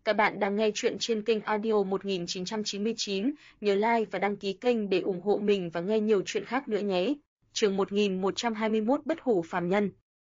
Các bạn đang nghe chuyện trên kênh audio 1999, nhớ like và đăng ký kênh để ủng hộ mình và nghe nhiều chuyện khác nữa nhé. Chương 1121 Bất hủ phàm nhân.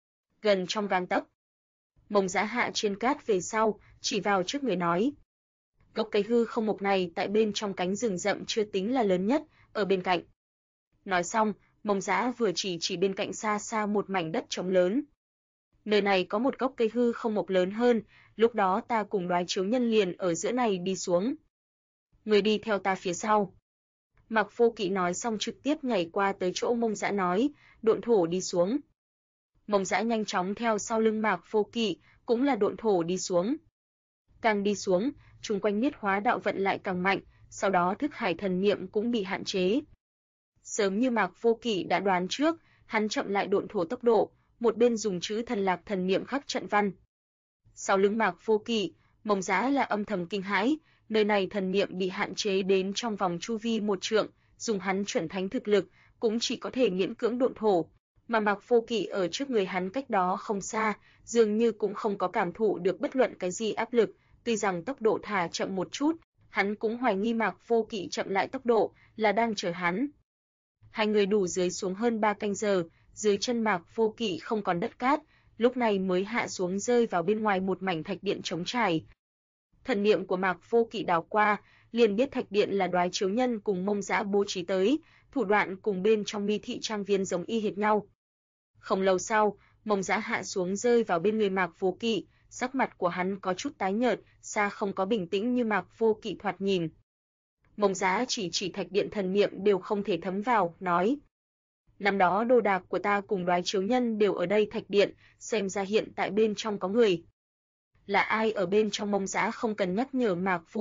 Gần trong gang tấc. Mông Dã hạ trên cát về sau, chỉ vào trước người nói: "Gốc cây hư không mộc này tại bên trong cánh rừng rậm chưa tính là lớn nhất, ở bên cạnh." Nói xong, Mông Dã vừa chỉ bên cạnh xa xa một mảnh đất trống lớn. "Nơi này có một gốc cây hư không mộc lớn hơn, lúc đó ta cùng Đoái Chiếu Nhân liền ở giữa này đi xuống. Người đi theo ta phía sau." Mạc Vô Kỵ nói xong trực tiếp nhảy qua tới chỗ Mông Dã nói, độn thổ đi xuống. Mông Dã nhanh chóng theo sau lưng Mạc Vô Kỵ, cũng là độn thổ đi xuống. Càng đi xuống, chung quanh Niết Hóa đạo vận lại càng mạnh, sau đó thức hải thần niệm cũng bị hạn chế. Sớm như Mạc Vô Kỵ đã đoán trước, hắn chậm lại độn thổ tốc độ, một bên dùng chữ thần lạc thần niệm khắc trận văn. Sau lưng Mạc Vô Kỵ, Mông Dã là âm thầm kinh hãi, nơi này thần niệm bị hạn chế đến trong vòng chu vi 1 trượng, dùng hắn chuẩn thánh thực lực cũng chỉ có thể miễn cưỡng độn thổ, mà Mạc Vô Kỵ ở trước người hắn cách đó không xa, dường như cũng không có cảm thụ được bất luận cái gì áp lực, tuy rằng tốc độ thả chậm một chút, hắn cũng hoài nghi Mạc Vô Kỵ chậm lại tốc độ là đang chờ hắn. Hai người đủ dưới xuống hơn 3 canh giờ, dưới chân Mạc Vô Kỵ không còn đất cát, lúc này mới hạ xuống rơi vào bên ngoài một mảnh thạch điện trống trải. Thần niệm của Mạc Vô Kỵ đảo qua, liền biết thạch điện là Đoái Chiếu Nhân cùng Mông Dã bố trí tới, thủ đoạn cùng bên trong Mi thị trang viên giống y hệt nhau. Không lâu sau, Mông Dã hạ xuống rơi vào bên người Mạc Vô Kỵ, sắc mặt của hắn có chút tái nhợt, xa không có bình tĩnh như Mạc Vô Kỵ thoạt nhìn. Mông Dã chỉ thạch điện thần niệm đều không thể thấm vào, nói: "Năm đó đồ đạc của ta cùng Đoái Chiếu Nhân đều ở đây thạch điện, xem ra hiện tại bên trong có người." Là ai ở bên trong Mông Dã không cần nhắc nhở Mạc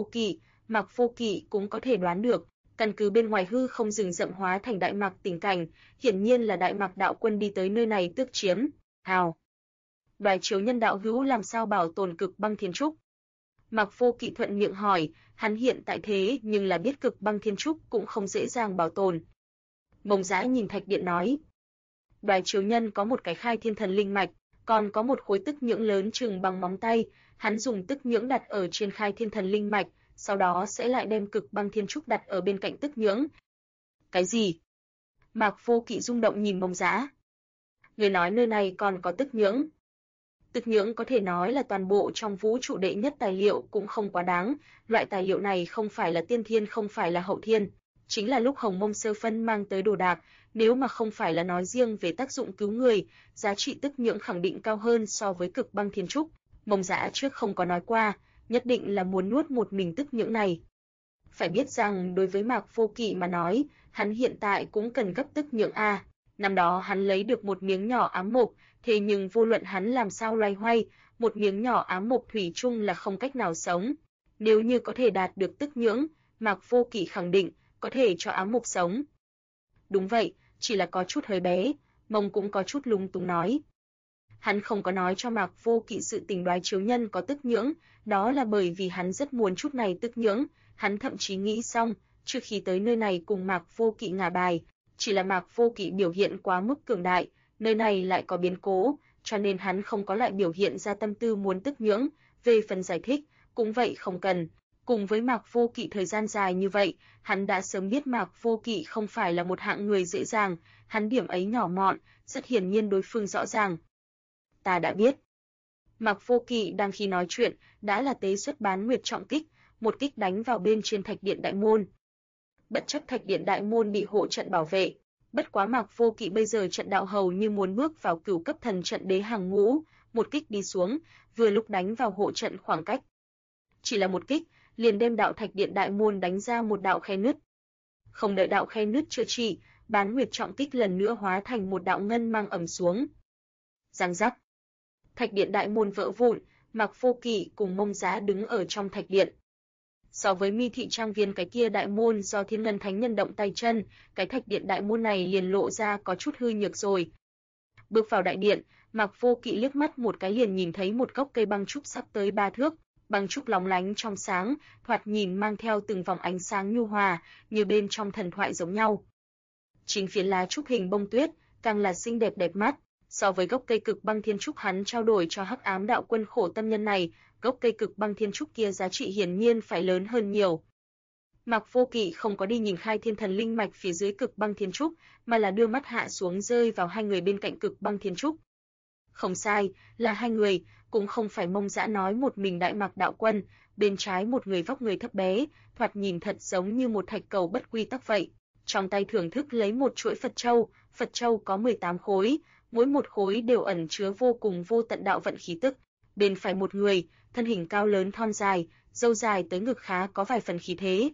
Vô Kỵ cũng có thể đoán được, căn cứ bên ngoài hư không rừng rậm hóa thành Đại Mạc tình cảnh, hiển nhiên là Đại Mạc đạo quân đi tới nơi này tước chiếm. Hào. Đoái Chiếu Nhân đạo hữu làm sao bảo tồn Cực Băng Thiên Trúc? Mạc Vô Kỵ thuận miệng hỏi, hắn hiện tại thế nhưng là biết Cực Băng Thiên Trúc cũng không dễ dàng bảo tồn. Mông Dã nhìn thạch điện nói, Đoái Chiếu Nhân có một cái khai thiên thần linh mạch, còn có một khối tức nhưỡng lớn chừng bằng móng tay, hắn dùng tức nhưỡng đặt ở trên khai thiên thần linh mạch, sau đó sẽ lại đem Cực Băng Thiên Trúc đặt ở bên cạnh tức nhưỡng. Cái gì? Mạc Vô Kỵ rung động nhìn Mông Dã. Người nói nơi này còn có tức nhưỡng. Tức nhưỡng có thể nói là toàn bộ trong vũ trụ đệ nhất tài liệu cũng không quá đáng, loại tài liệu này không phải là tiên thiên không phải là hậu thiên, chính là lúc Hồng Mông Sơ Phân mang tới đồ đạc, nếu mà không phải là nói riêng về tác dụng cứu người, giá trị tức nhưỡng khẳng định cao hơn so với Cực Băng Thiên Trúc. Mông Dã trước không có nói qua, nhất định là muốn nuốt một mình tức nhưỡng này. Phải biết rằng đối với Mạc Vô Kỵ mà nói, hắn hiện tại cũng cần gấp tức nhưỡng a. Năm đó hắn lấy được một miếng nhỏ ám mộc, thế nhưng vô luận hắn làm sao loay hoay, một miếng nhỏ ám mộc thủy chung là không cách nào sống. Nếu như có thể đạt được tức nhưỡng, Mạc Vô Kỵ khẳng định có thể cho ám mộc sống. Đúng vậy, chỉ là có chút hơi bé, Mông cũng có chút lung tung nói. Hắn không có nói cho Mạc Vô Kỵ sự tình Đoái Chiếu Nhân có tức nhưỡng, đó là bởi vì hắn rất muốn chút này tức nhưỡng, hắn thậm chí nghĩ xong, trước khi tới nơi này cùng Mạc Vô Kỵ ngả bài, chỉ là Mạc Vô Kỵ biểu hiện quá mức cường đại, nơi này lại có biến cố, cho nên hắn không có lại biểu hiện ra tâm tư muốn tức nhưỡng, về phần giải thích, cũng vậy không cần. Cùng với Mạc Vô Kỵ thời gian dài như vậy, hắn đã sớm biết Mạc Vô Kỵ không phải là một hạng người dễ dàng, hắn điểm ấy nhỏ mọn, rất hiển nhiên đối phương rõ ràng. Ta đã biết. Mạc Vô Kỵ đang khi nói chuyện, đã là tế xuất Bán Nguyệt trọng kích, một kích đánh vào bên trên thạch điện đại môn. Bất chấp thạch điện đại môn bị hộ trận bảo vệ, bất quá Mạc Vô Kỵ bây giờ trận đạo hầu như muốn bước vào cửu cấp thần trận đế hàng ngũ, một kích đi xuống, vừa lúc đánh vào hộ trận khoảng cách. Chỉ là một kích, liền đem đạo thạch điện đại môn đánh ra một đạo khe nứt. Không đợi đạo khe nứt chữa trị, Bán Nguyệt trọng kích lần nữa hóa thành một đạo ngân mang ầm xuống. Răng rắc. Thạch điện đại môn vỡ vụn, Mạc Vô Kỵ cùng Mông Dã đứng ở trong thạch điện. So với Mi thị trang viên cái kia đại môn do Thiên Ngân Thánh Nhân động tay chân, cái thạch điện đại môn này liền lộ ra có chút hư nhược rồi. Bước vào đại điện, Mạc Vô Kỵ liếc mắt một cái liền nhìn thấy một gốc cây băng trúc sắp tới 3 thước, băng trúc lóng lánh trong sáng, thoạt nhìn mang theo từng vòng ánh sáng nhu hòa, như bên trong thần thoại giống nhau. Chính phiến lá trúc hình bông tuyết, càng là xinh đẹp đẹp mắt, So với gốc cây cực băng thiên trúc hắn trao đổi cho Hắc Ám Đạo Quân khổ tâm nhân này, gốc cây cực băng thiên trúc kia giá trị hiển nhiên phải lớn hơn nhiều. Mạc Vô Kỵ không có đi nhìn khai thiên thần linh mạch phía dưới cực băng thiên trúc, mà là đưa mắt hạ xuống rơi vào hai người bên cạnh cực băng thiên trúc. Không sai, là hai người, cũng không phải Mông Dã nói một mình Đại Mạc Đạo Quân, bên trái một người vóc người thấp bé, thoạt nhìn thật giống như một thạch cầu bất quy tắc vậy. Trong tay thưởng thức lấy một chuỗi Phật châu có 18 khối, mỗi một khối đều ẩn chứa vô cùng vô tận đạo vận khí tức. Bên phải một người, thân hình cao lớn thon dài, râu dài tới ngực khá có vài phần khí thế.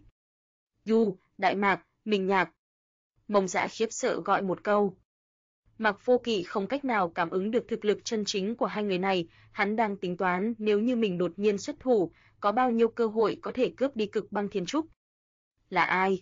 "Du, Đại Mạc, Minh Nhạc." Mông Dã khiếp sợ gọi một câu. Mạc Vô Kỵ không cách nào cảm ứng được thực lực chân chính của hai người này, hắn đang tính toán nếu như mình đột nhiên xuất thủ, có bao nhiêu cơ hội có thể cướp đi cực băng thiên trúc. Là ai?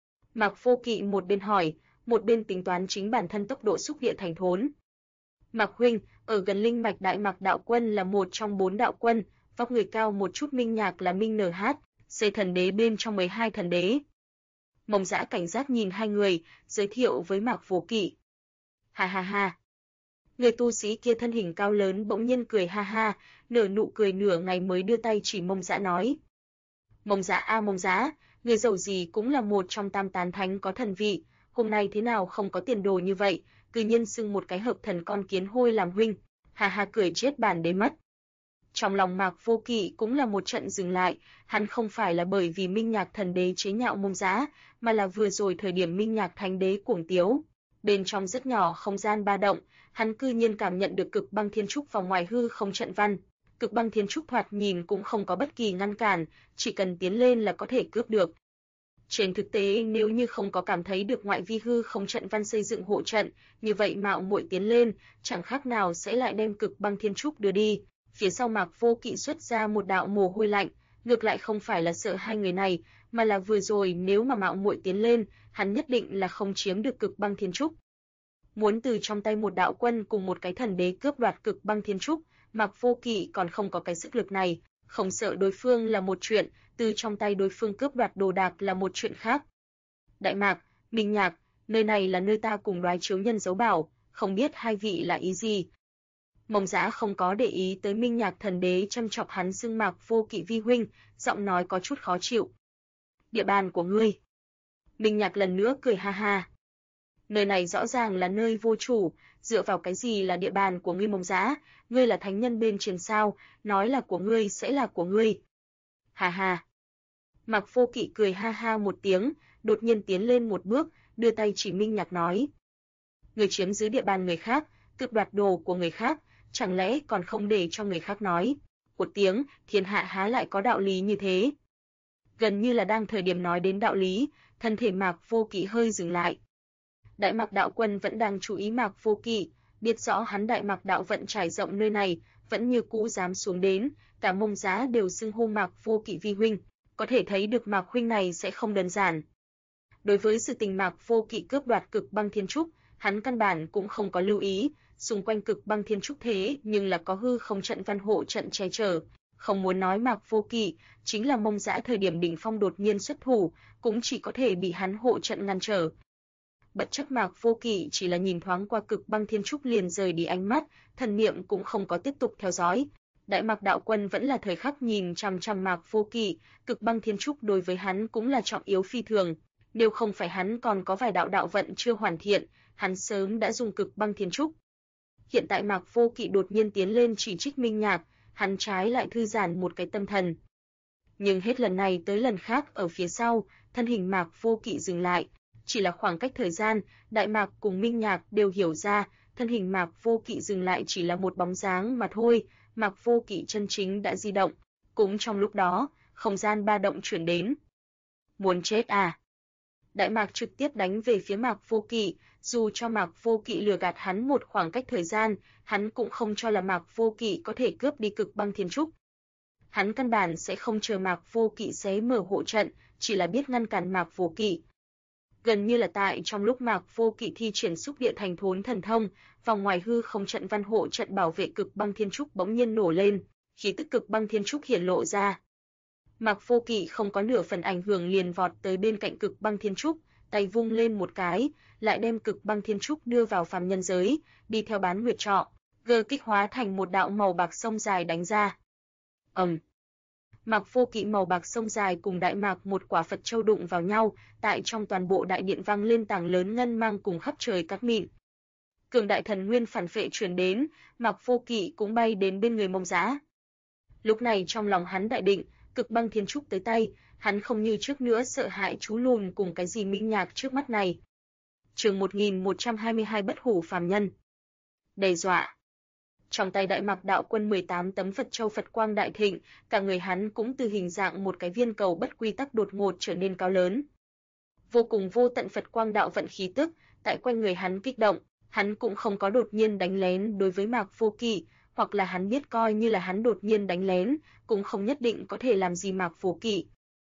Mạc Vô Kỵ một bên hỏi, một bên tính toán chính bản thân tốc độ xúc địa thành thốn. Mạc huynh, ở gần linh mạch Đại Mạc Đạo Quân là một trong 4 đạo quân, vóc người cao một chút Minh Nhạc là Minh NH, C thần đế bên trong 12 thần đế. Mông Dã cảnh giác nhìn hai người, giới thiệu với Mạc Vô Kỵ. Ha ha ha. Người tu sĩ kia thân hình cao lớn bỗng nhiên cười ha ha, nở nụ cười nửa ngày mới đưa tay chỉ Mông Dã nói. Mông Dã a Mông Dã, người giàu gì cũng là một trong tam tán thánh có thần vị, hôm nay thế nào không có tiền đồ như vậy, cư nhiên xưng một cái hợp thần con kiến hôi làm huynh, ha ha cười chết bản đế mất. Trong lòng Mạc Vô Kỵ cũng là một trận dừng lại, hắn không phải là bởi vì Minh Nhạc thần đế chế nhạo Mông Dã, mà là vừa rồi thời điểm Minh Nhạc thánh đế cuồng tiếu. Bên trong rất nhỏ không gian ba động, hắn cư nhiên cảm nhận được cực băng thiên trúc vòng ngoài hư không trận văn. Cực băng thiên trúc thoạt nhìn cũng không có bất kỳ ngăn cản, chỉ cần tiến lên là có thể cướp được. Trên thực tế nếu như không có cảm thấy được ngoại vi hư không trận văn xây dựng hộ trận, như vậy mạo muội tiến lên, chẳng khác nào sẽ lại đem cực băng thiên trúc đưa đi. Phía sau Mạc Vô Kỵ xuất ra một đạo mồ hôi lạnh, ngược lại không phải là sợ hai người này, mà là vừa rồi nếu mà mạo muội tiến lên, hắn nhất định là không chiếm được cực băng thiên trúc. Muốn từ trong tay một đạo quân cùng một cái thần đế cướp đoạt cực băng thiên trúc, Mạc Vô Kỵ còn không có cái sức lực này, không sợ đối phương là một chuyện, từ trong tay đối phương cướp đoạt đồ đạc là một chuyện khác. Đại Mạc, Minh Nhạc, nơi này là nơi ta cùng Đoái Chiếu Nhân giấu bảo, không biết hai vị là ý gì. Mông Dã không có để ý tới Minh Nhạc thần đế châm chọc hắn xưng Mạc Vô Kỵ vi huynh, giọng nói có chút khó chịu. Địa bàn của ngươi. Minh Nhạc lần nữa cười ha ha. Nơi này rõ ràng là nơi vô chủ, dựa vào cái gì là địa bàn của ngươi Mông Dã, ngươi là thánh nhân bên trên sao, nói là của ngươi sẽ là của ngươi. Ha ha. Mạc Vô Kỵ cười ha ha một tiếng, đột nhiên tiến lên một bước, đưa tay chỉ Minh Nhạc nói. Người chiếm giữ địa bàn người khác, cướp đoạt đồ của người khác, chẳng lẽ còn không để cho người khác nói. Một tiếng, thiên hạ há lại có đạo lý như thế. Gần như là đang thời điểm nói đến đạo lý, thân thể Mạc Vô Kỵ hơi dừng lại. Đại Mạc Đạo Quân vẫn đang chú ý Mạc Vô Kỵ, biết rõ hắn Đại Mạc Đạo vận trải rộng nơi này, vẫn như cũ dám xuống đến, cả Mông Dã đều xưng hô Mạc Vô Kỵ vi huynh, có thể thấy được Mạc huynh này sẽ không đơn giản. Đối với sự tình Mạc Vô Kỵ cướp đoạt cực băng thiên trúc, hắn căn bản cũng không có lưu ý, xung quanh cực băng thiên trúc thế nhưng là có hư không trận văn hộ trận che chở, không muốn nói Mạc Vô Kỵ, chính là Mông Dã thời điểm đỉnh phong đột nhiên xuất thủ, cũng chỉ có thể bị hắn hộ trận ngăn trở. Bất chấp Mạc Vô Kỵ chỉ là nhìn thoáng qua cực băng thiên trúc liền rời đi ánh mắt, thần niệm cũng không có tiếp tục theo dõi. Đại Mạc Đạo Quân vẫn là thời khắc nhìn chằm chằm Mạc Vô Kỵ, cực băng thiên trúc đối với hắn cũng là trọng yếu phi thường, nếu không phải hắn còn có vài đạo đạo vận chưa hoàn thiện, hắn sớm đã dùng cực băng thiên trúc. Hiện tại Mạc Vô Kỵ đột nhiên tiến lên chỉ trích Minh Nhạc, hắn trái lại thư giãn một cái tâm thần. Nhưng hết lần này tới lần khác ở phía sau, thân hình Mạc Vô Kỵ dừng lại, chỉ là khoảng cách thời gian, Đại Mạc cùng Minh Nhạc đều hiểu ra, thân hình Mạc Vô Kỵ dừng lại chỉ là một bóng dáng mà thôi, Mạc Vô Kỵ chân chính đã di động, cũng trong lúc đó, không gian ba động chuyển đến. Muốn chết à? Đại Mạc trực tiếp đánh về phía Mạc Vô Kỵ, dù cho Mạc Vô Kỵ lừa gạt hắn một khoảng cách thời gian, hắn cũng không cho là Mạc Vô Kỵ có thể cướp đi cực băng thiên trúc. Hắn căn bản sẽ không chờ Mạc Vô Kỵ xé mở hộ trận, chỉ là biết ngăn cản Mạc Vô Kỵ. Gần như là tại trong lúc Mạc Vô Kỵ thi triển xúc địa thành thốn thần thông, vòng ngoài hư không trận văn hộ trận bảo vệ cực băng thiên trúc bỗng nhiên nổ lên, khí tức cực băng thiên trúc hiển lộ ra. Mạc Vô Kỵ không có nửa phần ảnh hưởng liền vọt tới bên cạnh cực băng thiên trúc, tay vung lên một cái, lại đem Cực Băng Thiên Trúc đưa vào phàm nhân giới, đi theo Bán Nguyệt Trọ, gờ kích hóa thành một đạo màu bạc sông dài đánh ra. Mạc Vô Kỵ màu bạc sông dài cùng đại mạc một quả Phật châu đụng vào nhau, tại trong toàn bộ đại điện vang lên tảng lớn ngân mang cùng khắp trời cát mịn. Cường đại thần nguyên phản phệ truyền đến, Mạc Vô Kỵ cũng bay đến bên người Mông Giá. Lúc này trong lòng hắn đại định, Cực Băng Thiên Trúc tới tay, hắn không như trước nữa sợ hãi chú lùn cùng cái gì mỹ nhạc trước mắt này. Chương 1122 Bất hủ phàm nhân. Đe dọa. Trong tay Đại Mạc Đạo Quân 18 tấm Phật châu Phật quang đại thịnh, cả người hắn cũng từ hình dạng một cái viên cầu bất quy tắc đột ngột trở nên cao lớn. Vô cùng vô tận Phật quang đạo vận khí tức tại quanh người hắn kích động, hắn cũng không có đột nhiên đánh lén đối với Mạc Vô Kỵ, hoặc là hắn biết coi như là hắn đột nhiên đánh lén, cũng không nhất định có thể làm gì Mạc Vô Kỵ.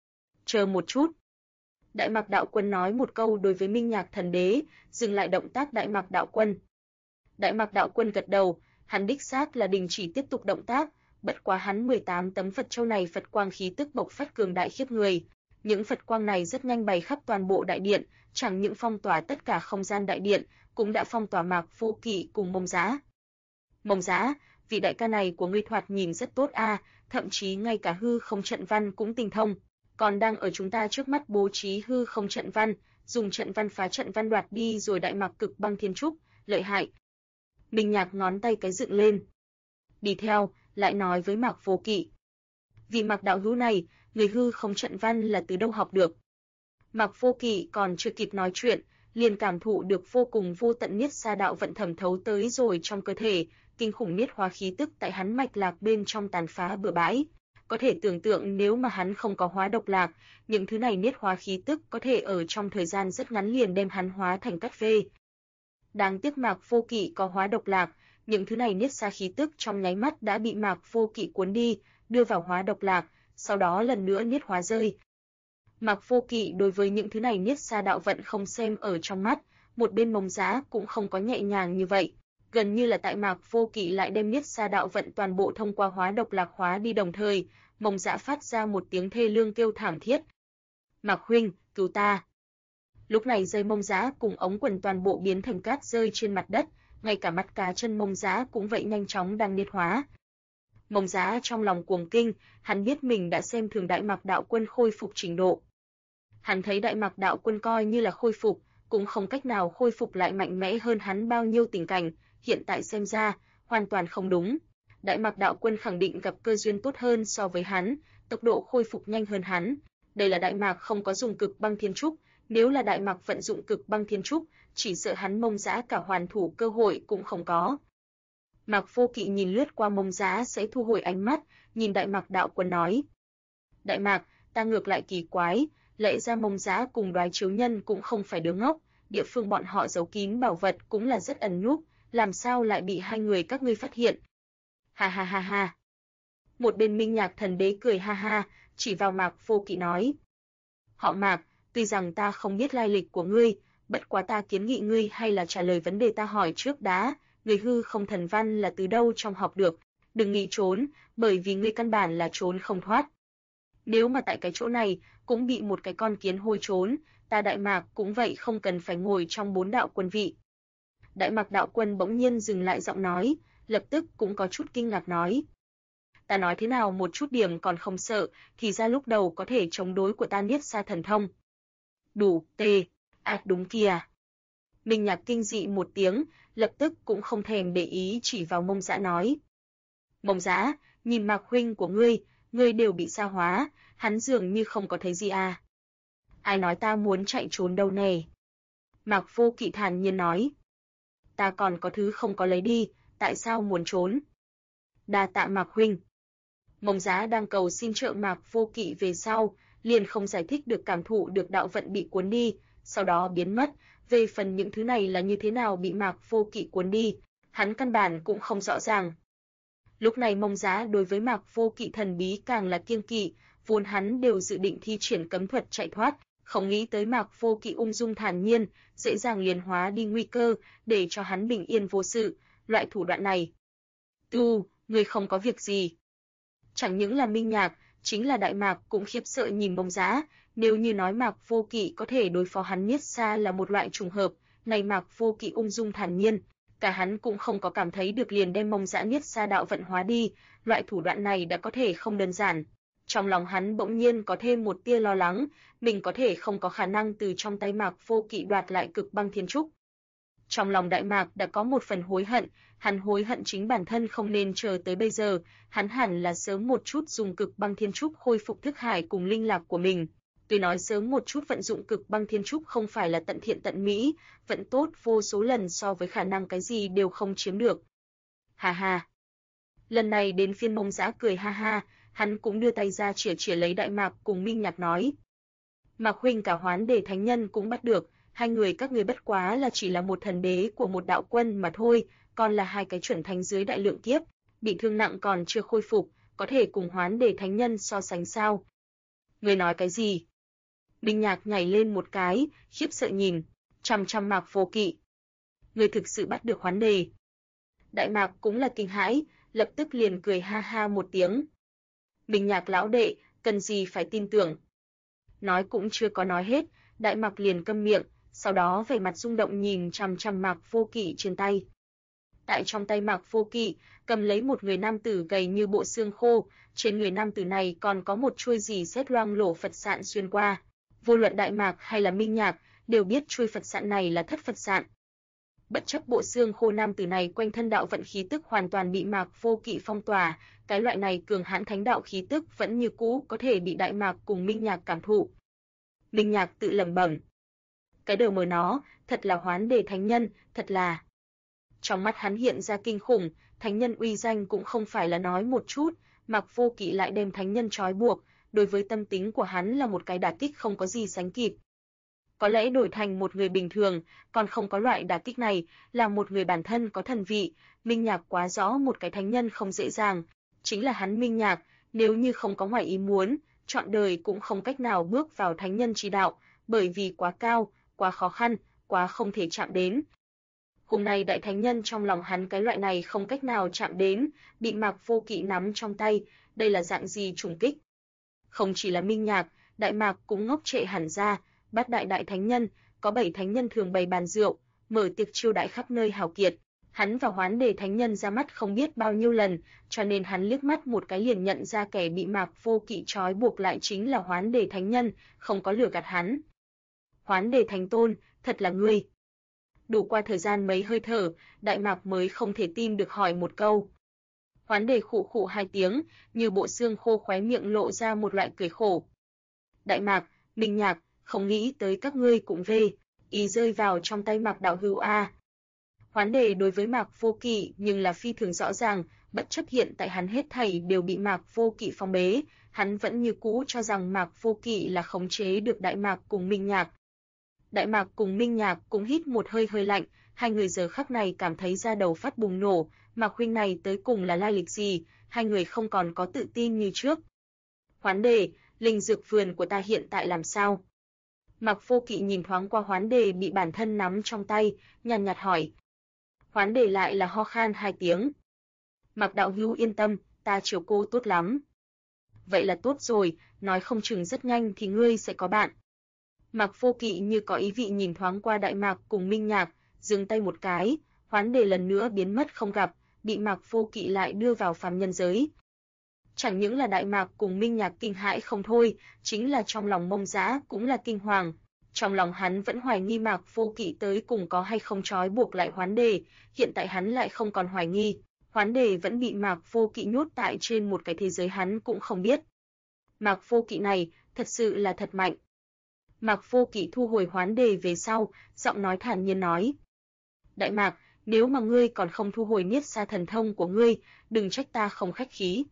Chờ một chút. Đại Mạc Đạo Quân nói một câu đối với Minh Nhạc Thần Đế, dừng lại động tác Đại Mạc Đạo Quân. Đại Mạc Đạo Quân gật đầu, hắn đích xác là đình chỉ tiếp tục động tác, bất quá hắn 18 tấm Phật châu này Phật quang khí tức bộc phát cường đại khiếp người. Những Phật quang này rất nhanh bày khắp toàn bộ đại điện, chẳng những phong tỏa tất cả không gian đại điện, cũng đã phong tỏa Mạc Vô Kỵ cùng Mông Giá. Mông Giá, vị đại ca này của ngươi thoạt nhìn rất tốt a, thậm chí ngay cả hư không trận văn cũng tinh thông, còn đang ở chúng ta trước mắt bố trí hư không trận văn, dùng trận văn phá trận văn đoạt đi rồi Đại Mạc Cực Băng Thiên Trúc, lợi hại. Minh Nhạc ngón tay cái dựng lên. Đi theo, lại nói với Mạc Vô Kỵ. Vì Mạc đạo hữu này, người hư không trận văn là từ đâu học được? Mạc Vô Kỵ còn chưa kịp nói chuyện, liền cảm thụ được vô cùng vô tận niết xa đạo vận thẩm thấu tới rồi trong cơ thể, kinh khủng niết hóa khí tức tại hắn mạch lạc bên trong tàn phá bừa bãi. Có thể tưởng tượng nếu mà hắn không có hóa độc lạc, những thứ này niết hóa khí tức có thể ở trong thời gian rất ngắn liền đem hắn hóa thành cát phê. Đáng tiếc Mạc Vô Kỵ có hóa độc lạc, những thứ này niết xa khí tức trong nháy mắt đã bị Mạc Vô Kỵ cuốn đi, đưa vào hóa độc lạc, sau đó lần nữa niết hóa rơi. Mạc Vô Kỵ đối với những thứ này niết xa đạo vận không xem ở trong mắt, một bên Mông Giá cũng không có nhẹ nhàng như vậy, gần như là tại Mạc Vô Kỵ lại đem niết xa đạo vận toàn bộ thông qua hóa độc lạc hóa đi đồng thời, Mông Giá phát ra một tiếng thê lương kêu thảm thiết. Mạc huynh, cứu ta! Lúc này dây Mông Giá cùng ống quần toàn bộ biến thành cát rơi trên mặt đất, ngay cả mắt cá chân Mông Giá cũng vậy nhanh chóng đang niết hóa. Mông Giá trong lòng cuồng kinh, hắn biết mình đã xem thường Đại Mạc Đạo Quân khôi phục trình độ. Hắn thấy Đại Mạc Đạo Quân coi như là khôi phục, cũng không cách nào khôi phục lại mạnh mẽ hơn hắn bao nhiêu tình cảnh, hiện tại xem ra, hoàn toàn không đúng. Đại Mạc Đạo Quân khẳng định gặp cơ duyên tốt hơn so với hắn, tốc độ khôi phục nhanh hơn hắn. Đây là Đại Mạc không có dùng Cực Băng Thiên Trúc, nếu là Đại Mạc vận dụng Cực Băng Thiên Trúc, chỉ sợ hắn Mông Giá cả hoàn thủ cơ hội cũng không có. Mạc Vô Kỵ nhìn lướt qua Mông Giá sẽ thu hồi ánh mắt, nhìn Đại Mạc Đạo Quân nói. Đại Mạc, ta ngược lại kỳ quái, lẽ ra Mông Giá cùng Đoái Chiếu Nhân cũng không phải đứa ngốc, địa phương bọn họ giấu kín bảo vật cũng là rất ẩn núp, làm sao lại bị hai người các ngươi phát hiện? Ha ha ha ha. Một bên Minh Nhạc Thần Đế cười ha ha, chỉ vào Mạc Vô Kỵ nói. Họ Mạc, tuy rằng ta không biết lai lịch của ngươi, bất quá ta kiến nghị ngươi hay là trả lời vấn đề ta hỏi trước đã, người hư không thần văn là từ đâu trong học được, đừng nghĩ trốn, bởi vì ngươi căn bản là trốn không thoát. Nếu mà tại cái chỗ này cũng bị một cái con kiến hôi trốn, ta Đại Mạc cũng vậy không cần phải ngồi trong 4 đạo quân vị. Đại Mạc Đạo Quân bỗng nhiên dừng lại giọng nói, lập tức cũng có chút kinh ngạc nói. Ta nói thế nào một chút điểm còn không sợ, thì ra lúc đầu có thể chống đối của ta niết xa thần thông. Đủ, tê, đúng kìa. Minh Nhạc kinh dị một tiếng, lập tức cũng không thèm để ý chỉ vào Mông Giá nói. Mông Giá, nhìn Mạc huynh của ngươi đều bị sa hóa, hắn dường như không có thấy gì à. Ai nói ta muốn chạy trốn đâu nè. Mạc Vô Kỵ thản nhiên nói. Ta còn có thứ không có lấy đi, tại sao muốn trốn? Đa tạ Mạc huynh. Mông Giá đang cầu xin trợ Mạc Vô Kỵ về sau, liền không giải thích được cảm thụ được đạo vận bị cuốn đi, sau đó biến mất, về phần những thứ này là như thế nào bị Mạc Vô Kỵ cuốn đi, hắn căn bản cũng không rõ ràng. Lúc này Mông Giá đối với Mạc Vô Kỵ thần bí càng là kiêng kỵ, vốn hắn đều dự định thi triển cấm thuật chạy thoát, không nghĩ tới Mạc Vô Kỵ ung dung thản nhiên, dễ dàng liền hóa đi nguy cơ, để cho hắn bình yên vô sự, loại thủ đoạn này. Người không có việc gì. Chẳng những là Minh Nhạc, Chính là Đại Mạc cũng khiếp sợ nhìn Mông Dã, nếu như nói Mạc Vô Kỵ có thể đối phó hắn Niết Sa là một loại trùng hợp, này Mạc Vô Kỵ ung dung thản nhiên, cả hắn cũng không có cảm thấy được liền đem Mông Dã Niết Sa đạo vận hóa đi, loại thủ đoạn này đã có thể không đơn giản. Trong lòng hắn bỗng nhiên có thêm một tia lo lắng, mình có thể không có khả năng từ trong tay Mạc Vô Kỵ đoạt lại Cực Băng Thiên Trúc. Trong lòng Đại Mạc đã có một phần hối hận, hắn hối hận chính bản thân không nên chờ tới bây giờ, hắn hẳn là sớm một chút dùng Cực Băng Thiên Trúc khôi phục thức hải cùng linh lạc của mình. Tuy nói sớm một chút vận dụng Cực Băng Thiên Trúc không phải là tận thiện tận mỹ, vẫn tốt vô số lần so với khả năng cái gì đều không chiếm được. Ha ha. Lần này đến phiên Mông Dã cười ha ha, hắn cũng đưa tay ra chỉa lấy Đại Mạc cùng Minh Nhạc nói: "Mạc huynh cả Hoán Đề thánh nhân cũng bắt được, hai người các ngươi bất quá là chỉ là một thần đế của một đạo quân mà thôi, còn là hai cái chuẩn thánh dưới đại lượng kiếp, bị thương nặng còn chưa khôi phục, có thể cùng Hoán Đề thánh nhân so sánh sao?" "Ngươi nói cái gì?" Minh Nhạc nhảy lên một cái, khiếp sợ nhìn chằm chằm Mạc Vô Kỵ. "Ngươi thực sự bắt được Hoán Đề?" Đại Mạc cũng là kinh hãi, lập tức liền cười ha ha một tiếng. "Minh Nhạc lão đệ, cần gì phải tin tưởng?" Nói cũng chưa có nói hết, Đại Mạc liền câm miệng, sau đó vẻ mặt rung động nhìn chằm chằm Mạc Vô Kỵ trên tay. Tại trong tay Mạc Vô Kỵ, cầm lấy một người nam tử gầy như bộ xương khô, trên người nam tử này còn có một chuôi rì sét loang lổ Phật sạn xuyên qua. Vô luận Đại Mạc hay là Minh Nhạc, đều biết chuôi Phật sạn này là thất Phật sạn. Bất chấp bộ xương khô nam tử này quanh thân đạo vận khí tức hoàn toàn bị Mạc Vô Kỵ phong tỏa, cái loại này cường hãn thánh đạo khí tức vẫn như cũ có thể bị Đại Mạc cùng Minh Nhạc cảm thụ. Minh Nhạc tự lẩm bẩm: "Cái đầu mờ nó, thật là Hoán Đề thánh nhân, thật là." Trong mắt hắn hiện ra kinh khủng, thánh nhân uy danh cũng không phải là nói một chút, Mạc Vô Kỵ lại đem thánh nhân trói buộc, đối với tâm tính của hắn là một cái đả kích không có gì sánh kịp. Có lẽ đổi thành một người bình thường, còn không có loại đả kích này, là một người bản thân có thần vị, Minh Nhạc quá rõ một cái thánh nhân không dễ dàng, chính là hắn Minh Nhạc, nếu như không có ngoài ý muốn, trọn đời cũng không cách nào bước vào thánh nhân chi đạo, bởi vì quá cao, quá khó khăn, quá không thể chạm đến. Hôm nay đại thánh nhân trong lòng hắn cái loại này không cách nào chạm đến, bị Mạc Vô Kỵ nắm trong tay, đây là dạng gì trùng kích? Không chỉ là Minh Nhạc, Đại Mạc cũng ngốc trệ hẳn ra, Bát đại thánh nhân, có 7 thánh nhân thường bày bàn rượu, mở tiệc chiêu đãi khắp nơi hào kiệt. Hắn và Hoán Đề thánh nhân ra mắt không biết bao nhiêu lần, cho nên hắn liếc mắt một cái liền nhận ra kẻ bị Mạc Vô Kỵ trói buộc lại chính là Hoán Đề thánh nhân, không có lừa gạt hắn. "Hoán Đề thánh tôn, thật là ngươi?" Đủ qua thời gian mấy hơi thở, Đại Mạc mới không thể tin được hỏi một câu. Hoán Đề khụ khụ hai tiếng, như bộ xương khô khóe miệng lộ ra một loại cười khổ. "Đại Mạc, Minh Nhạc, không nghĩ tới các ngươi cũng về, ý rơi vào trong tay Mạc đạo hữu a." Hoán Đề đối với Mạc Vô Kỵ nhưng là phi thường rõ ràng, bất chấp hiện tại hắn hết thảy đều bị Mạc Vô Kỵ phong bế, hắn vẫn như cũ cho rằng Mạc Vô Kỵ là khống chế được Đại Mạc cùng Minh Nhạc. Đại Mạc cùng Minh Nhạc cũng hít một hơi hơi lạnh, hai người giờ khắc này cảm thấy da đầu phát bùng nổ, Mạc huynh này tới cùng là lai lịch gì, hai người không còn có tự tin như trước. "Hoán Đề, linh dược vườn của ta hiện tại làm sao?" Mạc Vô Kỵ nhìn thoáng qua Hoán Đề bị bản thân nắm trong tay, nhàn nhạt hỏi. Hoán Đề lại là ho khan hai tiếng. "Mạc đạo hữu yên tâm, ta chiều cô tốt lắm." "Vậy là tốt rồi, nói không chừng rất nhanh thì ngươi sẽ có bạn." Mạc Vô Kỵ như có ý vị nhìn thoáng qua Đại Mạc cùng Minh Nhạc, giương tay một cái, Hoán Đề lần nữa biến mất không gặp, bị Mạc Vô Kỵ lại đưa vào phàm nhân giới. Chẳng những là Đại Mạc cùng Minh Nhạc kinh hãi không thôi, chính là trong lòng Mông Dã cũng là kinh hoàng. Trong lòng hắn vẫn hoài nghi Mạc Vô Kỵ tới cùng có hay không trói buộc lại Hoán Đề, hiện tại hắn lại không còn hoài nghi, Hoán Đề vẫn bị Mạc Vô Kỵ nhốt tại trên một cái thế giới hắn cũng không biết. Mạc Vô Kỵ này thật sự là thật mạnh. Mạc Vô Kỵ thu hồi Hoán Đề về sau, giọng nói thản nhiên nói: "Đại Mạc, nếu mà ngươi còn không thu hồi Niết Sa thần thông của ngươi, đừng trách ta không khách khí."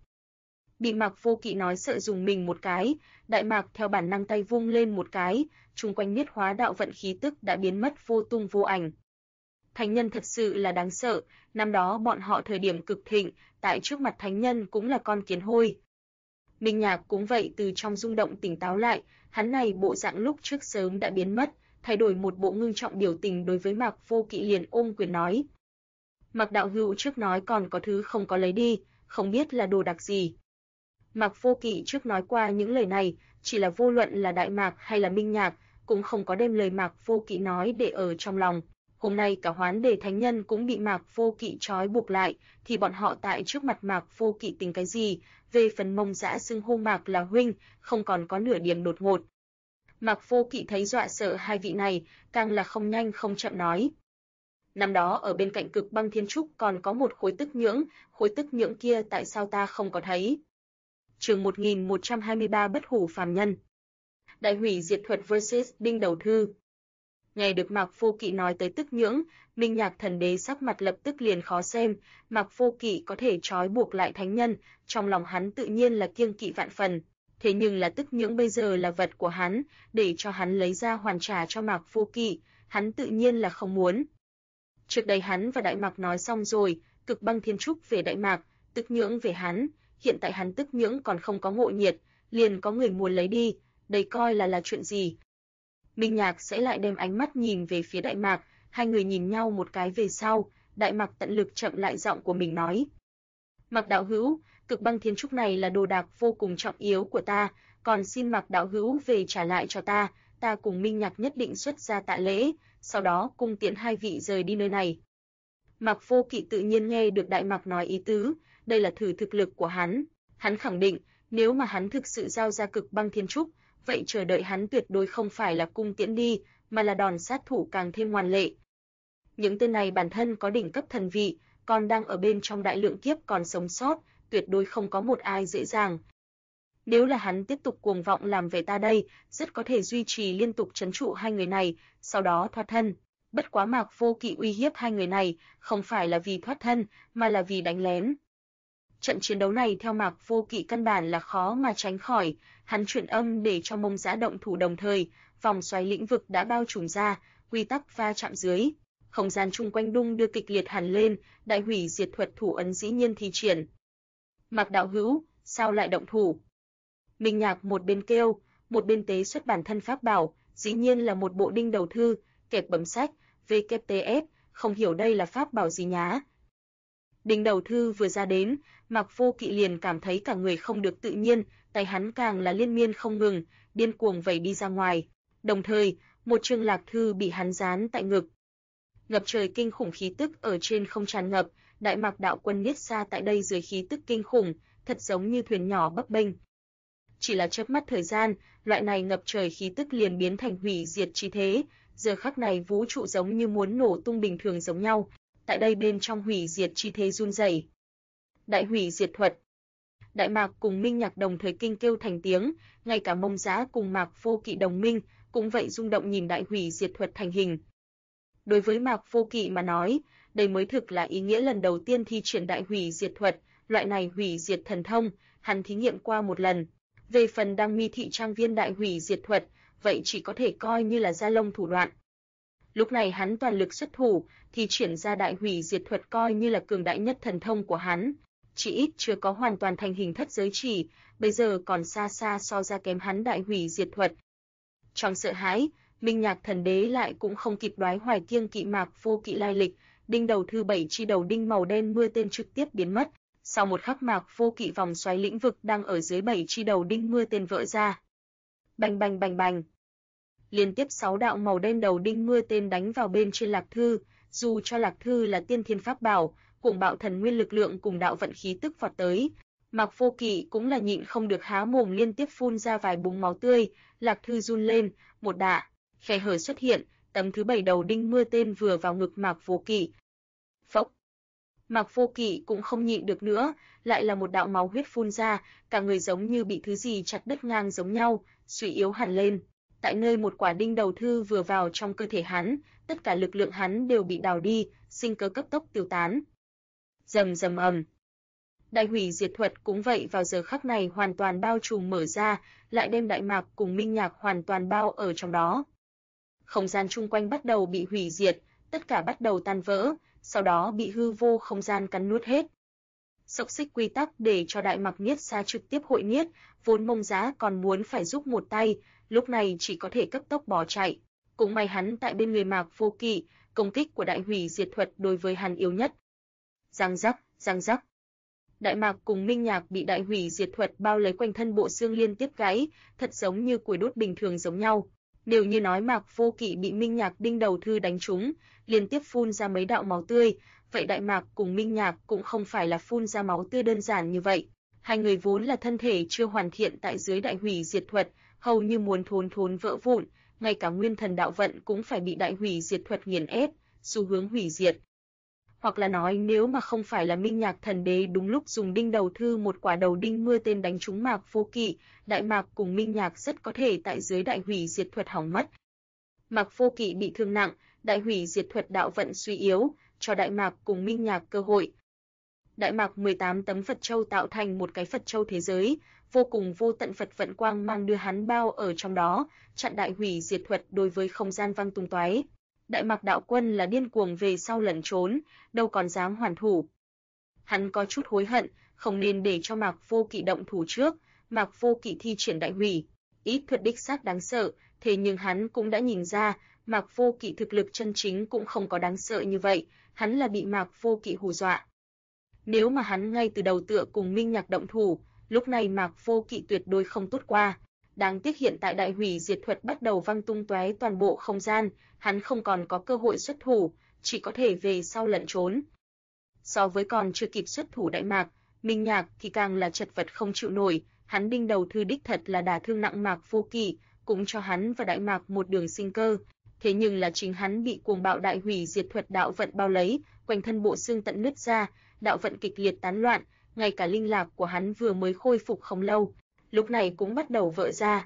Bị Mạc Vô Kỵ nói sợ dùng mình một cái, Đại Mạc theo bản năng tay vung lên một cái, chung quanh Niết Hóa đạo vận khí tức đã biến mất vô tung vô ảnh. Thánh nhân thật sự là đáng sợ, năm đó bọn họ thời điểm cực thịnh, tại trước mặt thánh nhân cũng là con kiến hôi. Minh Nhạc cũng vậy từ trong rung động tỉnh táo lại, hắn này bộ dạng lúc trước sớm đã biến mất, thay đổi một bộ ngưng trọng biểu tình đối với Mạc Vô Kỵ liền ôm quyền nói. Mạc đạo hữu trước nói còn có thứ không có lấy đi, không biết là đồ đặc gì. Mạc Vô Kỵ trước nói qua những lời này, chỉ là vô luận là Đại Mạc hay là Minh Nhạc, cũng không có đem lời Mạc Vô Kỵ nói để ở trong lòng. Hôm nay cả Hoán Đề Thánh Nhân cũng bị Mạc Vô Kỵ trói buộc lại, thì bọn họ tại trước mặt Mạc Vô Kỵ tính cái gì? Về phần Mông Dã xưng hô Mạc là huynh, không còn có nửa điểm đột ngột. Mạc Vô Kỵ thấy dọa sợ hai vị này, càng là không nhanh không chậm nói. Năm đó ở bên cạnh Cực Băng Thiên Trúc còn có một khối tức nhưỡng kia tại sao ta không có thấy? Chương 1123 Bất hủ phàm nhân. Đại hủy diệt thuật vs Đinh Đầu Thư. Nghe được Mạc Vô Kỵ nói tới tức nhưỡng, Minh Nhạc Thần Đế sắc mặt lập tức liền khó xem, Mạc Vô Kỵ có thể trói buộc lại thánh nhân, trong lòng hắn tự nhiên là kiêng kỵ vạn phần. Thế nhưng là tức nhưỡng bây giờ là vật của hắn, để cho hắn lấy ra hoàn trả cho Mạc Vô Kỵ, hắn tự nhiên là không muốn. Trước đây hắn và Đại Mạc nói xong rồi, Cực Băng Thiên Trúc về Đại Mạc, tức nhưỡng về hắn, hiện tại hắn tức nhưỡng còn không có ngộ nhiệt, liền có người muốn lấy đi, đây coi là chuyện gì? Minh Nhạc sẽ lại đem ánh mắt nhìn về phía Đại Mạc, hai người nhìn nhau một cái về sau, Đại Mạc tận lực chậm lại giọng của mình nói. Mạc đạo hữu, Cực Băng Thiên Trúc này là đồ đạc vô cùng trọng yếu của ta, còn xin Mạc đạo hữu về trả lại cho ta, ta cùng Minh Nhạc nhất định xuất ra tạ lễ, sau đó cung tiễn hai vị rời đi nơi này. Mạc Vô Kỵ tự nhiên nghe được Đại Mạc nói ý tứ, đây là thử thực lực của hắn khẳng định, nếu mà hắn thực sự giao ra Cực Băng Thiên Trúc, vậy chờ đợi hắn tuyệt đối không phải là cung tiễn đi, mà là đòn sát thủ càng thêm ngoan lệ. Những tên này bản thân có đỉnh cấp thần vị, còn đang ở bên trong đại lượng kiếp còn sống sót, tuyệt đối không có một ai dễ dàng. Nếu là hắn tiếp tục cuồng vọng làm về ta đây, rất có thể duy trì liên tục trấn trụ hai người này, sau đó thoát thân. Bất quá Mạc Vô Kỵ uy hiếp hai người này, không phải là vì thoát thân, mà là vì đánh lén. Trận chiến đấu này theo Mạc Vô Kỵ căn bản là khó mà tránh khỏi, hắn truyền âm để cho Mông Dã động thủ đồng thời, vòng xoáy lĩnh vực đã bao trùm ra, quy tắc va chạm dưới, không gian chung quanh đung đưa kịch liệt hẳn lên, đại hủy diệt thuật thủ ấn dĩ nhiên thi triển. Mạc đạo hữu, sao lại động thủ? Minh Nhạc một bên kêu, một bên tế xuất bản thân pháp bảo, dĩ nhiên là một bộ Đinh Đầu Thư, kẹp bấm sách, WTF, không hiểu đây là pháp bảo gì nhá. Đinh Đầu Thư vừa ra đến, Mạc Vô Kỵ liền cảm thấy cả người không được tự nhiên, tay hắn càng là liên miên không ngừng, điên cuồng vẩy đi ra ngoài. Đồng thời, một chương lạc thư bị hắn dán tại ngực. Ngập trời kinh khủng khí tức ở trên không tràn ngập, Đại Mạc đạo quân niết xa tại đây dưới khí tức kinh khủng, thật giống như thuyền nhỏ bấp bênh. Chỉ là chớp mắt thời gian, loại này ngập trời khí tức liền biến thành hủy diệt chi thế, giờ khắc này vũ trụ giống như muốn nổ tung bình thường giống nhau. Tại đây bên trong hủy diệt chi thế run rẩy. Đại hủy diệt thuật. Đại Mạc cùng Minh Nhạc đồng thời kinh kêu thành tiếng, ngay cả Mông Dã cùng Mạc Vô Kỵ đồng minh, cũng vậy rung động nhìn đại hủy diệt thuật thành hình. Đối với Mạc Vô Kỵ mà nói, đây mới thực là ý nghĩa lần đầu tiên thi triển đại hủy diệt thuật, loại này hủy diệt thần thông, hắn thí nghiệm qua một lần. Về phần Đăng Mi thị trang viên đại hủy diệt thuật, vậy chỉ có thể coi như là gia lông thủ đoạn. Lúc này hắn toàn lực xuất thủ, thì triển ra đại hủy diệt thuật coi như là cường đại nhất thần thông của hắn, chỉ ít chưa có hoàn toàn thành hình thất giới chỉ, bây giờ còn xa xa so ra kém hắn đại hủy diệt thuật. Trong sợ hãi, Minh Nhạc Thần Đế lại cũng không kịp đoái hoài kiêng kỵ Mạc Vô Kỵ lai lịch, Đinh Đầu Thư 7 chi đầu đinh màu đen mưa tên trực tiếp biến mất, sau một khắc Mạc Vô Kỵ vòng xoáy lĩnh vực đang ở dưới 7 chi đầu đinh mưa tên vỡ ra. Bành bành bành bành. Liên tiếp 6 đạo màu đen đầu đinh mưa tên đánh vào bên trên lạc thư, dù cho lạc thư là tiên thiên pháp bảo, cuồng bạo thần nguyên lực lượng cùng đạo vận khí tức vọt tới, Mạc Vô Kỵ cũng là nhịn không được há mồm liên tiếp phun ra vài búng máu tươi, lạc thư run lên, một đạ, khe hở xuất hiện, tấm thứ 7 đầu đinh mưa tên vừa vào ngực Mạc Vô Kỵ. Phốc. Mạc Vô Kỵ cũng không nhịn được nữa, lại là một đạo máu huyết phun ra, cả người giống như bị thứ gì chặt đứt ngang giống nhau, suy yếu hẳn lên. Tại nơi một quả đinh đầu thư vừa vào trong cơ thể hắn, tất cả lực lượng hắn đều bị đào đi, sinh cơ cấp tốc tiêu tán. Rầm rầm ầm. Đại hủy diệt thuật cũng vậy vào giờ khắc này hoàn toàn bao trùm mở ra, lại đem Đại Mạc cùng Minh Nhạc hoàn toàn bao ở trong đó. Không gian chung quanh bắt đầu bị hủy diệt, tất cả bắt đầu tan vỡ, sau đó bị hư vô không gian cắn nuốt hết. Xộc xích quy tắc để cho Đại Mạc Niết Xa trực tiếp hội niết, vốn Mông Dã còn muốn phải giúp một tay, lúc này chỉ có thể cấp tốc bỏ chạy. Cũng may hắn tại bên người Mạc Vô Kỵ, công kích của đại hủy diệt thuật đối với hắn yếu nhất. Răng rắc, răng rắc. Đại Mạc cùng Minh Nhạc bị đại hủy diệt thuật bao lấy quanh thân, bộ xương liên tiếp gãy, thật giống như củi đốt bình thường giống nhau. Nếu như nói Mạc Vô Kỵ bị Minh Nhạc đinh đầu thư đánh trúng, liên tiếp phun ra mấy đạo máu tươi, vậy Đại Mạc cùng Minh Nhạc cũng không phải là phun ra máu tươi đơn giản như vậy. Hai người vốn là thân thể chưa hoàn thiện tại dưới đại hủy diệt thuật, hầu như muốn thốn vỡ vụn, ngay cả nguyên thần đạo vận cũng phải bị đại hủy diệt thuật nghiền ép, xu hướng hủy diệt. Hoặc là nói, nếu mà không phải là Minh Nhạc Thần Đế đúng lúc dùng đinh đầu thư một quả đầu đinh mưa tên đánh trúng Mạc Vô Kỵ, Đại Mạc cùng Minh Nhạc rất có thể tại dưới đại hủy diệt thuật hỏng mất. Mạc Vô Kỵ bị thương nặng, đại hủy diệt thuật đạo vận suy yếu, cho Đại Mạc cùng Minh Nhạc cơ hội. Đại Mạc 18 tấm Phật Châu tạo thành một cái Phật Châu thế giới, vô cùng vô tận Phật vận quang mang đưa hắn bao ở trong đó, chặn đại hủy diệt thuật đối với không gian văng tung tóe. Đại Mạc đạo quân là điên cuồng về sau lẩn trốn, đâu còn dám hoàn thủ. Hắn có chút hối hận, không nên để cho Mạc Vô Kỵ động thủ trước. Mạc Vô Kỵ thi triển đại hủy ý thuật đích xác đáng sợ, thế nhưng hắn cũng đã nhìn ra, Mạc Vô Kỵ thực lực chân chính cũng không có đáng sợ như vậy, hắn là bị Mạc Vô Kỵ hù dọa. Nếu mà hắn ngay từ đầu tựa cùng Minh Nhạc động thủ, lúc này Mạc Vô Kỵ tuyệt đối không tốt qua. Đáng tiếc hiện tại đại hủy diệt thuật bắt đầu văng tung tóe toàn bộ không gian, hắn không còn có cơ hội xuất thủ, chỉ có thể về sau lẩn trốn. So với còn chưa kịp xuất thủ Đại Mạc, Minh Nhạc thì càng là chật vật không chịu nổi, hắn đinh đầu thư đích thật là đả thương nặng Mạc Vô Kỵ, cũng cho hắn và Đại Mạc một đường sinh cơ. Thế nhưng là chính hắn bị cuồng bạo đại hủy diệt thuật đạo vận bao lấy, quanh thân bộ xương tận nứt ra, đạo vận kịch liệt tán loạn, ngay cả linh lạc của hắn vừa mới khôi phục không lâu, lúc này cũng bắt đầu vỡ ra.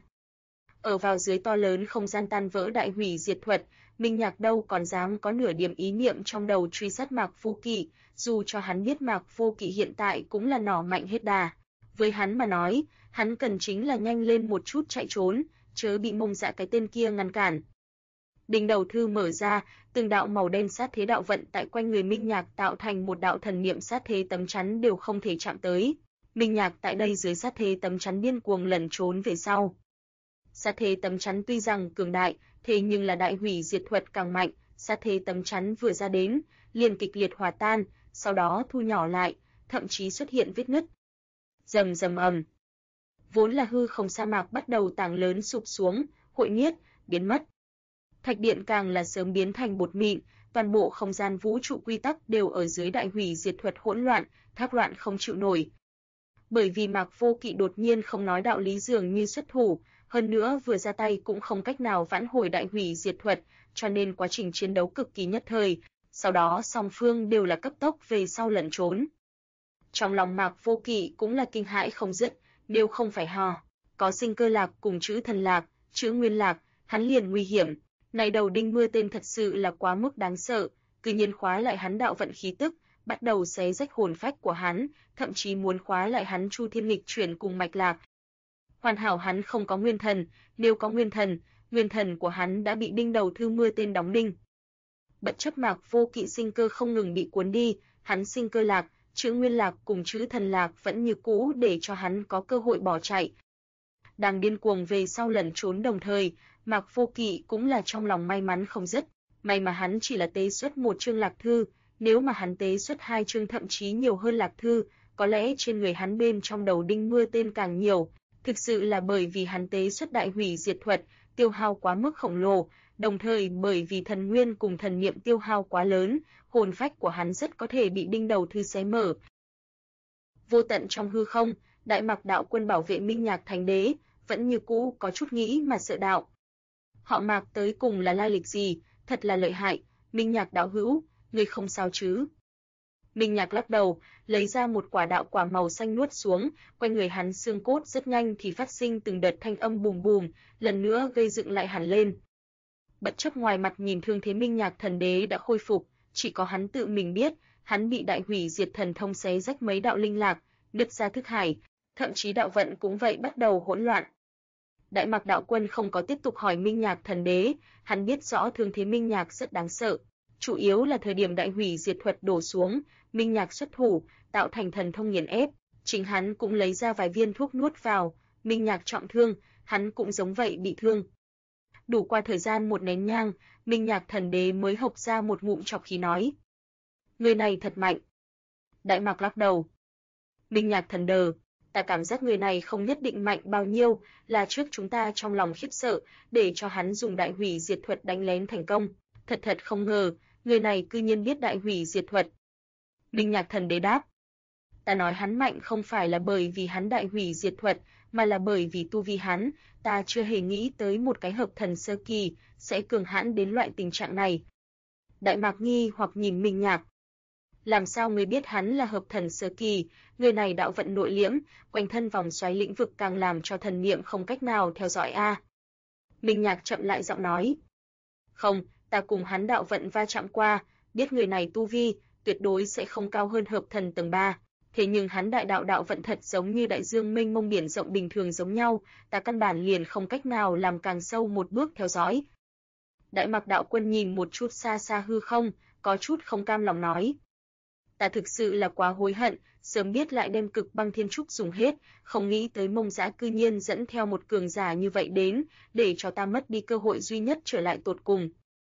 Ở vào dưới to lớn không gian tan vỡ đại hủy diệt thuật, Minh Nhạc đâu còn dám có nửa điểm ý niệm trong đầu truy sát Mạc Vô Kỵ, dù cho hắn biết Mạc Vô Kỵ hiện tại cũng là nỏ mạnh hết đà. Với hắn mà nói, hắn cần chính là nhanh lên một chút chạy trốn, chớ bị Mông Dạ cái tên kia ngăn cản. Đinh đầu thư mở ra, từng đạo màu đen sát thế đạo vận tại quanh người Minh Nhạc tạo thành một đạo thần niệm sát thế tấm chắn đều không thể chạm tới. Minh Nhạc tại đây dưới sát thế tấm chắn điên cuồng lẩn trốn về sau. Sát thế tấm chắn tuy rằng cường đại, thế nhưng là đại hủy diệt thuật càng mạnh, sát thế tấm chắn vừa ra đến, liền kịch liệt hòa tan, sau đó thu nhỏ lại, thậm chí xuất hiện vết nứt. Rầm rầm ầm. Vốn là hư không sa mạc bắt đầu tảng lớn sụp xuống, hội nghiết, biến mất. Thạch điện càng là sớm biến thành bột mịn, toàn bộ không gian vũ trụ quy tắc đều ở dưới đại hủy diệt thuật hỗn loạn, thác loạn không chịu nổi. Bởi vì Mạc Vô Kỵ đột nhiên không nói đạo lý dường như xuất thủ, hơn nữa vừa ra tay cũng không cách nào vãn hồi đại hủy diệt thuật, cho nên quá trình chiến đấu cực kỳ nhất thời, sau đó song phương đều là cấp tốc về sau lẩn trốn. Trong lòng Mạc Vô Kỵ cũng là kinh hãi không dứt, nếu không phải có sinh cơ lạc cùng chữ thần lạc, chữ nguyên lạc, hắn liền nguy hiểm. Này đầu đinh mưa tên thật sự là quá mức đáng sợ, cứ nhiên khóa lại hắn đạo vận khí tức, bắt đầu xé rách hồn phách của hắn, thậm chí muốn khóa lại hắn chu thiên nghịch chuyển cùng mạch lạc. Hoàn hảo hắn không có nguyên thần, nếu có nguyên thần của hắn đã bị đinh đầu thư mưa tên đóng đinh. Bất chấp Mạc Vô Kỵ sinh cơ không ngừng bị cuốn đi, hắn sinh cơ lạc, chữ nguyên lạc cùng chữ thần lạc vẫn như cũ để cho hắn có cơ hội bỏ chạy. Đang điên cuồng về sau lẩn trốn đồng thời, Mạc Vô Kỵ cũng là trong lòng may mắn không dứt, may mà hắn chỉ là tế xuất một chương lạc thư, nếu mà hắn tế xuất 2 chương thậm chí nhiều hơn lạc thư, có lẽ trên người hắn bên trong đầu đinh mưa tên càng nhiều, thực sự là bởi vì hắn tế xuất đại hủy diệt thuật, tiêu hao quá mức khổng lồ, đồng thời bởi vì thần nguyên cùng thần niệm tiêu hao quá lớn, hồn phách của hắn rất có thể bị đinh đầu thư xé mở. Vô tận trong hư không, Đại Mạc đạo quân bảo vệ Minh Nhạc Thánh Đế, vẫn như cũ có chút nghĩ mà sợ đạo. Họ Mạc tới cùng là lai lịch gì, thật là lợi hại, Minh Nhạc đạo hữu, ngươi không sao chứ? Minh Nhạc lắc đầu, lấy ra một quả đạo quả màu xanh nuốt xuống, quanh người hắn xương cốt rất nhanh thì phát sinh từng đợt thanh âm bùm bùm, lần nữa gây dựng lại hẳn lên. Bất chấp ngoài mặt nhìn thương thế Minh Nhạc Thần Đế đã khôi phục, chỉ có hắn tự mình biết, hắn bị đại hủy diệt thần thông xé rách mấy đạo linh lạc, nứt ra thức hải, thậm chí đạo vận cũng vậy bắt đầu hỗn loạn. Đại Mạc đạo quân không có tiếp tục hỏi Minh Nhạc Thần Đế, hắn biết rõ thương thế Minh Nhạc rất đáng sợ, chủ yếu là thời điểm đại hủy diệt thuật đổ xuống, Minh Nhạc xuất thủ, tạo thành thần thông nghiền ép, chính hắn cũng lấy ra vài viên thuốc nuốt vào, Minh Nhạc trọng thương, hắn cũng giống vậy bị thương. Đủ qua thời gian một nén nhang, Minh Nhạc Thần Đế mới hộc ra một ngụm trọc khí nói: "Người này thật mạnh." Đại Mạc lắc đầu: Minh Nhạc thần đờ, ta cảm giác người này không nhất định mạnh bao nhiêu, là trước chúng ta trong lòng khiếp sợ, để cho hắn dùng đại hủy diệt thuật đánh lén thành công. Thật không ngờ, người này cư nhiên biết đại hủy diệt thuật. Minh Nhạc thần đế đáp, ta nói hắn mạnh không phải là bởi vì hắn đại hủy diệt thuật, mà là bởi vì tu vi hắn, ta chưa hề nghĩ tới một cái hợp thần sơ kỳ sẽ cường hãn đến loại tình trạng này. Đại Mạc nghi hoặc nhìn Minh Nhạc. Làm sao ngươi biết hắn là hợp thần sơ kỳ? Người này đạo vận nội liễm, quanh thân vòng xoáy lĩnh vực càng làm cho thần niệm không cách nào theo dõi a. Minh Nhạc chậm lại giọng nói. Không, ta cùng hắn đạo vận va chạm qua, biết người này tu vi tuyệt đối sẽ không cao hơn hợp thần tầng 3. Thế nhưng hắn đại đạo vận thật giống như đại dương mênh mông biển rộng bình thường giống nhau, ta căn bản liền không cách nào làm càng sâu một bước theo dõi. Đại Mạc đạo quân nhìn một chút xa xa hư không, có chút không cam lòng nói. Ta thực sự là quá hối hận, sớm biết lại đem cực băng thiên trúc dùng hết, không nghĩ tới Mông Dã cư nhiên dẫn theo một cường giả như vậy đến, để cho ta mất đi cơ hội duy nhất trở lại tột cùng.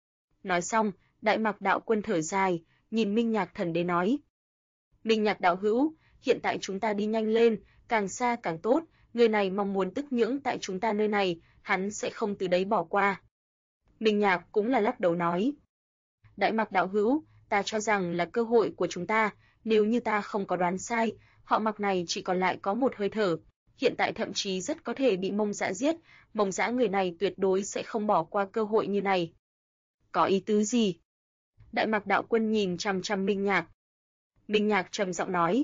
Nói xong, Đại Mạc đạo quân thở dài, nhìn Minh Nhạc thần đế nói. Minh Nhạc đạo hữu, hiện tại chúng ta đi nhanh lên, càng xa càng tốt, người này mong muốn tức nhưỡng tại chúng ta nơi này, hắn sẽ không từ đấy bỏ qua. Minh Nhạc cũng là lắc đầu nói. Đại Mạc đạo hữu, ta cho rằng là cơ hội của chúng ta, nếu như ta không có đoán sai, họ Mạc này chỉ còn lại có một hơi thở, hiện tại thậm chí rất có thể bị Mông Dã giết, Mông Dã người này tuyệt đối sẽ không bỏ qua cơ hội như này. Có ý tứ gì? Đại Mạc đạo quân nhìn chằm chằm Minh Nhạc. Minh Nhạc trầm giọng nói.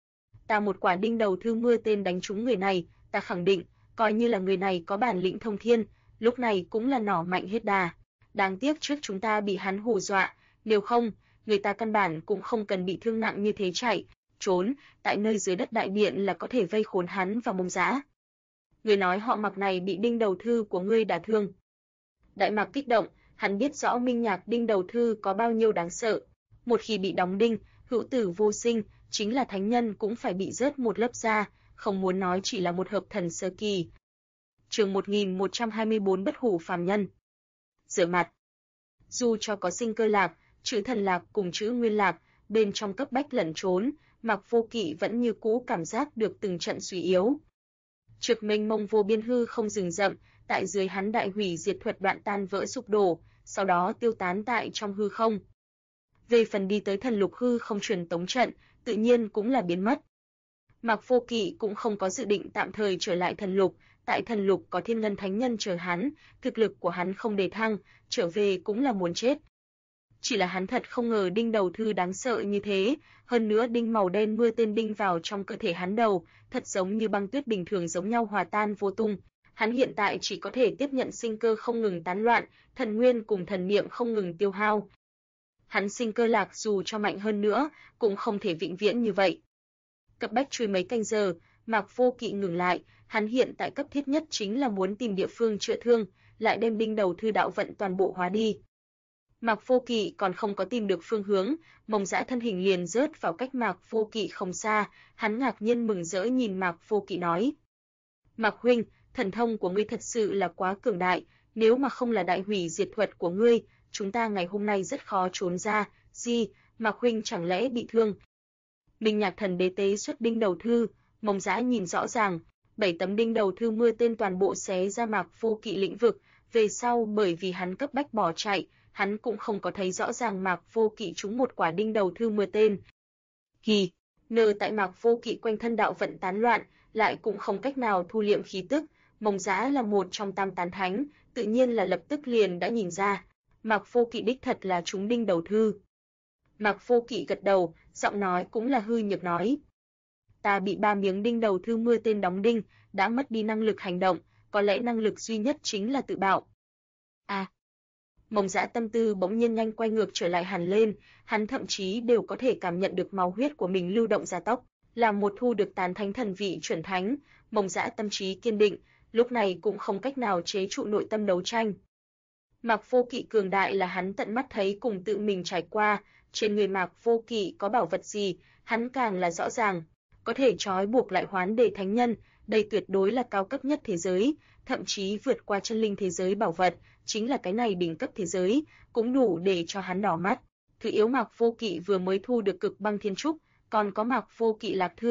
Ta một quả đinh đầu thư mưa tên đánh trúng người này, ta khẳng định, coi như là người này có bản lĩnh thông thiên, lúc này cũng là nỏ mạnh hết đà. Đáng tiếc trước chúng ta bị hắn hù dọa, nếu không, người ta căn bản cũng không cần bị thương nặng như thế chạy, trốn, tại nơi dưới đất đại điện là có thể vây khốn hắn và Mông Dã. Người nói họ Mạc này bị đinh đầu thư của ngươi đả thương. Đại Mạc kích động, hắn biết rõ Minh Nhạc đinh đầu thư có bao nhiêu đáng sợ. Một khi bị đóng đinh, hữu tử vô sinh, chính là thánh nhân cũng phải bị rớt một lớp da, không muốn nói chỉ là một hợp thần sơ kỳ. Chương 1124 bất hủ phàm nhân. Rửa mặt. Dù cho có sinh cơ lạc, chữ thần lạc cùng chữ nguyên lạc, bên trong cấp bách lẩn trốn, Mạc Vô Kỵ vẫn như cũ cảm giác được từng trận suy yếu. Trực mênh mông vô biên hư không rừng rậm, tại dưới hắn đại hủy diệt thuật đoạn tan vỡ sụp đổ, sau đó tiêu tán tại trong hư không. Về phần đi tới thần lục hư không truyền tống trận, tự nhiên cũng là biến mất. Mạc Vô Kỵ cũng không có dự định tạm thời trở lại thần lục, tại thần lục có Thiên Ngân Thánh Nhân chờ hắn, thực lực của hắn không đề thăng, trở về cũng là muốn chết. Chỉ là hắn thật không ngờ đinh đầu thư đáng sợ như thế, hơn nữa đinh màu đen mưa tên đinh vào trong cơ thể hắn đầu, thật giống như băng tuyết bình thường giống nhau hòa tan vô tung. Hắn hiện tại chỉ có thể tiếp nhận sinh cơ không ngừng tán loạn, thần nguyên cùng thần niệm không ngừng tiêu hao. Hắn sinh cơ lạc dù cho mạnh hơn nữa, cũng không thể vĩnh viễn như vậy. Cấp bách truy mấy canh giờ, Mạc Vô Kỵ ngừng lại, hắn hiện tại cấp thiết nhất chính là muốn tìm địa phương chữa thương, lại đem đinh đầu thư đạo vận toàn bộ hóa đi. Mạc Vô Kỵ còn không có tìm được phương hướng, Mông Dã thân hình liền rớt vào cách Mạc Vô Kỵ không xa, hắn ngạc nhiên mừng rỡ nhìn Mạc Vô Kỵ nói. Mạc huynh, thần thông của ngươi thật sự là quá cường đại, nếu mà không là đại hủy diệt thuật của ngươi, chúng ta ngày hôm nay rất khó trốn ra. Gì, Mạc huynh chẳng lẽ bị thương? Minh Nhạc thần đế tế xuất đinh đầu thư, Mông Dã nhìn rõ ràng, 7 tấm đinh đầu thư mưa tên toàn bộ xé ra Mạc Vô Kỵ lĩnh vực, về sau bởi vì hắn cấp bách bỏ chạy, hắn cũng không có thấy rõ ràng Mạc Vô Kỵ trúng một quả đinh đầu thư mưa tên. Hì, nờ tại Mạc Vô Kỵ quanh thân đạo vận tán loạn, lại cũng không cách nào thu liệm khí tức, Mông Dã là một trong tam tán thánh, tự nhiên là lập tức liền đã nhìn ra, Mạc Vô Kỵ đích thật là trúng đinh đầu thư. Mạc Vô Kỵ gật đầu, giọng nói cũng là hư nhược nói. Ta bị 3 miếng đinh đầu thư mưa tên đóng đinh, đã mất đi năng lực hành động, có lẽ năng lực duy nhất chính là tự bạo. Mông Dã tâm tư bỗng nhiên nhanh quay ngược trở lại hẳn lên, hắn thậm chí đều có thể cảm nhận được máu huyết của mình lưu động gia tốc, là một thu được tán thánh thần vị chuẩn thánh, Mông Dã tâm trí kiên định, lúc này cũng không cách nào chế trụ nội tâm đấu tranh. Mạc Vô Kỵ cường đại là hắn tận mắt thấy cùng tự mình trải qua, trên người Mạc Vô Kỵ có bảo vật gì, hắn càng là rõ ràng, có thể trói buộc lại Hoán Đề thánh nhân, đây tuyệt đối là cao cấp nhất thế giới, thậm chí vượt qua chân linh thế giới bảo vật, chính là cái này đỉnh cấp thế giới, cũng đủ để cho hắn đỏ mắt. Thứ yếu Mạc Vô Kỵ vừa mới thu được cực băng thiên trúc, còn có Mạc Vô Kỵ lạc thư,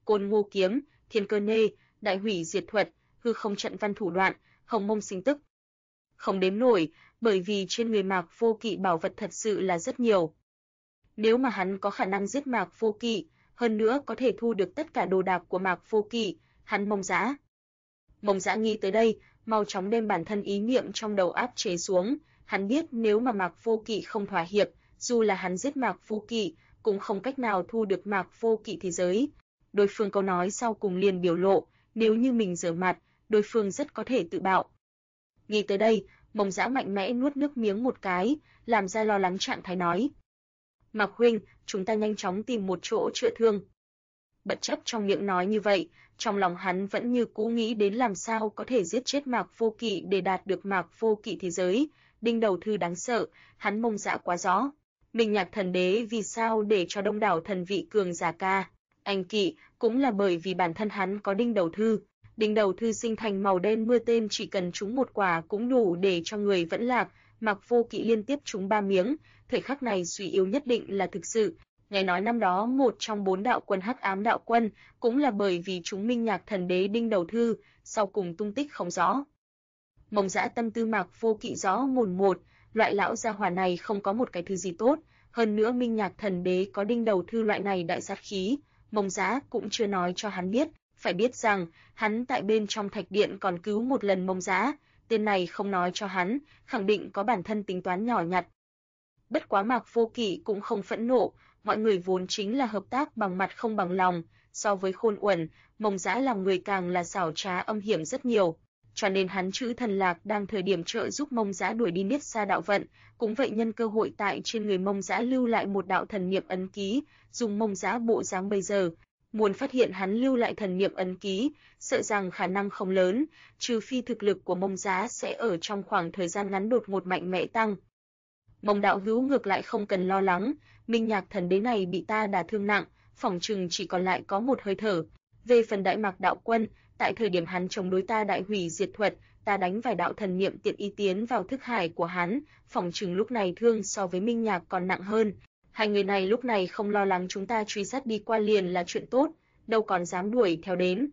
Côn Ngô kiếm, Thiên Cơ Nê, Đại Hủy Diệt Thuật, Hư Không Trận Văn thủ đoạn, Hồng Mông Sinh Tức. Không đếm nổi, bởi vì trên người Mạc Vô Kỵ bảo vật thật sự là rất nhiều. Nếu mà hắn có khả năng giết Mạc Vô Kỵ, hơn nữa có thể thu được tất cả đồ đạc của Mạc Vô Kỵ, hắn Mông Dã. Mông Dã nghĩ tới đây, mau chóng đem bản thân ý niệm trong đầu áp chế xuống, hắn biết nếu mà Mạc Vô Kỵ không thỏa hiệp, dù là hắn giết Mạc Vô Kỵ, cũng không cách nào thu được Mạc Vô Kỵ thế giới. Đối phương câu nói sau cùng liền biểu lộ, nếu như mình giở mặt, đối phương rất có thể tự bạo. Nghĩ tới đây, Mông Dã mạnh mẽ nuốt nước miếng một cái, làm ra lo lắng trạng thái nói: "Mạc huynh, chúng ta nhanh chóng tìm một chỗ chữa thương." Bất chấp trong miệng nói như vậy, trong lòng hắn vẫn như cũ nghĩ đến làm sao có thể giết chết Mạc Vô Kỵ để đạt được Mạc Vô Kỵ thế giới. Đinh đầu thư đáng sợ, hắn Mông Dã quá rõ. Minh Nhạc Thần Đế vì sao để cho đông đảo thần vị cường giả ca anh kỵ, cũng là bởi vì bản thân hắn có đinh đầu thư. Đinh đầu thư sinh thành màu đen mưa tên, chỉ cần trúng một quả cũng đủ để cho người vẫn lạc. Mạc Vô Kỵ liên tiếp trúng 3 miếng, thời khắc này suy yếu nhất định là thực sự. Nghe nói năm đó một trong 4 đạo quân Hắc Ám đạo quân, cũng là bởi vì chúng Minh Nhạc Thần Đế đinh đầu thư, sau cùng tung tích không rõ. Mông Dã tâm tư Mạc Vô Kỵ rõ mồn một, loại lão gia hỏa này không có một cái thứ gì tốt, hơn nữa Minh Nhạc Thần Đế có đinh đầu thư loại này đại sát khí, Mông Dã cũng chưa nói cho hắn biết, phải biết rằng hắn tại bên trong thạch điện còn cứu một lần Mông Dã, tên này không nói cho hắn, khẳng định có bản thân tính toán nhỏ nhặt. Bất quá Mạc Vô Kỵ cũng không phẫn nộ, mọi người vốn chính là hợp tác bằng mặt không bằng lòng, so với Khôn Uẩn, Mông Dã làm người càng là xảo trá âm hiểm rất nhiều, cho nên hắn chữ thần lạc đang thời điểm trợ giúp Mông Dã đuổi đi Niết Sa đạo vận, cũng vậy nhân cơ hội tại trên người Mông Dã lưu lại một đạo thần niệm ấn ký, dùng Mông Dã bộ dáng bây giờ, muốn phát hiện hắn lưu lại thần niệm ấn ký, sợ rằng khả năng không lớn, trừ phi thực lực của Mông Dã sẽ ở trong khoảng thời gian ngắn đột ngột mạnh mẽ tăng. Mông đạo hữu ngược lại không cần lo lắng, Minh Nhạc Thần Đế này bị ta đả thương nặng, phỏng chừng chỉ còn lại có một hơi thở. Về phần Đại Mạc đạo quân, tại thời điểm hắn chống đối ta Đại Hủy Diệt Thuật, ta đánh vài đạo thần niệm tiện ý tiến vào thức hải của hắn, phỏng chừng lúc này thương so với Minh Nhạc còn nặng hơn. Hai người này lúc này không lo lắng chúng ta truy sát đi qua liền là chuyện tốt, đâu còn dám đuổi theo đến.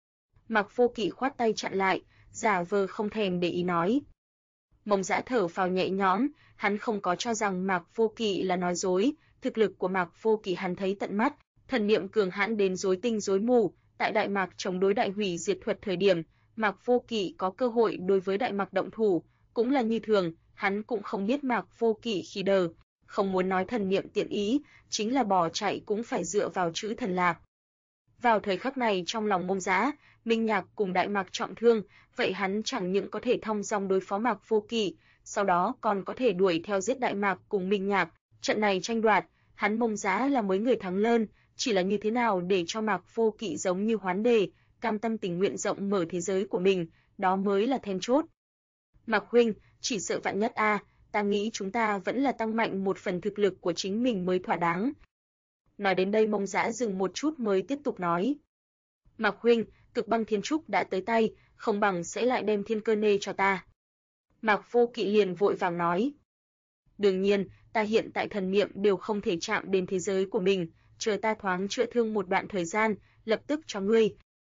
Mạc Vô Kỵ khoát tay chặn lại, giả vờ không thèm để ý nói. Mông Dã thở phào nhẹ nhõm, hắn không có cho rằng Mạc Vô Kỵ là nói dối, thực lực của Mạc Vô Kỵ hắn thấy tận mắt, thần niệm cường hãn đến rối tinh rối mù, tại Đại Mạc chống đối Đại Hủy Diệt Thuật thời điểm, Mạc Vô Kỵ có cơ hội đối với Đại Mạc động thủ, cũng là như thường, hắn cũng không biết Mạc Vô Kỵ khi đờ, không muốn nói thần niệm tiện ý, chính là bỏ chạy cũng phải dựa vào chữ thần lạc. Vào thời khắc này trong lòng Mông Dã, Minh Nhạc cùng Đại Mạc trọng thương, vậy hắn chẳng những có thể thong dong đối phó Mạc Vô Kỵ, sau đó còn có thể đuổi theo giết Đại Mạc cùng Minh Nhạc, trận này tranh đoạt, hắn Mông Dã là mới người thắng lớn, chỉ là như thế nào để cho Mạc Vô Kỵ giống như Hoán Đề, cam tâm tình nguyện rộng mở thế giới của mình, đó mới là then chốt. Mạc huynh, chỉ sợ vạn nhất a, ta nghĩ chúng ta vẫn là tăng mạnh một phần thực lực của chính mình mới thỏa đáng. Nói đến đây Mông Dã dừng một chút mới tiếp tục nói. Mạc huynh, Cực Băng Thiên Trúc đã tới tay, không bằng sẽ lại đem Thiên Cơ Nê cho ta. Mạc Vô Kỵ liền vội vàng nói. Đương nhiên, ta hiện tại thần niệm đều không thể chạm đến thế giới của mình, chờ ta thoáng chữa thương một đoạn thời gian, lập tức cho ngươi.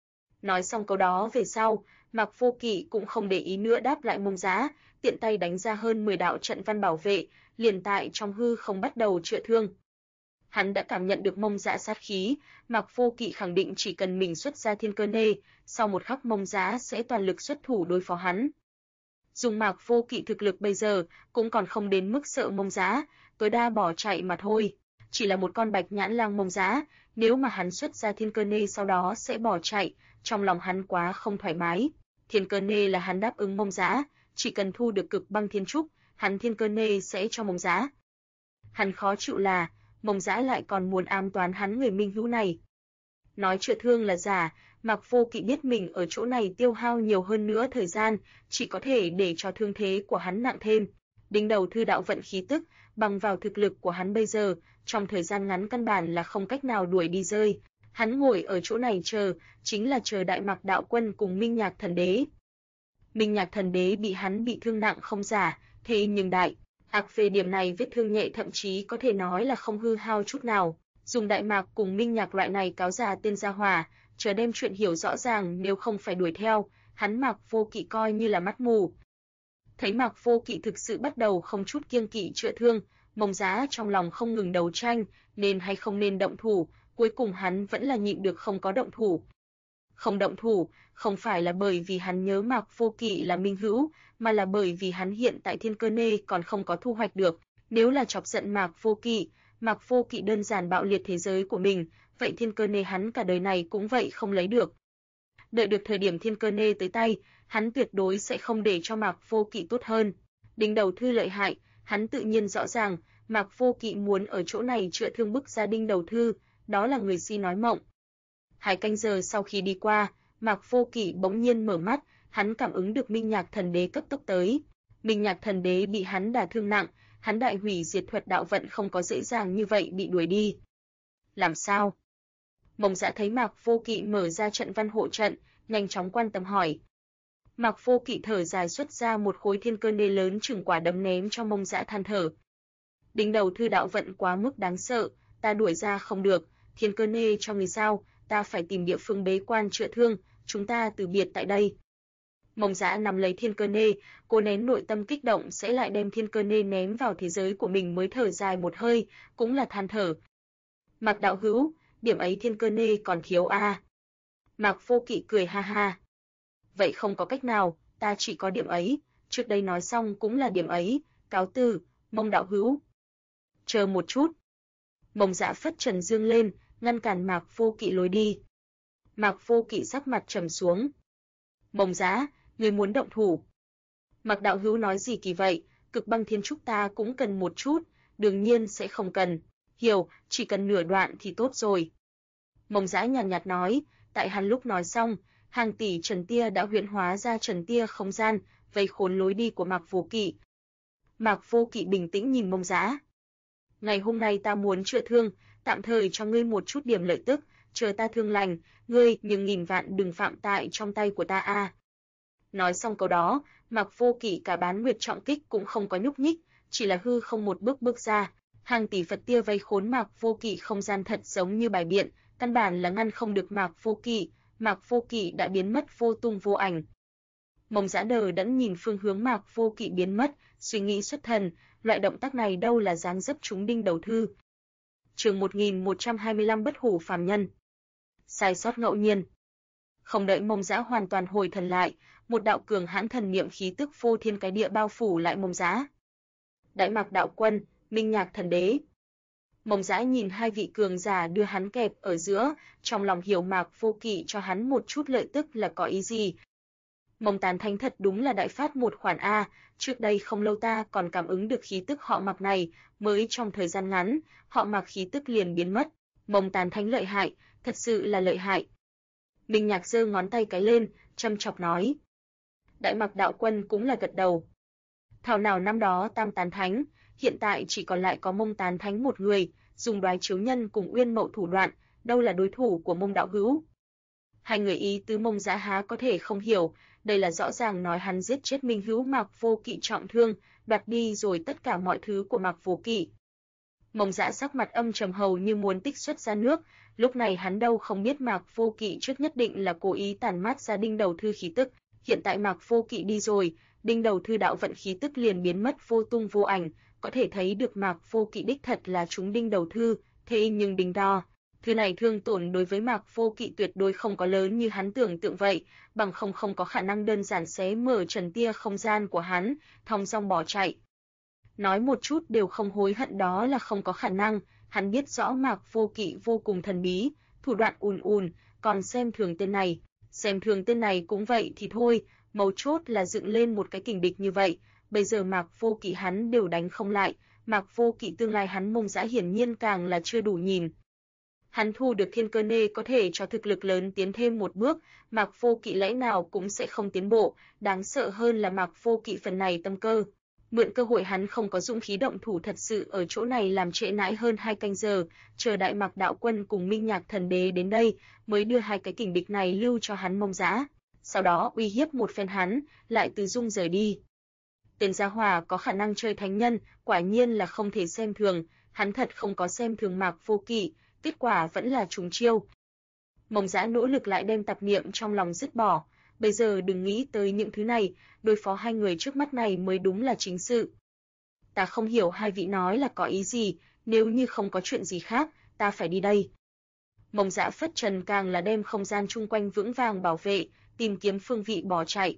Nói xong câu đó về sau, Mạc Vô Kỵ cũng không để ý nữa đáp lại Mông Dã, tiện tay đánh ra hơn 10 đạo trận văn bảo vệ, liền tại trong hư không bắt đầu chữa thương. Hắn đã cảm nhận được Mông Dã sát khí, Mạc Vô Kỵ khẳng định chỉ cần mình xuất ra Thiên Cơ Nê, sau một khắc Mông Dã sẽ toàn lực xuất thủ đối phó hắn. Dùng Mạc Vô Kỵ thực lực bây giờ, cũng còn không đến mức sợ Mông Dã, tối đa bỏ chạy mà thôi. Chỉ là một con bạch nhãn lang Mông Dã, nếu mà hắn xuất ra Thiên Cơ Nê sau đó sẽ bỏ chạy, trong lòng hắn quá không thoải mái. Thiên Cơ Nê là hắn đáp ứng Mông Dã, chỉ cần thu được Cực Băng Thiên Trúc, hắn Thiên Cơ Nê sẽ cho Mông Dã. Hắn khó chịu là Mông Dã lại còn muốn ám toán hắn người minh hữu này. Nói chữa thương là giả, Mạc Vô Kỵ biết mình ở chỗ này tiêu hao nhiều hơn nữa thời gian, chỉ có thể để cho thương thế của hắn nặng thêm. Đính đầu thư đạo vận khí tức, bằng vào thực lực của hắn bây giờ, trong thời gian ngắn căn bản là không cách nào đuổi đi rơi. Hắn ngồi ở chỗ này chờ, chính là chờ Đại Mạc đạo quân cùng Minh Nhạc Thần Đế. Minh Nhạc Thần Đế bị hắn bị thương nặng không giả, thế nhưng Đại Mạc về điểm này vết thương nhẹ thậm chí có thể nói là không hư hao chút nào. Dùng Đại Mạc cùng Minh Nhạc loại này cáo già tên gia hỏa, chờ đem chuyện hiểu rõ ràng, nếu không phải đuổi theo, hắn Mạc Vô Kỵ coi như là mắt mù. Thấy Mạc Vô Kỵ thực sự bắt đầu không chút kiêng kỵ chữa thương, Mông Giá trong lòng không ngừng đấu tranh, nên hay không nên động thủ, cuối cùng hắn vẫn là nhịn được không có động thủ. Không động thủ, không phải là bởi vì hắn nhớ Mạc Vô Kỵ là minh hữu, mà là bởi vì hắn hiện tại Thiên Cơ Nê còn không có thu hoạch được, nếu là chọc giận Mạc Vô Kỵ đơn giản bạo liệt thế giới của mình, vậy Thiên Cơ Nê hắn cả đời này cũng vậy không lấy được. Đợi được thời điểm Thiên Cơ Nê tới tay, hắn tuyệt đối sẽ không để cho Mạc Vô Kỵ tốt hơn. Đinh Đầu Thư lợi hại, hắn tự nhiên rõ ràng, Mạc Vô Kỵ muốn ở chỗ này chữa thương bức ra Đinh Đầu Thư, đó là người si nói mộng. 2 canh giờ sau khi đi qua, Mạc Vô Kỵ bỗng nhiên mở mắt, hắn cảm ứng được Minh Nhạc Thần Đế cấp tốc tới. Minh Nhạc Thần Đế bị hắn đả thương nặng, hắn đại hủy diệt thuật đạo vận không có dễ dàng như vậy bị đuổi đi. Làm sao? Mông Dã thấy Mạc Vô Kỵ mở ra trận văn hộ trận, nhanh chóng quan tâm hỏi. Mạc Vô Kỵ thở dài xuất ra một khối Thiên Cơ Nê lớn chừng quả đấm ném cho Mông Dã than thở. Đinh Đầu Thư đạo vận quá mức đáng sợ, ta đuổi ra không được, Thiên Cơ Nê cho người sao, ta phải tìm địa phương bế quan chữa thương, chúng ta từ biệt tại đây. Mông Dã nắm lấy Thiên Cơ Nê, cô nén nội tâm kích động sẽ lại đem Thiên Cơ Nê ném vào thế giới của mình mới thở dài một hơi, cũng là than thở. Mạc đạo hữu, điểm ấy Thiên Cơ Nê còn thiếu a. Mạc Vô Kỵ cười ha ha. Vậy không có cách nào, ta chỉ có điểm ấy, trước đây nói xong cũng là điểm ấy, cáo từ, Mông đạo hữu. Chờ một chút. Mông Dã phất trần dương lên, ngăn cản Mạc Vô Kỵ lối đi. Mạc Vô Kỵ sắc mặt trầm xuống. Mông Dã, ngươi muốn động thủ? Mạc đạo hữu nói gì kỳ vậy, Cực Băng Thiên Trúc ta cũng cần một chút, đương nhiên sẽ không cần. Hiểu, chỉ cần nửa đoạn thì tốt rồi. Mông Dã nhàn nhạt nói, tại hắn lúc nói xong, hàng tỷ trần tia đã huyễn hóa ra trần tia không gian, vây khốn lối đi của Mạc Vô Kỵ. Mạc Vô Kỵ bình tĩnh nhìn Mông Dã. Ngày hôm nay ta muốn chữa thương, tạm thời cho ngươi một chút điểm lợi tức, chờ ta thương lành, ngươi nhưng nghìn vạn đừng phạm tại trong tay của ta a. Nói xong câu đó, Mạc Vô Kỵ cả bán nguyệt trọng kích cũng không có nhúc nhích, chỉ là hư không một bước bước ra, hàng tỷ Phật tia vây khốn Mạc Vô Kỵ không gian thật giống như bài biện, căn bản là ngăn không được Mạc Vô Kỵ đã biến mất vô tung vô ảnh. Mông Dã đờ đẫn nhìn phương hướng Mạc Vô Kỵ biến mất, suy nghĩ xuất thần, loại động tác này đâu là dáng dấp chúng Đinh Đầu Thư. Chương 1125 Bất hủ phàm nhân. Sai sót ngẫu nhiên. Không đợi Mông Dã hoàn toàn hồi thần lại, một đạo cường hãn thần niệm khí tức phô thiên cái địa bao phủ lại Mông Dã. Đại Mạc đạo quân, Minh Nhạc Thần Đế. Mông Dã nhìn hai vị cường giả đưa hắn kẹp ở giữa, trong lòng hiểu Mạc Vô Kỵ cho hắn một chút lợi tức là có ý gì. Mông Tán Thánh thật đúng là đại phát một khoản a, trước đây không lâu ta còn cảm ứng được khí tức họ Mạc này, mới trong thời gian ngắn, họ Mạc khí tức liền biến mất. Mông Tán Thánh lợi hại, thật sự là lợi hại. Minh Nhạc giơ ngón tay cái lên, châm chọc nói. Đại Mạc đạo quân cũng là gật đầu. Thảo nào năm đó Tam Tán Thánh, hiện tại chỉ còn lại có Mông Tán Thánh một người, dùng Đoái Chiếu Nhân cùng Uyên Mậu thủ đoạn, đâu là đối thủ của Mông đạo hữu. Hai người ý tứ Mông Dã há có thể không hiểu, đây là rõ ràng nói hắn giết chết minh hữu Mạc Vô Kỵ trọng thương, đoạt đi rồi tất cả mọi thứ của Mạc Vô Kỵ. Mông Dã sắc mặt âm trầm hầu như muốn tích xuất ra nước, lúc này hắn đâu không biết Mạc Vô Kỵ trước nhất định là cố ý tàn mát ra Đinh Đầu Thư khí tức, hiện tại Mạc Vô Kỵ đi rồi, Đinh Đầu Thư đạo vận khí tức liền biến mất vô tung vô ảnh, có thể thấy được Mạc Vô Kỵ đích thật là chúng Đinh Đầu Thư, thế nhưng đinh đo, thứ này thương tổn đối với Mạc Vô Kỵ tuyệt đối không có lớn như hắn tưởng tượng vậy, bằng không có khả năng đơn giản xé mở trần tia không gian của hắn, thong dong bỏ chạy. Nói một chút đều không hối hận đó là không có khả năng, hắn biết rõ Mạc Vô Kỵ vô cùng thần bí, thủ đoạn ùn, còn xem thường tên này cũng vậy thì thôi, mấu chốt là dựng lên một cái kình địch như vậy, bây giờ Mạc Vô Kỵ hắn đều đánh không lại, Mạc Vô Kỵ tương lai hắn Mông Dã hiển nhiên càng là chưa đủ nhìn. Hắn thu được Thiên Cơ Nê có thể cho thực lực lớn tiến thêm một bước, Mạc Vô Kỵ lẽ nào cũng sẽ không tiến bộ, đáng sợ hơn là Mạc Vô Kỵ phần này tâm cơ. Mượn cơ hội hắn không có dũng khí động thủ thật sự ở chỗ này làm trễ nãi hơn 2 canh giờ, chờ Đại Mạc đạo quân cùng Minh Nhạc Thần Đế đến đây, mới đưa hai cái kình địch này lưu cho hắn Mông Dã, sau đó uy hiếp một phen hắn, lại từ dung rời đi. Tên gia hỏa có khả năng chơi thánh nhân, quả nhiên là không thể xem thường, hắn thật không có xem thường Mạc Vô Kỵ, kết quả vẫn là trúng chiêu. Mông Dã nỗ lực lại đem tạp niệm trong lòng dứt bỏ, bây giờ đừng nghĩ tới những thứ này, đối phó hai người trước mắt này mới đúng là chính sự. Ta không hiểu hai vị nói là có ý gì, nếu như không có chuyện gì khác, ta phải đi đây. Mông Dã phất trần càng là đem không gian chung quanh vững vàng bảo vệ, tìm kiếm phương vị bỏ chạy.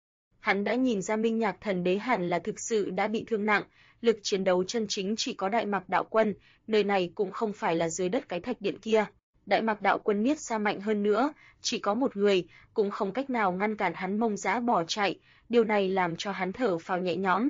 Hắn đã nhìn ra Minh Nhạc Thần Đế hẳn là thực sự đã bị thương nặng, lực chiến đấu chân chính chỉ có Đại Mạc Đạo Quân, nơi này cũng không phải là dưới đất cái thạch điện kia. Đại Mạc Đạo Quân Niết Sa mạnh hơn nữa, chỉ có một người, cũng không cách nào ngăn cản hắn. Mông Dã bỏ chạy, điều này làm cho hắn thở phào nhẹ nhõm.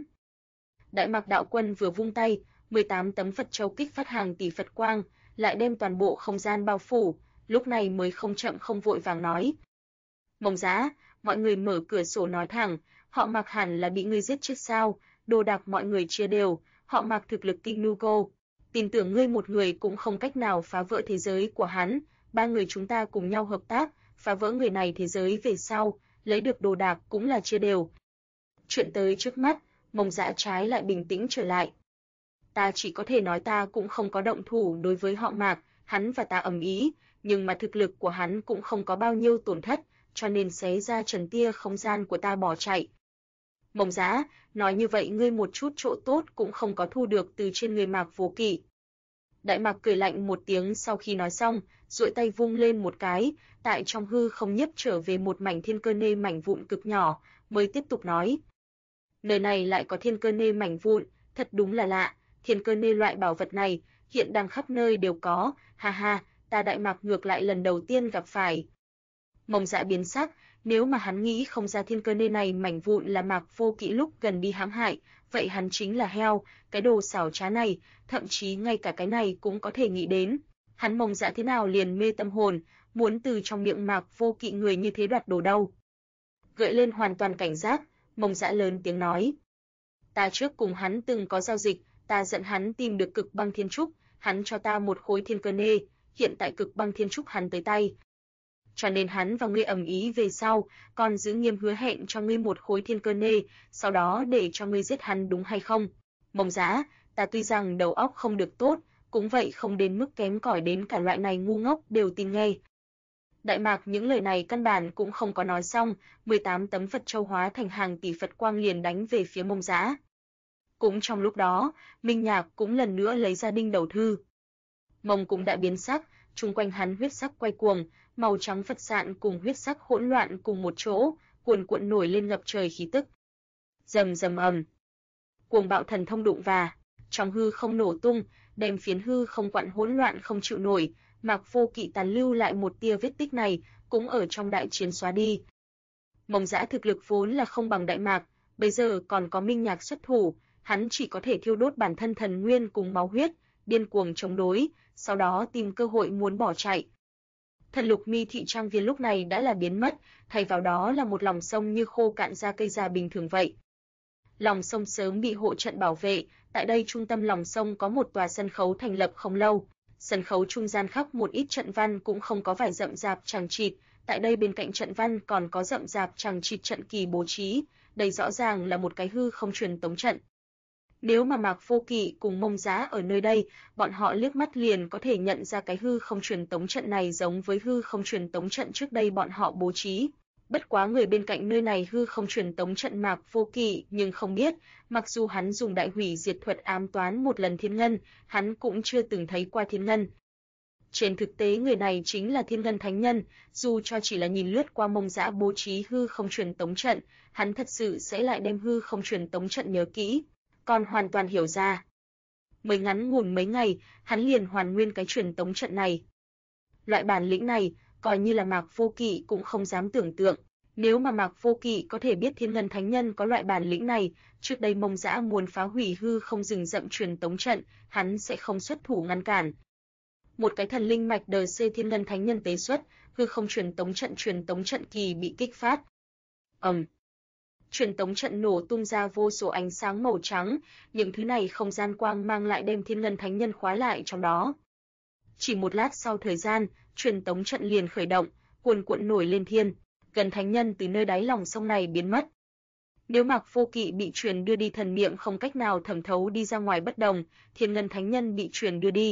Đại Mạc Đạo Quân vừa vung tay, 18 tấm Phật châu kích phát hàng tỷ Phật quang, lại đem toàn bộ không gian bao phủ, lúc này mới không chậm không vội vàng nói: "Mông Dã, mọi người mở cửa sổ nói thẳng, họ Mạc hẳn là bị ngươi giết chết sao? Đồ đạc mọi người chia đều, họ Mạc thực lực kinh nu cô, tin tưởng ngươi một người cũng không cách nào phá vỡ thế giới của hắn, ba người chúng ta cùng nhau hợp tác, phá vỡ người này thế giới về sau, lấy được đồ đạc cũng là chia đều." Chuyện tới trước mắt, Mông Dã trái lại bình tĩnh trở lại. Ta chỉ có thể nói ta cũng không có động thủ đối với họ Mạc, hắn và ta ầm ĩ, nhưng mà thực lực của hắn cũng không có bao nhiêu tổn thất, cho nên xé ra trần tia không gian của ta bỏ chạy. Mông Dã, nói như vậy ngươi một chút chỗ tốt cũng không có thu được từ trên người Mạc Vô Kỵ. Đại Mạc cười lạnh một tiếng sau khi nói xong, duỗi tay vung lên một cái, tại trong hư không nhấp trở về một mảnh thiên cơ nê mảnh vụn cực nhỏ, mới tiếp tục nói: "Nơi này lại có thiên cơ nê mảnh vụn, thật đúng là lạ, thiên cơ nê loại bảo vật này hiện đang khắp nơi đều có, ha ha, ta Đại Mạc ngược lại lần đầu tiên gặp phải." Mông Dã biến sắc, nếu mà hắn nghĩ không ra thiên cơ nê này mảnh vụn là Mạc Vô Kỵ lúc gần đi hãm hại, vậy hắn chính là heo, cái đồ xảo trá này, thậm chí ngay cả cái này cũng có thể nghĩ đến. Hắn Mông Dã thế nào liền mê tâm hồn, muốn từ trong miệng Mạc Vô Kỵ người như thế đoạt đồ đâu. Gợi lên hoàn toàn cảnh giác, Mông Dã lớn tiếng nói: "Ta trước cùng hắn từng có giao dịch, ta dẫn hắn tìm được Cực Băng Thiên Trúc, hắn cho ta một khối thiên cơ nê, hiện tại Cực Băng Thiên Trúc hắn tới tay. Cho nên hắn và ngươi ầm ĩ về sau, còn giữ nghiêm hứa hẹn cho ngươi một khối thiên cơ nê, sau đó để cho ngươi giết hắn đúng hay không? Mông Dã, ta tuy rằng đầu óc không được tốt, cũng vậy không đến mức kém cỏi đến cả loại này ngu ngốc đều tin nghe." Đại Mạc những lời này căn bản cũng không có nói xong, 18 tấm Phật châu hóa thành hàng tỷ Phật quang liền đánh về phía Mông Dã. Cũng trong lúc đó, Minh Nhạc cũng lần nữa lấy ra đinh đầu thư. Mông cũng đã biến sắc, chung quanh hắn huyết sắc quay cuồng, màu trắng Phật sạn cùng huyết sắc hỗn loạn cùng một chỗ, cuồn cuộn nổi lên ngập trời khí tức. Rầm rầm ầm. Cuồng bạo thần thông đụng vào, trong hư không nổ tung, đem phiến hư không quặn hỗn loạn không chịu nổi, Mạc Vô Kỵ tàn lưu lại một tia vết tích này, cũng ở trong đại chiến xóa đi. Mông Dã thực lực vốn là không bằng Đại Mạc, bây giờ còn có Minh Nhạc xuất thủ, hắn chỉ có thể thiêu đốt bản thân thần nguyên cùng máu huyết, điên cuồng chống đối, sau đó tìm cơ hội muốn bỏ chạy. Thần Lục Mi thị trang viên lúc này đã là biến mất, thay vào đó là một lòng sông như khô cạn ra cây già bình thường vậy. Lòng sông sớm bị hộ trận bảo vệ, tại đây trung tâm lòng sông có một tòa sân khấu thành lập không lâu. Sân khấu trung gian khắc một ít trận văn cũng không có vài rậm rạp chằng chịt, tại đây bên cạnh trận văn còn có rậm rạp chằng chịt trận kỳ bố trí, đây rõ ràng là một cái hư không truyền tống trận. Nếu mà Mạc Vô Kỵ cùng Mông Dã ở nơi đây, bọn họ liếc mắt liền có thể nhận ra cái hư không truyền tống trận này giống với hư không truyền tống trận trước đây bọn họ bố trí. Bất quá người bên cạnh nơi này hư không truyền tống trận Mạc Vô Kỵ nhưng không biết, mặc dù hắn dùng đại hủy diệt thuật ám toán một lần Thiên Ngân, hắn cũng chưa từng thấy qua Thiên Ngân. Trên thực tế người này chính là Thiên Ngân Thánh Nhân, dù cho chỉ là nhìn lướt qua Mông Dã bố trí hư không truyền tống trận, hắn thật sự sẽ lại đem hư không truyền tống trận nhớ kỹ, còn hoàn toàn hiểu ra. Mới ngắn ngủn mấy ngày, hắn liền hoàn nguyên cái truyền tống trận này. Loại bản lĩnh này, coi như là Mạc Vô Kỵ cũng không dám tưởng tượng. Nếu mà Mạc Vô Kỵ có thể biết Thiên Ngân Thánh Nhân có loại bản lĩnh này, trước đây Mông Dã muốn phá hủy hư không rừng rậm truyền tống trận, hắn sẽ không xuất thủ ngăn cản. Một cái thần linh mạch đời C Thiên Ngân Thánh Nhân tế xuất, hư không truyền tống trận kỳ bị kích phát. Truyền tống trận nổ tung ra vô số ánh sáng màu trắng, những thứ này không gian quang mang lại đem Thiên Ngân Thánh Nhân khóa lại trong đó. Chỉ một lát sau thời gian, truyền tống trận liền khởi động, cuồn cuộn nổi lên thiên, gần Thánh Nhân từ nơi đáy lòng sông này biến mất. Nếu Mạc Vô Kỵ bị truyền đưa đi thần niệm không cách nào thẩm thấu đi ra ngoài bất đồng, Thiên Ngân Thánh Nhân bị truyền đưa đi,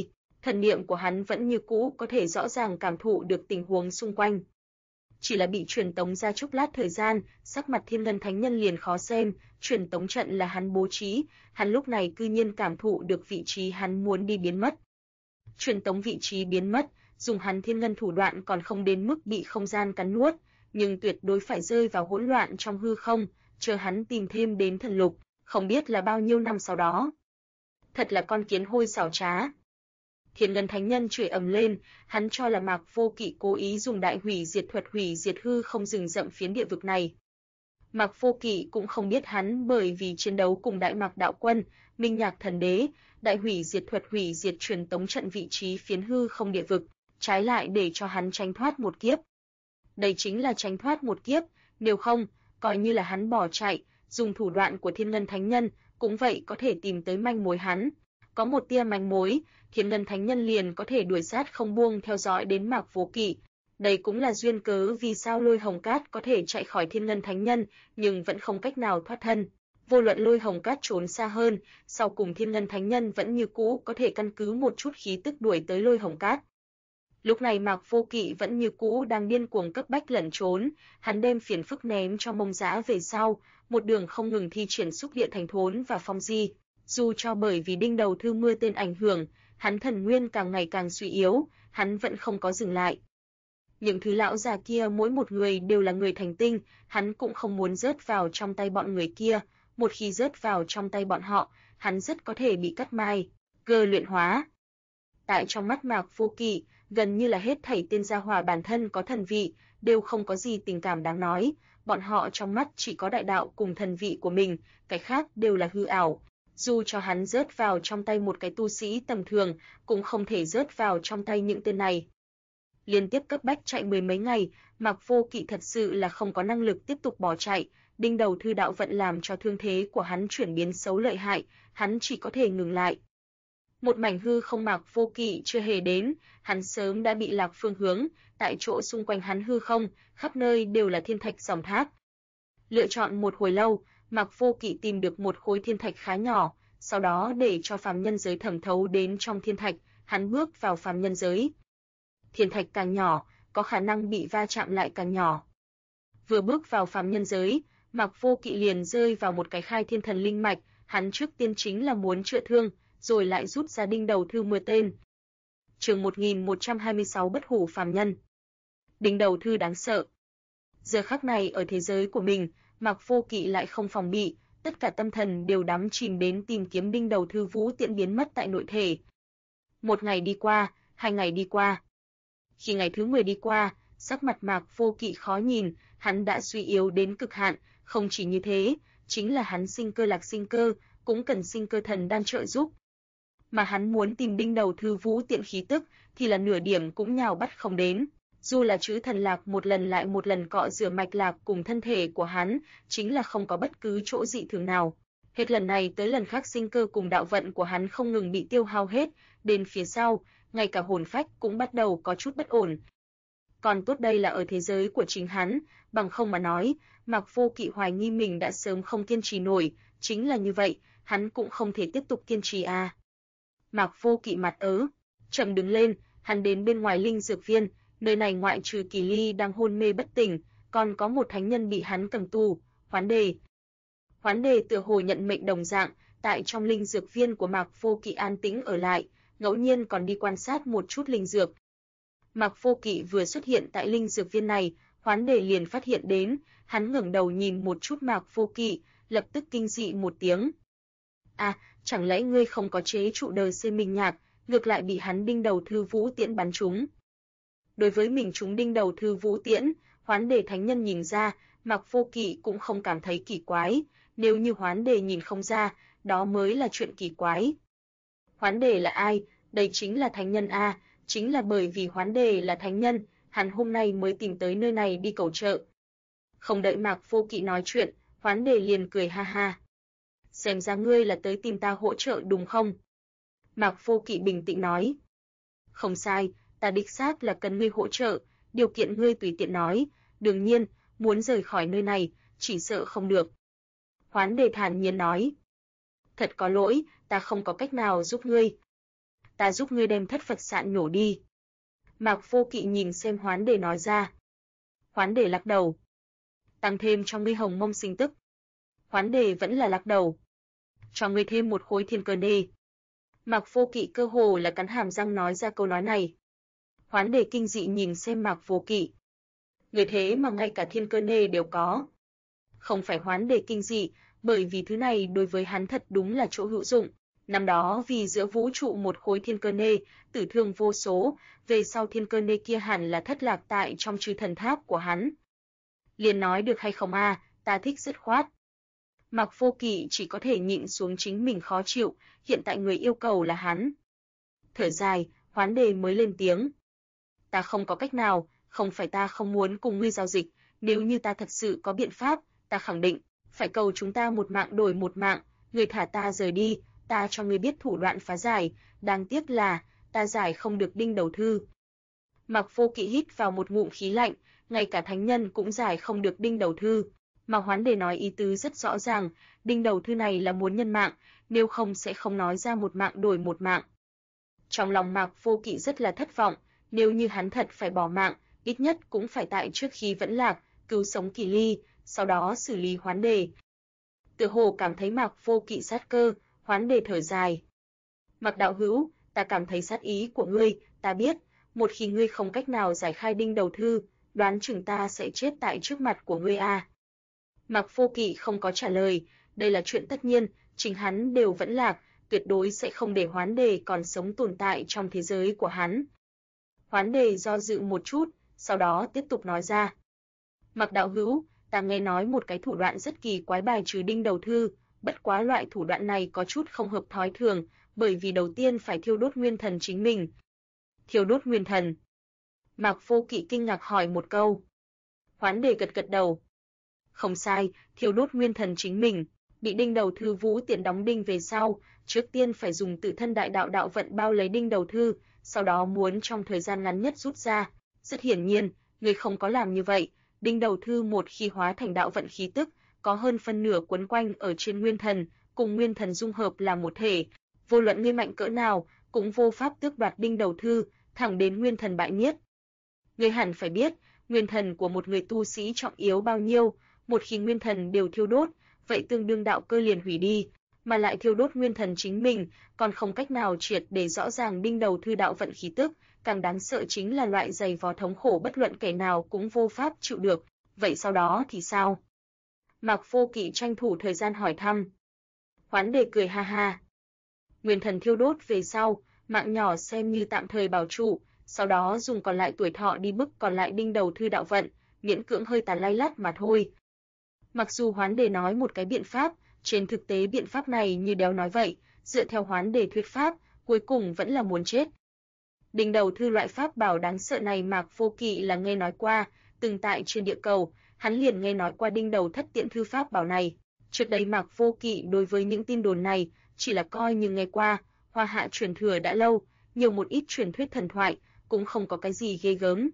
Thần niệm của hắn vẫn như cũ có thể rõ ràng cảm thụ được tình huống xung quanh. Chỉ là bị truyền tống ra chốc lát thời gian, sắc mặt Thiên Ngân Thánh Nhân liền khó xem, truyền tống trận là hắn bố trí, hắn lúc này cư nhiên cảm thụ được vị trí hắn muốn đi biến mất. Truyền tống vị trí biến mất, dùng hắn Thiên Ngân thủ đoạn còn không đến mức bị không gian cắn nuốt, nhưng tuyệt đối phải rơi vào hỗn loạn trong hư không, chờ hắn tìm thêm đến thần lục, không biết là bao nhiêu năm sau đó. Thật là con kiến hôi xảo trá. Thiên Ngân Thánh Nhân chửi ầm lên, hắn cho là Mạc Vô Kỵ cố ý dùng đại hủy diệt thuật hủy diệt hư không rừng rậm phiến địa vực này. Mạc Vô Kỵ cũng không biết hắn bởi vì chiến đấu cùng Đại Mạc Đạo Quân, Minh Nhạc Thần Đế, đại hủy diệt thuật hủy diệt truyền tống trận vị trí phiến hư không địa vực, trái lại để cho hắn tránh thoát một kiếp. Đây chính là tránh thoát một kiếp, nếu không, coi như là hắn bỏ chạy, dùng thủ đoạn của Thiên Ngân Thánh Nhân, cũng vậy có thể tìm tới manh mối hắn. Có một tia manh mối, Thiên Ngân Thánh Nhân liền có thể đuổi sát không buông theo dõi đến Mạc Vô Kỵ. Đây cũng là duyên cớ vì sao Lôi Hồng Cát có thể chạy khỏi Thiên Ngân Thánh Nhân, nhưng vẫn không cách nào thoát thân. Vô luận Lôi Hồng Cát trốn xa hơn, sau cùng Thiên Ngân Thánh Nhân vẫn như cũ có thể căn cứ một chút khí tức đuổi tới Lôi Hồng Cát. Lúc này Mạc Vô Kỵ vẫn như cũ đang điên cuồng cấp bách lẩn trốn, hắn đem phiền phức ném cho Mông Dã về sau, một đường không ngừng thi triển xúc địa thành thốn và phong di. Dù cho bởi vì đinh đầu thư mưa tên ảnh hưởng, hắn thần nguyên càng ngày càng suy yếu, hắn vẫn không có dừng lại. Những thứ lão già kia mỗi một người đều là người thành tinh, hắn cũng không muốn rớt vào trong tay bọn người kia, một khi rớt vào trong tay bọn họ, hắn rất có thể bị cắt mai, cơ luyện hóa. Tại trong mắt Mạc Vô Kỵ, gần như là hết thảy tên gia hỏa bản thân có thần vị, đều không có gì tình cảm đáng nói, bọn họ trong mắt chỉ có đại đạo cùng thần vị của mình, cái khác đều là hư ảo. Dù cho hắn rớt vào trong tay một cái tu sĩ tầm thường, cũng không thể rớt vào trong tay những tên này. Liên tiếp cấp bách chạy mười mấy ngày, Mạc Vô Kỵ thật sự là không có năng lực tiếp tục bỏ chạy, đinh đầu thư đạo vận làm cho thương thế của hắn chuyển biến xấu lợi hại, hắn chỉ có thể ngừng lại. Một mảnh hư không Mạc Vô Kỵ chưa hề đến, hắn sớm đã bị lạc phương hướng, tại chỗ xung quanh hắn hư không, khắp nơi đều là thiên thạch dòng thác. Lựa chọn một hồi lâu, Mạc Vô Kỵ tìm được một khối thiên thạch khá nhỏ, sau đó để cho phàm nhân giới thẩm thấu đến trong thiên thạch, hắn bước vào phàm nhân giới. Thiên thạch càng nhỏ, có khả năng bị va chạm lại càng nhỏ. Vừa bước vào phàm nhân giới, Mạc Vô Kỵ liền rơi vào một cái khai thiên thần linh mạch, hắn trước tiên chính là muốn chữa thương, rồi lại rút ra đinh đầu thư 10 tên. Chương 1126 bất hủ phàm nhân. Đinh đầu thư đáng sợ. Giờ khắc này ở thế giới của mình, Mạc Vô Kỵ lại không phòng bị, tất cả tâm thần đều đắm chìm đến tìm kiếm đinh đầu thư vũ tiễn biến mất tại nội thể. Một ngày đi qua, 2 ngày đi qua. Khi ngày thứ 10 đi qua, sắc mặt Mạc Vô Kỵ khó nhìn, hắn đã suy yếu đến cực hạn, không chỉ như thế, chính là hắn sinh cơ lạc sinh cơ, cũng cần sinh cơ thần đan trợ giúp. Mà hắn muốn tìm đinh đầu thư vũ tiện khí tức, thì là nửa điểm cũng nhào bắt không đến. Dù là chữ thần lạc một lần lại một lần cọ rửa mạch lạc cùng thân thể của hắn, chính là không có bất cứ chỗ dị thường nào. Hết lần này tới lần khác sinh cơ cùng đạo vận của hắn không ngừng bị tiêu hao hết, đến phía sau, ngay cả hồn phách cũng bắt đầu có chút bất ổn. Còn tốt đây là ở thế giới của chính hắn, bằng không mà nói, Mạc Vô Kỵ hoài nghi mình đã sớm không kiên trì nổi, chính là như vậy, hắn cũng không thể tiếp tục kiên trì à. Mạc Vô Kỵ mặt chậm đứng lên, hắn đến bên ngoài linh dược viên, nơi này ngoại trừ Kỳ Ly đang hôn mê bất tỉnh, còn có một thánh nhân bị hắn cầm tù, Hoán Đề. Hoán Đề tựa hồ nhận mệnh đồng dạng, tại trong linh dược viên của Mạc Vô Kỵ an tĩnh ở lại, ngẫu nhiên còn đi quan sát một chút linh dược. Mạc Vô Kỵ vừa xuất hiện tại linh dược viên này, Hoán Đề liền phát hiện đến, hắn ngẩng đầu nhìn một chút Mạc Vô Kỵ, lập tức kinh dị một tiếng. À, chẳng lẽ ngươi không có chế trụ đời C Minh Nhạc, ngược lại bị hắn đinh đầu thư vũ tiễn bắn trúng. Đối với mình trúng đinh đầu thư vũ tiễn, Hoán Đề thánh nhân nhìn ra, Mạc Vô Kỵ cũng không cảm thấy kỳ quái, nếu như Hoán Đề nhìn không ra, đó mới là chuyện kỳ quái. Hoán Đề là ai? Đây chính là thánh nhân a, chính là bởi vì Hoán Đề là thánh nhân, hắn hôm nay mới tìm tới nơi này đi cầu trợ. Không đợi Mạc Vô Kỵ nói chuyện, Hoán Đề liền cười ha ha. Xem ra ngươi là tới tìm ta hỗ trợ đúng không? Mạc Vô Kỵ bình tĩnh nói. Không sai, ta đích xác là cần ngươi hỗ trợ, điều kiện ngươi tùy tiện nói, đương nhiên, muốn rời khỏi nơi này, chỉ sợ không được. Hoán Đề thản nhiên nói. Thật có lỗi, ta không có cách nào giúp ngươi. ta giúp ngươi đem thất Phật sạn nhổ đi. Mạc Vô Kỵ nhìn xem Hoán Đề nói ra. Hoán Đề lắc đầu. Tăng thêm cho ngươi hồng mông sinh tức. Hoán Đề vẫn là lắc đầu. Cho ngươi thêm một khối thiên cơ nê. Mạc Vô Kỵ cơ hồ là cắn hàm răng nói ra câu nói này. Hoán Đề kinh dị nhìn xem Mạc Vô Kỵ. Người thế mà ngay cả thiên cơ nê đều có. Không phải Hoán Đề kinh dị, bởi vì thứ này đối với hắn thật đúng là chỗ hữu dụng. Năm đó vì giữa vũ trụ một khối thiên cơ nê, tử thương vô số, về sau thiên cơ nê kia hẳn là thất lạc tại trong chư thần tháp của hắn. Liền nói được hay không a, ta thích dứt khoát. Mạc Vô Kỵ chỉ có thể nhịn xuống chính mình khó chịu, hiện tại người yêu cầu là hắn. Thở dài, Hoán Đề mới lên tiếng. Ta không có cách nào, không phải ta không muốn cùng ngươi giao dịch, nếu như ta thật sự có biện pháp, ta khẳng định, phải cầu chúng ta một mạng đổi một mạng, ngươi thả ta rời đi, ta cho ngươi biết thủ đoạn phá giải, đáng tiếc là, ta giải không được đinh đầu thư. Mạc Vô Kỵ hít vào một ngụm khí lạnh, ngay cả thánh nhân cũng giải không được đinh đầu thư. Mà Hoán Đề nói ý tứ rất rõ ràng, đinh đầu thư này là muốn nhân mạng, nếu không sẽ không nói ra một mạng đổi một mạng. Trong lòng Mạc Vô Kỵ rất là thất vọng, nếu như hắn thật phải bỏ mạng, ít nhất cũng phải tại trước khi vẫn lạc, cứu sống Kỳ Ly, sau đó xử lý Hoán Đề. Tựa hồ cảm thấy Mạc Vô Kỵ sát cơ, Hoán Đề thở dài. Mạc đạo hữu, ta cảm thấy sát ý của ngươi, ta biết, một khi ngươi không cách nào giải khai đinh đầu thư, đoán chừng ta sẽ chết tại trước mặt của ngươi a. Mạc Vô Kỵ không có trả lời, đây là chuyện tất nhiên, chính hắn đều vẫn lạc, tuyệt đối sẽ không để Hoán Đề còn sống tồn tại trong thế giới của hắn. Hoán Đề do dự một chút, sau đó tiếp tục nói ra. Mạc đạo hữu, ta nghe nói một cái thủ đoạn rất kỳ quái bài trừ đinh đầu thư, bất quá loại thủ đoạn này có chút không hợp thói thường, bởi vì đầu tiên phải thiêu đốt nguyên thần chính mình. Thiêu đốt nguyên thần? Mạc Vô Kỵ kinh ngạc hỏi một câu. Hoán Đề gật gật đầu. Không sai, thiêu đốt nguyên thần chính mình, bị đinh đầu thư vũ tiện đóng đinh về sau, trước tiên phải dùng tự thân đại đạo đạo vận bao lấy đinh đầu thư, sau đó muốn trong thời gian ngắn nhất rút ra. Rất hiển nhiên, người không có làm như vậy, đinh đầu thư một khi hóa thành đạo vận khí tức, có hơn phân nửa quấn quanh ở trên nguyên thần, cùng nguyên thần dung hợp làm một thể, vô luận ngươi mạnh cỡ nào, cũng vô pháp tước đoạt đinh đầu thư, thẳng đến nguyên thần bại niết. Ngươi hẳn phải biết, nguyên thần của một người tu sĩ trọng yếu bao nhiêu, một khi nguyên thần đều thiêu đốt, vậy tương đương đạo cơ liền hủy đi, mà lại thiêu đốt nguyên thần chính mình, còn không cách nào triệt để rõ ràng đinh đầu thư đạo vận khí tức, càng đáng sợ chính là loại dày vò thống khổ bất luận kẻ nào cũng vô pháp chịu được, vậy sau đó thì sao? Mạc Vô Kỵ tranh thủ thời gian hỏi thăm. Hoán Đề cười ha ha. Nguyên thần thiêu đốt về sau, mạng nhỏ xem như tạm thời bảo trụ, sau đó dùng còn lại tuổi thọ đi bức còn lại đinh đầu thư đạo vận, miễn cưỡng hơi tàn lay lắt mà thôi. Mặc dù Hoán Đề nói một cái biện pháp, trên thực tế biện pháp này như đéo nói vậy, dựa theo Hoán Đề thuyết pháp, cuối cùng vẫn là muốn chết. Đinh đầu thư loại pháp bảo đáng sợ này Mạc Vô Kỵ là nghe nói qua, từng tại trên địa cầu, hắn liền nghe nói qua đinh đầu thất tiện thư pháp bảo này. Trước đây Mạc Vô Kỵ đối với những tin đồn này, chỉ là coi như nghe qua, Hoa Hạ truyền thừa đã lâu, nhiều một ít truyền thuyết thần thoại, cũng không có cái gì ghê gớm.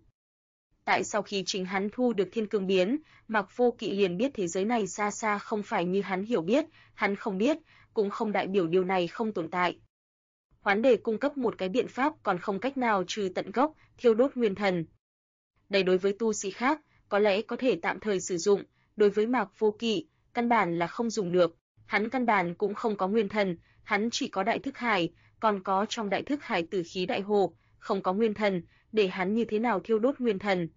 Tại sau khi chính hắn thu được thiên cương biến, Mạc Vô Kỵ liền biết thế giới này xa xa không phải như hắn hiểu biết, hắn không biết, cũng không đại biểu điều này không tồn tại. Hoán Đề cung cấp một cái biện pháp còn không cách nào trừ tận gốc, thiêu đốt nguyên thần. Đây đối với tu sĩ khác, có lẽ có thể tạm thời sử dụng, đối với Mạc Vô Kỵ, căn bản là không dùng được, hắn căn bản cũng không có nguyên thần, hắn chỉ có đại thức hải, còn có trong đại thức hải tử khí đại hồ, không có nguyên thần, để hắn như thế nào thiêu đốt nguyên thần.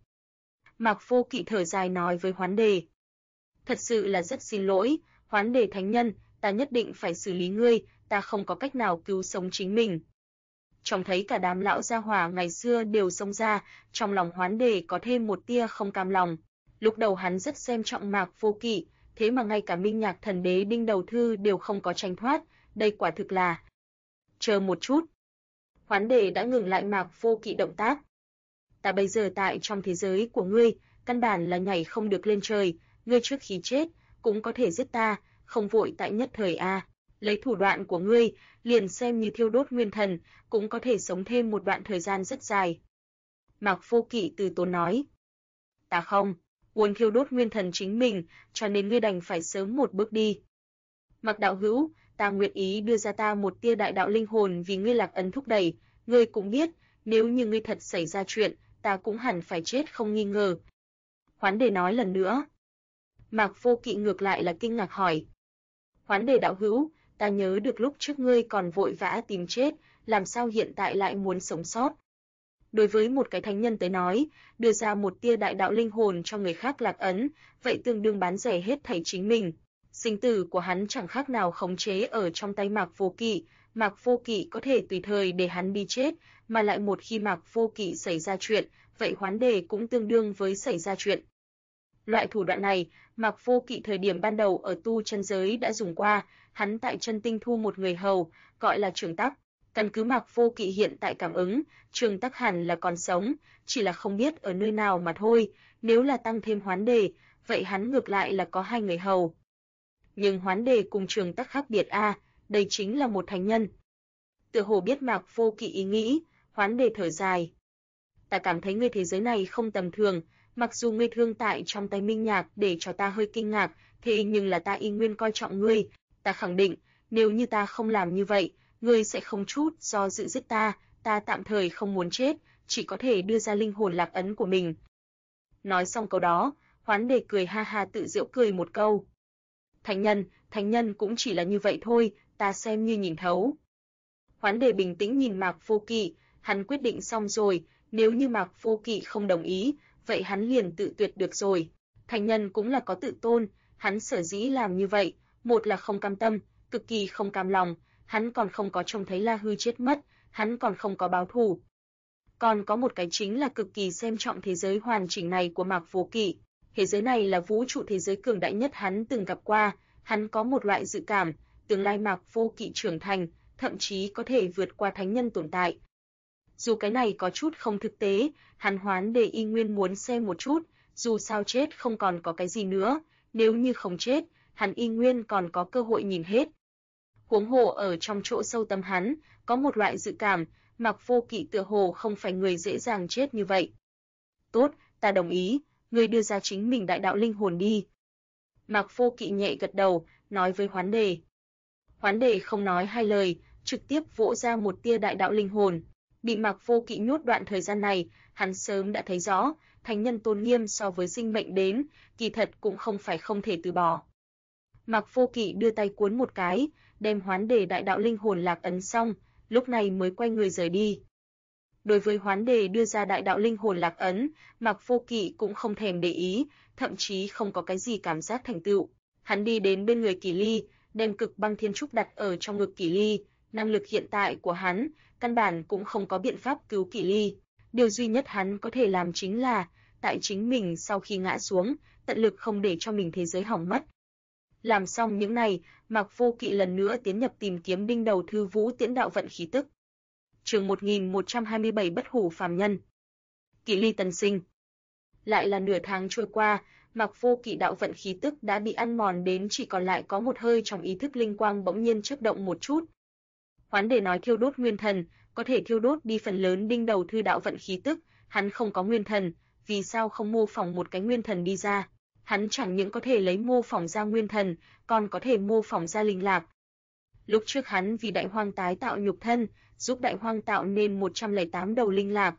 Mạc Vô Kỵ thở dài nói với Hoán Đề. Thật sự là rất xin lỗi, Hoán Đề thánh nhân, ta nhất định phải xử lý ngươi, ta không có cách nào cứu sống chính mình. Trông thấy cả đám lão gia hỏa ngày xưa đều xông ra, trong lòng Hoán Đề có thêm một tia không cam lòng. Lúc đầu hắn rất xem trọng Mạc Vô Kỵ, thế mà ngay cả Minh Nhạc Thần Đế đinh đầu thư đều không có tranh thoát, đây quả thực là... Chờ một chút. Hoán Đề đã ngừng lại Mạc Vô Kỵ động tác. Ta bây giờ tại trong thế giới của ngươi, căn bản là nhảy không được lên trời, ngươi trước khi chết, cũng có thể giết ta, không vội tại nhất thời a. Lấy thủ đoạn của ngươi, liền xem như thiêu đốt nguyên thần, cũng có thể sống thêm một đoạn thời gian rất dài. Mạc Vô Kỵ từ tốn nói. Ta không, muốn thiêu đốt nguyên thần chính mình, cho nên ngươi đành phải sớm một bước đi. Mạc đạo hữu, ta nguyện ý đưa ra ta một tia đại đạo linh hồn vì ngươi Lạc Ấn thúc đẩy, ngươi cũng biết, nếu như ngươi thật xảy ra chuyện, ta cũng hẳn phải chết không nghi ngờ. Hoán Đề nói lần nữa. Mạc Vô Kỵ ngược lại là kinh ngạc hỏi. Hoán Đề đạo hữu, ta nhớ được lúc trước ngươi còn vội vã tìm chết, làm sao hiện tại lại muốn sống sót? Đối với một cái thánh nhân tới nói, đưa ra một tia đại đạo linh hồn cho người khác Lạc Ấn, vậy tương đương bán rẻ hết thảy chính mình. Sinh tử của hắn chẳng khác nào khống chế ở trong tay Mạc Vô Kỵ, Mạc Vô Kỵ có thể tùy thời để hắn đi chết, mà lại một khi Mạc Vô Kỵ xảy ra chuyện, vậy Hoán Đề cũng tương đương với xảy ra chuyện. Loại thủ đoạn này, Mạc Vô Kỵ thời điểm ban đầu ở tu chân giới đã dùng qua, hắn tại chân tinh thu một người hầu, gọi là Trường Tắc. Căn cứ Mạc Vô Kỵ hiện tại cảm ứng, Trường Tắc hẳn là còn sống, chỉ là không biết ở nơi nào mà thôi, nếu là tăng thêm Hoán Đề, vậy hắn ngược lại là có hai người hầu. Nhưng Hoán Đề cùng Trường Tắc khác biệt đây chính là một thánh nhân. Tựa hồ biết Mạc Vô Kỵ ý nghĩ, Hoán Đề thở dài. Ta cảm thấy ngươi thế giới này không tầm thường, mặc dù ngươi thương tại trong tay Minh Nhạc để cho ta hơi kinh ngạc, thế nhưng là ta y nguyên coi trọng ngươi, ta khẳng định, nếu như ta không làm như vậy, ngươi sẽ không chút do dự giết ta, ta tạm thời không muốn chết, chỉ có thể đưa ra linh hồn Lạc Ấn của mình. Nói xong câu đó, Hoán Đề cười ha ha tự giễu cười một câu. Thánh nhân cũng chỉ là như vậy thôi, ta xem như nhìn thấu. Hoán Đề bình tĩnh nhìn Mạc Vô Kỵ, hắn quyết định xong rồi, nếu như Mạc Vô Kỵ không đồng ý, vậy hắn liền tự tuyệt được rồi. Thánh nhân cũng là có tự tôn, hắn sở dĩ làm như vậy, một là không cam tâm, cực kỳ không cam lòng, hắn còn không có trông thấy La Hư chết mất, hắn còn không có báo thù. Còn có một cái chính là cực kỳ xem trọng thế giới hoàn chỉnh này của Mạc Vô Kỵ. Thế giới này là vũ trụ thế giới cường đại nhất hắn từng gặp qua, hắn có một loại dự cảm, tương lai Mạc Vô Kỵ trưởng thành, thậm chí có thể vượt qua thánh nhân tồn tại. Dù cái này có chút không thực tế, hắn Hoán Đề y nguyên muốn xem một chút, dù sao chết không còn có cái gì nữa, nếu như không chết, hắn y nguyên còn có cơ hội nhìn hết. Huống hồ ở trong chỗ sâu tâm hắn, có một loại dự cảm, Mạc Vô Kỵ tựa hồ không phải người dễ dàng chết như vậy. Tốt, ta đồng ý, ngươi đưa ra chính mình đại đạo linh hồn đi. Mạc Vô Kỵ nhẹ gật đầu, nói với Hoán Đề. Hoán Đề không nói hai lời, trực tiếp vỗ ra một tia đại đạo linh hồn. Bị Mạc Vô Kỵ nhốt đoạn thời gian này, hắn sớm đã thấy rõ, thánh nhân tôn nghiêm so với sinh mệnh đến, kỳ thật cũng không phải không thể từ bỏ. Mạc Vô Kỵ đưa tay cuốn một cái, đem Hoán Đề đại đạo linh hồn Lạc Ấn xong, lúc này mới quay người rời đi. Đối với Hoán Đề đưa ra đại đạo linh hồn Lạc Ấn, Mạc Vô Kỵ cũng không thèm để ý, thậm chí không có cái gì cảm giác thành tựu. Hắn đi đến bên người Kỷ Ly, đem Cực Băng Thiên Trúc đặt ở trong ngực Kỷ Ly, năng lực hiện tại của hắn, căn bản cũng không có biện pháp cứu Kỷ Ly. Điều duy nhất hắn có thể làm chính là, tại chính mình sau khi ngã xuống, tận lực không để cho mình thế giới hỏng mất. Làm xong những này, Mạc Vô Kỵ lần nữa tiến nhập tìm kiếm đinh đầu Thư Vũ Tiễn đạo vận khí tức. Chương 1127 Bất hủ phàm nhân. Kỷ Ly tần sinh. Lại là nửa tháng trôi qua, Mạc Vô Kỵ đạo vận khí tức đã bị ăn mòn đến chỉ còn lại có một hơi trong ý thức linh quang bỗng nhiên chớp động một chút. Hoán Đề nói thiêu đốt nguyên thần, có thể thiêu đốt đi phần lớn đinh đầu thư đạo vận khí tức, hắn không có nguyên thần, vì sao không mô phỏng một cái nguyên thần đi ra? Hắn chẳng những có thể lấy mô phỏng ra nguyên thần, còn có thể mô phỏng ra linh lạc. Lúc trước hắn vì Đại Hoang tái tạo nhục thân, giúp Đại Hoang tạo nên 108 đầu linh lạc,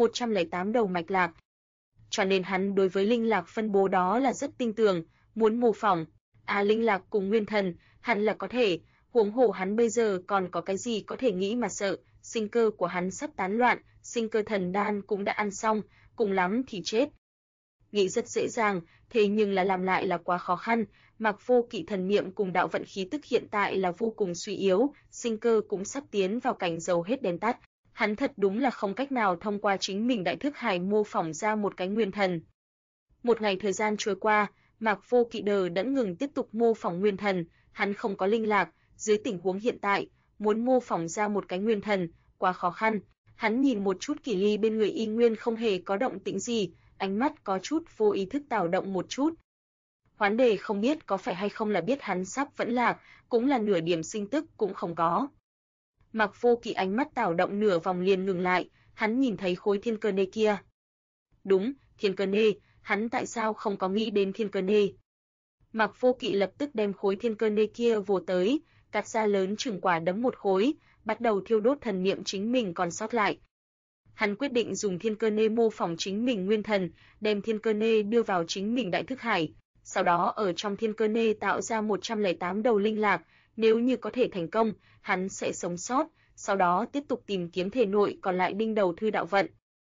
108 đầu mạch lạc. Cho nên hắn đối với linh lạc phân bố đó là rất tinh tường, muốn mô phỏng. Linh lạc cùng nguyên thần, hẳn là có thể, huống hồ hắn bây giờ còn có cái gì có thể nghĩ mà sợ, sinh cơ của hắn sắp tán loạn, sinh cơ thần đan cũng đã ăn xong, cùng lắm thì chết. Nghĩ rất dễ dàng, thế nhưng là làm lại là quá khó khăn, Mạc Vô Kỵ thần niệm cùng đạo vận khí tức hiện tại là vô cùng suy yếu, sinh cơ cũng sắp tiến vào cảnh dầu hết đèn tắt. Hắn thật đúng là không cách nào thông qua chính mình đại thức hải mô phỏng ra một cái nguyên thần. Một ngày thời gian trôi qua, Mạc Vô Kỵ đờ đẫn ngừng tiếp tục mô phỏng nguyên thần, hắn không có linh lạc, dưới tình huống hiện tại, muốn mô phỏng ra một cái nguyên thần, quá khó khăn. Hắn nhìn một chút Kỷ Ly bên người y nguyên không hề có động tĩnh gì, ánh mắt có chút vô ý thức tảo động một chút. Hoán Đề không biết có phải hay không là biết hắn sắp vẫn lạc, cũng là nửa điểm sinh tức cũng không có. Mạc Vô Kỵ ánh mắt tảo động nửa vòng liền ngừng lại, hắn nhìn thấy khối thiên cơ nê kia. Đúng, thiên cơ nê, hắn tại sao không có nghĩ đến thiên cơ nê? Mạc Vô Kỵ lập tức đem khối thiên cơ nê kia vồ tới, cắt ra lớn chừng quả đấm một khối, bắt đầu thiêu đốt thần niệm chính mình còn sót lại. Hắn quyết định dùng thiên cơ nê mô phỏng chính mình nguyên thần, đem thiên cơ nê đưa vào chính mình đại thức hải, sau đó ở trong thiên cơ nê tạo ra 108 đầu linh lạc, nếu như có thể thành công, hắn sẽ sống sót, sau đó tiếp tục tìm kiếm thể nội còn lại đinh đầu thư đạo vận.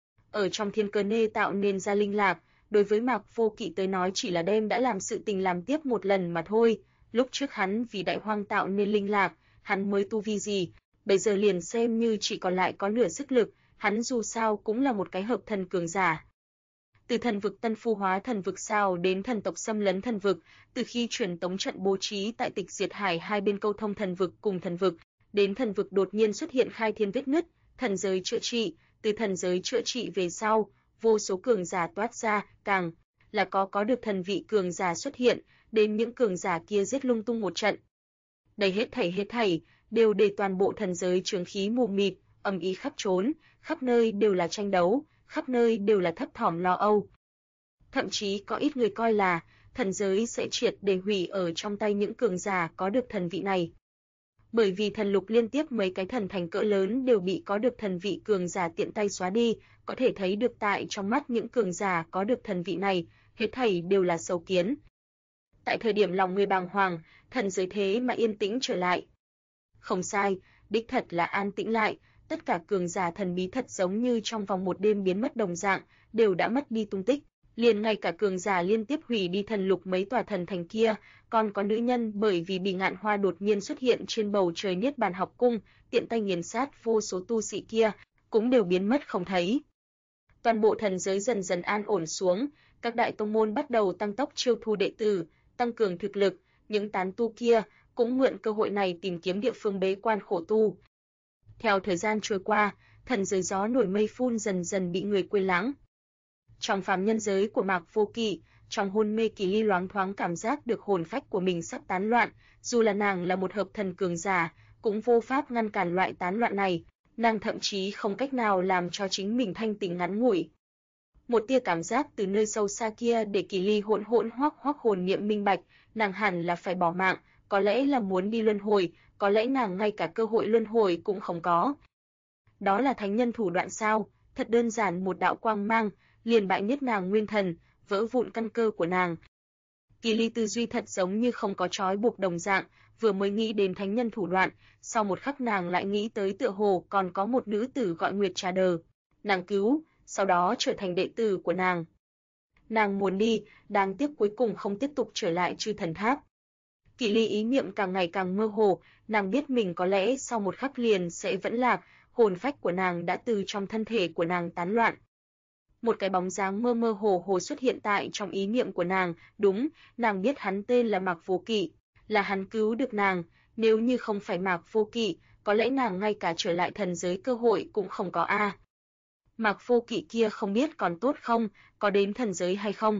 Ở trong thiên cơ nê tạo nên ra linh lạc, đối với Mạc Vô Kỵ tới nói chỉ là đem đã làm sự tình làm tiếp một lần mà thôi. Lúc trước hắn vì đại hoang tạo nên linh lạc, hắn mới tu vi gì, bây giờ liền xem như chỉ còn lại có nửa sức lực, hắn dù sao cũng là một cái hợp thần cường giả. Từ thần vực Tân Phu hóa thần vực sao đến thần tộc xâm lấn thần vực, từ khi truyền tống trận bố trí tại Tịch Diệt Hải hai bên câu thông thần vực cùng thần vực, đến thần vực đột nhiên xuất hiện khai thiên vết nứt, thần giới chữa trị, từ thần giới chữa trị về sau, vô số cường giả toát ra, càng là có được thần vị cường giả xuất hiện, đến những cường giả kia giết lung tung một trận. Đây hết thảy đều để toàn bộ thần giới chướng khí mù mịt, ầm ĩ khắp trốn, khắp nơi đều là tranh đấu, khắp nơi đều là thấp thỏm lo âu. Thậm chí có ít người coi là thần giới sẽ triệt để hủy ở trong tay những cường giả có được thần vị này. Bởi vì thần lục liên tiếp mấy cái thần thành cỡ lớn đều bị có được thần vị cường giả tiện tay xóa đi, có thể thấy được tại trong mắt những cường giả có được thần vị này, hết thảy đều là sâu kiến. Tại thời điểm lòng người bàng hoàng, thần giới thế mà yên tĩnh trở lại. Không sai, đích thật là an tĩnh lại, tất cả cường giả thần bí thật giống như trong vòng một đêm biến mất đồng dạng, đều đã mất đi tung tích. Liền ngay cả cường giả liên tiếp hủy đi thần lục mấy tòa thần thành kia, còn có nữ nhân bởi vì Bì Ngạn Hoa đột nhiên xuất hiện trên bầu trời Niết Bàn học cung, tiện tay nghiền sát vô số tu sĩ kia, cũng đều biến mất không thấy. Toàn bộ thần giới dần dần an ổn xuống, các đại tông môn bắt đầu tăng tốc chiêu thu đệ tử, tăng cường thực lực, những tán tu kia cũng mượn cơ hội này tìm kiếm địa phương bế quan khổ tu. Theo thời gian trôi qua, thần giới gió nổi mây phun dần dần bị người quên lãng. Trong phàm nhân giới của Mạc Vô Kỵ, trong hôn mê Kỳ Ly loáng thoáng cảm giác được hồn phách của mình sắp tán loạn, dù là nàng là một hợp thần cường giả, cũng vô pháp ngăn cản loại tán loạn này, nàng thậm chí không cách nào làm cho chính mình thanh tỉnh ngắn ngủi. Một tia cảm giác từ nơi sâu xa kia để Kỳ Ly hỗn hoắc hồn niệm minh bạch, nàng hẳn là phải bỏ mạng, có lẽ là muốn đi luân hồi, có lẽ nàng ngay cả cơ hội luân hồi cũng không có. Đó là thánh nhân thủ đoạn sao? Thật đơn giản một đạo quang mang, liền bại nhất nàng nguyên thần, vỡ vụn căn cơ của nàng. Kỳ Ly tư duy thật giống như không có trói buộc đồng dạng, vừa mới nghĩ đến thánh nhân thủ đoạn, sau một khắc nàng lại nghĩ tới tựa hồ còn có một nữ tử gọi Nguyệt Trà Đờ. Nàng cứu, sau đó trở thành đệ tử của nàng. Nàng muốn đi, đáng tiếc cuối cùng không tiếp tục trở lại Chư Thần Tháp. Kỳ Ly ý niệm càng ngày càng mơ hồ, nàng biết mình có lẽ sau một khắc liền sẽ vẫn lạc, hồn phách của nàng đã từ trong thân thể của nàng tán loạn. Một cái bóng dáng mơ mơ hồ hồ xuất hiện tại trong ý niệm của nàng, đúng, nàng biết hắn tên là Mạc Vô Kỵ, là hắn cứu được nàng, nếu như không phải Mạc Vô Kỵ, có lẽ nàng ngay cả trở lại thần giới cơ hội cũng không có a. Mạc Vô Kỵ kia không biết còn tốt không, có đến thần giới hay không.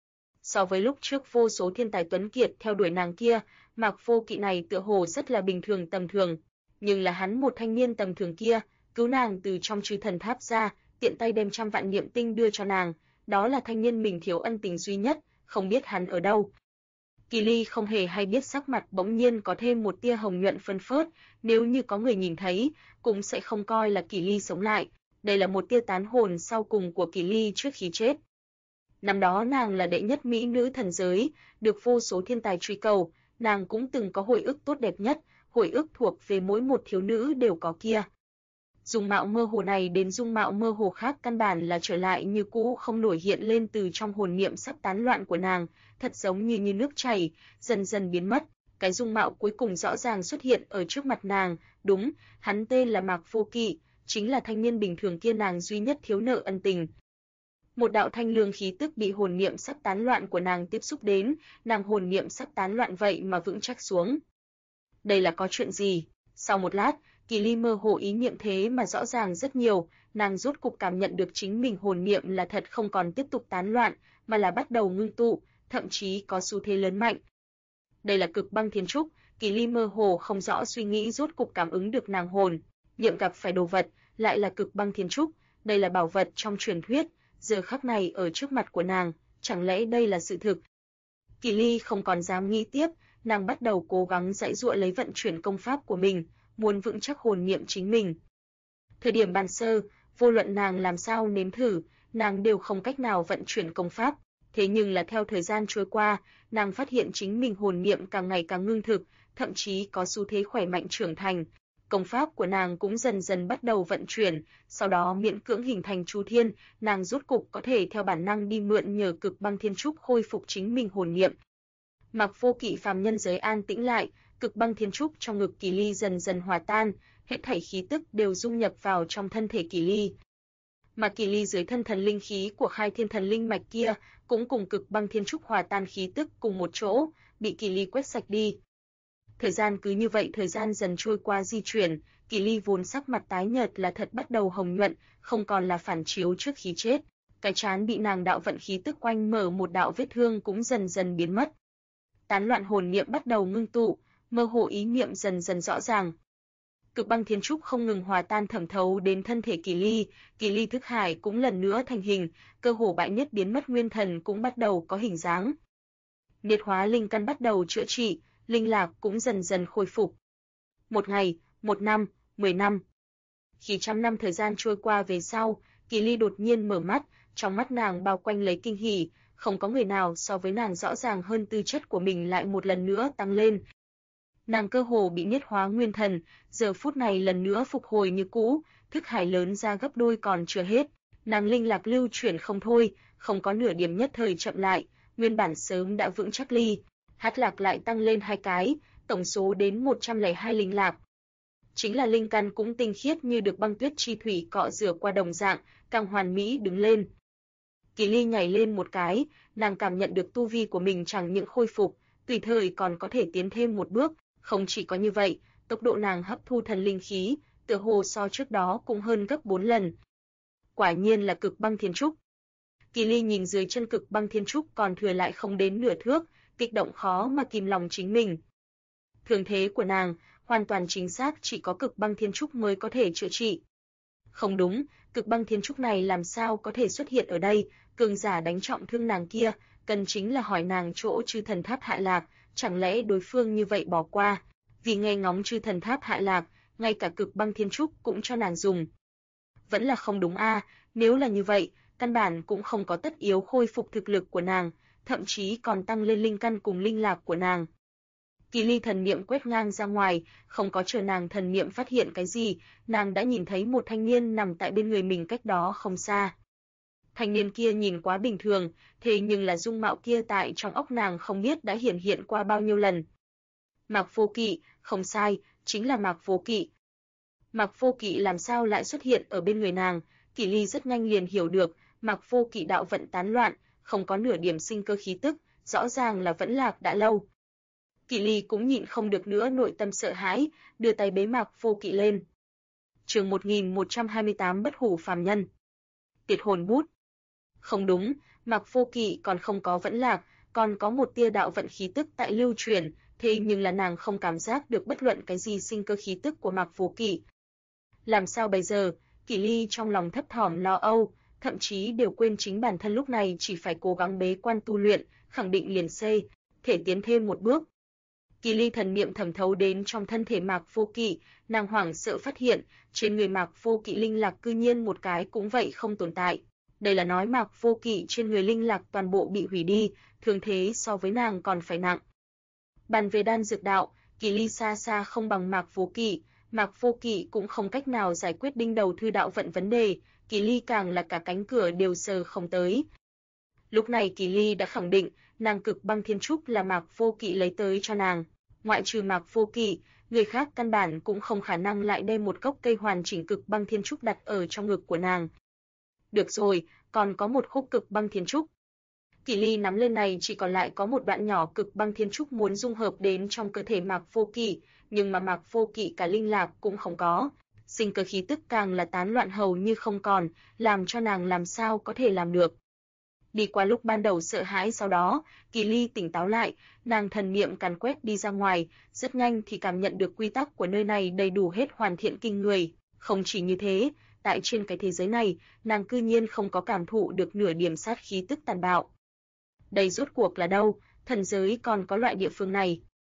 So với lúc trước vô số thiên tài tuấn kiệt theo đuổi nàng kia, Mạc Vô Kỵ này tựa hồ rất là bình thường tầm thường, nhưng là hắn một thanh niên tầm thường kia, cứu nàng từ trong Chư Thần Tháp ra, tiện tay đem 100 vạn niệm tinh đưa cho nàng, đó là thanh niên mình thiếu ân tình duy nhất, không biết hắn ở đâu. Kỳ Ly không hề hay biết sắc mặt bỗng nhiên có thêm một tia hồng nhuận phân phớt, nếu như có người nhìn thấy, cũng sẽ không coi là Kỳ Ly sống lại, đây là một tia tán hồn sau cùng của Kỳ Ly trước khi chết. Năm đó nàng là đệ nhất mỹ nữ thần giới, được vô số thiên tài truy cầu, nàng cũng từng có hồi ức tốt đẹp nhất, hồi ức thuộc về mỗi một thiếu nữ đều có kia. Dung mạo mơ hồ này đến dung mạo mơ hồ khác căn bản là trở lại như cũ không nổi hiện lên từ trong hồn niệm sắp tán loạn của nàng, thật giống như nước chảy, dần dần biến mất. Cái dung mạo cuối cùng rõ ràng xuất hiện ở trước mặt nàng, đúng, hắn tên là Mạc Vô Kỵ, chính là thanh niên bình thường kia nàng duy nhất thiếu nợ ân tình. Một đạo thanh lương khí tức bị hồn niệm sắp tán loạn của nàng tiếp xúc đến, nàng hồn niệm sắp tán loạn vậy mà vững chắc xuống. Đây là có chuyện gì? Sau một lát, Kỳ Ly mơ hồ ý niệm thế mà rõ ràng rất nhiều, nàng rốt cục cảm nhận được chính mình hồn niệm là thật không còn tiếp tục tán loạn, mà là bắt đầu ngưng tụ, thậm chí có xu thế lớn mạnh. Đây là Cực Băng Thiên Trúc, Kỳ Ly mơ hồ không rõ suy nghĩ rốt cục cảm ứng được nàng hồn niệm gặp phải đồ vật, lại là Cực Băng Thiên Trúc, đây là bảo vật trong truyền thuyết, giờ khắc này ở trước mặt của nàng, chẳng lẽ đây là sự thực? Kỳ Ly không còn dám nghĩ tiếp, nàng bắt đầu cố gắng giãy giụa lấy vận chuyển công pháp của mình, muốn vững chắc hồn niệm chính mình. Thời điểm ban sơ, vô luận nàng làm sao nếm thử, nàng đều không cách nào vận chuyển công pháp. Thế nhưng là theo thời gian trôi qua, nàng phát hiện chính mình hồn niệm càng ngày càng ngưng thực, thậm chí có xu thế khỏe mạnh trưởng thành. Công pháp của nàng cũng dần dần bắt đầu vận chuyển, sau đó miễn cưỡng hình thành chu thiên, nàng rốt cục có thể theo bản năng đi mượn nhờ cực băng thiên trúc khôi phục chính mình hồn niệm. Mặc Vô Kỵ phàm nhân giới an tĩnh lại, cực băng thiên trúc trong ngực Kỳ Ly dần dần hòa tan, hết thảy khí tức đều dung nhập vào trong thân thể Kỳ Ly. Mà Kỳ Ly dưới thân thần linh khí của Khai Thiên thần linh mạch kia cũng cùng cực băng thiên trúc hòa tan khí tức cùng một chỗ, bị Kỳ Ly quét sạch đi. Thời gian cứ như vậy thời gian dần trôi qua di chuyển, Kỳ Ly vốn sắc mặt tái nhợt là thật bắt đầu hồng nhuận, không còn là phản chiếu trước khi chết. Cái trán bị nàng đạo vận khí tức quanh mở một đạo vết thương cũng dần dần biến mất. Tán loạn hồn niệm bắt đầu ngưng tụ, mơ hồ ý niệm dần dần rõ ràng. Cực băng thiên trúc không ngừng hòa tan thẩm thấu đến thân thể Kỳ Ly thức hải cũng lần nữa thành hình, cơ hồ bại nhất biến mất nguyên thần cũng bắt đầu có hình dáng. Nhiệt hóa linh căn bắt đầu chữa trị, linh lạc cũng dần dần khôi phục. Một ngày, một năm, 10 năm. Khi trăm năm thời gian trôi qua về sau, Kỳ Ly đột nhiên mở mắt, trong mắt nàng bao quanh lấy kinh hỉ, không có người nào so với nàng rõ ràng hơn tư chất của mình lại một lần nữa tăng lên. Nàng cơ hồ bị nhiệt hóa nguyên thần, giờ phút này lần nữa phục hồi như cũ, thức hải lớn ra gấp đôi còn chưa hết, nàng linh lạc lưu chuyển không thôi, không có nửa điểm nhất thời chậm lại, nguyên bản sớm đã vững chắc ly, hát lạc lại tăng lên 2 cái, tổng số đến 102 linh lạc. Chính là linh căn cũng tinh khiết như được băng tuyết chi thủy cọ rửa qua đồng dạng, càng hoàn mỹ đứng lên. Kỳ Ly nhảy lên một cái, nàng cảm nhận được tu vi của mình chẳng những khôi phục, tùy thời còn có thể tiến thêm một bước, không chỉ có như vậy, tốc độ nàng hấp thu thần linh khí, tựa hồ so trước đó cũng hơn gấp 4 lần. Quả nhiên là cực băng thiên trúc. Kỳ Ly nhìn dưới chân cực băng thiên trúc còn thừa lại không đến nửa thước, kích động khó mà kìm lòng chính mình. Thương thế của nàng, hoàn toàn chính xác chỉ có cực băng thiên trúc mới có thể chữa trị. Không đúng, cực băng thiên trúc này làm sao có thể xuất hiện ở đây, cường giả đánh trọng thương nàng kia, cần chính là hỏi nàng chỗ chư thần tháp hạ lạc, chẳng lẽ đối phương như vậy bỏ qua, vì nghe ngóng chư thần tháp hạ lạc, ngay cả cực băng thiên trúc cũng cho nàng dùng. Vẫn là không đúng a, nếu là như vậy, căn bản cũng không có tất yếu khôi phục thực lực của nàng, thậm chí còn tăng lên linh căn cùng linh lạc của nàng. Kỳ Ly thần niệm quét ngang ra ngoài, không có chờ nàng thần niệm phát hiện cái gì, nàng đã nhìn thấy một thanh niên nằm tại bên người mình cách đó không xa. Thanh niên kia nhìn quá bình thường, thế nhưng là dung mạo kia tại trong óc nàng không biết đã hiện qua bao nhiêu lần. Mạc Vô Kỵ, không sai, chính là Mạc Vô Kỵ. Mạc Vô Kỵ làm sao lại xuất hiện ở bên người nàng, Kỳ Ly rất nhanh liền hiểu được, Mạc Vô Kỵ đạo vận tán loạn, không có nửa điểm sinh cơ khí tức, rõ ràng là vẫn lạc đã lâu. Kỳ Ly cũng nhịn không được nữa nội tâm sợ hãi, đưa tay bế Mạc Vô Kỵ lên. Chương 1128 Bất hủ phàm nhân. Tiệt hồn bút. Không đúng, Mạc Vô Kỵ còn không có vẫn lạc, còn có một tia đạo vận khí tức tại lưu truyền, thế nhưng là nàng không cảm giác được bất luận cái gì sinh cơ khí tức của Mạc Vô Kỵ. Làm sao bây giờ? Kỳ Ly trong lòng thấp thỏm lo âu, thậm chí đều quên chính bản thân lúc này chỉ phải cố gắng bế quan tu luyện, khẳng định liền thể tiến thêm một bước. Kỳ Ly thần niệm thẩm thấu đến trong thân thể Mạc Vô Kỵ, nàng hoảng sợ phát hiện, trên người Mạc Vô Kỵ linh lạc cư nhiên một cái cũng vậy không tồn tại. Đây là nói Mạc Vô Kỵ trên người linh lạc toàn bộ bị hủy đi, thương thế so với nàng còn phải nặng. Bàn về đan dược đạo, Kỳ Ly xa xa không bằng Mạc Vô Kỵ cũng không cách nào giải quyết đinh đầu thư đạo vận vấn đề, Kỳ Ly càng là cả cánh cửa đều sờ không tới. Lúc này Kỳ Ly đã khẳng định, nàng cực băng thiên trúc là Mạc Vô Kỵ lấy tới cho nàng. Ngoại trừ Mạc Vô Kỵ, người khác căn bản cũng không khả năng lại đem một gốc cây hoàn chỉnh cực băng thiên trúc đặt ở trong ngực của nàng. Được rồi, còn có một khúc cực băng thiên trúc. Kỳ Ly nắm lên này chỉ còn lại có một đoạn nhỏ cực băng thiên trúc muốn dung hợp đến trong cơ thể Mạc Vô Kỵ, nhưng mà Mạc Vô Kỵ cả linh lạc cũng không có, sinh cơ khí tức càng là tán loạn hầu như không còn, làm cho nàng làm sao có thể làm được. Đi qua lúc ban đầu sợ hãi sau đó, Kỳ Ly tỉnh táo lại, nàng thần niệm càn quét đi ra ngoài, rất nhanh thì cảm nhận được quy tắc của nơi này đầy đủ hết hoàn thiện kinh người. Không chỉ như thế, tại trên cái thế giới này, nàng cư nhiên không có cảm thụ được nửa điểm sát khí tức tàn bạo. Đây rốt cuộc là đâu, thần giới còn có loại địa phương này.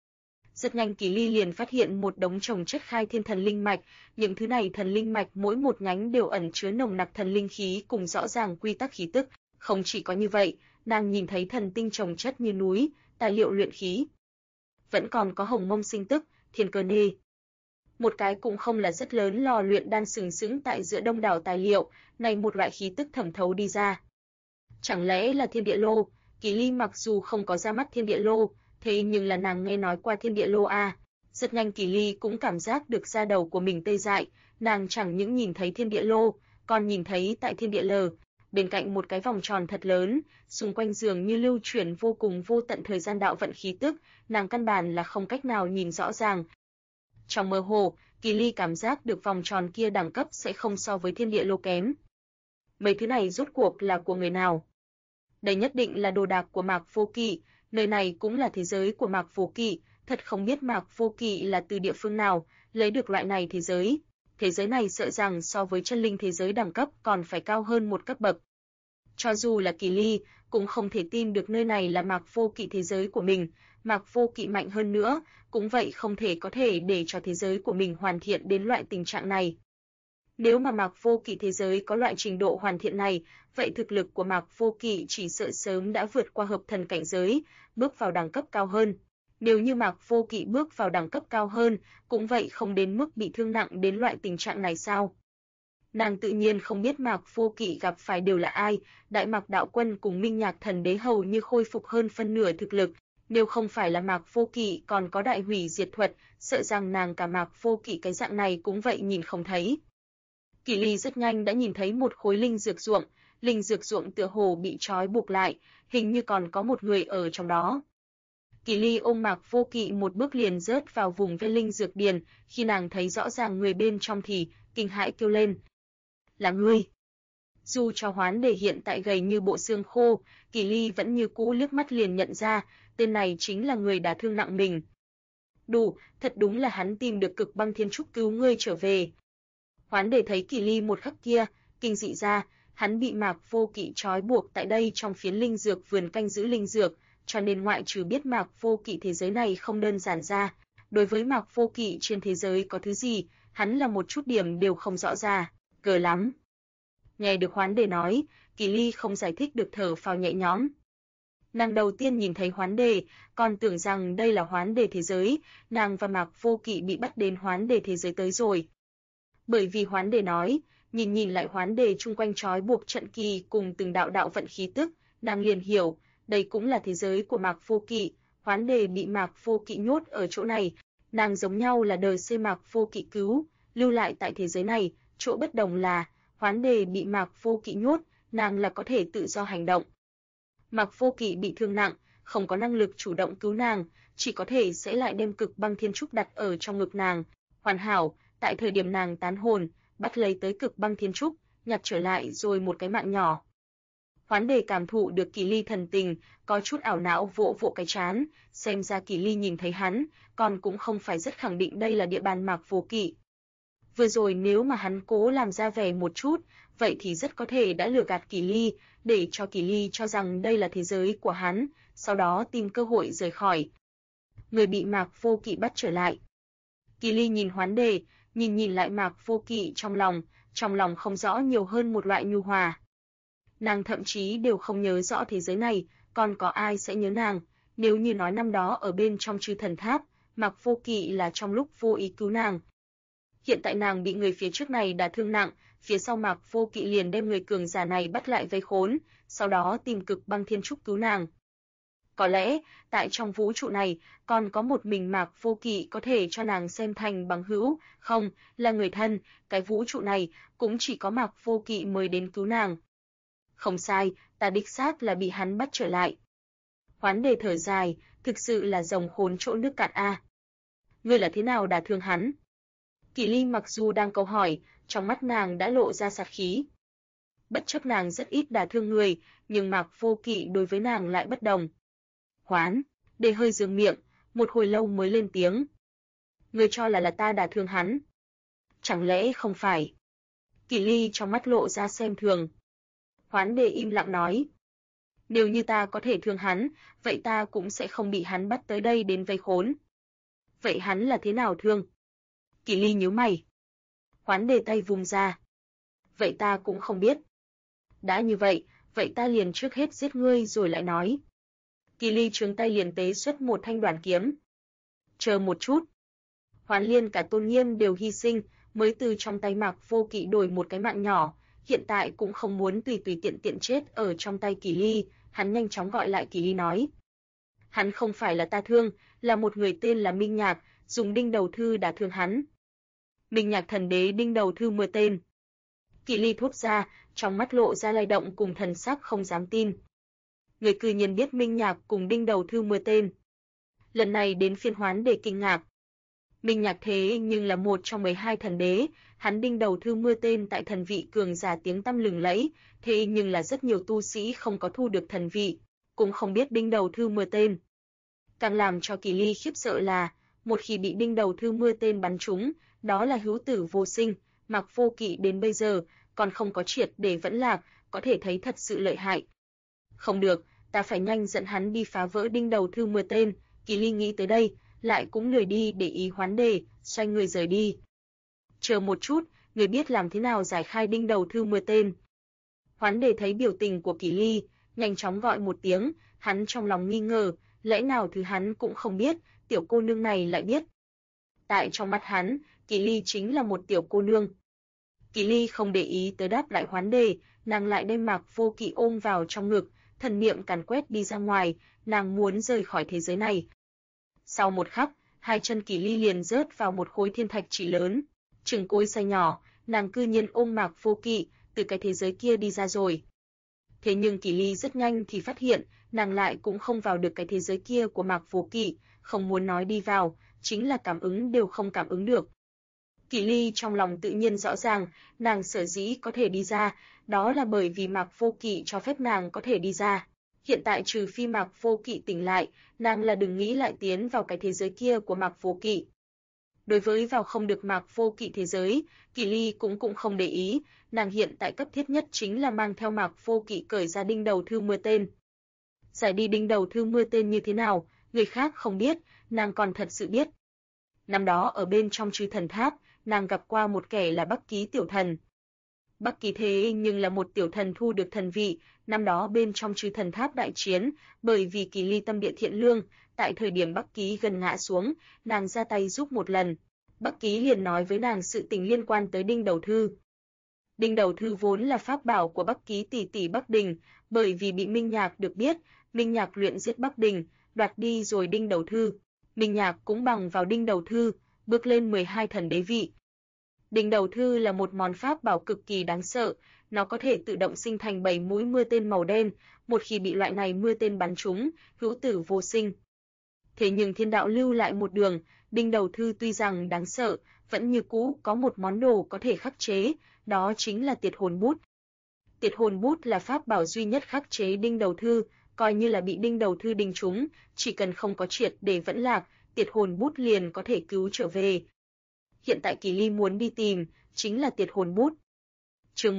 Rất nhanh Kỳ Ly liền phát hiện một đống chồng chất khai thiên thần linh mạch, những thứ này thần linh mạch mỗi một nhánh đều ẩn chứa nồng nặc thần linh khí cùng rõ ràng quy tắc khí tức. Không chỉ có như vậy, nàng nhìn thấy thần tinh chồng chất như núi, tài liệu luyện khí. Vẫn còn có hồng mông sinh tức, thiên cơ nê. Một cái cũng không là rất lớn lò luyện đan sừng sững tại giữa đông đảo tài liệu, này một loại khí tức thẩm thấu đi ra. Chẳng lẽ là thiên địa lô? Kỳ Ly mặc dù không có ra mắt thiên địa lô, thế nhưng là nàng nghe nói qua thiên địa lô a. Rất nhanh Kỳ Ly cũng cảm giác được da đầu của mình tê dại, nàng chẳng những nhìn thấy thiên địa lô, còn nhìn thấy tại thiên địa lờ, bên cạnh một cái vòng tròn thật lớn, xung quanh dường như lưu chuyển vô cùng vô tận thời gian đạo vận khí tức, nàng căn bản là không cách nào nhìn rõ ràng. Trong mơ hồ, Kỳ Ly cảm giác được vòng tròn kia đẳng cấp sẽ không so với thiên địa lô kém. Mấy thứ này rốt cuộc là của người nào? Đây nhất định là đồ đạc của Mạc Vô Kỵ, nơi này cũng là thế giới của Mạc Vô Kỵ, thật không biết Mạc Vô Kỵ là từ địa phương nào lấy được loại này thế giới. Thế giới này sợ rằng so với chân linh thế giới đẳng cấp còn phải cao hơn một cấp bậc. Cho dù là Kỳ Ly, cũng không thể tin được nơi này là Mạc Vô Kỵ thế giới của mình, Mạc Vô Kỵ mạnh hơn nữa, cũng vậy không thể có thể để cho thế giới của mình hoàn thiện đến loại tình trạng này. Nếu mà Mạc Vô Kỵ thế giới có loại trình độ hoàn thiện này, vậy thực lực của Mạc Vô Kỵ chỉ sợ sớm đã vượt qua hợp thần cảnh giới, bước vào đẳng cấp cao hơn. Nếu như Mạc Vô Kỵ bước vào đẳng cấp cao hơn, cũng vậy không đến mức bị thương nặng đến loại tình trạng này sao? Nàng tự nhiên không biết Mạc Vô Kỵ gặp phải đều là ai, Đại Mạc Đạo Quân cùng Minh Nhạc Thần Đế hầu như khôi phục hơn phân nửa thực lực, nếu không phải là Mạc Vô Kỵ còn có đại hủy diệt thuật, sợ rằng nàng cả Mạc Vô Kỵ cái dạng này cũng vậy nhìn không thấy. Kỳ Ly rất nhanh đã nhìn thấy một khối linh dược ruộng tựa hồ bị trói buộc lại, hình như còn có một người ở trong đó. Kỳ Ly ôm Mạc Vô Kỵ một bước liền rớt vào vùng ven linh dược điền, khi nàng thấy rõ ràng người bên trong thì kinh hãi kêu lên. Là ngươi! Dù cho Hoán Đề hiện tại gầy như bộ xương khô, Kỳ Ly vẫn như cũ liếc mắt liền nhận ra, tên này chính là người đả thương nặng mình. Đủ, thật đúng là hắn tìm được Cực Băng Thiên Trúc cứu ngươi trở về. Hoán Đề thấy Kỳ Ly một khắc kia, kinh dị ra, hắn bị Mạc Vô Kỵ trói buộc tại đây trong phiến linh dược vườn canh giữ linh dược, cho nên ngoại trừ biết Mạc Vô Kỵ thế giới này không đơn giản ra, đối với Mạc Vô Kỵ trên thế giới có thứ gì, hắn là một chút điểm đều không rõ ra, cờ lắm. Nghe được Hoán Đề nói, Kỳ Ly không giải thích được thở phào nhẹ nhõm. Nàng đầu tiên nhìn thấy Hoán Đề, còn tưởng rằng đây là Hoán Đề thế giới, nàng và Mạc Vô Kỵ bị bắt đến Hoán Đề thế giới tới rồi. Bởi vì Hoán Đề nói, nhìn lại Hoán Đề chung quanh trói buộc trận kỳ cùng từng đạo đạo vận khí tức, nàng liền hiểu, đây cũng là thế giới của Mạc Vô Kỵ, Hoán Đề bị Mạc Vô Kỵ nhốt ở chỗ này, nàng giống nhau là đời C Mạc Vô Kỵ cứu, lưu lại tại thế giới này, chỗ bất đồng là Hoán Đề bị Mạc Vô Kỵ nhốt, nàng là có thể tự do hành động. Mạc Vô Kỵ bị thương nặng, không có năng lực chủ động cứu nàng, chỉ có thể sẽ lại đem Cực Băng Thiên Trúc đặt ở trong ngực nàng. Hoàn hảo, tại thời điểm nàng tán hồn, bắt lấy tới Cực Băng Thiên Trúc, nhặt trở lại rồi một cái mạng nhỏ. Hoán Đề cảm thụ được Kỳ Ly thần tình, có chút ảo não vỗ vỗ cái trán, xem ra Kỳ Ly nhìn thấy hắn, còn cũng không phải rất khẳng định đây là địa bàn Mạc Vô Kỵ. Vừa rồi nếu mà hắn cố làm ra vẻ một chút, vậy thì rất có thể đã lừa gạt Kỳ Ly, để cho Kỳ Ly cho rằng đây là thế giới của hắn, sau đó tìm cơ hội rời khỏi. Người bị Mạc Vô Kỵ bắt trở lại. Kỳ Ly nhìn Hoán Đề, nhìn lại Mạc Vô Kỵ trong lòng không rõ nhiều hơn một loại nhu hòa. Nàng thậm chí đều không nhớ rõ thế giới này, còn có ai sẽ nhớ nàng, nếu như nói năm đó ở bên trong Chư Thần Tháp, Mạc Vô Kỵ là trong lúc vô ý cứu nàng. Hiện tại nàng bị người phía trước này đả thương nặng, phía sau Mạc Vô Kỵ liền đem người cường giả này bắt lại vây khốn, sau đó tìm Cực Băng Thiên Trúc cứu nàng. Có lẽ, tại trong vũ trụ này, còn có một mình Mạc Vô Kỵ có thể cho nàng xem thành bằng hữu, không, là người thân, cái vũ trụ này cũng chỉ có Mạc Vô Kỵ mới đến cứu nàng. Không sai, ta đích xác là bị hắn bắt trở lại. Hoán Đề thở dài, thực sự là rồng khốn chỗ nước cạn a. Ngươi là thế nào đả thương hắn? Kỳ Ly mặc dù đang câu hỏi, trong mắt nàng đã lộ ra sát khí. Bất chấp nàng rất ít đả thương người, nhưng Mạc Vô Kỵ đối với nàng lại bất đồng. Hoán Đề hơi dương miệng, một hồi lâu mới lên tiếng. Ngươi cho là ta đả thương hắn? Chẳng lẽ không phải? Kỳ Ly trong mắt lộ ra xem thường. Hoán Đề im lặng nói. Nếu như ta có thể thương hắn, vậy ta cũng sẽ không bị hắn bắt tới đây đến vây khốn. Vậy hắn là thế nào thương? Kỳ Ly nhíu mày. Hoán Đề tay vung ra. Vậy ta cũng không biết. Đã như vậy, vậy ta liền trước hết giết ngươi rồi lại nói. Kỳ Ly trướng tay liền tế xuất một thanh đoàn kiếm. Chờ một chút. Hoán Liên cả tôn nghiêm đều hy sinh, mới từ trong tay Mạc Vô Kỵ đổi một cái mạng nhỏ, hiện tại cũng không muốn tùy tùy tiện tiện chết ở trong tay Kỳ Ly, hắn nhanh chóng gọi lại Kỳ Ly nói. Hắn không phải là ta thương, là một người tên là Minh Nhạc, dùng đinh đầu thư đả thương hắn. Minh Nhạc thần đế đinh đầu thư 10 tên. Kỳ Ly thốt ra, trong mắt lộ ra lay động cùng thần sắc không dám tin. Người cư nhiên biết Minh Nhạc cùng đinh đầu thư 10 tên. Lần này đến phiên Hoán Đề kinh ngạc. Minh Nhạc thế nhưng là một trong 12 thần đế, hắn đinh đầu thư 10 tên tại thần vị cường giả tiếng tăm lừng lẫy, thế nhưng là rất nhiều tu sĩ không có thu được thần vị, cũng không biết đinh đầu thư 10 tên. Càng làm cho Kỳ Ly khiếp sợ là, một khi bị đinh đầu thư 10 tên bắn trúng, đó là hữu tử vô sinh, Mạc Vô Kỵ đến bây giờ còn không có triệt để vẫn lạc, có thể thấy thật sự lợi hại. Không được, ta phải nhanh dẫn hắn đi phá vỡ đinh đầu thư 10 tên, Kỳ Ly nghĩ tới đây, lại cũng lười đi để ý Hoán Đề, xoay người rời đi. Chờ một chút, người biết làm thế nào giải khai đinh đầu thư 10 tên. Hoán Đề thấy biểu tình của Kỳ Ly, nhanh chóng gọi một tiếng, hắn trong lòng nghi ngờ, lẽ nào thứ hắn cũng không biết, tiểu cô nương này lại biết. Tại trong mắt hắn, Kỳ Ly chính là một tiểu cô nương. Kỳ Ly không để ý tới đáp lại Hoán Đề, nàng lại đem Mạc Vô Kỵ ôm vào trong ngực, thần niệm càn quét đi ra ngoài, nàng muốn rời khỏi thế giới này. Sau một khắc, hai chân Kỳ Ly liền rớt vào một khối thiên thạch chỉ lớn, chừng cối xay nhỏ, nàng cư nhiên ôm Mạc Vô Kỵ từ cái thế giới kia đi ra rồi. Thế nhưng Kỳ Ly rất nhanh thì phát hiện, nàng lại cũng không vào được cái thế giới kia của Mạc Vô Kỵ, không muốn nói đi vào, chính là cảm ứng đều không cảm ứng được. Kỳ Ly trong lòng tự nhiên rõ ràng, nàng sở dĩ có thể đi ra, đó là bởi vì Mạc Vô Kỵ cho phép nàng có thể đi ra. Hiện tại trừ phi Mạc Vô Kỵ tỉnh lại, nàng là đừng nghĩ lại tiến vào cái thế giới kia của Mạc Vô Kỵ. Đối với vào không được Mạc Vô Kỵ thế giới, Kỳ Ly cũng không để ý, nàng hiện tại cấp thiết nhất chính là mang theo Mạc Vô Kỵ cởi ra đinh đầu thư 10 tên. Giải đi đinh đầu thư 10 tên như thế nào, người khác không biết, nàng còn thật sự biết. Năm đó ở bên trong Chư Thần Tháp, nàng gặp qua một kẻ là Bắc Ký tiểu thần. Bắc Ký thế nhưng là một tiểu thần thu được thần vị, năm đó bên trong Chư Thần Tháp đại chiến, bởi vì Kỳ Ly tâm địa thiện lương, tại thời điểm Bắc Ký gần ngã xuống, nàng ra tay giúp một lần. Bắc Ký liền nói với nàng sự tình liên quan tới đinh đầu thư. Đinh đầu thư vốn là pháp bảo của Bắc Ký tỷ tỷ Bắc Đình, bởi vì bị Minh Nhạc được biết, Minh Nhạc luyện giết Bắc Đình, đoạt đi rồi đinh đầu thư. Minh Nhạc cũng bằng vào đinh đầu thư, bước lên 12 thần đế vị. Đinh đầu thư là một món pháp bảo cực kỳ đáng sợ, nó có thể tự động sinh thành 7 mũi mưa tên màu đen, một khi bị loại này mưa tên bắn trúng, hữu tử vô sinh. Thế nhưng thiên đạo lưu lại một đường, đinh đầu thư tuy rằng đáng sợ, vẫn như cũ có một món đồ có thể khắc chế, đó chính là tiệt hồn bút. Tiệt hồn bút là pháp bảo duy nhất khắc chế đinh đầu thư, coi như là bị đinh đầu thư đinh trúng, chỉ cần không có triệt để vẫn lạc, tiệt hồn bút liền có thể cứu trở về. Hiện tại Kỳ Ly muốn đi tìm, chính là tiệt hồn bút. Chương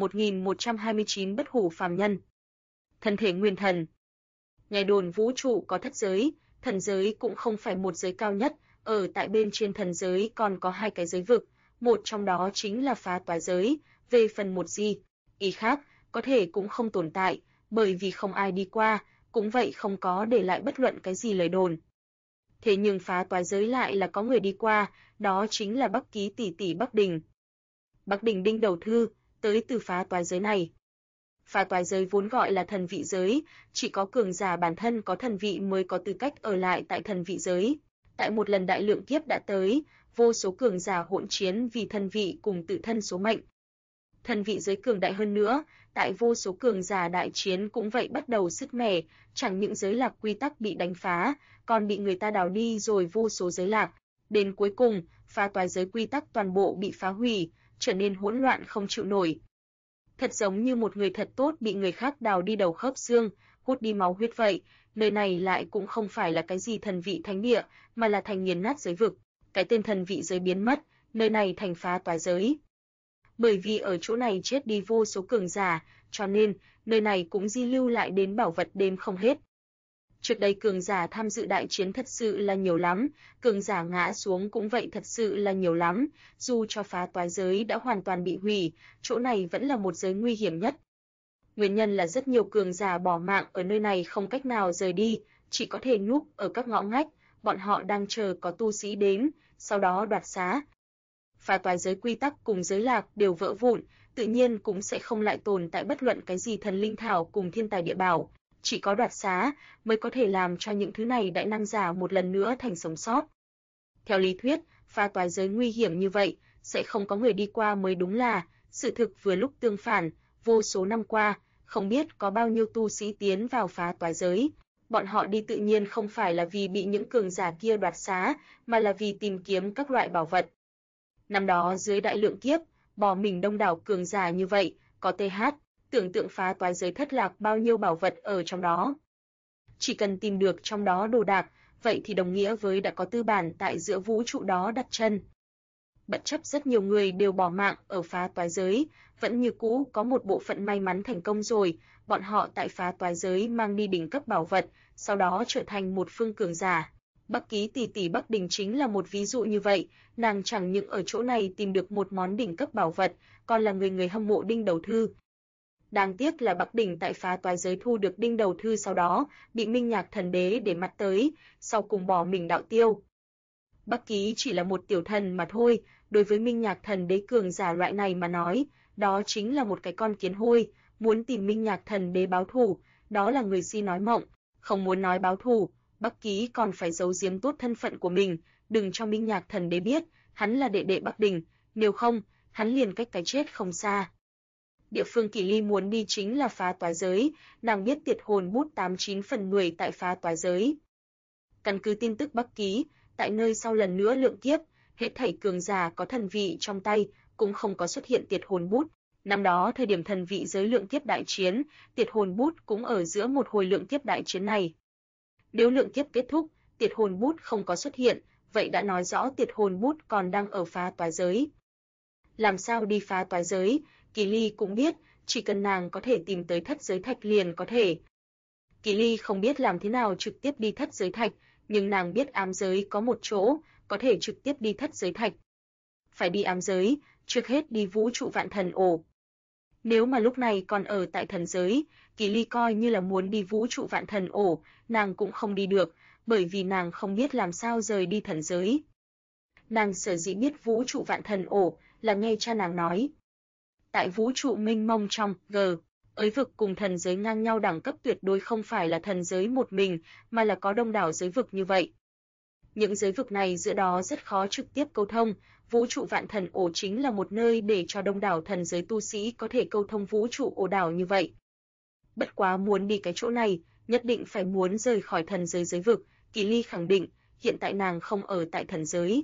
1129 Bất hủ phàm nhân. Thân thể nguyên thần. Nghe đồn vũ trụ có thất giới, thần giới cũng không phải một giới cao nhất, ở tại bên trên thần giới còn có hai cái giới vực, một trong đó chính là phá toái giới, về phần một ý khác, có thể cũng không tồn tại, bởi vì không ai đi qua, cũng vậy không có để lại bất luận cái gì lời đồn. Thế nhưng phá toái giới lại là có người đi qua, đó chính là Bắc Ký tỷ tỷ Bắc Đình. Bắc Đình đinh đầu thư, tới từ phá toái giới này. Phá toái giới vốn gọi là thần vị giới, chỉ có cường giả bản thân có thần vị mới có tư cách ở lại tại thần vị giới. Tại một lần đại lượng kiếp đã tới, vô số cường giả hỗn chiến vì thần vị cùng tự thân số mệnh. Thần vị giới cường đại hơn nữa, tại vô số cường giả đại chiến cũng vậy bắt đầu sứt mẻ, chẳng những giới lạc quy tắc bị đánh phá, còn bị người ta đào đi rồi vô số giới lạc. Đến cuối cùng, phá toái giới quy tắc toàn bộ bị phá hủy, trở nên hỗn loạn không chịu nổi. Thật giống như một người thật tốt bị người khác đào đi đầu khớp xương, hút đi máu huyết vậy, nơi này lại cũng không phải là cái gì thần vị thánh địa, mà là thành nghiền nát giới vực. Cái tên thần vị giới biến mất, nơi này thành phá toái giới. Bởi vì ở chỗ này chết đi vô số cường giả, cho nên nơi này cũng di lưu lại đến bảo vật đếm không hết. Trước đây cường giả tham dự đại chiến thật sự là nhiều lắm, cường giả ngã xuống cũng vậy thật sự là nhiều lắm, dù cho phá toái giới đã hoàn toàn bị hủy, chỗ này vẫn là một giới nguy hiểm nhất. Nguyên nhân là rất nhiều cường giả bỏ mạng ở nơi này không cách nào rời đi, chỉ có thể núp ở các ngõ ngách, bọn họ đang chờ có tu sĩ đến, sau đó đoạt xá. Phá toái giới quy tắc cùng giới lạc đều vỡ vụn, tự nhiên cũng sẽ không lại tồn tại bất luận cái gì thần linh thảo cùng thiên tài địa bảo, chỉ có đoạt xá mới có thể làm cho những thứ này đại năng giả một lần nữa thành sống sót. Theo lý thuyết, phá toái giới nguy hiểm như vậy, sẽ không có người đi qua mới đúng là, sự thực vừa lúc tương phản, vô số năm qua, không biết có bao nhiêu tu sĩ tiến vào phá toái giới. Bọn họ đi tự nhiên không phải là vì bị những cường giả kia đoạt xá, mà là vì tìm kiếm các loại bảo vật. Năm đó dưới đại lượng kiếp, bỏ mình đông đảo cường giả như vậy, có TH, tưởng tượng phá toái giới thất lạc bao nhiêu bảo vật ở trong đó. Chỉ cần tìm được trong đó đồ đạc, vậy thì đồng nghĩa với đã có tư bản tại giữa vũ trụ đó đặt chân. Bất chấp rất nhiều người đều bỏ mạng ở phá toái giới, vẫn như cũ có một bộ phận may mắn thành công rồi, bọn họ tại phá toái giới mang đi đỉnh cấp bảo vật, sau đó trở thành một phương cường giả. Bắc Ký tỷ tỷ Bắc Đình chính là một ví dụ như vậy, nàng chẳng những ở chỗ này tìm được một món đỉnh cấp bảo vật, còn là người hâm mộ Đinh Đầu Thư. Đáng tiếc là Bắc Đình tại phá toái giới thu được Đinh Đầu Thư sau đó, bị Minh Nhạc Thần Đế để mắt tới, sau cùng bỏ mình đạo tiêu. Bắc Ký chỉ là một tiểu thần mà thôi, đối với Minh Nhạc Thần Đế cường giả loại này mà nói, đó chính là một cái con kiến hôi, muốn tìm Minh Nhạc Thần Đế báo thù, đó là người si nói mộng, không muốn nói báo thù, Bắc Ký còn phải giấu giếm tốt thân phận của mình, đừng cho Minh Nhạc Thần Đế biết, hắn là đệ đệ Bắc Đình, nếu không, hắn liền cách cái chết không xa. Địa phương Kỳ Ly muốn đi chính là phá toái giới, nàng biết Tiệt Hồn Bút 89 phần 10 tại phá toái giới. Căn cứ tin tức Bắc Ký, tại nơi sau lần nữa lượng kiếp, hết thảy cường giả có thần vị trong tay cũng không có xuất hiện Tiệt Hồn Bút. Năm đó thời điểm thần vị giới lượng kiếp đại chiến, Tiệt Hồn Bút cũng ở giữa một hồi lượng kiếp đại chiến này. Nếu lượng kiếp kết thúc, Tiệt Hồn Bút không có xuất hiện, vậy đã nói rõ Tiệt Hồn Bút còn đang ở phá toái giới. Làm sao đi phá toái giới, Kỳ Ly cũng biết, chỉ cần nàng có thể tìm tới thất giới thạch liền có thể. Kỳ Ly không biết làm thế nào trực tiếp đi thất giới thạch, nhưng nàng biết ám giới có một chỗ, có thể trực tiếp đi thất giới thạch. Phải đi ám giới, trước hết đi vũ trụ vạn thần ổ. Nếu mà lúc này còn ở tại thần giới, Kỳ Ly coi như là muốn đi vũ trụ vạn thần ổ, nàng cũng không đi được, bởi vì nàng không biết làm sao rời đi thần giới. Nàng sở dĩ biết vũ trụ vạn thần ổ là nghe cha nàng nói. Tại vũ trụ mênh mông trong Ới vực cùng thần giới ngang nhau đẳng cấp tuyệt đối không phải là thần giới một mình, mà là có đông đảo giới vực như vậy. Những giới vực này giữa đó rất khó trực tiếp câu thông, vũ trụ vạn thần ổ chính là một nơi để cho đông đảo thần giới tu sĩ có thể câu thông vũ trụ ổ đảo như vậy. Bất quá muốn đi cái chỗ này, nhất định phải muốn rời khỏi thần giới giới vực, Kỳ Ly khẳng định, hiện tại nàng không ở tại thần giới.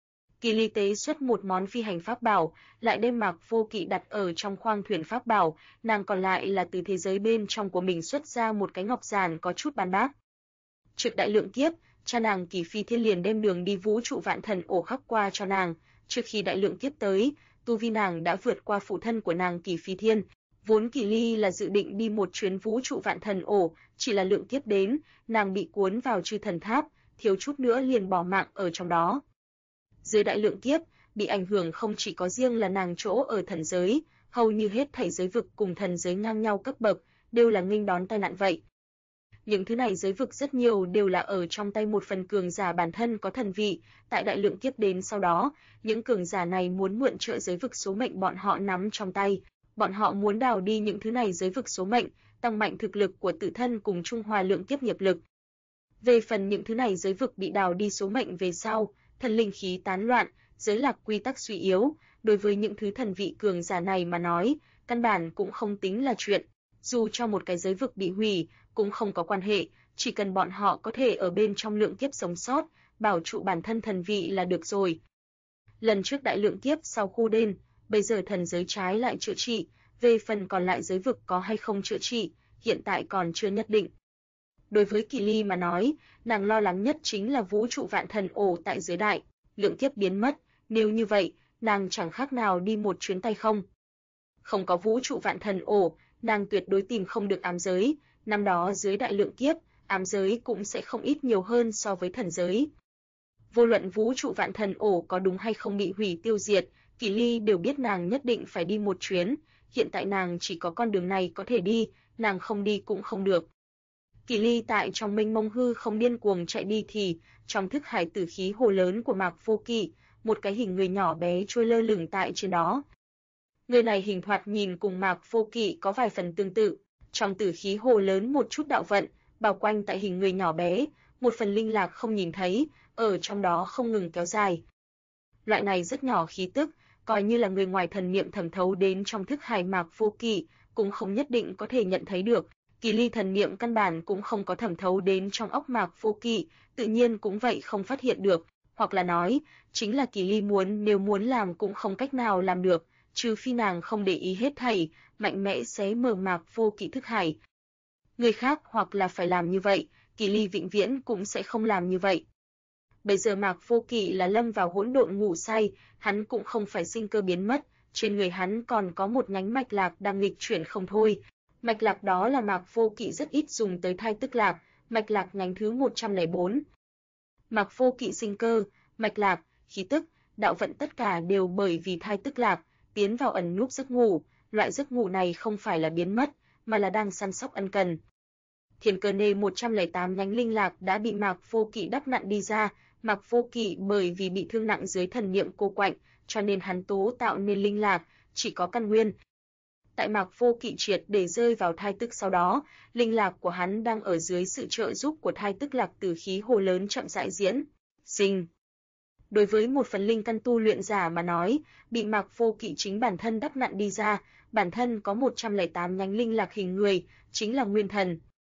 Kỳ Ly tế xuất một món phi hành pháp bảo, lại đem Mạc Vô Kỵ đặt ở trong khoang thuyền pháp bảo, nàng còn lại là từ thế giới bên trong của mình xuất ra một cái ngọc giản có chút ban bác. Trước đại lượng kiếp, cha nàng Kỳ Phi Thiên liền đem đường đi vũ trụ vạn thần ổ khắc qua cho nàng, trước khi đại lượng kiếp tới, tu vi nàng đã vượt qua phụ thân của nàng Kỳ Phi Thiên. Vốn Kỳ Ly là dự định đi một chuyến vũ trụ vạn thần ổ, chỉ là lượng kiếp đến, nàng bị cuốn vào chư thần tháp, thiếu chút nữa liền bỏ mạng ở trong đó. Dưới đại lượng kiếp, bị ảnh hưởng không chỉ có riêng là nàng chỗ ở thần giới, hầu như hết thảy giới vực cùng thần giới ngang nhau cấp bậc, đều là nghênh đón tai nạn vậy. Những thứ này giới vực rất nhiều đều là ở trong tay một phần cường giả bản thân có thần vị, tại đại lượng kiếp đến sau đó, những cường giả này muốn mượn trợ giới vực số mệnh bọn họ nắm trong tay, bọn họ muốn đào đi những thứ này giới vực số mệnh, tăng mạnh thực lực của tự thân cùng trung hòa lượng kiếp nghiệp lực. Về phần những thứ này giới vực bị đào đi số mệnh về sau, thần linh khí tán loạn, giới lạc quy tắc suy yếu, đối với những thứ thần vị cường giả này mà nói, căn bản cũng không tính là chuyện, dù cho một cái giới vực bị hủy, cũng không có quan hệ, chỉ cần bọn họ có thể ở bên trong lượng kiếp sống sót, bảo trụ bản thân thần vị là được rồi. Lần trước đại lượng kiếp sau khu đen, bây giờ thần giới trái lại chữa trị, về phần còn lại giới vực có hay không chữa trị, hiện tại còn chưa nhất định. Đối với Kỳ Ly mà nói, nàng lo lắng nhất chính là vũ trụ vạn thần ổ tại giới đại, lượng kiếp biến mất, nếu như vậy, nàng chẳng khác nào đi một chuyến tay không. Không có vũ trụ vạn thần ổ, nàng tuyệt đối tìm không được ám giới, năm đó dưới đại lượng kiếp, ám giới cũng sẽ không ít nhiều hơn so với thần giới. Vô luận vũ trụ vạn thần ổ có đúng hay không bị hủy tiêu diệt, Kỳ Ly đều biết nàng nhất định phải đi một chuyến, hiện tại nàng chỉ có con đường này có thể đi, nàng không đi cũng không được. Kỳ Ly tại trong mênh mông hư không điên cuồng chạy đi thì, trong thức hải tử khí hồ lớn của Mạc Vô Kỵ, một cái hình người nhỏ bé trôi lơ lửng tại trên đó. Người này hình thoạt nhìn cùng Mạc Vô Kỵ có vài phần tương tự, trong tử khí hồ lớn một chút đạo vận, bao quanh tại hình người nhỏ bé, một phần linh lạc không nhìn thấy, ở trong đó không ngừng kéo dài. Loại này rất nhỏ khí tức, coi như là người ngoài thần niệm thẩm thấu đến trong thức hải Mạc Vô Kỵ, cũng không nhất định có thể nhận thấy được. Kỳ Ly thần niệm căn bản cũng không có thẩm thấu đến trong óc Mạc Vô Kỵ, tự nhiên cũng vậy không phát hiện được, hoặc là nói, chính là Kỳ Ly nếu muốn làm cũng không cách nào làm được, trừ phi nàng không để ý hết thảy, mạnh mẽ xé mở Mạc Vô Kỵ thức hải. Người khác hoặc là phải làm như vậy, Kỳ Ly vĩnh viễn cũng sẽ không làm như vậy. Bây giờ Mạc Vô Kỵ là lâm vào hỗn độn ngủ say, hắn cũng không phải sinh cơ biến mất, trên người hắn còn có một nhánh mạch lạc đang nghịch chuyển không thôi. Mạch lạc đó là Mạc Vô Kỵ rất ít dùng tới thai tức lạc, mạch lạc nhánh thứ 104. Mạc Vô Kỵ sinh cơ, mạch lạc, khí tức, đạo vận tất cả đều bởi vì thai tức lạc, tiến vào ẩn núp giấc ngủ, loại giấc ngủ này không phải là biến mất, mà là đang săn sóc ân cần. Thiên cơ nê 108 nhánh linh lạc đã bị Mạc Vô Kỵ đắp nặn đi ra, Mạc Vô Kỵ bởi vì bị thương nặng dưới thần niệm cô quạnh, cho nên hắn tố tạo nên linh lạc, chỉ có căn nguyên. Tại Mạc Vô Kỵ triệt để rơi vào thai tức sau đó, linh lạc của hắn đang ở dưới sự trợ giúp của thai tức lạc tử khí hồ lớn chậm rãi diễn sinh. Đối với một phần linh căn tu luyện giả mà nói, bị Mạc Vô Kỵ chính bản thân đắp nặn đi ra, bản thân có 108 nhánh linh lạc hình người, chính là nguyên thần.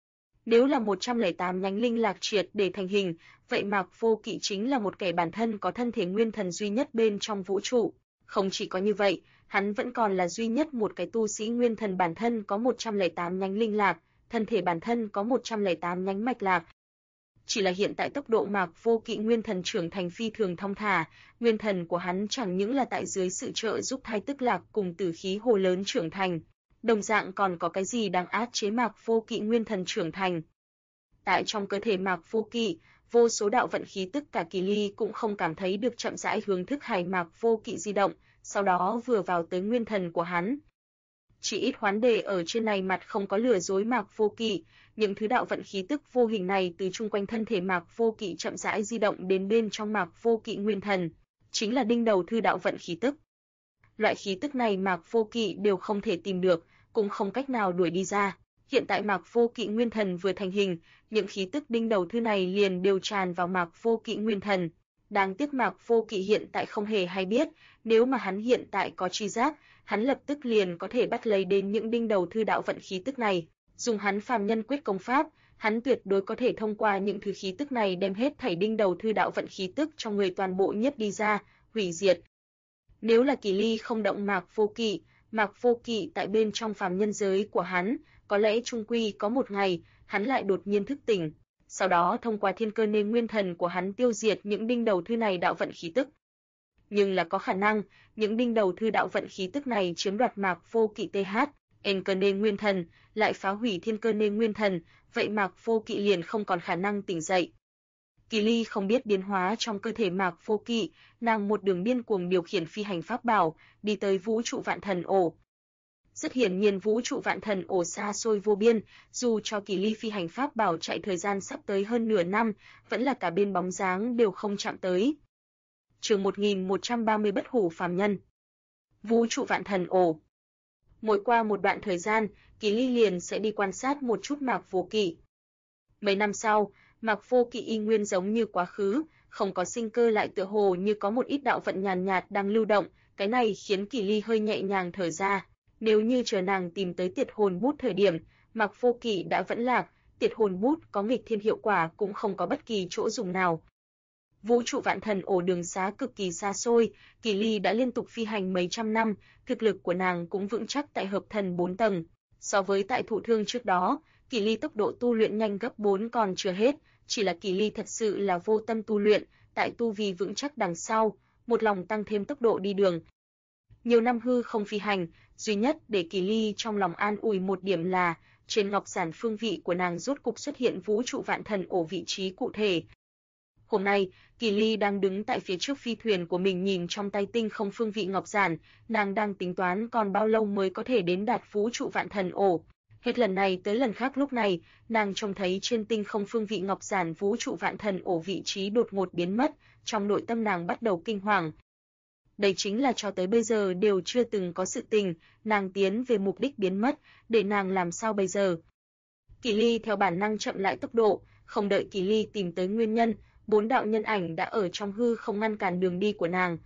Nếu là 108 nhánh linh lạc triệt để thành hình, vậy Mạc Vô Kỵ chính là một kẻ bản thân có thân thể nguyên thần duy nhất bên trong vũ trụ. Không chỉ có như vậy, hắn vẫn còn là duy nhất một cái tu sĩ nguyên thần bản thân có 108 nhánh linh lạc, thân thể bản thân có 108 nhánh mạch lạc. Chỉ là hiện tại tốc độ Mạc Vô Kỵ nguyên thần trưởng thành phi thường thong thả, nguyên thần của hắn chẳng những là tại dưới sự trợ giúp thai tức lạc cùng tử khí hồ lớn trưởng thành, đồng dạng còn có cái gì đang áp chế Mạc Vô Kỵ nguyên thần trưởng thành. Tại trong cơ thể Mạc Vô Kỵ, vô số đạo vận khí tức cả Kỳ Ly cũng không cảm thấy được chậm rãi hướng thức hải Mạc Vô Kỵ di động, sau đó vừa vào tới nguyên thần của hắn. Chỉ ít hoán đề ở trên này mặt không có lừa dối Mạc Vô Kỵ, những thứ đạo vận khí tức vô hình này từ chung quanh thân thể Mạc Vô Kỵ chậm rãi di động đến bên trong Mạc Vô Kỵ nguyên thần, chính là đinh đầu thư đạo vận khí tức. Loại khí tức này Mạc Vô Kỵ đều không thể tìm được, cũng không cách nào đuổi đi ra. Hiện tại Mạc Vô Kỵ nguyên thần vừa thành hình, những khí tức đinh đầu thư này liền đều tràn vào Mạc Vô Kỵ nguyên thần. Đáng tiếc Mạc Vô Kỵ hiện tại không hề hay biết, nếu mà hắn hiện tại có tri giác, hắn lập tức liền có thể bắt lấy đến những đinh đầu thư đạo vận khí tức này. Dùng hắn phàm nhân quyết công pháp, hắn tuyệt đối có thể thông qua những thứ khí tức này đem hết thảy đinh đầu thư đạo vận khí tức trong người toàn bộ nhất đi ra, hủy diệt. Nếu là Kỳ Ly không động Mạc Vô Kỵ tại bên trong phàm nhân giới của hắn, có lẽ chung quy có một ngày, hắn lại đột nhiên thức tỉnh, sau đó thông qua thiên cơ nên nguyên thần của hắn tiêu diệt những đinh đầu thư này đạo vận khí tức. Nhưng là có khả năng, những đinh đầu thư đạo vận khí tức này chiếm đoạt Mạc Vô Kỵ cơ nên nguyên thần, lại phá hủy thiên cơ nên nguyên thần, vậy Mạc Vô Kỵ liền không còn khả năng tỉnh dậy. Kỳ Ly không biết biến hóa trong cơ thể Mạc Vô Kỵ, nàng một đường điên cuồng điều khiển phi hành pháp bảo, đi tới vũ trụ vạn thần ổ. Rất hiển nhiên vũ trụ vạn thần ổ xa xôi vô biên, dù cho Kỳ Ly phi hành pháp bảo chạy thời gian sắp tới hơn nửa năm, vẫn là cả bên bóng dáng đều không chạm tới. Chương 1130 bất hủ phàm nhân. Vũ trụ vạn thần ổ. Mỗi qua một đoạn thời gian, Kỳ Ly liền sẽ đi quan sát một chút Mạc Vô Kỵ. Mấy năm sau, Mạc Vô Kỵ y nguyên giống như quá khứ, không có sinh cơ lại tựa hồ như có một ít đạo vận nhàn nhạt đang lưu động, cái này khiến Kỳ Ly hơi nhẹ nhàng thở ra. Nếu như chờ nàng tìm tới Tiệt hồn bút thời điểm, Mạc Vô Kỵ đã vẫn lạc, Tiệt hồn bút có nghịch thiên hiệu quả cũng không có bất kỳ chỗ dùng nào. Vũ trụ vạn thần ổ đường xá cực kỳ xa xôi, Kỳ Ly đã liên tục phi hành mấy trăm năm, thực lực của nàng cũng vững chắc tại hợp thần 4 tầng. So với tại thụ thương trước đó, Kỳ Ly tốc độ tu luyện nhanh gấp 4 còn chưa hết, chỉ là Kỳ Ly thật sự là vô tâm tu luyện, tại tu vi vững chắc đằng sau, một lòng tăng thêm tốc độ đi đường. Nhiều năm hư không phi hành, duy nhất để Kỳ Ly trong lòng an ủi một điểm là, trên ngọc giản phương vị của nàng rốt cục xuất hiện vũ trụ vạn thần ổ vị trí cụ thể. Hôm nay, Kỳ Ly đang đứng tại phía trước phi thuyền của mình nhìn trong tay tinh không phương vị ngọc giản, nàng đang tính toán còn bao lâu mới có thể đến đạt vũ trụ vạn thần ổ. Hết lần này tới lần khác lúc này, nàng trông thấy trên tinh không phương vị ngọc giản vũ trụ vạn thần ổ vị trí đột ngột biến mất, trong nội tâm nàng bắt đầu kinh hoàng. Đây chính là cho tới bây giờ đều chưa từng có sự tình, nàng tiến về mục đích biến mất, để nàng làm sao bây giờ? Kỳ Ly theo bản năng chậm lại tốc độ, không đợi Kỳ Ly tìm tới nguyên nhân, 4 đạo nhân ảnh đã ở trong hư không ngăn cản đường đi của nàng.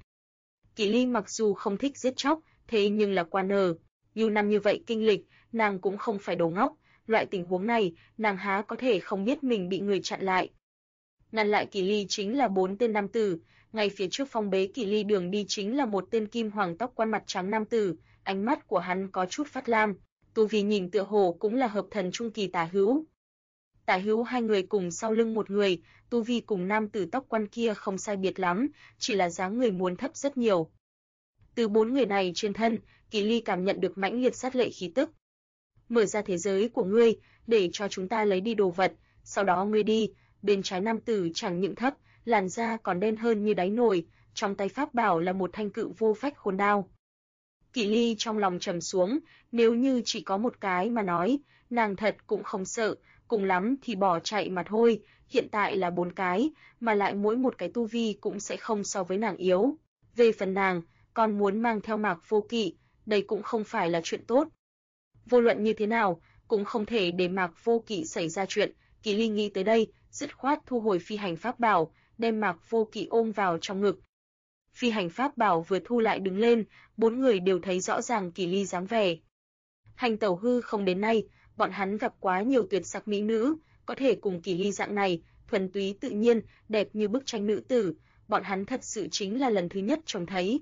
Kỳ Ly mặc dù không thích giết chóc, thế nhưng là qua nờ, nhiều năm như vậy kinh lịch, nàng cũng không phải đồ ngốc, loại tình huống này, nàng há có thể không biết mình bị người chặn lại. Ngăn lại Kỳ Ly chính là 4 tên nam tử, ngay phía trước phong bế Kỳ Ly đường đi chính là một tên kim hoàng tóc quan mặt trắng nam tử, ánh mắt của hắn có chút phát lam, tu vi nhìn tựa hồ cũng là hợp thần trung kỳ tả hữu. Tả hữu hai người cùng sau lưng một người, tu vi cùng nam tử tóc quan kia không sai biệt lắm, chỉ là dáng người muốn thấp rất nhiều. Từ 4 người này trên thân, Kỳ Ly cảm nhận được mãnh liệt sát lệ khí tức. Mở ra thế giới của ngươi, để cho chúng ta lấy đi đồ vật, sau đó ngươi đi. Bên trái nam tử chẳng những thấp, làn da còn đen hơn như đáy nồi, trong tay pháp bảo là một thanh cự vô phách khôn đao. Kỳ Ly trong lòng trầm xuống, nếu như chỉ có một cái mà nói, nàng thật cũng không sợ, cùng lắm thì bỏ chạy mà thôi, hiện tại là 4 cái, mà lại mỗi một cái tu vi cũng sẽ không so với nàng yếu. Về phần nàng, còn muốn mang theo Mạc Vô Kỵ, đây cũng không phải là chuyện tốt. Vô luận như thế nào, cũng không thể để Mạc Vô Kỵ xảy ra chuyện, Kỳ Ly nghĩ tới đây, dứt khoát thu hồi phi hành pháp bảo, đem Mạc Vô Kỵ ôm vào trong ngực. Phi hành pháp bảo vừa thu lại đứng lên, 4 người đều thấy rõ ràng Kỳ Ly dáng vẻ. Hành tẩu hư không đến nay, bọn hắn gặp quá nhiều tuyệt sắc mỹ nữ, có thể cùng Kỳ Ly dạng này, thuần túy tự nhiên, đẹp như bức tranh nữ tử, bọn hắn thật sự chính là lần thứ nhất trông thấy.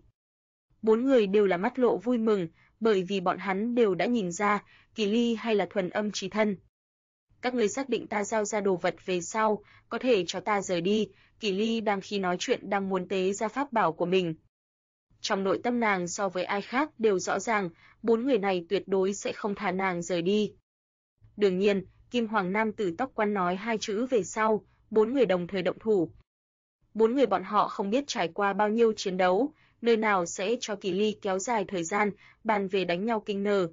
4 người đều là mắt lộ vui mừng, bởi vì bọn hắn đều đã nhìn ra, Kỳ Ly hay là thuần âm chí thân. Các ngươi xác định ta giao ra đồ vật về sau, có thể cho ta rời đi, Kỳ Ly đang khi nói chuyện đang muốn tế ra pháp bảo của mình. Trong nội tâm nàng so với ai khác đều rõ ràng, 4 người này tuyệt đối sẽ không thả nàng rời đi. Đương nhiên, Kim Hoàng nam tử tóc quan nói 2 chữ về sau, 4 người đồng thời động thủ. 4 người bọn họ không biết trải qua bao nhiêu chiến đấu, nơi nào sẽ cho Kỳ Ly kéo dài thời gian, bàn về đánh nhau kinh nở.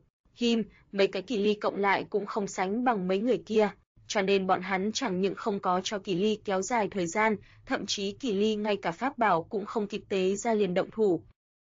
Mấy cái Kỳ Ly cộng lại cũng không sánh bằng mấy người kia, cho nên bọn hắn chẳng những không có cho Kỳ Ly kéo dài thời gian, thậm chí Kỳ Ly ngay cả pháp bảo cũng không kịp tế ra liền động thủ.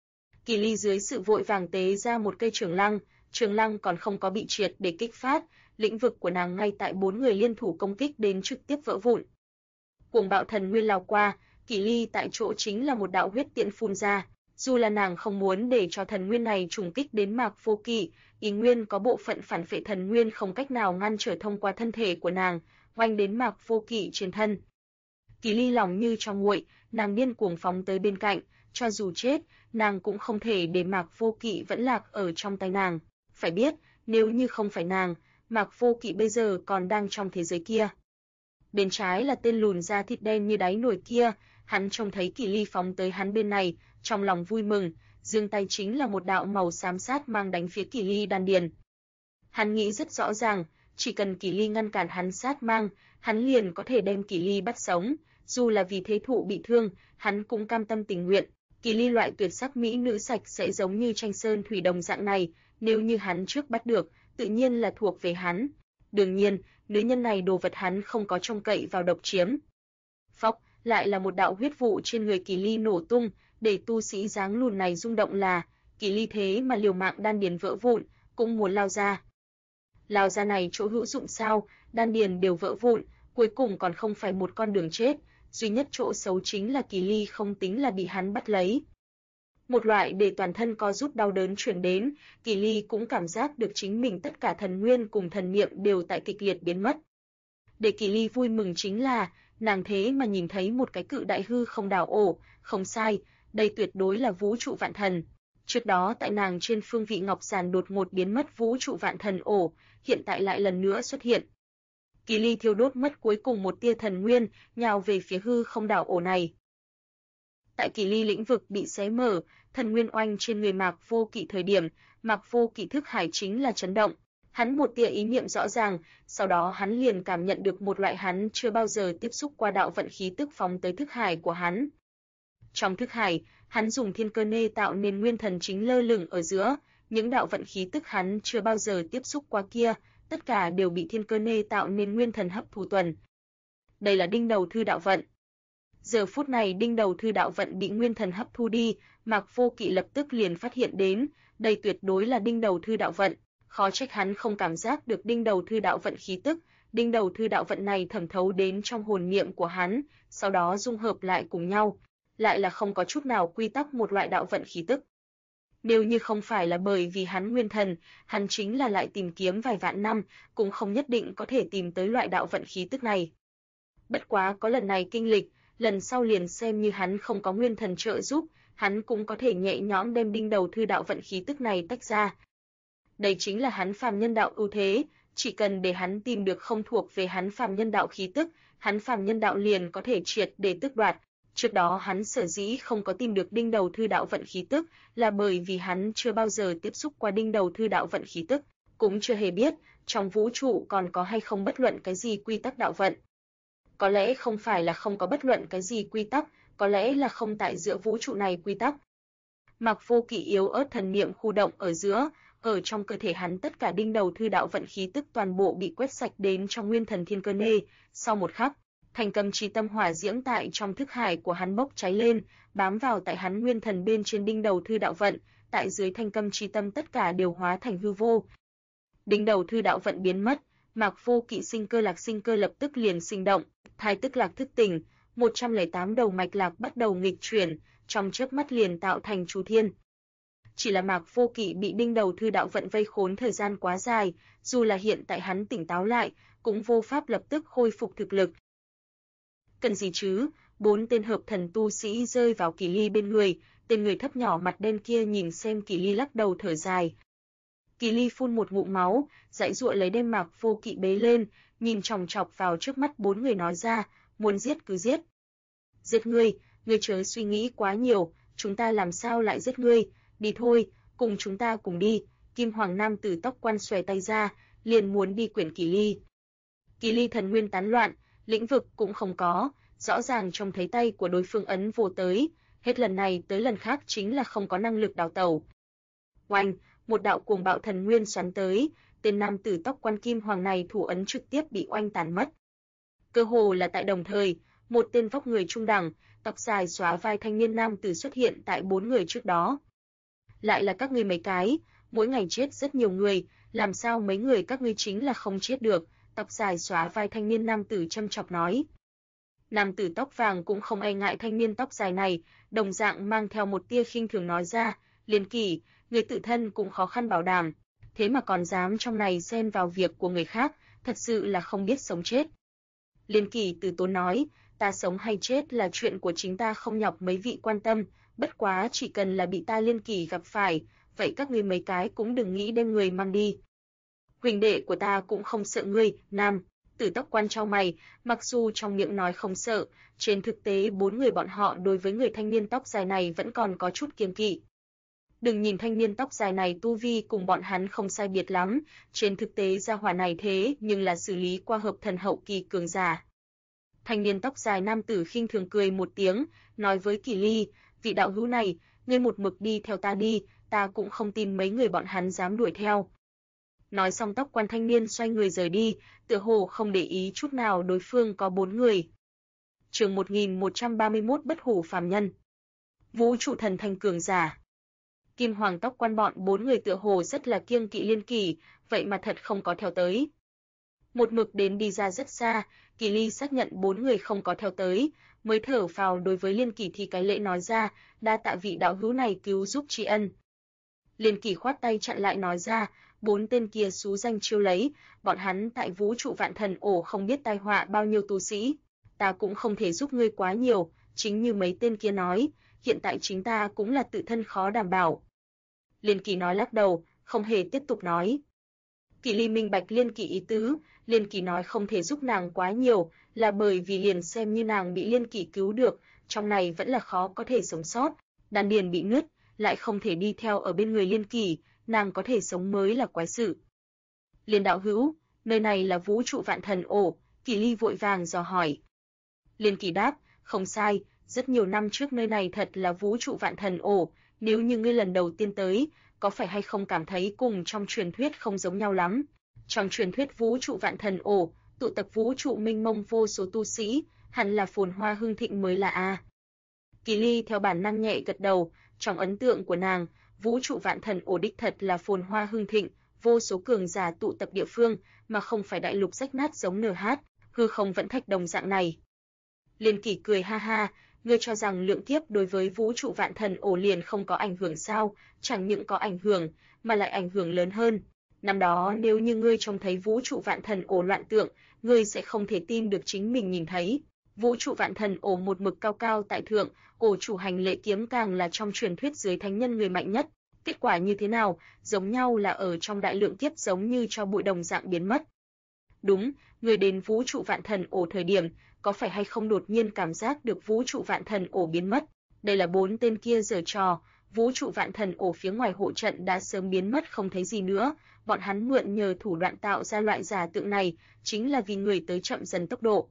Kỳ Ly dưới sự vội vàng tế ra một cây trường lăng còn không có bị triệt để kích phát, lĩnh vực của nàng ngay tại 4 người liên thủ công kích đến trực tiếp vỡ vụn. Cuồng bạo thần nguyên lao qua, Kỳ Ly tại chỗ chính là một đạo huyết tiễn phun ra. Dù là nàng không muốn để cho thần nguyên này trùng kích đến Mạc Vô Kỵ, ý nguyên có bộ phận phản phệ thần nguyên không cách nào ngăn trở thông qua thân thể của nàng, oanh đến Mạc Vô Kỵ trên thân. Kỳ Ly lòng như trong nguội, nàng điên cuồng phóng tới bên cạnh, cho dù chết, nàng cũng không thể để Mạc Vô Kỵ vẫn lạc ở trong tay nàng. Phải biết, nếu như không phải nàng, Mạc Vô Kỵ bây giờ còn đang trong thế giới kia. Bên trái là tên lùn da thịt đen như đáy nồi kia, hắn trông thấy Kỳ Ly phóng tới hắn bên này, trong lòng vui mừng, giương tay chính là một đạo màu xám sát mang đánh phía Kỳ Ly đan điền. Hắn nghĩ rất rõ ràng, chỉ cần Kỳ Ly ngăn cản hắn sát mang, hắn liền có thể đem Kỳ Ly bắt sống, dù là vì thế thụ bị thương, hắn cũng cam tâm tình nguyện. Kỳ Ly loại tuyệt sắc mỹ nữ sạch sẽ giống như tranh sơn thủy đồng dạng này, nếu như hắn trước bắt được, tự nhiên là thuộc về hắn. Đương nhiên, nữ nhân này đồ vật hắn không có trông cậy vào độc chiếm. Phốc, lại là một đạo huyết vụ trên người Kỳ Ly nổ tung, để tu sĩ dáng lùn này rung động là, Kỳ Ly thế mà liều mạng đan điền vỡ vụn, cũng muốn lao ra. Lao ra này chỗ hữu dụng sao, đan điền đều vỡ vụn, cuối cùng còn không phải một con đường chết, duy nhất chỗ xấu chính là Kỳ Ly không tính là bị hắn bắt lấy. Một loại để toàn thân co rút đau đớn truyền đến, Kỳ Ly cũng cảm giác được chính mình tất cả thần nguyên cùng thần niệm đều tại kịch liệt biến mất. Để Kỳ Ly vui mừng chính là, nàng thế mà nhìn thấy một cái cự đại hư không đảo ổ, không sai, đây tuyệt đối là vũ trụ vạn thần. Trước đó tại nàng trên phương vị ngọc giản đột ngột biến mất vũ trụ vạn thần ổ, hiện tại lại lần nữa xuất hiện. Kỳ Ly thiêu đốt mất cuối cùng một tia thần nguyên, nhào về phía hư không đảo ổ này. Tại Kỳ Ly lĩnh vực bị xé mở, thần nguyên oanh trên người Mạc Vô Kỵ thời điểm, Mạc Vô Kỵ thức hải chính là chấn động. Hắn một tia ý niệm rõ ràng, sau đó hắn liền cảm nhận được một loại hắn chưa bao giờ tiếp xúc qua đạo vận khí tức phóng tới thức hải của hắn. Trong thức hải, hắn dùng thiên cơ nê tạo nên nguyên thần chính lơ lửng ở giữa, những đạo vận khí tức hắn chưa bao giờ tiếp xúc qua kia, tất cả đều bị thiên cơ nê tạo nên nguyên thần hấp thu tuần. Đây là đinh đầu thư đạo vận. Giờ phút này đinh đầu thư đạo vận bị nguyên thần hấp thu đi, Mạc Vô Kỵ lập tức liền phát hiện đến, đây tuyệt đối là đinh đầu thư đạo vận, khó trách hắn không cảm giác được đinh đầu thư đạo vận khí tức, đinh đầu thư đạo vận này thẩm thấu đến trong hồn niệm của hắn, sau đó dung hợp lại cùng nhau, lại là không có chút nào quy tắc một loại đạo vận khí tức. Nếu như không phải là bởi vì hắn nguyên thần, hắn chính là lại tìm kiếm vài vạn năm, cũng không nhất định có thể tìm tới loại đạo vận khí tức này. Bất quá có lần này kinh lịch, lần sau liền xem như hắn không có nguyên thần trợ giúp, hắn cũng có thể nhẹ nhõm đem đinh đầu thư đạo vận khí tức này tách ra. Đây chính là hắn phàm nhân đạo ưu thế, chỉ cần để hắn tìm được không thuộc về hắn phàm nhân đạo khí tức, hắn phàm nhân đạo liền có thể triệt để tước đoạt. Trước đó hắn sở dĩ không có tìm được đinh đầu thư đạo vận khí tức, là bởi vì hắn chưa bao giờ tiếp xúc qua đinh đầu thư đạo vận khí tức, cũng chưa hề biết trong vũ trụ còn có hay không bất luận cái gì quy tắc đạo vận. Có lẽ không phải là không có bất luận cái gì quy tắc, có lẽ là không tại giữa vũ trụ này quy tắc. Mạc Vô Kỵ yếu ớt thần niệm khu động ở giữa, ở trong cơ thể hắn tất cả đinh đầu thư đạo vận khí tức toàn bộ bị quét sạch đến trong nguyên thần thiên cơ nê, sau một khắc, thành cầm chi tâm hỏa diễm tại trong thức hải của hắn bốc cháy lên, bám vào tại hắn nguyên thần bên trên đinh đầu thư đạo vận, tại dưới thanh cầm chi tâm tất cả đều hóa thành hư vô. Đinh đầu thư đạo vận biến mất, Mạc Vô Kỵ sinh cơ lập tức liền sinh động, thai tức lạc thức tỉnh, 108 đầu mạch lạc bắt đầu nghịch chuyển, trong chớp mắt liền tạo thành chu thiên. Chỉ là Mạc Vô Kỵ bị đinh đầu thư đạo vận vây khốn thời gian quá dài, dù là hiện tại hắn tỉnh táo lại, cũng vô pháp lập tức khôi phục thực lực. Cần gì chứ, 4 tên hợp thần tu sĩ rơi vào Kỳ Ly bên người, tên người thấp nhỏ mặt đen kia nhìn xem Kỳ Ly lắc đầu thở dài. Kỳ Ly phun một ngụm máu, giãy giụa lấy đem Mạc Vô Kỵ bế lên, nhìn chòng chọc vào trước mắt 4 người nói ra, muốn giết cứ giết. Giết ngươi chớ suy nghĩ quá nhiều, chúng ta làm sao lại giết ngươi, đi thôi, cùng chúng ta cùng đi. Kim Hoàng nam tử tóc quan xòe tay ra, liền muốn đi quyển Kỳ Ly. Kỳ Ly thần nguyên tán loạn, lĩnh vực cũng không có, rõ ràng trông thấy tay của đối phương ấn vô tới, hết lần này tới lần khác chính là không có năng lực đào tẩu. Oanh, một đạo cuồng bạo thần nguyên xoắn tới, tên nam tử tóc quan kim hoàng này thủ ấn trực tiếp bị oanh tàn mất. Cơ hồ là tại đồng thời, một tên vóc người trung đẳng, tóc dài xóa vai thanh niên nam tử xuất hiện tại 4 người trước đó. Lại là các ngươi mấy cái, mỗi ngày chết rất nhiều người, làm sao mấy người các ngươi chính là không chết được, tóc dài xóa vai thanh niên nam tử châm chọc nói. Nam tử tóc vàng cũng không e ngại thanh niên tóc dài này, đồng dạng mang theo một tia khinh thường nói ra, Liên Kỳ, người tự thân cũng khó khăn bảo đảm, thế mà còn dám trong này xen vào việc của người khác, thật sự là không biết sống chết. Liên Kỳ từ tốn nói, ta sống hay chết là chuyện của chính ta không nhọc mấy vị quan tâm, bất quá chỉ cần là bị ta Liên Kỳ gặp phải, vậy các ngươi mấy cái cũng đừng nghĩ đem người mang đi. Huỳnh đệ của ta cũng không sợ ngươi, nam tử tóc quan chau mày, mặc dù trong miệng nói không sợ, trên thực tế 4 người bọn họ đối với người thanh niên tóc dài này vẫn còn có chút kiêng kỵ. Đừng nhìn thanh niên tóc dài này tu vi cùng bọn hắn không sai biệt lắm, trên thực tế gia hỏa này thế nhưng là xử lý qua hợp thần hậu kỳ cường giả. Thanh niên tóc dài nam tử khinh thường cười một tiếng, nói với Kỳ Ly, vị đạo hữu này, ngươi một mực đi theo ta đi, ta cũng không tin mấy người bọn hắn dám đuổi theo. Nói xong tóc quan thanh niên xoay người rời đi, tựa hồ không để ý chút nào đối phương có 4 người. Chương 1131 bất hủ phàm nhân. Vũ trụ thần thanh cường giả. Kim Hoàng tóc quan bọn 4 người tựa hồ rất là kiêng kỵ Liên Kỳ, vậy mà thật không có theo tới. Một mực đến đi ra rất xa, Kỳ Ly xác nhận 4 người không có theo tới, mới thở phào đối với Liên Kỳ thì cái lễ nói ra, đa tạ vị đạo hữu này cứu giúp tri ân. Liên Kỳ khoát tay chặn lại nói ra, 4 tên kia xú danh chiêu lấy, bọn hắn tại vũ trụ vạn thần ổ không biết tai họa bao nhiêu tu sĩ, ta cũng không thể giúp ngươi quá nhiều, chính như mấy tên kia nói, hiện tại chính ta cũng là tự thân khó đảm bảo. Liên Kỳ nói lắc đầu, không hề tiếp tục nói. Kỳ Ly minh bạch Liên Kỳ ý tứ, Liên Kỳ nói không thể giúp nàng quá nhiều, là bởi vì liền xem như nàng bị Liên Kỳ cứu được, trong này vẫn là khó có thể sống sót, đan điền bị nứt, lại không thể đi theo ở bên người Liên Kỳ, nàng có thể sống mới là quái sự. Liên đạo hữu, nơi này là vũ trụ vạn thần ổ, Kỳ Ly vội vàng dò hỏi. Liên Kỳ đáp, không sai, rất nhiều năm trước nơi này thật là vũ trụ vạn thần ổ, nếu như ngươi lần đầu tiên tới, có phải hay không cảm thấy cùng trong truyền thuyết không giống nhau lắm? Trong truyền thuyết vũ trụ vạn thần ổ, tụ tập vũ trụ mênh mông vô số tu sĩ, hẳn là phồn hoa hưng thịnh mới là a. Kỳ Ly theo bản năng nhẹ gật đầu, trong ấn tượng của nàng, vũ trụ vạn thần ổ đích thật là phồn hoa hưng thịnh, vô số cường giả tụ tập địa phương, mà không phải đại lục rách nát giống NH, hư không vẫn thạch đồng dạng này. Liên Kỳ cười ha ha, ngươi cho rằng lượng kiếp đối với vũ trụ vạn thần ổ liền không có ảnh hưởng sao? Chẳng những có ảnh hưởng, mà lại ảnh hưởng lớn hơn. Năm đó nếu như ngươi trông thấy vũ trụ vạn thần ổ loạn tượng, ngươi sẽ không thể tin được chính mình nhìn thấy. Vũ trụ vạn thần ổ một mực cao cao tại thượng, ổ chủ hành lệ kiếm càng là trong truyền thuyết dưới thánh nhân người mạnh nhất. Kết quả như thế nào? Giống nhau là ở trong đại lượng kiếp giống như cho bụi đồng dạng biến mất. Đúng, người đến vũ trụ vạn thần ổ thời điểm, có phải hay không đột nhiên cảm giác được vũ trụ vạn thần ổ biến mất? Đây là 4 tên kia giở trò, vũ trụ vạn thần ổ phía ngoài hộ trận đã sớm biến mất không thấy gì nữa, bọn hắn mượn nhờ thủ đoạn tạo ra loại giả tượng này, chính là vì người tới chậm dần tốc độ.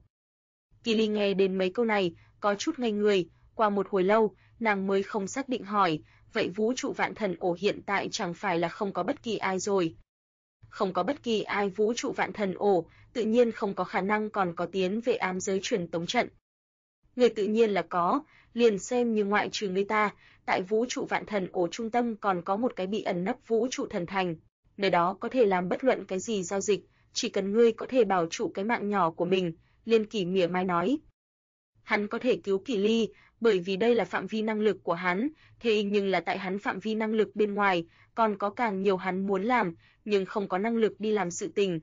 Kỳ Ly nghe đến mấy câu này, có chút ngây người, qua một hồi lâu, nàng mới không xác định hỏi, vậy vũ trụ vạn thần ổ hiện tại chẳng phải là không có bất kỳ ai rồi? Không có bất kỳ ai vũ trụ vạn thần ổ, tự nhiên không có khả năng còn có tiến về ám giới truyền tống trận. Người tự nhiên là có, liền xem như ngoại trừ người ta, tại vũ trụ vạn thần ổ trung tâm còn có một cái bị ẩn nấp vũ trụ thần thành, nơi đó có thể làm bất luận cái gì giao dịch, chỉ cần ngươi có thể bảo trụ cái mạng nhỏ của mình, Liên Kỳ mỉa mai nói. Hắn có thể cứu Kỳ Ly, bởi vì đây là phạm vi năng lực của hắn, thế nhưng là tại hắn phạm vi năng lực bên ngoài, còn có càng nhiều hắn muốn làm, nhưng không có năng lực đi làm sự tình.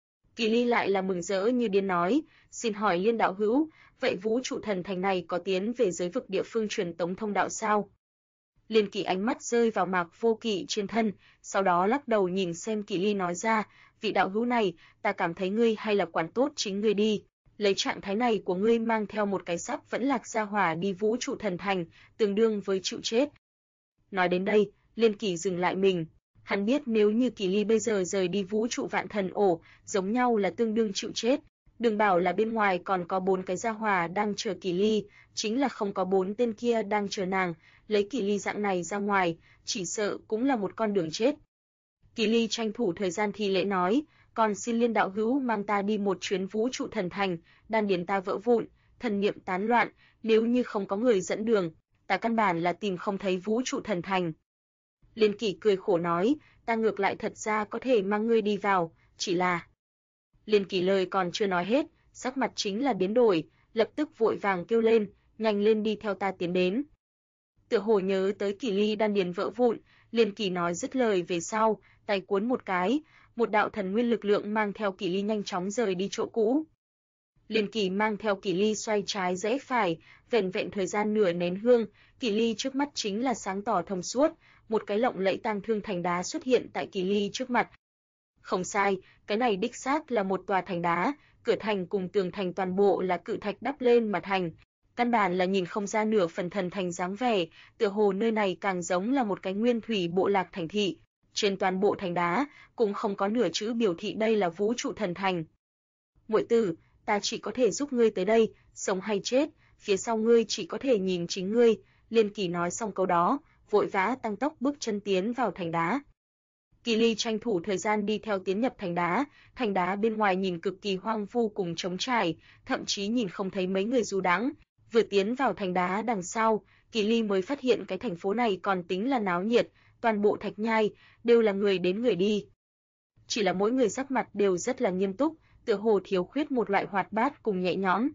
Kỳ Ly lại là mừng rỡ như điên nói, xin hỏi Liên đạo hữu, vậy vũ trụ thần thành này có tiến về giới vực địa phương truyền tống thông đạo sao? Liên Kỳ ánh mắt rơi vào Mạc Vô Kỵ trên thân, sau đó lắc đầu nhìn xem Kỳ Ly nói ra, vị đạo hữu này, ta cảm thấy ngươi hay là quản tốt chính ngươi đi. Lấy trạng thái này của ngươi mang theo một cái sắp vẫn lạc gia hỏa đi vũ trụ thần thành, tương đương với chịu chết. Nói đến đây, Liên Kỳ dừng lại mình. Hắn biết nếu như Kỳ Ly bây giờ rời đi vũ trụ vạn thần ổ, giống nhau là tương đương chịu chết. Đừng bảo là bên ngoài còn có 4 cái gia hỏa đang chờ Kỳ Ly, chính là không có 4 tên kia đang chờ nàng, lấy Kỳ Ly dạng này ra ngoài, chỉ sợ cũng là một con đường chết. Kỳ Ly tranh thủ thời gian thi lễ nói, còn xin Liên đạo hữu mang ta đi một chuyến vũ trụ thần thành, đan điền ta vỡ vụn, thần niệm tán loạn, nếu như không có người dẫn đường, ta căn bản là tìm không thấy vũ trụ thần thành. Liên Kỳ cười khổ nói, ta ngược lại thật ra có thể mang ngươi đi vào, chỉ là... Liên Kỳ lời còn chưa nói hết, sắc mặt chính là biến đổi, lập tức vội vàng kêu lên, nhanh lên đi theo ta tiến đến. Tựa hồ nhớ tới Kỳ Ly đan điền vỡ vụn, Liên Kỳ nói dứt lời về sau, tay cuốn một cái, một đạo thần nguyên lực lượng mang theo Kỳ Ly nhanh chóng rời đi chỗ cũ. Liên Kỳ mang theo Kỳ Ly xoay trái rẽ phải, vẻn vẹn thời gian nửa nén hương, Kỳ Ly trước mắt chính là sáng tỏ thông suốt, một cái lộng lẫy tang thương thành đá xuất hiện tại Kỳ Ly trước mặt. Không sai, cái này đích xác là một tòa thành đá, cửa thành cùng tường thành toàn bộ là cự thạch đắp lên mà thành. Căn bản là nhìn không ra nửa phần thần thành dáng vẻ, tựa hồ nơi này càng giống là một cái nguyên thủy bộ lạc thành thị. Trên toàn bộ thành đá cũng không có nửa chữ biểu thị đây là vũ trụ thần thành. Muội tử, ta chỉ có thể giúp ngươi tới đây, sống hay chết, phía sau ngươi chỉ có thể nhìn chính ngươi. Liên Kỳ nói xong câu đó, vội vã tăng tốc bước chân tiến vào thành đá. Kỳ Ly tranh thủ thời gian đi theo tiến nhập thành đá bên ngoài nhìn cực kỳ hoang vu cùng trống trải, thậm chí nhìn không thấy mấy người du đãng. Vừa tiến vào thành đá đằng sau, Kỳ Ly mới phát hiện cái thành phố này còn tính là náo nhiệt, toàn bộ Thạch Nhai đều là người đến người đi. Chỉ là mỗi người sắc mặt đều rất là nghiêm túc, tựa hồ thiếu khuyết một loại hoạt bát cùng nhẹ nhõm.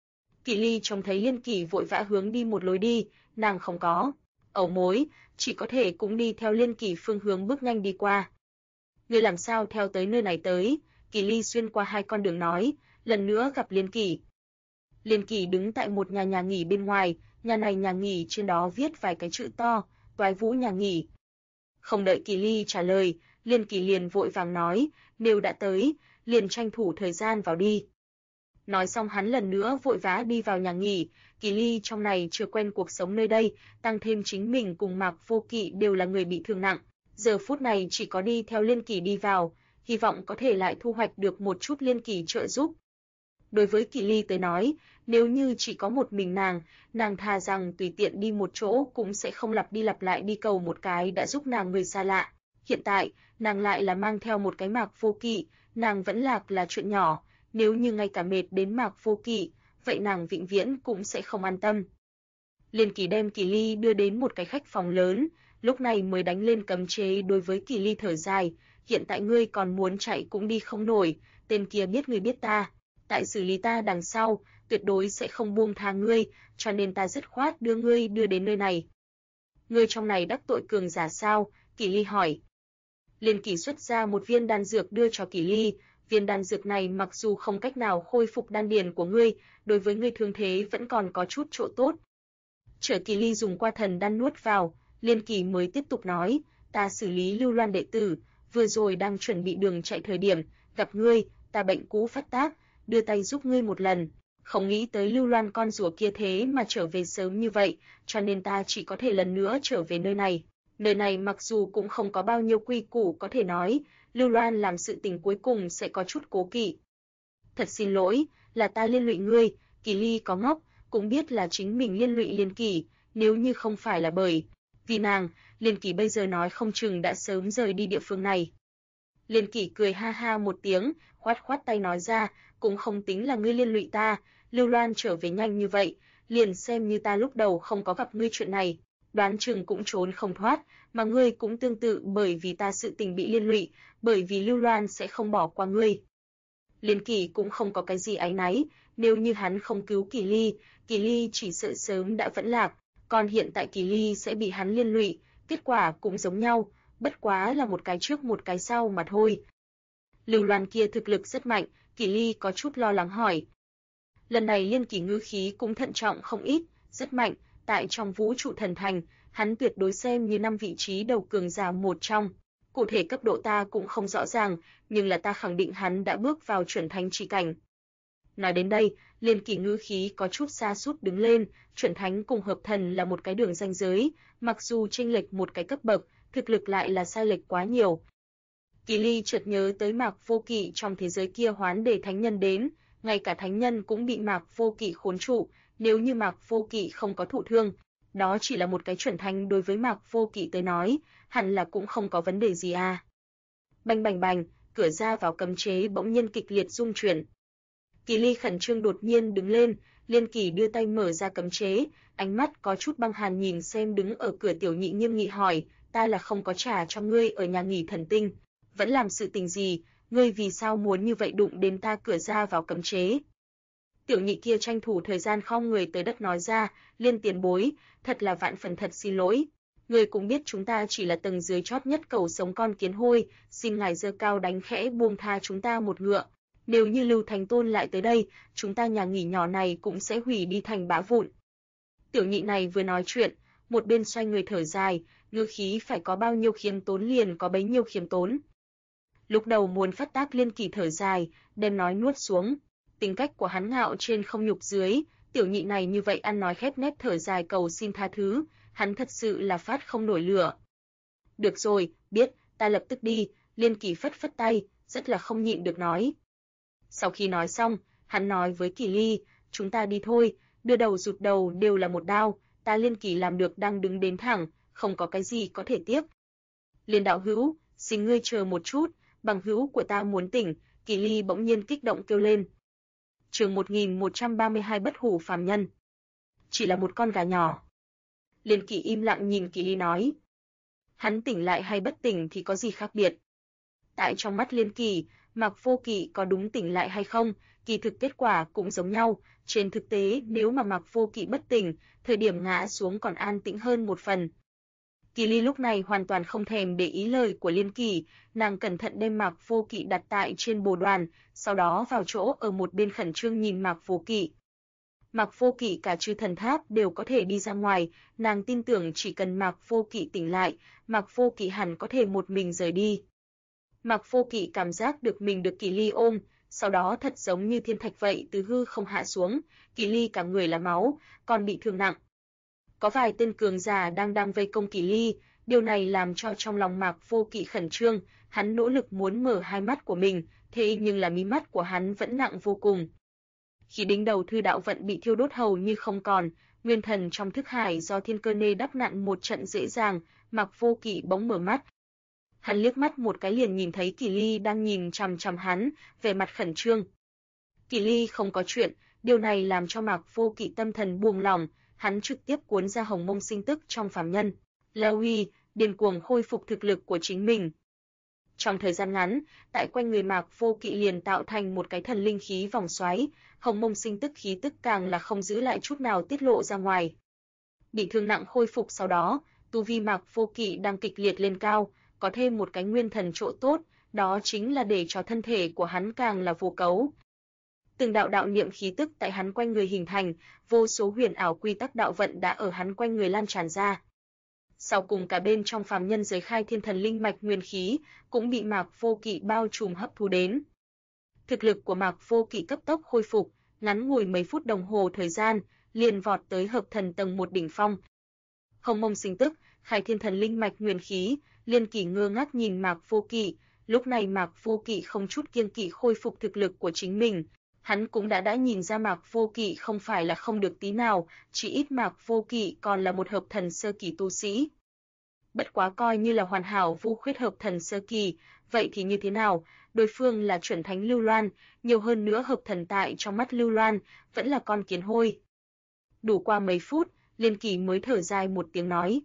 Kỳ Ly trông thấy Liên Kỳ vội vã hướng đi một lối đi, nàng không có ẩu mối, chỉ có thể cũng đi theo Liên Kỳ phương hướng bước nhanh đi qua. Ngươi làm sao theo tới nơi này tới? Kỳ Ly xuyên qua 2 con đường nói, lần nữa gặp Liên Kỳ. Liên Kỳ đứng tại một nhà nghỉ bên ngoài, nhà này nhà nghỉ trên đó viết vài cái chữ to, Toái Vũ nhà nghỉ. Không đợi Kỳ Ly trả lời, Liên Kỳ liền vội vàng nói, nếu đã tới, liền tranh thủ thời gian vào đi. Nói xong hắn lần nữa vội vã đi vào nhà nghỉ, Kỳ Ly trong này chưa quen cuộc sống nơi đây, tăng thêm chính mình cùng Mạc Vô Kỵ đều là người bị thương nặng. Giờ phút này chỉ có đi theo Liên Kỳ đi vào, hy vọng có thể lại thu hoạch được một chút Liên Kỳ trợ giúp. Đối với Kỳ Ly tới nói, nếu như chỉ có một mình nàng thà rằng tùy tiện đi một chỗ cũng sẽ không lặp đi lặp lại đi cầu một cái đã giúp nàng người xa lạ. Hiện tại, nàng lại là mang theo một cái Mạc Vô Kỵ, nàng vẫn lạc là chuyện nhỏ, nếu như ngay cả mệt đến Mạc Vô Kỵ, vậy nàng vĩnh viễn cũng sẽ không an tâm. Liên Kỳ đem Kỳ Ly đưa đến một cái khách phòng lớn, lúc này mới đánh lên cấm chế đối với Kỳ Ly thở dài, hiện tại ngươi còn muốn chạy cũng đi không nổi, tên kia biết ngươi biết ta, tại xử lý ta đằng sau, tuyệt đối sẽ không buông tha ngươi, cho nên ta dứt khoát đưa ngươi đưa đến nơi này. Ngươi trong này đắc tội cường giả sao? Kỳ Ly hỏi. Liên Kỳ xuất ra một viên đan dược đưa cho Kỳ Ly, viên đan dược này mặc dù không cách nào khôi phục đan điền của ngươi, đối với ngươi thương thế vẫn còn có chút chỗ tốt. Chờ Kỳ Ly dùng qua thần đan nuốt vào, Liên Kỳ mới tiếp tục nói, ta xử lý Lưu Loan đệ tử, vừa rồi đang chuẩn bị đường chạy thời điểm, gặp ngươi, ta bệnh cũ phát tác, đưa tay giúp ngươi một lần, không nghĩ tới Lưu Loan con rùa kia thế mà trở về sớm như vậy, cho nên ta chỉ có thể lần nữa trở về nơi này. Nơi này mặc dù cũng không có bao nhiêu quy củ có thể nói, Lưu Loan làm sự tình cuối cùng sẽ có chút cố kỵ. Thật xin lỗi, là ta liên lụy ngươi, Kỳ Ly có ngốc, cũng biết là chính mình liên lụy Liên Kỳ, nếu như không phải là bởi vì nàng, Liên Kỳ bây giờ nói không chừng đã sớm rời đi địa phương này. Liên Kỳ cười ha ha một tiếng, khoát khoát tay nói ra, cũng không tính là ngươi liên lụy ta, Lưu Loan trở về nhanh như vậy, liền xem như ta lúc đầu không có gặp ngươi chuyện này, đoán chừng cũng trốn không thoát, mà ngươi cũng tương tự bởi vì ta sự tình bị liên lụy, bởi vì Lưu Loan sẽ không bỏ qua ngươi. Liên Kỳ cũng không có cái gì áy náy, nếu như hắn không cứu Kỳ Ly chỉ sợ sớm đã vẫn lạc, còn hiện tại Kỳ Ly sẽ bị hắn liên lụy, kết quả cũng giống nhau, bất quá là một cái trước một cái sau mà thôi. Lưu Loan kia thực lực rất mạnh, Kỳ Ly có chút lo lắng hỏi. Lần này Liên Kỳ ngữ khí cũng thận trọng không ít, rất mạnh, tại trong vũ trụ thần thành, hắn tuyệt đối xem như 5 vị trí đầu cường giả một trong. Cụ thể cấp độ ta cũng không rõ ràng, nhưng là ta khẳng định hắn đã bước vào chuẩn thánh chi cảnh. Nói đến đây, Liên Kỳ ngữ khí có chút sa sút đứng lên, chuẩn thánh cùng hợp thần là một cái đường ranh giới, mặc dù chênh lệch một cái cấp bậc, thực lực lại là sai lệch quá nhiều. Kỳ Ly chợt nhớ tới Mạc Vô Kỵ trong thế giới kia hoán để thánh nhân đến, ngay cả thánh nhân cũng bị Mạc Vô Kỵ khốn trụ, nếu như Mạc Vô Kỵ không có thụ thương, đó chỉ là một cái chuẩn thánh đối với Mạc Vô Kỵ tới nói, hẳn là cũng không có vấn đề gì à. Bành bành bành, cửa ra vào cấm chế bỗng nhiên kịch liệt rung chuyển. Kỳ Ly khẩn trương đột nhiên đứng lên, Liên Kỳ đưa tay mở ra cấm chế, ánh mắt có chút băng hàn nhìn xem đứng ở cửa Tiểu Nhị nghiêm nghị hỏi, ta là không có trả cho ngươi ở nhà nghỉ thần tinh, vẫn làm sự tình gì, ngươi vì sao muốn như vậy đụng đến ta cửa ra vào cấm chế? Tiểu Nhị kia tranh thủ thời gian khom người tới đất nói ra, Liên tiền bối, thật là vạn phần thật xin lỗi. Ngươi cũng biết chúng ta chỉ là tầng dưới chót nhất cầu sống con kiến hôi, xin ngài giơ cao đánh khẽ buông tha chúng ta một ngựa. Nếu như Lưu Thành Tôn lại tới đây, chúng ta nhà nghỉ nhỏ này cũng sẽ hủy đi thành bã vụn. Tiểu Nhị này vừa nói chuyện, một bên xoay người thở dài, ngữ khí phải có bao nhiêu khiêm tốn liền có bấy nhiêu khiêm tốn. Lúc đầu muốn phát tác Liên Kỳ thở dài, đem nói nuốt xuống. Tính cách của hắn ngạo trên không nhục dưới, Tiểu Nhị này như vậy ăn nói khép nép thở dài cầu xin tha thứ, hắn thật sự là phát không nổi lửa. Được rồi, biết, ta lập tức đi, Liên Kỳ phất phất tay, rất là không nhịn được nói. Sau khi nói xong, hắn nói với Kỳ Ly, chúng ta đi thôi, đưa đầu rụt đầu đều là một đao, ta Liên Kỳ làm được đang đứng đến thẳng, không có cái gì có thể tiếc. Liên đạo hữu, xin ngươi chờ một chút, bằng hữu của ta muốn tỉnh, Kỳ Ly bỗng nhiên kích động kêu lên. Chương 1132 bất hủ phàm nhân. Chỉ là một con gà nhỏ. Liên Kỳ im lặng nhìn Kỳ Ly nói. Hắn tỉnh lại hay bất tỉnh thì có gì khác biệt? Tại trong mắt Liên Kỳ, Mạc Vô Kỵ có đúng tỉnh lại hay không, kỳ thực kết quả cũng giống nhau, trên thực tế nếu mà Mạc Vô Kỵ bất tỉnh, thời điểm ngã xuống còn an tĩnh hơn một phần. Kỳ Ly lúc này hoàn toàn không thèm để ý lời của Liên Kỳ, nàng cẩn thận đem Mạc Vô Kỵ đặt tại trên bồ đoàn, sau đó vào chỗ ở một bên khẩn trương nhìn Mạc Vô Kỵ. Mạc Vô Kỵ cả chư thần tháp đều có thể đi ra ngoài, nàng tin tưởng chỉ cần Mạc Vô Kỵ tỉnh lại, Mạc Vô Kỵ hẳn có thể một mình rời đi. Mạc Vô Kỵ cảm giác được mình được Kỳ Ly ôm, sau đó thật giống như thiên thạch vậy từ hư không hạ xuống, Kỳ Ly cả người là máu, còn bị thương nặng. Có vài tên cường giả đang vây công Kỷ Ly, điều này làm cho trong lòng Mạc Vô Kỵ khẩn trương, hắn nỗ lực muốn mở hai mắt của mình, thế nhưng là mí mắt của hắn vẫn nặng vô cùng. Khi đính đầu thư đạo vận bị thiêu đốt hầu như không còn, nguyên thần trong thức hải do thiên cơ nê đắp nặn một trận dễ dàng, Mạc Vô Kỵ bỗng mở mắt. Hắn liếc mắt một cái liền nhìn thấy Kỷ Ly đang nhìn chằm chằm hắn, vẻ mặt khẩn trương. Kỷ Ly không có chuyện, điều này làm cho Mạc Vô Kỵ tâm thần buông lỏng, hắn trực tiếp cuốn ra hồng mông sinh tức trong phàm nhân. La Uy, điên cuồng khôi phục thực lực của chính mình. Trong thời gian ngắn, tại quanh người Mạc Vô Kỵ liền tạo thành một cái thần linh khí vòng xoáy, hồng mông sinh tức khí tức càng là không giữ lại chút nào tiết lộ ra ngoài. Bị thương nặng khôi phục sau đó, tu vi Mạc Vô Kỵ đang kịch liệt lên cao, có thêm một cái nguyên thần chỗ tốt, đó chính là để cho thân thể của hắn càng là vô cấu. Từng đạo đạo niệm khí tức tại hắn quanh người hình thành, vô số huyền ảo quy tắc đạo vận đã ở hắn quanh người lan tràn ra. Sau cùng cả bên trong phàm nhân giới khai thiên thần linh mạch nguyên khí cũng bị Mạc Vô Kỵ bao trùm hấp thu đến. Thực lực của Mạc Vô Kỵ cấp tốc khôi phục, ngắn ngủi mấy phút đồng hồ thời gian, liền vọt tới hợp thần tầng 1 đỉnh phong. Hồng mông sinh tức, khai thiên thần linh mạch nguyên khí, Liên Kỷ ngơ ngác nhìn Mạc Vô Kỵ, lúc này Mạc Vô Kỵ không chút kiêng kỵ khôi phục thực lực của chính mình. Hắn cũng đã nhìn ra Mạc Vô Kỵ không phải là không được tí nào, chỉ ít Mạc Vô Kỵ còn là một hợp thần sơ kỳ tu sĩ. Bất quá coi như là hoàn hảo vô khuyết hợp thần sơ kỳ, vậy thì như thế nào, đối phương là chuẩn thánh Lưu Loan, nhiều hơn nữa hợp thần tại trong mắt Lưu Loan, vẫn là con kiến hôi. Đủ qua mấy phút, Liên Kỳ mới thở dài một tiếng nói.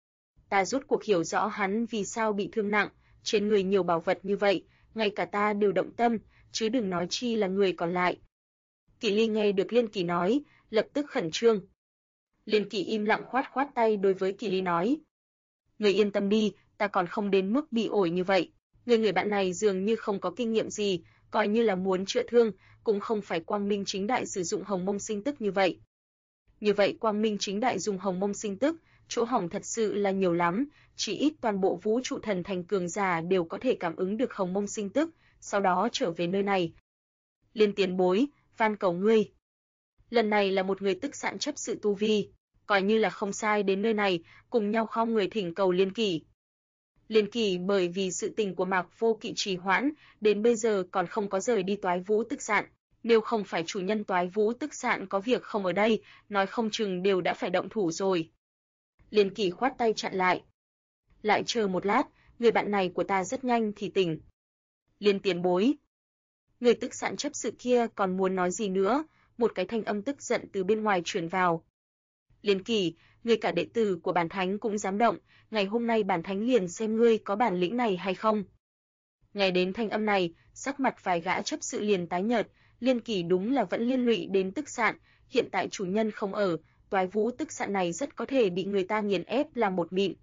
Ta rốt cuộc hiểu rõ hắn vì sao bị thương nặng, trên người nhiều bảo vật như vậy, ngay cả ta đều động tâm, chứ đừng nói chi là người còn lại. Kỷ Ly nghe được Liên Kỳ nói, lập tức khẩn trương. Liên Kỳ im lặng khoát khoát tay đối với Kỷ Ly nói. Người yên tâm đi, ta còn không đến mức bị ổi như vậy. Người bạn này dường như không có kinh nghiệm gì, coi như là muốn chữa thương, cũng không phải quang minh chính đại sử dụng hồng mông sinh tức như vậy. Như vậy quang minh chính đại dùng hồng mông sinh tức, chỗ hỏng thật sự là nhiều lắm, chỉ ít toàn bộ vũ trụ thần thành cường giả đều có thể cảm ứng được hồng mông sinh tức, sau đó trở về nơi này. Liên tiền bối, van cầu ngươi. Lần này là một người tức sạn chấp sự tu vi, coi như là không sai đến nơi này, cùng nhau khom người thỉnh cầu Liên Kỳ. Liên Kỳ bởi vì sự tình của Mạc Vô Kỵ trì hoãn, đến bây giờ còn không có rời đi Toái Vũ Tức Sạn, nếu không phải chủ nhân Toái Vũ Tức Sạn có việc không ở đây, nói không chừng đều đã phải động thủ rồi. Liên Kỳ khoát tay chặn lại. Lại chờ một lát, người bạn này của ta rất nhanh thì tỉnh. Liên tiền bối. Người tức sạn chấp sự kia còn muốn nói gì nữa, một cái thanh âm tức giận từ bên ngoài truyền vào. Liên Kỳ, ngươi cả đệ tử của bản thánh cũng dám động, ngày hôm nay bản thánh liền xem ngươi có bản lĩnh này hay không. Nghe đến thanh âm này, sắc mặt vài gã chấp sự liền tái nhợt, Liên Kỳ đúng là vẫn liên lụy đến tức sạn, hiện tại chủ nhân không ở, Toái Vũ Tức Sạn này rất có thể bị người ta nghiền ép làm bột mịn.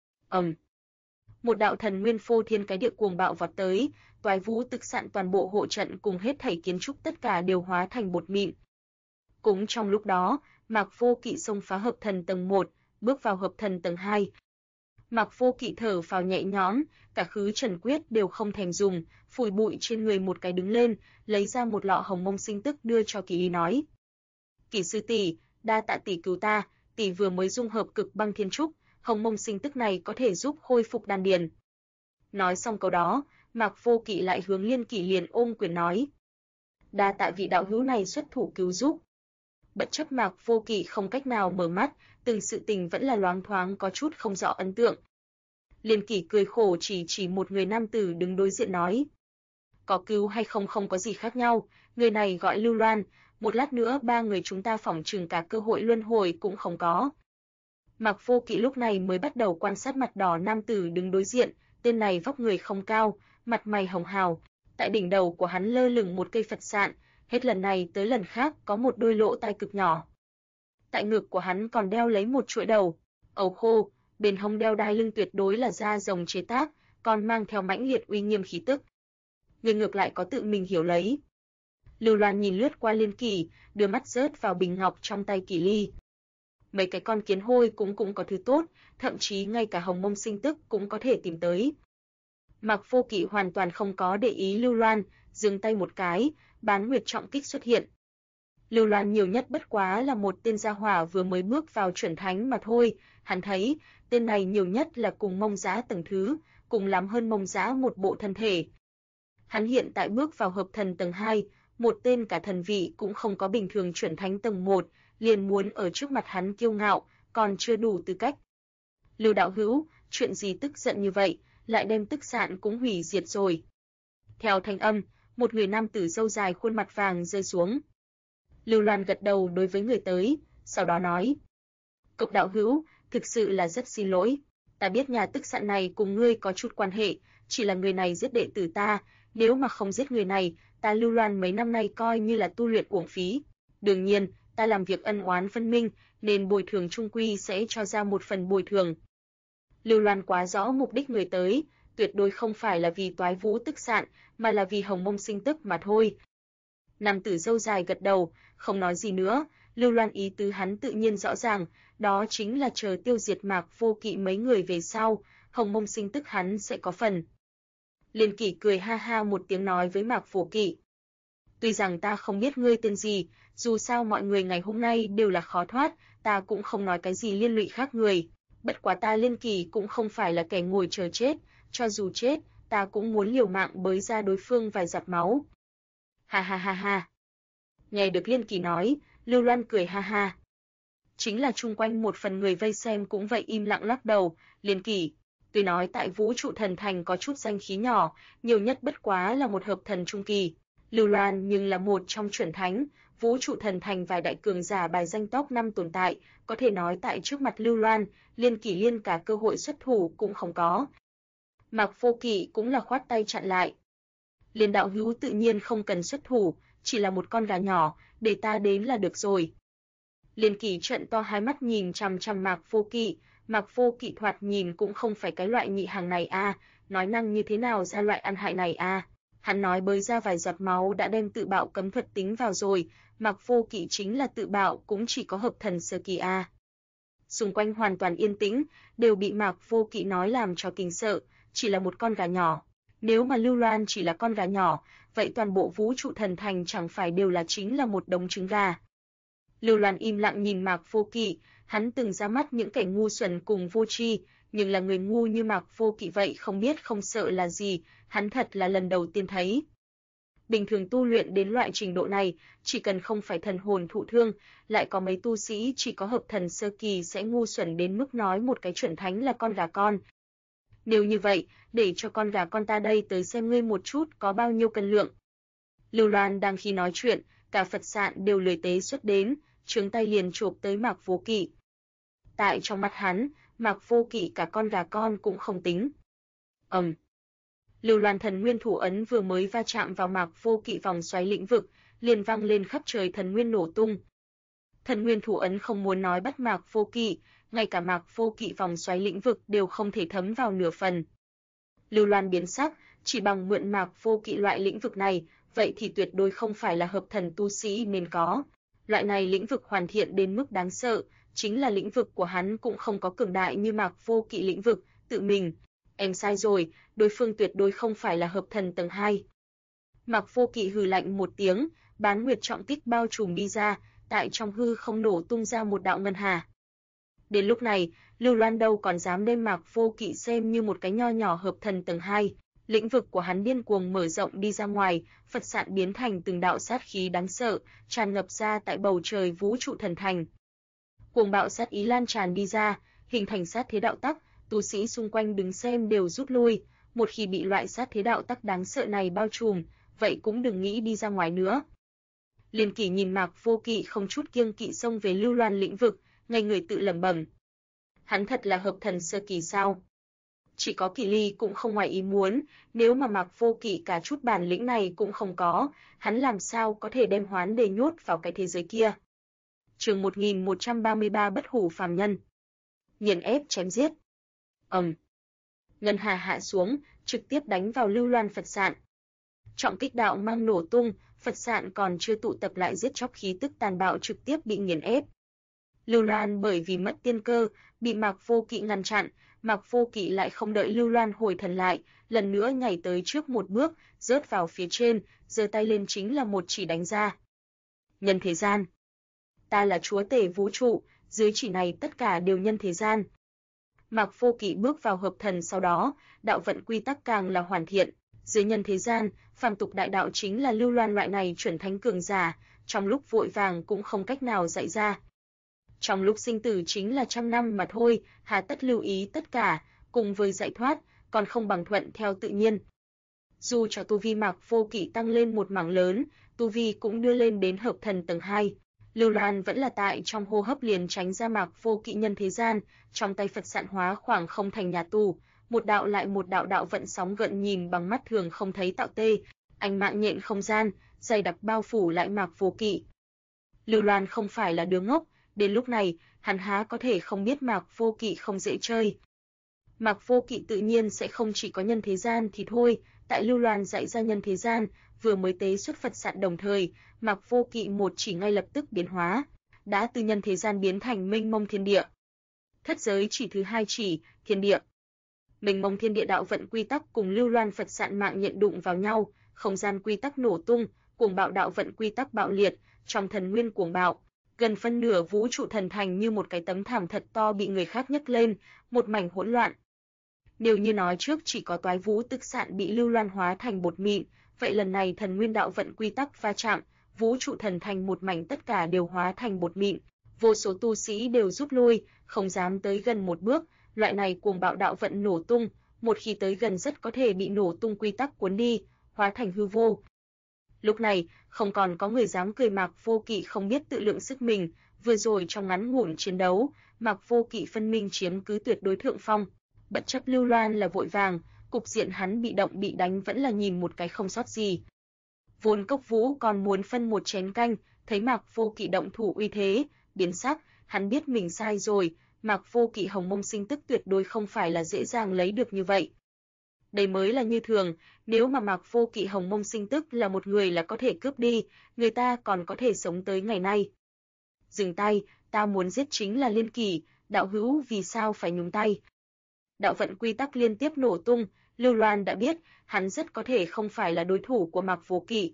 Một đạo thần nguyên phô thiên cái địa cuồng bạo vọt tới, Toái Vũ Tức Sạn toàn bộ hộ trận cùng hết thảy kiến trúc tất cả đều hóa thành bột mịn. Cũng trong lúc đó, Mạc Vô Kỵ xông phá hợp thần tầng 1, bước vào hợp thần tầng 2. Mạc Vô Kỵ thở phào nhẹ nhõm, cả khứ trần quyết đều không thèm dùng, phủi bụi trên người một cái đứng lên, lấy ra một lọ hồng mông sinh tức đưa cho Kỳ Ly nói: "Kỳ sư tỷ, đa tạ tỷ cứu ta, tỷ vừa mới dung hợp cực băng thiên trúc, hồng mông sinh tức này có thể giúp khôi phục đan điền." Nói xong câu đó, Mạc Vô Kỵ lại hướng Liên Kỳ liền ôm quyền nói: "Đa tạ vị đạo hữu này xuất thủ cứu giúp." Bất chấp Mạc Vô Kỵ không cách nào mở mắt, từng sự tình vẫn là loáng thoáng có chút không rõ ấn tượng. Liên Kỳ cười khổ chỉ một người nam tử đứng đối diện nói: "Có cứu hay không không có gì khác nhau, người này gọi Lưu Loan, một lát nữa ba người chúng ta phỏng chừng cả cơ hội luân hồi cũng không có." Mạc Vô Kỵ lúc này mới bắt đầu quan sát mặt đỏ nam tử đứng đối diện, tên này vóc người không cao, mặt mày hồng hào, tại đỉnh đầu của hắn lơ lửng một cây Phật sạn, hết lần này tới lần khác có một đôi lỗ tai cực nhỏ. Tại ngực của hắn còn đeo lấy một chuỗi đầu ấu khô, bên hông đeo đai lưng tuyệt đối là da rồng chế tác, còn mang theo mãnh liệt uy nghiêm khí tức. Người ngược lại có tự mình hiểu lấy. Lưu Loan nhìn lướt qua Liên Kỳ, đưa mắt rớt vào bình ngọc trong tay Kỳ Ly. Mấy cái con kiến hôi cũng có thứ tốt, thậm chí ngay cả hồng mông sinh tức cũng có thể tìm tới. Mạc Vô Kỵ hoàn toàn không có để ý Lưu Loan, dừng tay một cái, Bán Nguyệt trọng kích xuất hiện. Lưu Loan nhiều nhất bất quá là một tên gia hỏa vừa mới bước vào chuẩn thánh mà thôi, hắn thấy, tên này nhiều nhất là cùng Mông Giá tầng thứ, cùng lắm hơn Mông Giá một bộ thân thể. Hắn hiện tại bước vào hợp thần tầng 2, một tên cả thần vị cũng không có bình thường chuẩn thánh tầng 1, liền muốn ở trước mặt hắn kiêu ngạo, còn chưa đủ tư cách. Lưu đạo hữu, chuyện gì tức giận như vậy, lại đem tức sạn cũng hủy diệt rồi. Theo thanh âm, một người nam tử râu dài khuôn mặt vàng rơi xuống. Lưu Loan gật đầu đối với người tới, sau đó nói: "Cộc đạo hữu, thực sự là rất xin lỗi, ta biết nhà tức sạn này cùng ngươi có chút quan hệ, chỉ là người này giết đệ tử ta, nếu mà không giết người này, ta Lưu Loan mấy năm nay coi như là tu luyện uổng phí. Đương nhiên, ta làm việc ân oán phân minh, nên bồi thường chung quy sẽ cho ra một phần bồi thường." Lưu Loan quá rõ mục đích người tới, tuyệt đối không phải là vì Toái Vũ tức sạn, mà là vì Hồng Mông sinh tức mà thôi. Nam tử râu dài gật đầu, không nói gì nữa, Lưu Loan ý tứ hắn tự nhiên rõ ràng, đó chính là chờ tiêu diệt Mạc Vô Kỵ mấy người về sau, Hồng Mông sinh tức hắn sẽ có phần. Liên Kỷ cười ha ha một tiếng nói với Mạc Vô Kỵ: "Tuy rằng ta không biết ngươi tên gì, dù sao mọi người ngày hôm nay đều là khó thoát, ta cũng không nói cái gì liên lụy khác người. Bất quá ta Liên Kỷ cũng không phải là kẻ ngồi chờ chết, cho dù chết, ta cũng muốn liều mạng bới ra đối phương vài giọt máu." Ha ha ha ha. Nghe được Liên Kỷ nói, Lưu Loan cười ha ha. Chính là chung quanh một phần người vây xem cũng vậy im lặng lắc đầu, Liên Kỷ, tuy nói tại Vũ Trụ Thần Thành có chút danh khí nhỏ, nhiều nhất bất quá là một hợp thần trung kỳ, Lưu Loan nhưng là một trong chuẩn thánh, Vũ Trụ Thần Thành vài đại cường giả bài danh top 5 tồn tại, có thể nói tại trước mặt Lưu Loan, Liên Kỷ liên cả cơ hội xuất thủ cũng không có. Mạc Vô Kỵ cũng là khoát tay chặn lại. Liên đạo hữu tự nhiên không cần xuất thủ, chỉ là một con gà nhỏ, để ta đến là được rồi. Liên Kỷ trợn to hai mắt nhìn chằm chằm Mạc Vô Kỵ, Mạc Vô Kỵ thoạt nhìn cũng không phải cái loại nhị hàng này a, nói năng như thế nào ra loại ăn hại này a. Hắn nói bới ra vài giọt máu đã đem tự bạo cấm thuật tính vào rồi, Mạc Vô Kỵ chính là tự bạo cũng chỉ có hợp thần sơ kỳ a. Xung quanh hoàn toàn yên tĩnh, đều bị Mạc Vô Kỵ nói làm cho kinh sợ, chỉ là một con gà nhỏ. Nếu mà Lưu Loan chỉ là con gà nhỏ, vậy toàn bộ Vũ Trụ Thần Thành chẳng phải đều là chính là một đống trứng gà. Lưu Loan im lặng nhìn Mạc Vô Kỵ, hắn từng ra mắt những kẻ ngu xuẩn cùng vô tri, nhưng là người ngu như Mạc Vô Kỵ vậy không biết không sợ là gì, hắn thật là lần đầu tiên thấy. Bình thường tu luyện đến loại trình độ này, chỉ cần không phải thần hồn thụ thương, lại có mấy tu sĩ chỉ có hợp thần sơ kỳ sẽ ngu xuẩn đến mức nói một cái chuẩn thánh là con gà con. Nếu như vậy, để cho con gà con ta đây tới xem ngươi một chút có bao nhiêu cân lượng. Lưu Loan đang khi nói chuyện, cả Phật Sạn đều lười tế xuất đến, trướng tay liền chộp tới Mạc Vô Kỵ. Tại trong mắt hắn, Mạc Vô Kỵ cả con gà con cũng không tính. Lưu Loan thần nguyên thủ ấn vừa mới va chạm vào Mạc Vô Kỵ vòng xoáy lĩnh vực, liền vang lên khắp trời thần nguyên nổ tung. Thần nguyên thủ ấn không muốn nói bắt Mạc Vô Kỵ, ngay cả Mạc Vô Kỵ vòng xoáy lĩnh vực đều không thể thấm vào nửa phần. Lưu Loan biến sắc, chỉ bằng mượn Mạc Vô Kỵ loại lĩnh vực này, vậy thì tuyệt đối không phải là hợp thần tu sĩ nên có. Loại này lĩnh vực hoàn thiện đến mức đáng sợ, chính là lĩnh vực của hắn cũng không có cường đại như Mạc Vô Kỵ lĩnh vực, tự mình. Em sai rồi, đối phương tuyệt đối không phải là hợp thần tầng 2. Mạc Vô Kỵ hừ lạnh một tiếng, bán nguyệt trọng kích bao trùm đi ra, tại trong hư không nổ tung ra một đạo ngân hà. Đến lúc này, Lưu Loan đâu còn dám đem Mạc Vô Kỵ xem như một cái nho nhỏ hợp thần tầng 2, lĩnh vực của hắn điên cuồng mở rộng đi ra ngoài, Phật Sạn biến thành từng đạo sát khí đáng sợ, tràn ngập ra tại bầu trời Vũ Trụ Thần Thành. Cuồng bạo sát ý lan tràn đi ra, hình thành sát thế đạo tắc, tu sĩ xung quanh đứng xem đều rút lui, một khi bị loại sát thế đạo tắc đáng sợ này bao trùm, vậy cũng đừng nghĩ đi ra ngoài nữa. Liên Kỷ nhìn Mạc Vô Kỵ không chút kiêng kỵ xông về Lưu Loan lĩnh vực, ngay người tự lẩm bẩm. Hắn thật là hợp thần sơ kỳ sao? Chỉ có Kỳ Ly cũng không ngoài ý muốn, nếu mà Mạc Vô Kỵ cả chút bản lĩnh này cũng không có, hắn làm sao có thể đem Hoán Đề nhốt vào cái thế giới kia. Chương 1133 Bất hủ phàm nhân. Nghiền ép chém giết. Ngân hà hạ xuống, trực tiếp đánh vào Lưu Loan Phật Sạn. Trọng kích đạo mang nổ tung, Phật Sạn còn chưa tụ tập lại giết chóc khí tức tàn bạo trực tiếp bị nghiền ép. Lưu Loan bởi vì mất tiên cơ, bị Mạc Vô Kỵ ngăn chặn, Mạc Vô Kỵ lại không đợi Lưu Loan hồi thần lại, lần nữa nhảy tới trước một bước, rớt vào phía trên, giơ tay lên chính là một chỉ đánh ra. Nhân thế gian. Ta là chúa tể vũ trụ, dưới chỉ này tất cả đều nhân thế gian. Mạc Vô Kỵ bước vào hợp thần sau đó, đạo vận quy tắc càng là hoàn thiện. Dưới nhân thế gian, phàm tục đại đạo chính là Lưu Loan loại này chuẩn thánh cường giả, trong lúc vội vàng cũng không cách nào dạy ra. Trong lúc sinh tử chính là trăm năm mà thôi, hà tất lưu ý tất cả, cùng với giải thoát, còn không bằng thuận theo tự nhiên. Dù cho tu vi Mạc Vô Kỵ tăng lên một mảng lớn, tu vi cũng đưa lên đến hợp thần tầng 2. Lưu Loan vẫn là tại trong hô hấp liền tránh ra Mạc Vô Kỵ nhân thế gian, trong tay Phật Sạn hóa khoảng không thành nhà tù, một đạo lại một đạo đạo vận sóng gợn nhìn bằng mắt thường không thấy tạo tê, ánh mạng nhện không gian, dày đặc bao phủ lại Mạc Vô Kỵ. Lưu Loan không phải là đứa ngốc, đến lúc này, hắn há có thể không biết Mạc Vô Kỵ không dễ chơi. Mạc Vô Kỵ tự nhiên sẽ không chỉ có nhân thế gian thì thôi, tại Lưu Loan dạy ra nhân thế gian, vừa mới tế xuất Phật Sạn đồng thời, Mạc Vô Kỵ một chỉ ngay lập tức biến hóa, đã từ nhân thế gian biến thành mênh mông thiên địa. Thất giới chỉ thứ 2 chỉ, thiên địa. Mênh mông thiên địa đạo vận quy tắc cùng Lưu Loan Phật Sạn mạng nhện đụng vào nhau, không gian quy tắc nổ tung, cuồng bạo đạo vận quy tắc bạo liệt, trong thần nguyên cuồng bạo, gần phân nửa vũ trụ thần thành như một cái tấm thảm thật to bị người khác nhấc lên, một mảnh hỗn loạn. Nếu như nói trước chỉ có toái vũ tức sạn bị Lưu Loan hóa thành bột mịn, vậy lần này thần nguyên đạo vận quy tắc va chạm, vũ trụ thần thành một mảnh tất cả đều hóa thành bột mịn, vô số tu sĩ đều rút lui, không dám tới gần một bước, loại này cuồng bạo đạo vận nổ tung, một khi tới gần rất có thể bị nổ tung quy tắc cuốn đi, hóa thành hư vô. Lúc này, không còn có người dám cười Mạc Vô Kỵ không biết tự lượng sức mình, vừa rồi trong ngắn ngủn chiến đấu, Mạc Vô Kỵ phân minh chiếm cứ tuyệt đối thượng phong. Bất chấp Lưu Loan là vội vàng, cục diện hắn bị động bị đánh vẫn là nhìn một cái không sót gì. Vốn Cốc Vũ còn muốn phân một chén canh, thấy Mạc Vô Kỵ động thủ uy thế, biến sắc, hắn biết mình sai rồi, Mạc Vô Kỵ hồng mông sinh tức tuyệt đối không phải là dễ dàng lấy được như vậy. Đây mới là như thường, nếu mà Mạc Vô Kỵ hồng mông sinh tức là một người là có thể cướp đi, người ta còn có thể sống tới ngày nay. Dừng tay, ta muốn giết chính là Liên Kỳ, đạo hữu vì sao phải nhúng tay? Đạo vận quy tắc liên tiếp nổ tung, Lưu Loan đã biết, hắn rất có thể không phải là đối thủ của Mạc Vô Kỵ.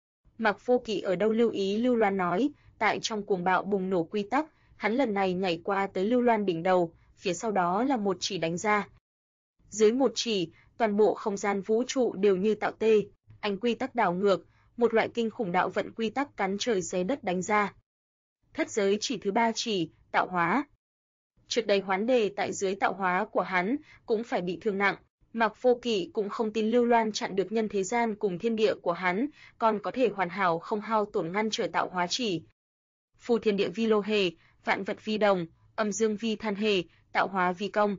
Mạc Vô Kỵ ở đâu lưu ý Lưu Loan nói, tại trong cuồng bạo bùng nổ quy tắc, hắn lần này nhảy qua tới Lưu Loan đỉnh đầu, phía sau đó là một chỉ đánh ra. Dưới một chỉ, toàn bộ không gian vũ trụ đều như tạo tê, ánh quy tắc đảo ngược, một loại kinh khủng đạo vận quy tắc cắn trời xé đất đánh ra. Thất giới chỉ thứ 3 chỉ, tạo hóa. Trước đây Hoán Đề tại dưới tạo hóa của hắn cũng phải bị thương nặng, Mạc Vô Kỵ cũng không tin Lưu Loan chặn được nhân thế gian cùng thiên địa của hắn, còn có thể hoàn hảo không hao tổn ngăn trở tạo hóa chỉ. Phù thiên địa vi lô hề, vạn vật vi đồng, âm dương vi than hề, tạo hóa vi công.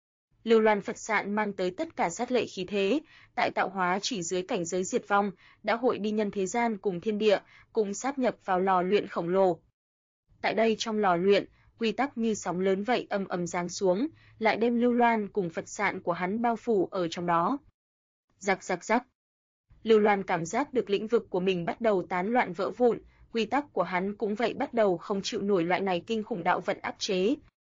Lưu Loan Phật Sạn mang tới tất cả sát lệ khí thế, tại tạo hóa chỉ dưới cảnh giới diệt vong, đã hội đi nhân thế gian cùng thiên địa, cùng sáp nhập vào lò luyện khổng lồ. Tại đây trong lò luyện, quy tắc như sóng lớn vậy ầm ầm giáng xuống, lại đem Lưu Loan cùng Phật Sạn của hắn bao phủ ở trong đó. Rắc rắc rắc. Lưu Loan cảm giác được lĩnh vực của mình bắt đầu tán loạn vỡ vụn, quy tắc của hắn cũng vậy bắt đầu không chịu nổi loại này kinh khủng đạo vận áp chế.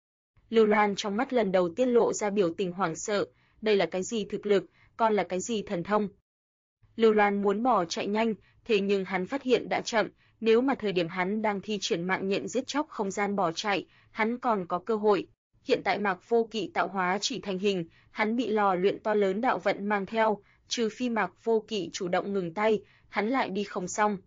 Lưu Loan trong mắt lần đầu tiên lộ ra biểu tình hoảng sợ, đây là cái gì thực lực, còn là cái gì thần thông. Lưu Loan muốn bỏ chạy nhanh, thế nhưng hắn phát hiện đã chậm, nếu mà thời điểm hắn đang thi triển mạng nhện giết chóc không gian bỏ chạy, hắn còn có cơ hội. Hiện tại Mạc Vô Kỵ tạo hóa chỉ thành hình, hắn bị lò luyện to lớn đạo vận mang theo, trừ phi Mạc Vô Kỵ chủ động ngừng tay, hắn lại đi không xong.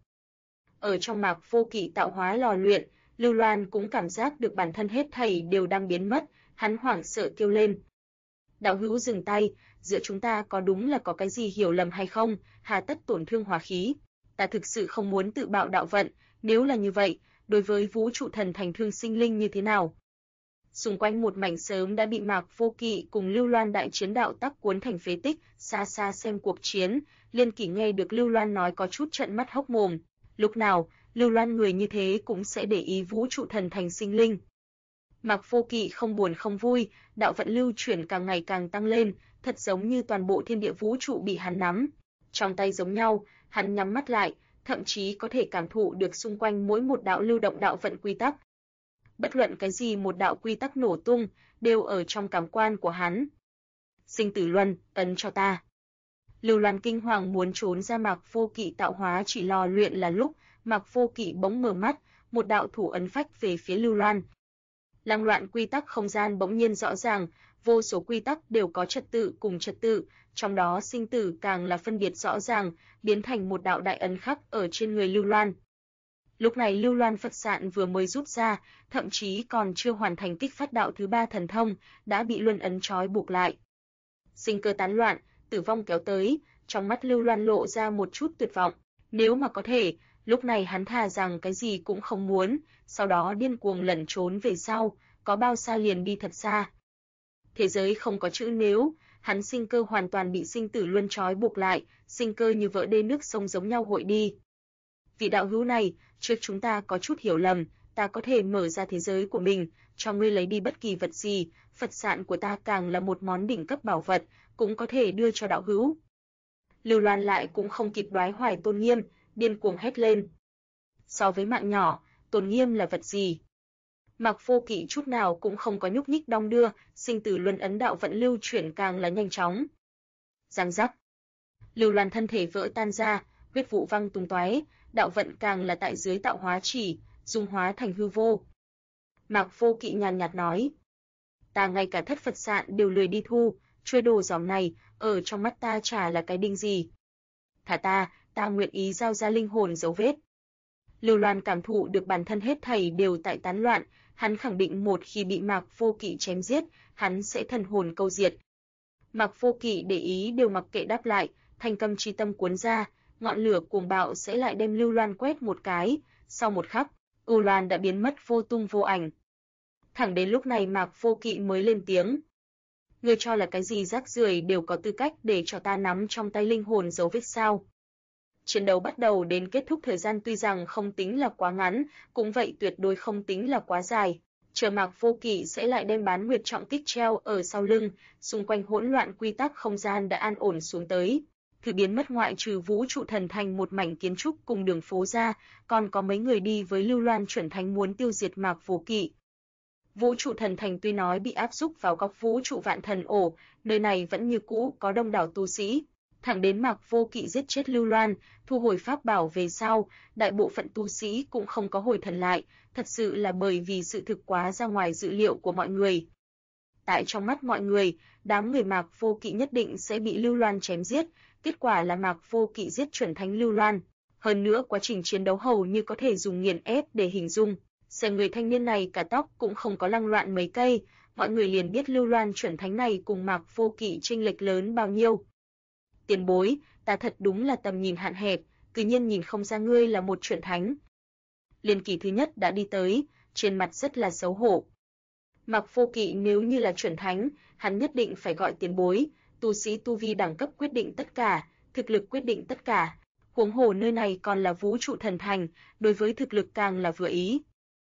Ở trong Mạc Vô Kỵ tạo hóa lò luyện, Lưu Loan cũng cảm giác được bản thân hết thảy đều đang biến mất, hắn hoảng sợ kêu lên. Đạo hữu dừng tay, giữa chúng ta có đúng là có cái gì hiểu lầm hay không, hà tất tổn thương hòa khí. Ta thực sự không muốn tự bạo đạo vận, nếu là như vậy, đối với vũ trụ thần thành thương sinh linh như thế nào? Xung quanh một mảnh sớm đã bị Mạc Vô Kỵ cùng Lưu Loan đại chiến đạo tắc cuốn thành phế tích, xa xa xem cuộc chiến, Liên Kỷ nghe được Lưu Loan nói có chút trợn mắt hốc mồm. Lúc nào, Lưu Loan người như thế cũng sẽ để ý vũ trụ thần thành sinh linh. Mạc Vô Kỵ không buồn không vui, đạo vận lưu chuyển càng ngày càng tăng lên, thật giống như toàn bộ thiên địa vũ trụ bị hắn nắm. Trong tay giống nhau, hắn nhắm mắt lại, thậm chí có thể cảm thụ được xung quanh mỗi một đạo lưu động đạo vận quy tắc. Bất luận cái gì một đạo quy tắc nổ tung, đều ở trong cảm quan của hắn. Sinh tử luân, ấn cho ta. Lưu Loan kinh hoàng muốn trốn ra Mạc Vô Kỵ tạo hóa chỉ lò luyện là lúc, Mạc Vô Kỵ bỗng mở mắt, một đạo thủ ấn phách về phía Lưu Loan. Lăng loạn quy tắc không gian bỗng nhiên rõ ràng, vô số quy tắc đều có trật tự cùng trật tự, trong đó sinh tử càng là phân biệt rõ ràng, biến thành một đạo đại ấn khắc ở trên người Lưu Loan. Lúc này Lưu Loan Phật Sạn vừa mới rút ra, thậm chí còn chưa hoàn thành kích phát đạo thứ 3 thần thông, đã bị luân ấn trói buộc lại. Sinh cơ tán loạn, tử vong kéo tới, trong mắt Lưu Loan lộ ra một chút tuyệt vọng. Nếu mà có thể, lúc này hắn thà rằng cái gì cũng không muốn, sau đó điên cuồng lẩn trốn về sau, có bao xa liền đi thật xa. Thế giới không có chữ nếu, hắn sinh cơ hoàn toàn bị sinh tử luân trói buộc lại, sinh cơ như vỡ đê nước sông giống nhau hội đi. Vị đạo hữu này, trước chúng ta có chút hiểu lầm, ta có thể mở ra thế giới của mình, cho ngươi lấy đi bất kỳ vật gì, Phật Sạn của ta càng là một món đỉnh cấp bảo vật, cũng có thể đưa cho đạo hữu. Lưu Loan lại cũng không kịp đoái hoài tôn nghiêm, điên cuồng hét lên. So với mạng nhỏ, tôn nghiêm là vật gì? Mạc Vô Kỵ chút nào cũng không có nhúc nhích đong đưa, sinh tử luân ấn đạo vận lưu chuyển càng là nhanh chóng. Giang giác. Lưu Loan thân thể vỡ tan ra, huyết vụ văng tung tóe, đạo vận càng là tại dưới tạo hóa chỉ, dung hóa thành hư vô. Mạc Vô Kỵ nhàn nhạt nói, ta ngay cả thất Phật Sạn đều lười đi thu, chuôi đồ giỏm này, ở trong mắt ta chả là cái đinh gì. Thả ta nguyện ý giao ra linh hồn dấu vết. Lưu Loan cảm thụ được bản thân hết thảy đều tại tán loạn, hắn khẳng định một khi bị Mạc Vô Kỵ chém giết, hắn sẽ thần hồn câu diệt. Mạc Vô Kỵ để ý đều mặc kệ đáp lại, thanh cầm chi tâm cuốn ra, ngọn lửa cuồng bạo sẽ lại đem Lưu Loan quét một cái, sau một khắc, U Loan đã biến mất vô tung vô ảnh. Thẳng đến lúc này Mạc Vô Kỵ mới lên tiếng. Ngươi cho là cái gì rác rưởi đều có tư cách để cho ta nắm trong tay linh hồn dấu vết sao? Chiến đấu bắt đầu đến kết thúc thời gian tuy rằng không tính là quá ngắn, cũng vậy tuyệt đối không tính là quá dài. Chờ Mạc Vô Kỵ sẽ lại đem bán nguyệt trọng kích treo ở sau lưng, xung quanh hỗn loạn quy tắc không gian đã an ổn xuống tới. Thử biến mất ngoại trừ vũ trụ thần thành một mảnh kiến trúc cùng đường phố ra, còn có mấy người đi với Lưu Loan chuẩn thánh muốn tiêu diệt Mạc Vô Kỵ. Vũ trụ thần thành tuy nói bị áp xúc vào góc vũ trụ vạn thần ổ, nơi này vẫn như cũ có đông đảo tu sĩ. Thẳng đến Mạc Vô Kỵ giết chết Lưu Loan, thu hồi pháp bảo về sau, đại bộ phận tu sĩ cũng không có hồi thần lại, thật sự là bởi vì sự thực quá ra ngoài dự liệu của mọi người. Tại trong mắt mọi người, đám người Mạc Vô Kỵ nhất định sẽ bị Lưu Loan chém giết, kết quả là Mạc Vô Kỵ giết chuẩn thánh Lưu Loan. Hơn nữa quá trình chiến đấu hầu như có thể dùng nghiền ép để hình dung. Xem người thanh niên này cả tóc cũng không có lăng loạn mấy cây, mọi người liền biết Lưu Loan chuẩn thánh này cùng Mạc Vô Kỵ chênh lệch lớn bao nhiêu. Tiền bối, ta thật đúng là tầm nhìn hạn hẹp, cứ nhiên nhìn không ra ngươi là một chuẩn thánh. Liên kỳ thứ nhất đã đi tới, trên mặt rất là xấu hổ. Mạc Vô Kỵ nếu như là chuẩn thánh, hắn nhất định phải gọi tiền bối, tu sĩ tu vi đẳng cấp quyết định tất cả, thực lực quyết định tất cả. Huống hồ nơi này còn là vũ trụ thần thành, đối với thực lực càng là vừa ý.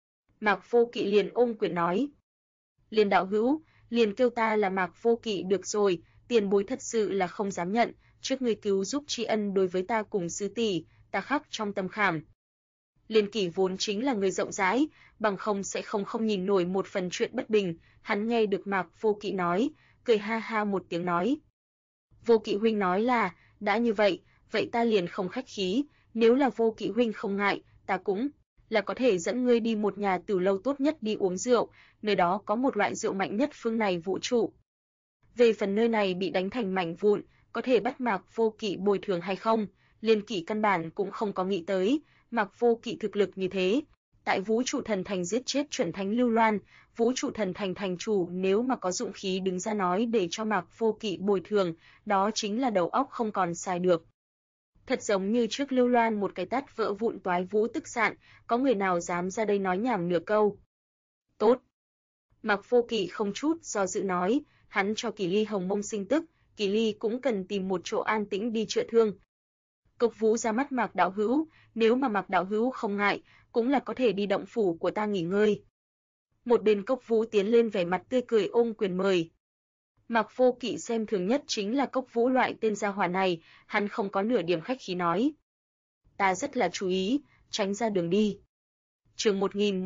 Mạc Vô Kỵ liền ôm quyền nói. Liên đạo hữu, liền kêu ta là Mạc Vô Kỵ được rồi, tiền bối thật sự là không dám nhận, trước ngươi cứu giúp tri ân đối với ta cùng sư tỷ, ta khắc trong tâm khảm. Liên Kỳ vốn chính là người rộng rãi, bằng không sẽ không nhìn nổi một phần chuyện bất bình, hắn nghe được Mạc Vô Kỵ nói, cười ha ha một tiếng nói. Vô Kỵ huynh nói là, đã như vậy, vậy ta liền không khách khí, nếu là Vô Kỵ huynh không ngại, ta cũng là có thể dẫn ngươi đi một nhà tử lâu tốt nhất đi uống rượu, nơi đó có một loại rượu mạnh nhất phương này vũ trụ. Về phần nơi này bị đánh thành mảnh vụn, có thể bắt Mạc Vô Kỵ bồi thường hay không, Liên Kỷ căn bản cũng không có nghĩ tới, Mạc Vô Kỵ thực lực như thế. Tại vũ trụ thần thành giết chết chuẩn thánh Lưu Loan, vũ trụ thần thành thành chủ nếu mà có dũng khí đứng ra nói để cho Mạc Vô Kỵ bồi thường, đó chính là đầu óc không còn xài được. Thật giống như trước Lưu Loan một cái tát vỡ vụn toái vũ tức sạn, có người nào dám ra đây nói nhảm nửa câu. Tốt. Mạc Vô Kỵ không chút do dự nói, hắn cho Kỳ Ly Hồng Mông sinh tức, Kỳ Ly cũng cần tìm một chỗ an tĩnh đi chữa thương. Cốc Vũ ra mắt Mạc đạo hữu, nếu mà Mạc đạo hữu không ngại, cũng là có thể đi động phủ của ta nghỉ ngơi. Một bên Cốc Vũ tiến lên vẻ mặt tươi cười ôm quyền mời. Mạc Vô Kỵ xem thường nhất chính là Cốc Vũ loại tên gia hỏa này, hắn không có nửa điểm khách khí nói. Ta rất là chú ý, tránh ra đường đi. Chương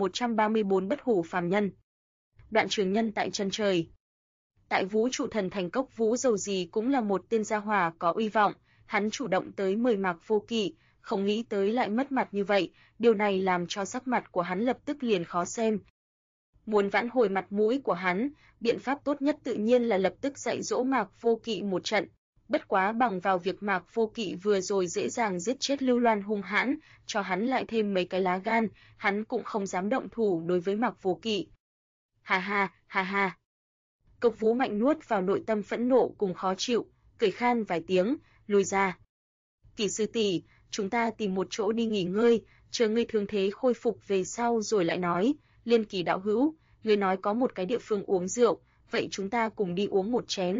1134 Bất hủ phàm nhân. Đoạn trường nhân tại chân trời. Tại vũ trụ thần thành Cốc Vũ dầu gì cũng là một tên gia hỏa có uy vọng, hắn chủ động tới mời Mạc Vô Kỵ, không nghĩ tới lại mất mặt như vậy, điều này làm cho sắc mặt của hắn lập tức liền khó xem. Muốn vãn hồi mặt mũi của hắn, biện pháp tốt nhất tự nhiên là lập tức dạy dỗ Mạc Vô Kỵ một trận. Bất quá bằng vào việc Mạc Vô Kỵ vừa rồi dễ dàng giết chết Lưu Loan hung hãn, cho hắn lại thêm mấy cái lá gan, hắn cũng không dám động thủ đối với Mạc Vô Kỵ. Ha ha, ha ha. Cốc Vũ Mạnh nuốt vào nội tâm phẫn nộ cùng khó chịu, cười khan vài tiếng, lùi ra. Kỷ sư tỷ, chúng ta tìm một chỗ đi nghỉ ngơi, chờ ngươi thương thế khôi phục về sau rồi lại nói. Liên Kỳ đạo hữu, ngươi nói có một cái địa phương uống rượu, vậy chúng ta cùng đi uống một chén.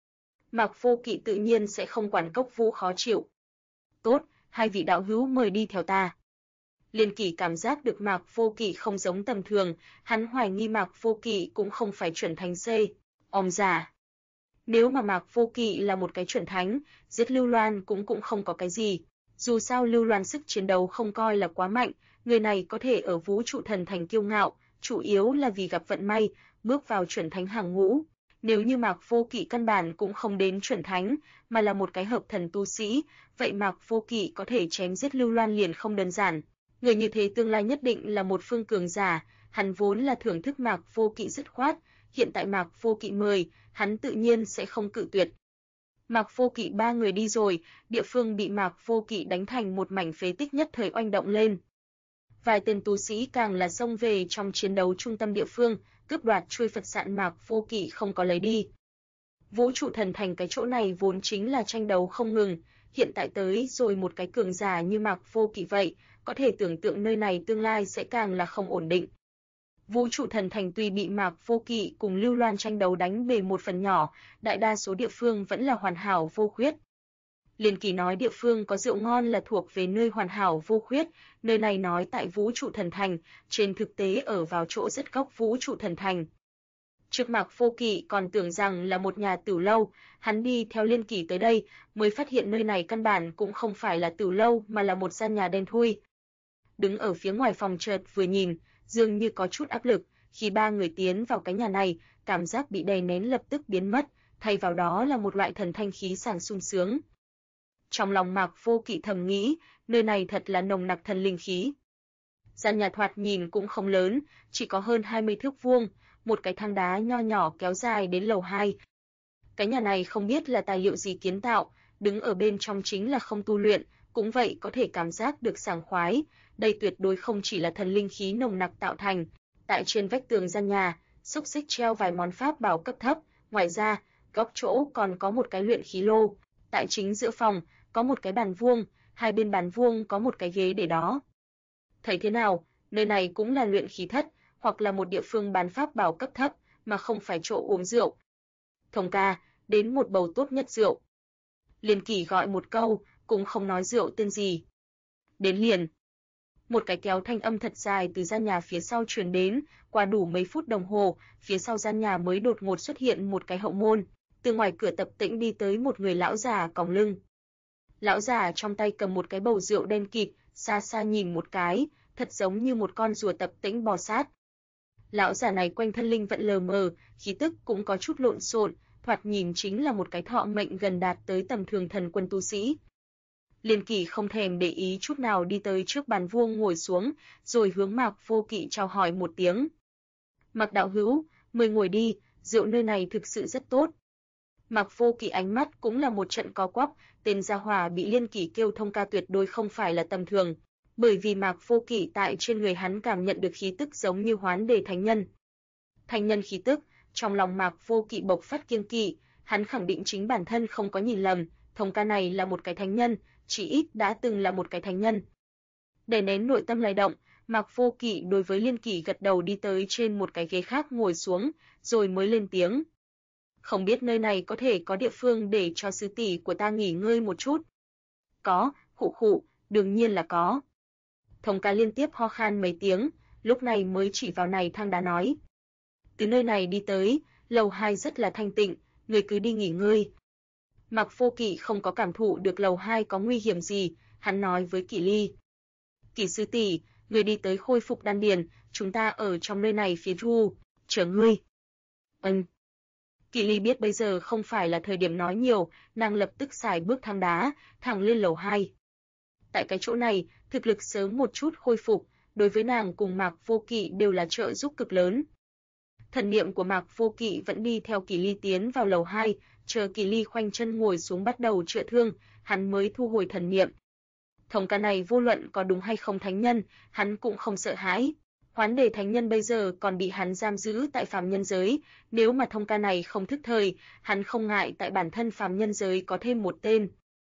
Mạc Vô Kỵ tự nhiên sẽ không quản Cốc Vũ khó chịu. Tốt, hai vị đạo hữu mời đi theo ta. Liên Kỳ cảm giác được Mạc Vô Kỵ không giống tầm thường, hắn hoài nghi Mạc Vô Kỵ cũng không phải chuẩn thánh om giả. Nếu mà Mạc Vô Kỵ là một cái chuẩn thánh, giết Lưu Loan cũng không có cái gì. Dù sao Lưu Loan sức chiến đấu không coi là quá mạnh, người này có thể ở Vũ Trụ Thần Thành kiêu ngạo, chủ yếu là vì gặp vận may, bước vào chuẩn thánh hàng ngũ. Nếu như Mạc Vô Kỵ căn bản cũng không đến chuẩn thánh, mà là một cái hợp thần tu sĩ, vậy Mạc Vô Kỵ có thể chém giết Lưu Loan liền không đơn giản. Người như thế tương lai nhất định là một phương cường giả, hắn vốn là thưởng thức Mạc Vô Kỵ dứt khoát, hiện tại Mạc Vô Kỵ mời, hắn tự nhiên sẽ không cự tuyệt. Mạc Vô Kỵ ba người đi rồi, địa phương bị Mạc Vô Kỵ đánh thành một mảnh phế tích nhất thời oanh động lên. Vài tên tu sĩ càng là xông về trong chiến đấu trung tâm địa phương, cướp đoạt chuôi Phật Sạn Mạc Vô Kỵ không có lấy đi. Vũ Trụ Thần Thành cái chỗ này vốn chính là tranh đấu không ngừng, hiện tại tới rồi một cái cường giả như Mạc Vô Kỵ vậy, có thể tưởng tượng nơi này tương lai sẽ càng là không ổn định. Vũ Trụ Thần Thành tuy bị Mạc Vô Kỵ cùng Lưu Loan tranh đấu đánh bề một phần nhỏ, đại đa số địa phương vẫn là hoàn hảo vô khuyết. Liên Kỳ nói địa phương có rượu ngon là thuộc về nơi hoàn hảo vô khuyết, nơi này nói tại Vũ Trụ Thần Thành, trên thực tế ở vào chỗ rất góc Vũ Trụ Thần Thành. Trước Mạc Vô Kỵ còn tưởng rằng là một nhà tửu lâu, hắn đi theo Liên Kỳ tới đây, mới phát hiện nơi này căn bản cũng không phải là tửu lâu mà là một gian nhà đen thui. Đứng ở phía ngoài phòng chợt vừa nhìn, dường như có chút áp lực, khi ba người tiến vào cái nhà này, cảm giác bị đè nén lập tức biến mất, thay vào đó là một loại thần thanh khí sảng sung sướng. Trong lòng Mạc Vô Kỵ thầm nghĩ, nơi này thật là nồng nặc thần linh khí. Gian nhà thoạt nhìn cũng không lớn, chỉ có hơn 20 thước vuông, một cái thang đá nho nhỏ kéo dài đến lầu 2. Cái nhà này không biết là tài liệu gì kiến tạo, đứng ở bên trong chính là không tu luyện, cũng vậy có thể cảm giác được sảng khoái, đây tuyệt đối không chỉ là thần linh khí nồng nặc tạo thành. Tại trên vách tường gian nhà, xúc xích treo vài món pháp bảo cấp thấp, ngoài ra, góc chỗ còn có một cái luyện khí lô. Tại chính giữa phòng, có một cái bàn vuông, hai bên bàn vuông có một cái ghế để đó. Thấy thế nào, nơi này cũng là luyện khí thất, hoặc là một địa phương bán pháp bảo cấp thấp, mà không phải chỗ uống rượu. Thông ca, đến một bầu tốt nhất rượu. Liên Kỳ gọi một câu, cũng không nói rượu tên gì. Đến liền. Một cái kéo thanh âm thật dài từ gian nhà phía sau truyền đến, qua đủ mấy phút đồng hồ, phía sau gian nhà mới đột ngột xuất hiện một cái hậu môn, từ ngoài cửa tập tĩnh đi tới một người lão già còng lưng. Lão già trong tay cầm một cái bầu rượu đen kịt, xa xa nhìn một cái, thật giống như một con rùa tập tĩnh bò sát. Lão già này quanh thân linh vận lờ mờ, khí tức cũng có chút lộn xộn, thoạt nhìn chính là một cái thọ mệnh gần đạt tới tầm thường thần quân tu sĩ. Liên Kỳ không thèm để ý chút nào đi tới trước bàn vuông ngồi xuống, rồi hướng Mạc Vô Kỵ chào hỏi một tiếng. Mạc đạo hữu, mời ngồi đi, rượu nơi này thực sự rất tốt. Mạc Vô Kỵ ánh mắt cũng là một trận co quắp, tên gia hỏa bị Liên Kỳ kêu thông ca tuyệt đối không phải là tầm thường, bởi vì Mạc Vô Kỵ tại trên người hắn cảm nhận được khí tức giống như hoán đề thánh nhân. Thánh nhân khí tức, trong lòng Mạc Vô Kỵ bộc phát kiêng kỵ, hắn khẳng định chính bản thân không có nhìn lầm, thông ca này là một cái thánh nhân, chỉ ít đã từng là một cái thánh nhân. Để nén nội tâm lay động, Mạc Vô Kỵ đối với Liên Kỳ gật đầu đi tới trên một cái ghế khác ngồi xuống, rồi mới lên tiếng. Không biết nơi này có thể có địa phương để cho sư tỷ của ta nghỉ ngơi một chút. Có, khụ khụ, đương nhiên là có. Thông ca liên tiếp ho khan mấy tiếng, lúc này mới chỉ vào này thang đá nói. Từ nơi này đi tới, lầu 2 rất là thanh tịnh, người cứ đi nghỉ ngơi. Mạc Vô Kỵ không có cảm thụ được lầu 2 có nguy hiểm gì, hắn nói với Kỷ Ly. Kỷ sư tỷ, người đi tới khôi phục đan điền, chúng ta ở trong nơi này phía chu, chờ ngươi. Kỷ Ly biết bây giờ không phải là thời điểm nói nhiều, nàng lập tức xài bước thang đá, thẳng lên lầu 2. Tại cái chỗ này, thực lực sớm một chút khôi phục, đối với nàng cùng Mạc Vô Kỵ đều là trợ giúp cực lớn. Thần niệm của Mạc Vô Kỵ vẫn đi theo Kỳ Ly tiến vào lầu 2, chờ Kỳ Ly khoanh chân ngồi xuống bắt đầu chữa thương, hắn mới thu hồi thần niệm. Thông ca này vô luận có đúng hay không thánh nhân, hắn cũng không sợ hãi. Hoán Đề thánh nhân bây giờ còn bị hắn giam giữ tại phàm nhân giới, nếu mà thông ca này không thức thời, hắn không ngại tại bản thân phàm nhân giới có thêm một tên.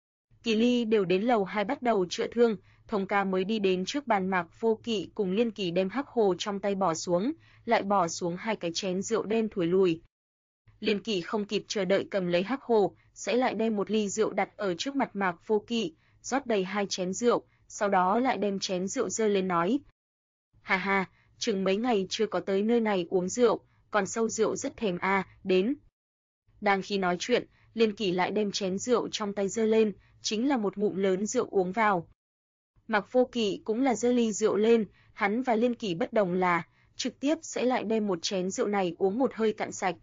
Kỳ Ly đều đến lầu 2 bắt đầu chữa thương, thông ca mới đi đến trước bàn Mạc Vô Kỵ cùng Liên Kỳ đem hắc hồ trong tay bỏ xuống, lại bỏ xuống 2 cái chén rượu đen thổi lùi. Liên Kỳ không kịp chờ đợi cầm lấy hắc hồ, sẽ lại đem một ly rượu đặt ở trước mặt Mạc Vô Kỵ, rót đầy 2 chén rượu, sau đó lại đem chén rượu giơ lên nói: "Ha ha, chừng mấy ngày chưa có tới nơi này uống rượu, còn sâu rượu rất thèm a, đến." Đang khi nói chuyện, Liên Kỳ lại đem chén rượu trong tay giơ lên, chính là một ngụm lớn rượu uống vào. Mạc Vô Kỵ cũng là giơ ly rượu lên, hắn và Liên Kỳ bất đồng là trực tiếp sẽ lại đem một chén rượu này uống một hơi cạn sạch.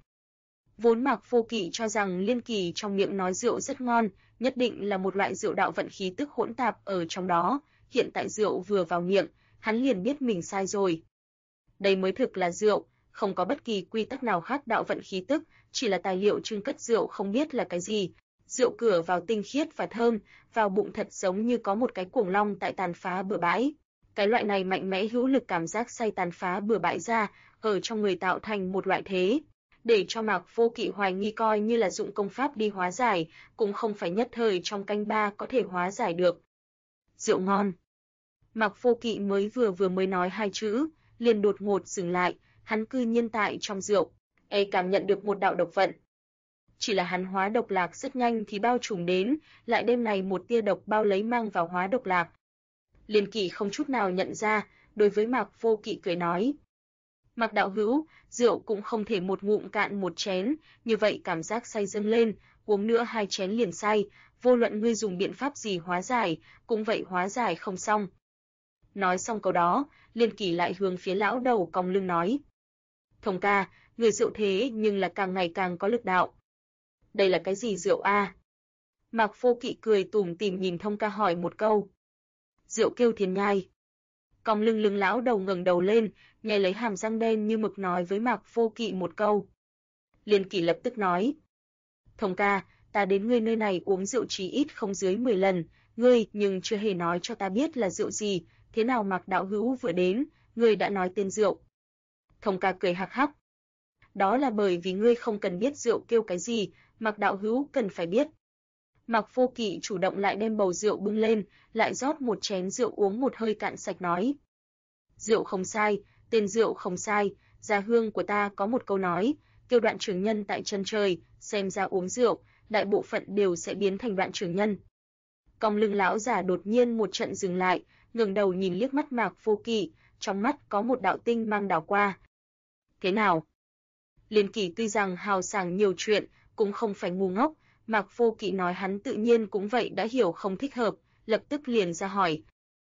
Vốn Mạc Vô Kỵ cho rằng Liên Kỳ trong miệng nói rượu rất ngon, nhất định là một loại rượu đạo vận khí tức hỗn tạp ở trong đó, hiện tại rượu vừa vào miệng, hắn liền biết mình sai rồi. Đây mới thực là rượu, không có bất kỳ quy tắc nào khác đạo vận khí tức, chỉ là tài liệu trưng cất rượu không biết là cái gì. Rượu cửa vào tinh khiết và thơm, vào bụng thật giống như có một cái cuồng long tại tàn phá bừa bãi. Cái loại này mạnh mẽ hữu lực cảm giác say tàn phá bừa bãi ra, ở trong người tạo thành một loại thế, để cho Mạc Vô Kỵ hoài nghi coi như là dụng công pháp đi hóa giải, cũng không phải nhất thời trong canh ba có thể hóa giải được. Rượu ngon. Mạc Vô Kỵ vừa mới nói 2 chữ, liền đột ngột dừng lại, hắn cư nhiên tại trong rượu, cảm nhận được một đạo độc vận. Chỉ là hắn hóa độc lạc rất nhanh thì bao trùm đến, lại đêm này một tia độc bao lấy mang vào hóa độc lạc. Liên Kỳ không chút nào nhận ra, đối với Mạc Vô Kỵ cười nói: "Mạc đạo hữu, rượu cũng không thể một ngụm cạn một chén, như vậy cảm giác say dâng lên, uống nữa 2 chén liền say, vô luận ngươi dùng biện pháp gì hóa giải, cũng vậy hóa giải không xong." Nói xong câu đó, Liên Kỳ lại hướng phía lão đầu cong lưng nói: "Thông ca, người rượu thế nhưng là càng ngày càng có lực đạo. Đây là cái gì rượu a?" Mạc Vô Kỵ cười tủm tỉm nhìn thông ca hỏi một câu. "Rượu kêu Thiên Nhai." Cong lưng lão đầu ngẩng đầu lên, nhai lấy hàm răng đen như mực nói với Mạc Vô Kỵ một câu. Liên Kỳ lập tức nói: "Thông ca, ta đến ngươi nơi này uống rượu chí ít không dưới 10 lần, ngươi nhưng chưa hề nói cho ta biết là rượu gì, thế nào Mạc đạo hữu vừa đến, ngươi đã nói tên rượu?" Thông ca cười hắc hắc: "Đó là bởi vì ngươi không cần biết rượu kêu cái gì, Mạc đạo hữu cần phải biết." Mạc Vô Kỵ chủ động lại đem bầu rượu bưng lên, lại rót một chén rượu uống một hơi cạn sạch nói: "Rượu không sai, tên rượu không sai, gia hương của ta có một câu nói, kêu đoạn trưởng nhân tại chân trời, xem ra uống rượu, đại bộ phận đều sẽ biến thành đoạn trưởng nhân." Cong lưng lão già đột nhiên một trận dừng lại, ngẩng đầu nhìn liếc mắt Mạc Vô Kỵ, trong mắt có một đạo tinh mang đảo qua. "Thế nào?" Liên Kỳ tuy rằng hào sảng nhiều chuyện, cũng không phải ngu ngốc, Mạc Vô Kỵ nói hắn tự nhiên cũng vậy đã hiểu không thích hợp, lập tức liền ra hỏi.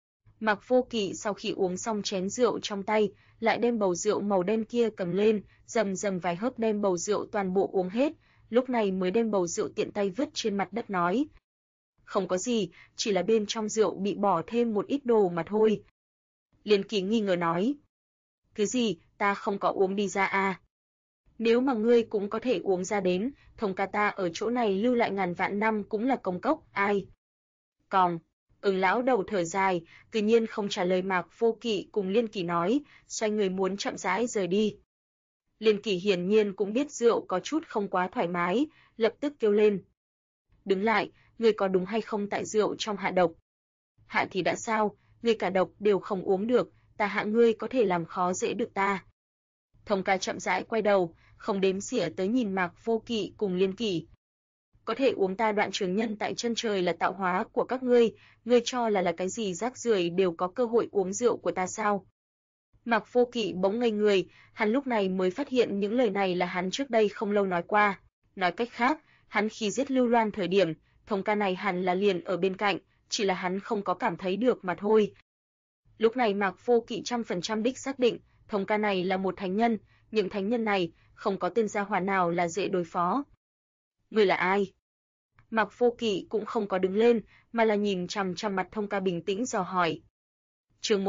Mạc Vô Kỵ sau khi uống xong chén rượu trong tay, lại đem bầu rượu màu đen kia cầm lên, rầm rầm vài hớp đem bầu rượu toàn bộ uống hết, lúc này mới đem bầu rượu tiện tay vứt trên mặt đất nói: "Không có gì, chỉ là bên trong rượu bị bỏ thêm một ít đồ mà thôi." Liên Kỳ nghi ngờ nói: "Cái gì, ta không có uống đi ra à? Nếu mà ngươi cũng có thể uống ra đến, Thông ca ta ở chỗ này lưu lại ngàn vạn năm cũng là công cốc, ai?" Còn, lão đầu thở dài, tự nhiên không trả lời Mạc Vô Kỵ cùng Liên Kỳ nói, xoay người muốn chậm rãi rời đi. Liên Kỳ hiển nhiên cũng biết rượu có chút không quá thoải mái, lập tức kêu lên: "Đứng lại, ngươi có đúng hay không tại rượu trong hạ độc?" "Hạ thì đã sao, ngươi cả độc đều không uống được, ta hạ ngươi có thể làm khó dễ được ta." Thông ca chậm rãi quay đầu, không đếm xỉa tới nhìn Mạc Vô Kỵ cùng Liên Kỳ. "Có thể uống ta đoạn trường nhân tại chân trời là tạo hóa của các ngươi cho là cái gì rác rưởi đều có cơ hội uống rượu của ta sao?" Mạc Vô Kỵ bỗng ngây người, hắn lúc này mới phát hiện những lời này là hắn trước đây không lâu nói qua. Nói cách khác, hắn khi giết Lưu Loan thời điểm, Thông ca này hẳn là liền ở bên cạnh, chỉ là hắn không có cảm thấy được mà thôi. Lúc này Mạc Vô Kỵ 100% đích xác định, Thông ca này là một thánh nhân, những thánh nhân này không có tên gia hỏa nào là dễ đối phó. "Ngươi là ai?" Mạc Vô Kỵ cũng không có đứng lên, mà là nhìn chằm chằm mặt Thông Ca bình tĩnh dò hỏi. Chương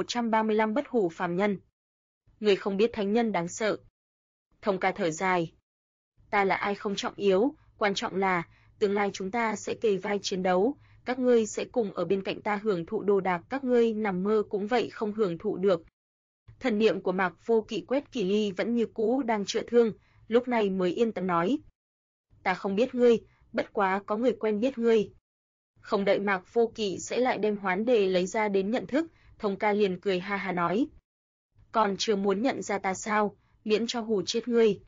1135 Bất hủ phàm nhân. Người không biết thánh nhân đáng sợ. Thông Ca thở dài. Ta là ai không trọng yếu, quan trọng là tương lai chúng ta sẽ kề vai chiến đấu, các ngươi sẽ cùng ở bên cạnh ta hưởng thụ đồ đạc, các ngươi nằm mơ cũng vậy không hưởng thụ được. Thần niệm của Mạc Vô Kỵ quét Kỳ Ly vẫn như cũ đang chữa thương, lúc này mới yên tâm nói. Ta không biết ngươi, bất quá có người quen biết ngươi. Không đợi Mạc Vô Kỵ sẽ lại đem Hoán Đề lấy ra đến nhận thức, Thông Ca liền cười ha ha nói. Còn chưa muốn nhận ra ta sao, miễn cho hù chết ngươi.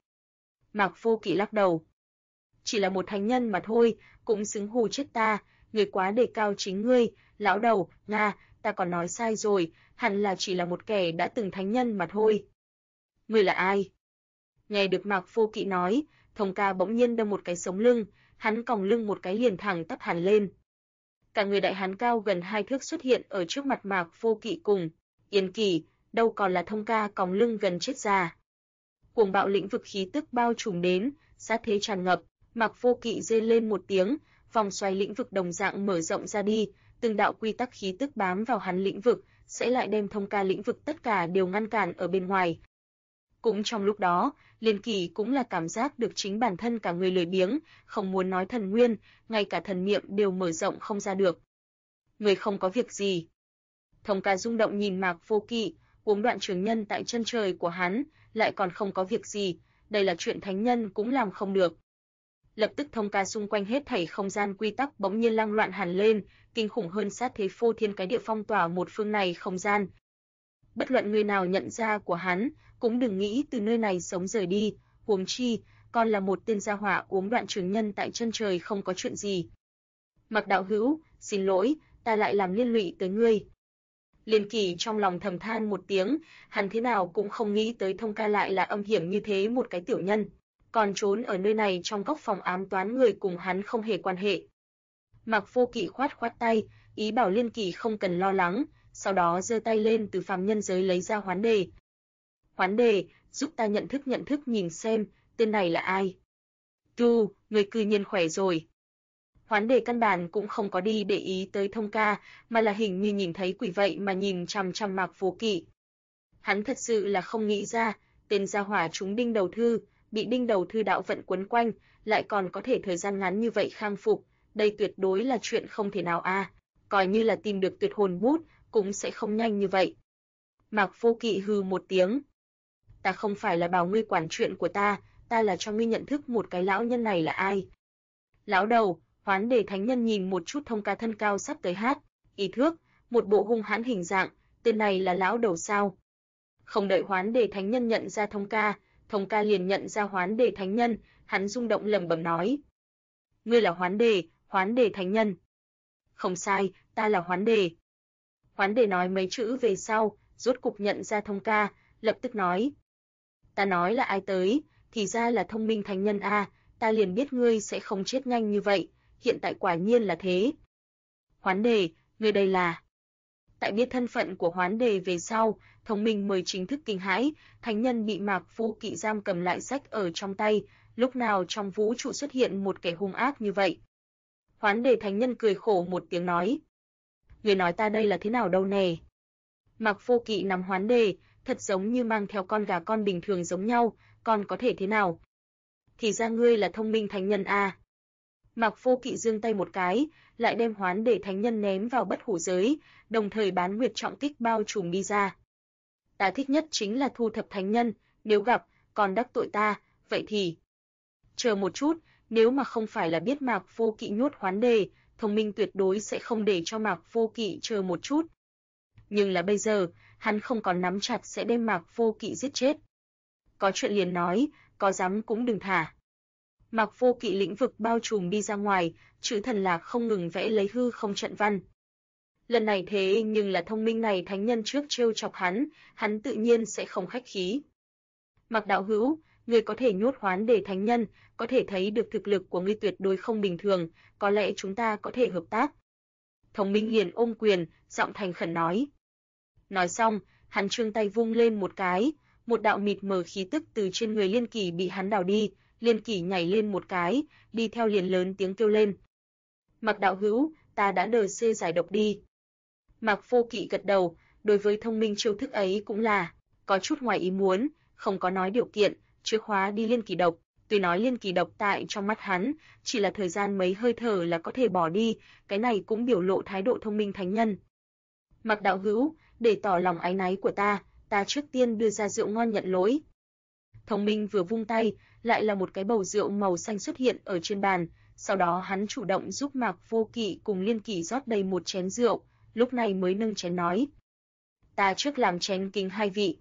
Mạc Vô Kỵ lắc đầu. Chỉ là một thánh nhân mà thôi, cũng xứng hù chết ta, ngươi quá đề cao chính ngươi, lão đầu, Nga, ta còn nói sai rồi, hẳn là chỉ là một kẻ đã từng thánh nhân mà thôi. Ngươi là ai? Nghe được Mạc Vô Kỵ nói, Thông Ca bỗng nhiên đâm một cái sống lưng, hắn còng lưng một cái liền thẳng tắp hẳn lên. Cả người đại hán cao gần 2 thước xuất hiện ở trước mặt Mạc Vô Kỵ cùng Yên Kỳ, đâu còn là Thông Ca còng lưng gần chết già. Cuồng bạo lĩnh vực khí tức bao trùm đến, sát thế tràn ngập, Mạc Vô Kỵ rên lên một tiếng, vòng xoáy lĩnh vực đồng dạng mở rộng ra đi, từng đạo quy tắc khí tức bám vào hắn lĩnh vực, sẽ lại đem Thông Ca lĩnh vực tất cả đều ngăn cản ở bên ngoài. Cũng trong lúc đó, Liên Kỳ cũng là cảm giác được chính bản thân cả người lười biếng, không muốn nói thần nguyên, ngay cả thần niệm đều mở rộng không ra được. Người không có việc gì. Thông Ca rung động nhìn Mạc Vô Kỵ, uống đoạn trường nhân tại chân trời của hắn, lại còn không có việc gì, đây là chuyện thánh nhân cũng làm không được. Lập tức Thông Ca xung quanh hết thảy không gian quy tắc bỗng nhiên lăng loạn hẳn lên, kinh khủng hơn sát thế phô thiên cái địa phong tỏa một phương này không gian. Bất luận người nào nhận ra của hắn, cũng đừng nghĩ từ nơi này sống rời đi, huống chi, còn là một tên gia hỏa uống đoạn trường nhân tại chân trời không có chuyện gì. Mạc đạo hữu, xin lỗi, ta lại làm liên lụy tới ngươi. Liên Kỳ trong lòng thầm than một tiếng, hắn thế nào cũng không nghĩ tới Thông Ca lại là âm hiểm như thế một cái tiểu nhân, còn trốn ở nơi này trong góc phòng ám toán người cùng hắn không hề quan hệ. Mạc Vô Kỵ khoát khoát tay, ý bảo Liên Kỳ không cần lo lắng, sau đó giơ tay lên từ phàm nhân giới lấy ra Hoán Đề. Hoán Đề, giúp ta nhận thức nhìn xem, tên này là ai? Tu, người cư nhiên khỏe rồi. Hoán Đề căn bản cũng không có đi để ý tới Thông Ca, mà là hình như nhìn thấy quỷ vậy mà nhìn chằm chằm Mạc Vô Kỵ. Hắn thật sự là không nghĩ ra, tên gia hỏa trúng đinh đầu thư, bị đinh đầu thư đạo vận quấn quanh, lại còn có thể thời gian ngắn như vậy khang phục, đây tuyệt đối là chuyện không thể nào a, coi như là tìm được tuyệt hồn bút, cũng sẽ không nhanh như vậy. Mạc Vô Kỵ hừ một tiếng. Ta không phải là bảo ngươi quản chuyện của ta là cho ngươi nhận thức một cái lão nhân này là ai. Lão đầu, Hoán Đề thánh nhân nhìn một chút Thông Ca thân cao sắp tới ý thước, một bộ hung hãn hình dạng, tên này là lão đầu sao? Không đợi Hoán Đề thánh nhân nhận ra Thông Ca liền nhận ra Hoán Đề thánh nhân, hắn rung động lẩm bẩm nói: "Ngươi là Hoán Đề thánh nhân." "Không sai, ta là Hoán Đề." Hoán Đề nói mấy chữ về sau, rốt cục nhận ra Thông Ca, lập tức nói: "Ta nói là ai tới, thì ra là Thông Minh thánh nhân a, ta liền biết ngươi sẽ không chết nhanh như vậy, hiện tại quả nhiên là thế." "Hoán Đề, ngươi đây là?" Tại biết thân phận của Hoán Đề về sau, Thông Minh mới chính thức kinh hãi, thánh nhân bị Mạc Vô Kỵ giam cầm lại sách ở trong tay, lúc nào trong vũ trụ xuất hiện một kẻ hung ác như vậy. Hoán Đề thánh nhân cười khổ một tiếng nói: "Ngươi nói ta đây là thế nào đâu nè?" Mạc Vô Kỵ nắm Hoán Đề, thật giống như mang theo con gà con bình thường giống nhau, còn có thể thế nào? Thì ra ngươi là Thông Minh thánh nhân a. Mạc Vô Kỵ giương tay một cái, lại đem Hoán Đề thánh nhân ném vào bất hủ giới, đồng thời bán nguyệt trọng kích bao trùm đi ra. Ta thích nhất chính là thu thập thánh nhân, nếu gặp còn đắc tội ta, vậy thì chờ một chút, nếu mà không phải là biết Mạc Vô Kỵ nhốt Hoán Đề, Thông Minh tuyệt đối sẽ không để cho Mạc Vô Kỵ chờ một chút. Nhưng là bây giờ, hắn không còn nắm chặt sẽ đem Mạc Vô Kỵ giết chết. Có chuyện liền nói, có dám cũng đừng thả. Mạc Vô Kỵ lĩnh vực bao trùm đi ra ngoài, chữ thần lạc không ngừng vẽ lấy hư không trận văn. Lần này thế nhưng là Thông Minh này thánh nhân trước trêu chọc hắn tự nhiên sẽ không khách khí. Mạc đạo hữu, ngươi có thể nhốt Hoán Đề thánh nhân, có thể thấy được thực lực của ngươi tuyệt đối không bình thường, có lẽ chúng ta có thể hợp tác. Thông Minh liền ôm quyền, giọng thành khẩn nói. Nói xong, hắn trương tay vung lên một cái, một đạo mịt mờ khí tức từ trên người Liên Kỳ bị hắn đào đi, Liên Kỳ nhảy lên một cái, đi theo liền lớn tiếng kêu lên. Mạc đạo hữu, ta đã đờ xê giải độc đi. Mạc Vô Kỵ gật đầu, đối với thông minh chiêu thức ấy cũng là có chút ngoài ý muốn, không có nói điều kiện, trước khóa đi Liên Kỳ độc. Tuy nói Liên Kỳ độc tại trong mắt hắn, chỉ là thời gian mấy hơi thở là có thể bỏ đi, cái này cũng biểu lộ thái độ thông minh thánh nhân. Mạc đạo hữu, để tỏ lòng áy náy của ta trước tiên đưa ra rượu ngon nhận lỗi. Thông minh vừa vung tay, lại là một cái bầu rượu màu xanh xuất hiện ở trên bàn, sau đó hắn chủ động giúp Mạc Vô Kỵ cùng Liên Kỳ rót đầy một chén rượu, lúc này mới nâng chén nói. Ta trước làm chén kính hai vị.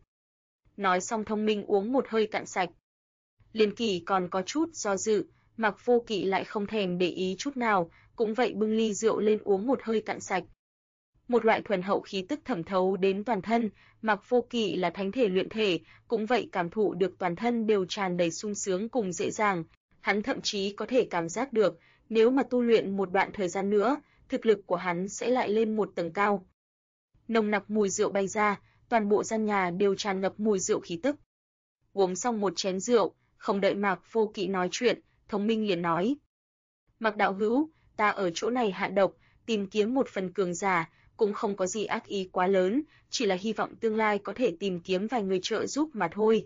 Nói xong thông minh uống một hơi cạn sạch. Liên Kỳ còn có chút do dự, Mạc Vô Kỵ lại không thèm để ý chút nào, cũng vậy bưng ly rượu lên uống một hơi cạn sạch. Một loại thuần hậu khí tức thẩm thấu đến toàn thân, Mạc Vô Kỵ là thánh thể luyện thể, cũng vậy cảm thụ được toàn thân đều tràn đầy sung sướng cùng dễ dàng. Hắn thậm chí có thể cảm giác được, nếu mà tu luyện một đoạn thời gian nữa, thực lực của hắn sẽ lại lên một tầng cao. Nồng nặc mùi rượu bay ra, toàn bộ gian nhà đều tràn ngập mùi rượu khí tức. Uống xong một chén rượu, không đợi Mạc Vô Kỵ nói chuyện, Thông Minh liền nói. Mạc đạo hữu, ta ở chỗ này hạ độc, tìm kiếm một phần cường giả, cũng không có gì ác ý quá lớn, chỉ là hy vọng tương lai có thể tìm kiếm vài người trợ giúp mà thôi.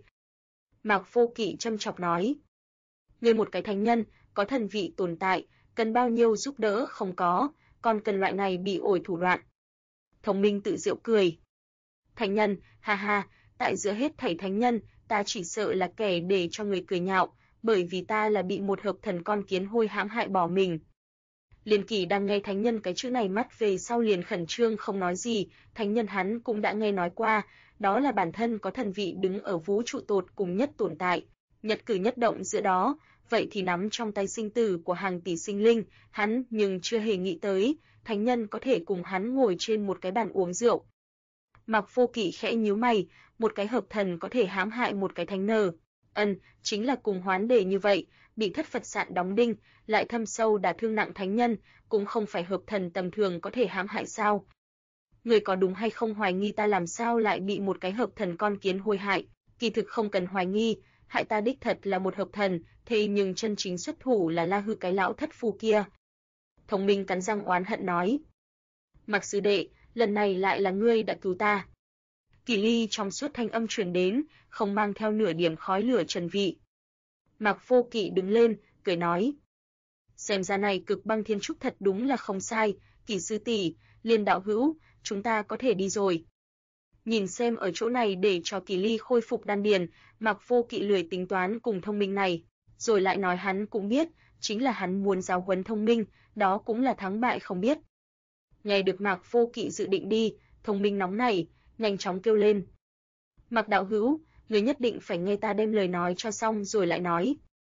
Mạc Vô Kỵ châm chọc nói. Ngươi một cái thánh nhân, có thần vị tồn tại, cần bao nhiêu giúp đỡ không có, còn cần loại này bị ổi thủ đoạn. Thông Minh tự giễu cười. Thánh nhân, ha ha, tại giữa hết thảy thánh nhân, ta chỉ sợ là kẻ để cho người cười nhạo, bởi vì ta là bị một hợp thần con kiến hôi hãm hại bỏ mình. Liên Kỳ đang nghe thánh nhân cái chữ này mắt về sau liền khẩn trương không nói gì, thánh nhân hắn cũng đã nghe nói qua, đó là bản thân có thần vị đứng ở vũ trụ tột cùng nhất tồn tại, nhất cử nhất động giữa đó, vậy thì nắm trong tay sinh tử của hàng tỷ sinh linh, hắn nhưng chưa hề nghĩ tới, thánh nhân có thể cùng hắn ngồi trên một cái bàn uống rượu. Mạc Vô Kỵ khẽ nhíu mày, một cái hợp thần có thể hãm hại một cái thánh nờ. Chính là cùng Hoán Đề như vậy, bị thất Phật sạn đóng đinh, lại thâm sâu đả thương nặng thánh nhân, cũng không phải hợp thần tầm thường có thể hãm hại sao? Người có đúng hay không hoài nghi ta làm sao lại bị một cái hợp thần con kiến hôi hại? Kỳ thực không cần hoài nghi, hại ta đích thật là một hợp thần, thế nhưng chân chính xuất thủ là La Hư cái lão thất phu kia. Thông Minh cắn răng oán hận nói. Mạc sư đệ, lần này lại là ngươi đã cứu ta. Kỳ ly trong suốt thanh âm truyền đến, không mang theo nửa điểm khói lửa trần vị. Mạc Vô Kỵ đứng lên, cười nói. Xem ra này Cực Băng Thiên Trúc thật đúng là không sai, Kỳ sư tỷ, Liên đạo hữu, chúng ta có thể đi rồi. Nhìn xem ở chỗ này để cho Kỳ ly khôi phục đan điền, Mạc Vô Kỵ lười tính toán cùng Thông Minh này, rồi lại nói hắn cũng biết, chính là hắn muốn giáo huấn Thông Minh, đó cũng là thắng bại không biết. Nghe được Mạc Vô Kỵ dự định đi, Thông Minh nóng nảy, nhanh chóng kêu lên. Mạc đạo hữu, người nhất định phải nghe ta đem lời nói cho xong rồi lại nói.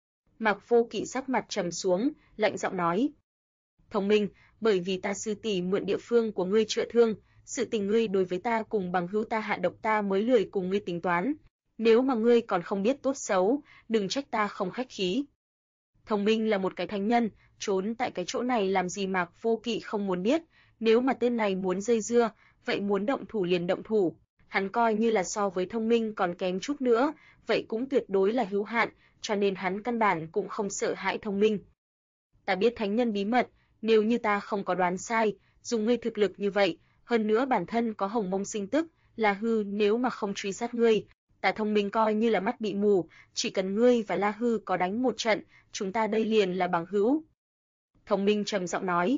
Mạc Vô Kỵ sắc mặt trầm xuống, lạnh giọng nói. Thông Minh, bởi vì ta sư tỷ mượn địa phương của ngươi chữa thương, sự tình ngươi đối với ta cùng bằng hữu ta hạ độc ta mới lười cùng ngươi tính toán. Nếu mà ngươi còn không biết tốt xấu, đừng trách ta không khách khí. Thông Minh là một cái thánh nhân, trốn tại cái chỗ này làm gì Mạc Vô Kỵ không muốn biết, nếu mà tên này muốn dây dưa, vậy muốn động thủ liền động thủ. Hắn coi như là so với Thông Minh còn kém chút nữa, vậy cũng tuyệt đối là hữu hạn, cho nên hắn căn bản cũng không sợ hãi Thông Minh. Ta biết thánh nhân bí mật, nếu như ta không có đoán sai, dùng ngươi thực lực như vậy, hơn nữa bản thân có Hồng Mông sinh tức, La Hư nếu mà không truy sát ngươi, ta Thông Minh coi như là mắt bị mù, chỉ cần ngươi và La Hư có đánh một trận, chúng ta đây liền là bằng hữu. Thông Minh trầm giọng nói.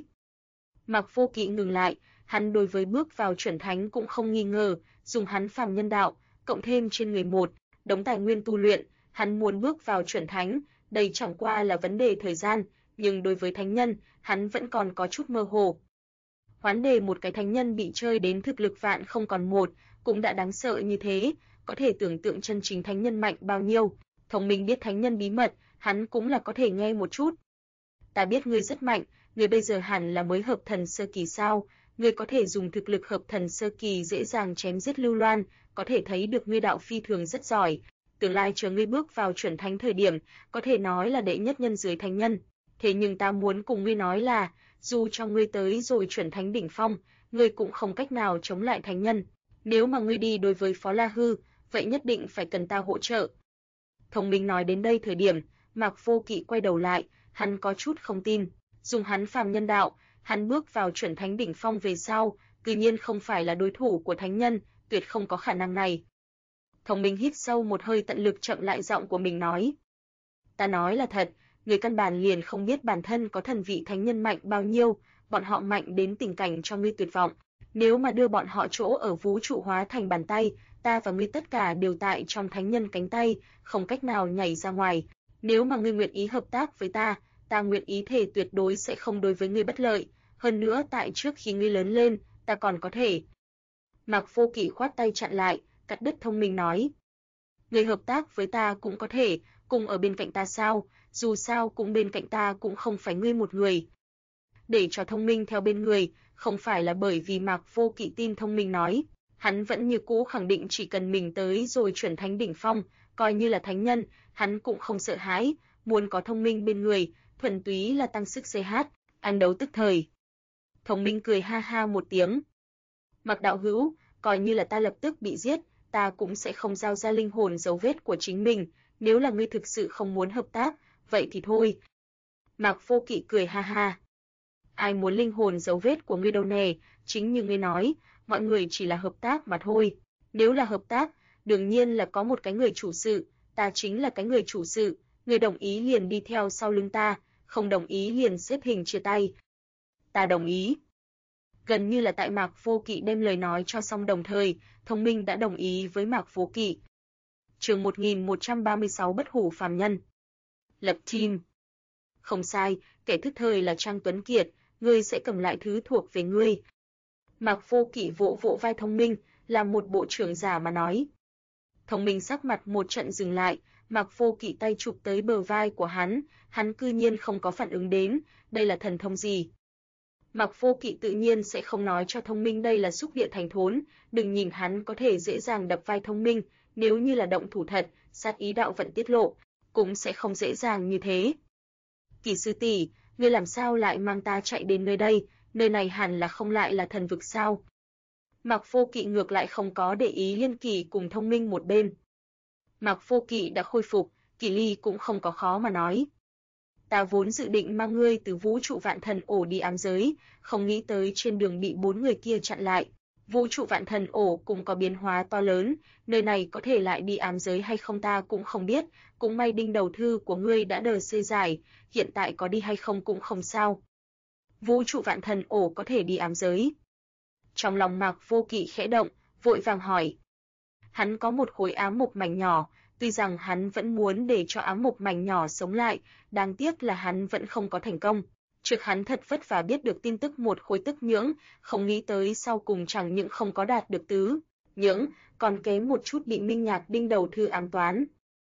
Mạc Vô Kỵ ngừng lại, hắn đối với bước vào chuẩn thánh cũng không nghi ngờ, dùng hắn phàm nhân đạo, cộng thêm trên người một đống tài nguyên tu luyện, hắn muốn bước vào chuẩn thánh, đây chẳng qua là vấn đề thời gian, nhưng đối với thánh nhân, hắn vẫn còn có chút mơ hồ. Hoán Đề một cái thánh nhân bị chơi đến thực lực vạn không còn một, cũng đã đáng sợ như thế, có thể tưởng tượng chân chính thánh nhân mạnh bao nhiêu. Thông Minh biết thánh nhân bí mật, hắn cũng là có thể nghe một chút. Ta biết ngươi rất mạnh, ngươi bây giờ hẳn là mới hợp thần sơ kỳ sao, ngươi có thể dùng thực lực hợp thần sơ kỳ dễ dàng chém giết Lưu Loan, có thể thấy được ngươi đạo phi thường rất giỏi, tương lai chờ ngươi bước vào chuẩn thánh thời điểm, có thể nói là đệ nhất nhân dưới thánh nhân. Thế nhưng ta muốn cùng ngươi nói là, dù cho ngươi tới rồi chuẩn thánh đỉnh phong, ngươi cũng không cách nào chống lại thánh nhân. Nếu mà ngươi đi đối với Phó La Hư, vậy nhất định phải cần ta hỗ trợ. Thông Minh nói đến đây thời điểm, Mạc Vô Kỵ quay đầu lại, hắn có chút không tin, dùng hắn phàm nhân đạo, hắn bước vào chuẩn thánh đỉnh phong về sau, tự nhiên không phải là đối thủ của thánh nhân, tuyệt không có khả năng này. Thông Minh hít sâu một hơi, tận lực chậm lại giọng của mình nói: "Ta nói là thật, người căn bản liền không biết bản thân có thần vị thánh nhân mạnh bao nhiêu, bọn họ mạnh đến tình cảnh cho ngươi tuyệt vọng. Nếu mà đưa bọn họ chỗ ở vũ trụ hóa thành bàn tay, ta và ngươi tất cả đều tại trong thánh nhân cánh tay, không cách nào nhảy ra ngoài. Nếu mà ngươi nguyện ý hợp tác với ta, ta nguyện ý thề tuyệt đối sẽ không đối với ngươi bất lợi. Hơn nữa tại trước khi ngươi lớn lên, ta còn có thể." Mạc Vô Kỵ khoát tay chặn lại, cắt đứt Thông Minh nói: "Ngươi hợp tác với ta cũng có thể, cùng ở bên cạnh ta sao? Dù sao cũng bên cạnh ta cũng không phải ngươi một người." Để cho Thông Minh theo bên người, không phải là bởi vì Mạc Vô Kỵ tin Thông Minh nói, hắn vẫn như cũ khẳng định chỉ cần mình tới rồi chuẩn thánh đỉnh phong, coi như là thánh nhân, hắn cũng không sợ hãi, muốn có Thông Minh bên người, thuần túy là tăng sức CH, ăn đấu tức thời. Thông Minh cười ha ha một tiếng. Mạc đạo hữu, coi như là ta lập tức bị giết, ta cũng sẽ không giao ra linh hồn dấu vết của chính mình, nếu là ngươi thực sự không muốn hợp tác, vậy thì thôi. Mạc Vô Kỵ cười ha ha. Ai muốn linh hồn dấu vết của ngươi đâu nè, chính như ngươi nói, mọi người chỉ là hợp tác mà thôi. Nếu là hợp tác, đương nhiên là có một cái người chủ sự, ta chính là cái người chủ sự, người đồng ý liền đi theo sau lưng ta, không đồng ý liền xếp hình chia tay. Ta đồng ý. Gần như là tại Mạc Vô Kỵ đem lời nói cho xong đồng thời, Thông Minh đã đồng ý với Mạc Vô Kỵ. Chương 1136 Bất hủ phàm nhân. Lập team. Không sai, kẻ thức thời là Trang Tuấn Kiệt, ngươi sẽ cầm lại thứ thuộc về ngươi. Mạc Vô Kỵ vỗ vỗ vai Thông Minh, làm một bộ trưởng giả mà nói. Thông Minh sắc mặt một trận dừng lại, Mạc Vô Kỵ tay chụp tới bờ vai của hắn cư nhiên không có phản ứng đến, đây là thần thông gì? Mạc Vô Kỵ tự nhiên sẽ không nói cho Thông Minh đây là xúc địa thành thốn, đừng nhìn hắn có thể dễ dàng đập vai Thông Minh, nếu như là động thủ thật, sát ý đạo vận tiết lộ, cũng sẽ không dễ dàng như thế. Kỳ sư tỷ, ngươi làm sao lại mang ta chạy đến nơi đây, nơi này hẳn là không lại là thần vực sao? Mạc Vô Kỵ ngược lại không có để ý Liên Kỳ cùng Thông Minh một bên. Mạc Vô Kỵ đã khôi phục, Kỳ Ly cũng không có khó mà nói. Ta vốn dự định mang ngươi từ vũ trụ vạn thần ổ đi ám giới, không nghĩ tới trên đường bị 4 người kia chặn lại. Vũ trụ vạn thần ổ cũng có biến hóa to lớn, nơi này có thể lại đi ám giới hay không ta cũng không biết, cũng may đinh đầu thư của ngươi đã đờ xê giải, hiện tại có đi hay không cũng không sao. Vũ trụ vạn thần ổ có thể đi ám giới. Trong lòng Mạc Vô Kỵ khẽ động, vội vàng hỏi. Hắn có một khối ám mộc mảnh nhỏ, tuy rằng hắn vẫn muốn để cho ám mộc mảnh nhỏ sống lại, đáng tiếc là hắn vẫn không có thành công. Trước hắn thật vất vả biết được tin tức một khối tức nhưỡng, không nghĩ tới sau cùng chẳng những không có đạt được tứ nhưỡng, còn kém một chút bị Minh Nhạc đinh đầu thư ám toán.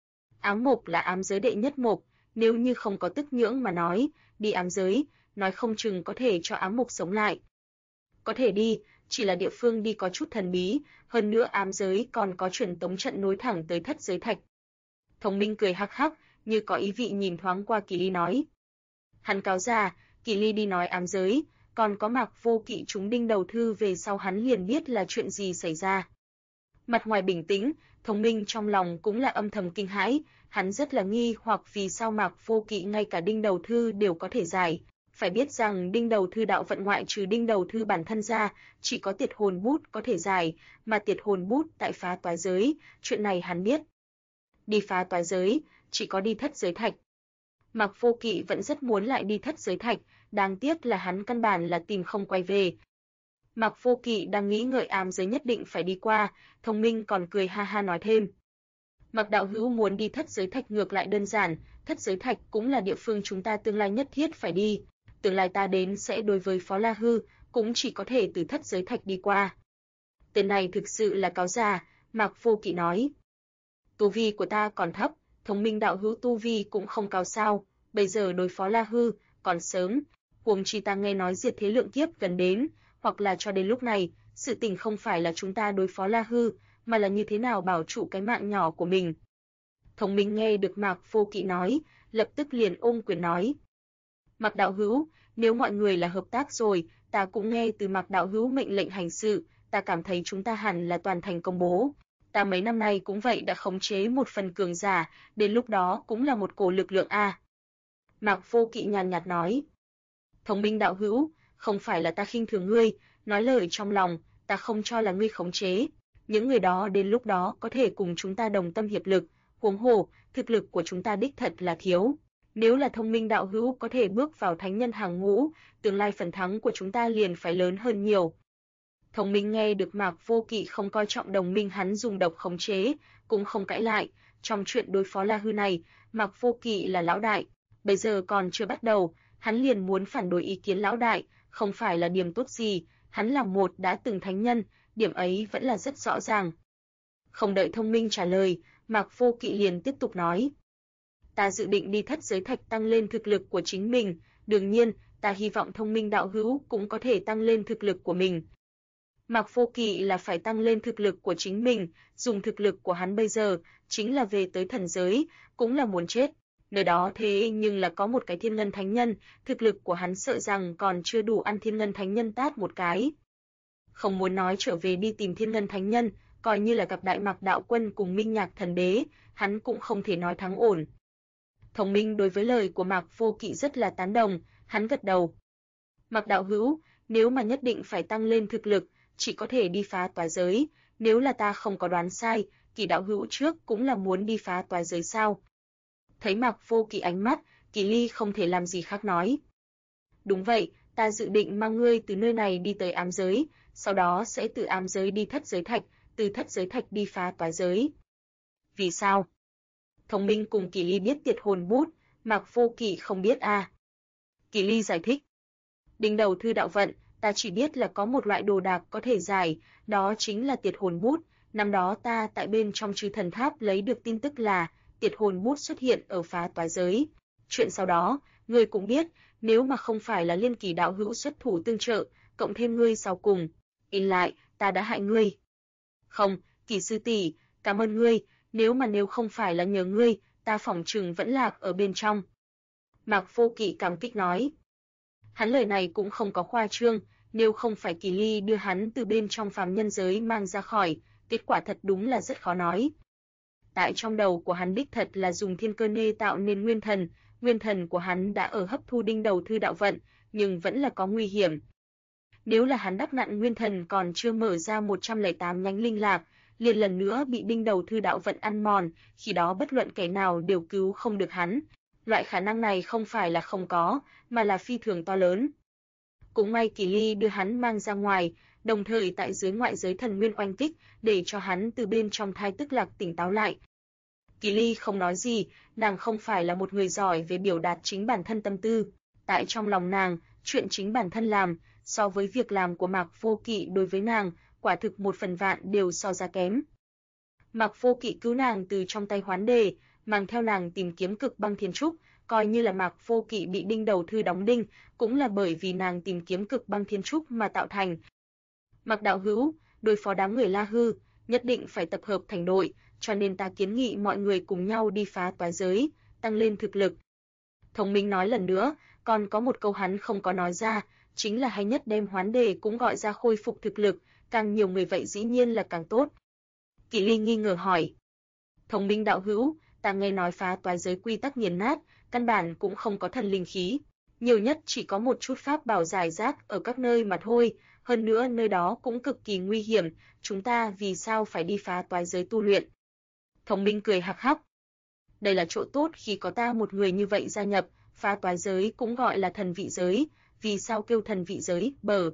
Ám mộc là ám giới đệ nhất mộc, nếu như không có tức nhưỡng mà nói, đi ám giới, nói không chừng có thể cho ám mộc sống lại. Có thể đi, chỉ là địa phương đi có chút thần bí, hơn nữa ám giới còn có truyền tống trận nối thẳng tới thất giới thạch. Thông Minh cười hắc hắc, như có ý vị nhìn thoáng qua Kỳ Ly nói. Hắn cáo ra, Kỳ Ly đi nói ám giới, còn có Mạc Vô Kỵ chúng đinh đầu thư về sau hắn liền biết là chuyện gì xảy ra. Mặt ngoài bình tĩnh, Thông Minh trong lòng cũng là âm thầm kinh hãi, hắn rất là nghi hoặc vì sao Mạc Vô Kỵ ngay cả đinh đầu thư đều có thể giải. Phải biết rằng đinh đầu thư đạo vận ngoại trừ đinh đầu thư bản thân ra, chỉ có tiệt hồn bút có thể giải, mà tiệt hồn bút tại phá toái giới, chuyện này hắn biết. Đi phá toái giới, chỉ có đi thất giới thạch. Mạc Vô Kỵ vẫn rất muốn lại đi thất giới thạch, đáng tiếc là hắn căn bản là tìm không quay về. Mạc Vô Kỵ đang nghĩ ngợi ám giới nhất định phải đi qua, Thông Minh còn cười ha ha nói thêm. Mạc đạo hữu muốn đi thất giới thạch ngược lại đơn giản, thất giới thạch cũng là địa phương chúng ta tương lai nhất thiết phải đi. Tương lai ta đến sẽ đối với Phó La Hư, cũng chỉ có thể từ thất giới thạch đi qua. Tên này thực sự là cáo già, Mạc Vô Kỵ nói. Tu vi của ta còn thấp, Thông Minh đạo hữu tu vi cũng không cao sao, bây giờ đối phó La Hư, còn sớm, huống chi ta nghe nói diệt thế lượng kiếp gần đến, hoặc là cho đến lúc này, sự tình không phải là chúng ta đối phó La Hư, mà là như thế nào bảo trụ cái mạng nhỏ của mình. Thông Minh nghe được Mạc Vô Kỵ nói, lập tức liền ôm quyền nói. Mạc đạo hữu, nếu mọi người là hợp tác rồi, ta cũng nghe từ Mạc đạo hữu mệnh lệnh hành sự, ta cảm thấy chúng ta hẳn là toàn thành công bố. Ta mấy năm nay cũng vậy đã khống chế một phần cường giả, đến lúc đó cũng là một cổ lực lượng a. Mạc Vô Kỵ nhàn nhạt nói. Thông minh đạo hữu, không phải là ta khinh thường ngươi, nói lời trong lòng, ta không cho là ngươi khống chế. Những người đó đến lúc đó có thể cùng chúng ta đồng tâm hiệp lực, huống hồ, thực lực của chúng ta đích thật là thiếu. Nếu là thông minh đạo hữu có thể bước vào thánh nhân hàng ngũ, tương lai phần thắng của chúng ta liền phải lớn hơn nhiều. Thông minh nghe được Mạc Vô Kỵ không coi trọng đồng minh hắn dùng độc khống chế, cũng không cãi lại. Trong chuyện đối phó La Hư này, Mạc Vô Kỵ là lão đại, bây giờ còn chưa bắt đầu, hắn liền muốn phản đối ý kiến lão đại, không phải là điểm tốt gì, hắn là một đã từng thánh nhân, điểm ấy vẫn là rất rõ ràng. Không đợi thông minh trả lời, Mạc Vô Kỵ liền tiếp tục nói. Ta dự định đi thất giới thạch tăng lên thực lực của chính mình, đương nhiên, ta hy vọng thông minh đạo hữu cũng có thể tăng lên thực lực của mình. Mạc Vô Kỵ là phải tăng lên thực lực của chính mình, dùng thực lực của hắn bây giờ, chính là về tới thần giới, cũng là muốn chết. Nơi đó thế nhưng là có một cái thiên ngân thánh nhân, thực lực của hắn sợ rằng còn chưa đủ ăn thiên ngân thánh nhân tát một cái. Không muốn nói trở về đi tìm thiên ngân thánh nhân, coi như là gặp Đại Mạc đạo quân cùng Minh Nhạc thần đế, hắn cũng không thể nói thắng ổn. Thông minh đối với lời của Mạc Vô Kỵ rất là tán đồng, hắn gật đầu. Mạc đạo hữu, nếu mà nhất định phải tăng lên thực lực, chỉ có thể đi phá toái giới, nếu là ta không có đoán sai, Kỳ đạo hữu trước cũng là muốn đi phá toái giới sao? Thấy Mạc Vô Kỵ ánh mắt, Kỳ Ly không thể làm gì khác nói. Đúng vậy, ta dự định mang ngươi từ nơi này đi tới ám giới, sau đó sẽ từ ám giới đi thất giới thạch, từ thất giới thạch đi phá toái giới. Vì sao? Thông minh cùng Kỳ Ly biết tiệt hồn bút, Mạc Vô Kỵ không biết a. Kỳ Ly giải thích. Đỉnh đầu thư đạo vận, ta chỉ biết là có một loại đồ đạc có thể giải, đó chính là tiệt hồn bút. Năm đó ta tại bên trong Chư Thần Tháp lấy được tin tức là tiệt hồn bút xuất hiện ở phá toái giới. Chuyện sau đó, ngươi cũng biết, nếu mà không phải là Liên Kỳ đạo hữu xuất thủ tương trợ, cộng thêm ngươi sau cùng, in lại, ta đã hại ngươi. Không, Kỳ sư tỷ, cảm ơn ngươi, nếu không phải là nhờ ngươi, ta phỏng chừng vẫn lạc ở bên trong. Mạc Vô Kỵ cảm kích nói. Hắn lời này cũng không có khoa trương, nếu không phải Kỳ Ly đưa hắn từ bên trong phàm nhân giới mang ra khỏi, kết quả thật đúng là rất khó nói. Tại trong đầu của hắn đích thật là dùng thiên cơ nê tạo nên nguyên thần của hắn đã ở hấp thu đinh đầu thư đạo vận, nhưng vẫn là có nguy hiểm. Nếu là hắn đắc nạn nguyên thần còn chưa mở ra 108 nhánh linh lạc, liền lần nữa bị đinh đầu thư đạo vận ăn mòn, khi đó bất luận kẻ nào đều cứu không được hắn. Loại khả năng này không phải là không có, mà là phi thường to lớn. Cũng may Kỳ Ly đưa hắn mang ra ngoài, đồng thời tại dưới ngoại giới thần nguyên oanh kích, để cho hắn từ bên trong thai tức lạc tỉnh táo lại. Kỳ Ly không nói gì, nàng không phải là một người giỏi về biểu đạt chính bản thân tâm tư. Tại trong lòng nàng, chuyện chính bản thân làm, so với việc làm của Mạc Vô Kỵ đối với nàng, quả thực 1/1000 đều so ra kém. Mạc Vô Kỵ cứu nàng từ trong tay Hoán Đề, mang theo nàng tìm kiếm Cực Băng Thiên Trúc, coi như là Mạc Vô Kỵ bị đinh đầu thư đóng đinh, cũng là bởi vì nàng tìm kiếm Cực Băng Thiên Trúc mà tạo thành. Mạc đạo hữu, đối phó đám người La Hư, nhất định phải tập hợp thành đội, cho nên ta kiến nghị mọi người cùng nhau đi phá toái giới, tăng lên thực lực. Thông minh nói lần nữa, còn có một câu hắn không có nói ra, chính là hay nhất đem Hoán Đề cũng gọi ra khôi phục thực lực, càng nhiều người vậy dĩ nhiên là càng tốt. Kỳ Ly nghi ngờ hỏi. Thông minh đạo hữu, ta nghe nói phá toái giới quy tắc nghiền nát, căn bản cũng không có thần linh khí, nhiều nhất chỉ có một chút pháp bảo rải rác ở các nơi mà thôi, hơn nữa nơi đó cũng cực kỳ nguy hiểm, chúng ta vì sao phải đi phá toái giới tu luyện? Thông minh cười hắc hắc. Đây là chỗ tốt khi có ta một người như vậy gia nhập, phá toái giới cũng gọi là thần vị giới, vì sao kêu thần vị giới?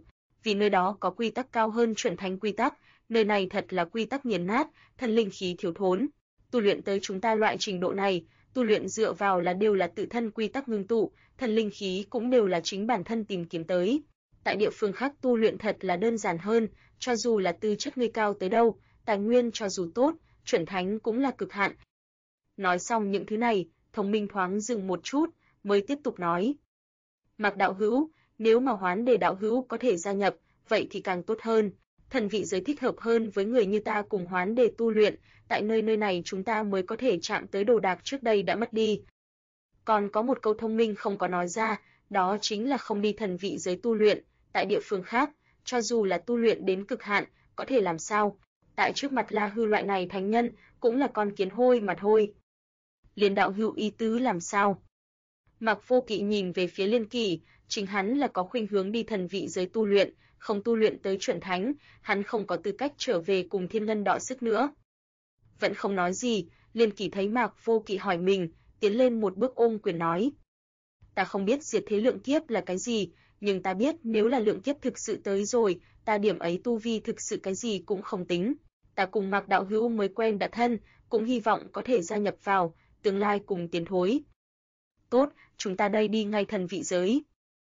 Vì nơi đó có quy tắc cao hơn chuẩn thánh quy tắc, nơi này thật là quy tắc nghiền nát, thần linh khí thiếu thốn. Tu luyện tới chúng ta loại trình độ này, tu luyện dựa vào là đều là tự thân quy tắc ngưng tụ, thần linh khí cũng đều là chính bản thân tìm kiếm tới. Tại địa phương khác tu luyện thật là đơn giản hơn, cho dù là tư chất ngươi cao tới đâu, tài nguyên cho dù tốt, chuẩn thánh cũng là cực hạn. Nói xong những thứ này, Thông minh thoáng dừng một chút, mới tiếp tục nói. Mạc đạo hữu, nếu mà Hoán Đề đạo hữu có thể gia nhập, vậy thì càng tốt hơn. Thần vị giới thích hợp hơn với người như ta cùng Hoán Đề tu luyện, tại nơi này chúng ta mới có thể chạm tới đồ đạc trước đây đã mất đi. Còn có một câu thông minh không có nói ra, đó chính là không đi thần vị giới tu luyện, tại địa phương khác, cho dù là tu luyện đến cực hạn, có thể làm sao? Tại trước mặt La Hư loại này thánh nhân, cũng là con kiến hôi mà thôi. Liên đạo hữu ý tứ làm sao? Mạc Vô Kỵ nhìn về phía Liên Kỳ, chính hắn là có khuynh hướng đi thần vị giới tu luyện, không tu luyện tới chuẩn thánh, hắn không có tư cách trở về cùng Thiên Ngân đọ sức nữa. Vẫn không nói gì, Liên Kỳ thấy Mạc Vô Kỵ hỏi mình, tiến lên một bước ôm quyền nói: "Ta không biết diệt thế lượng kiếp là cái gì, nhưng ta biết nếu là lượng kiếp thực sự tới rồi, ta điểm ấy tu vi thực sự cái gì cũng không tính. Ta cùng Mạc đạo hữu mới quen đã thân, cũng hy vọng có thể gia nhập vào, tương lai cùng tiến thối." "Tốt, chúng ta đây đi ngay thần vị giới."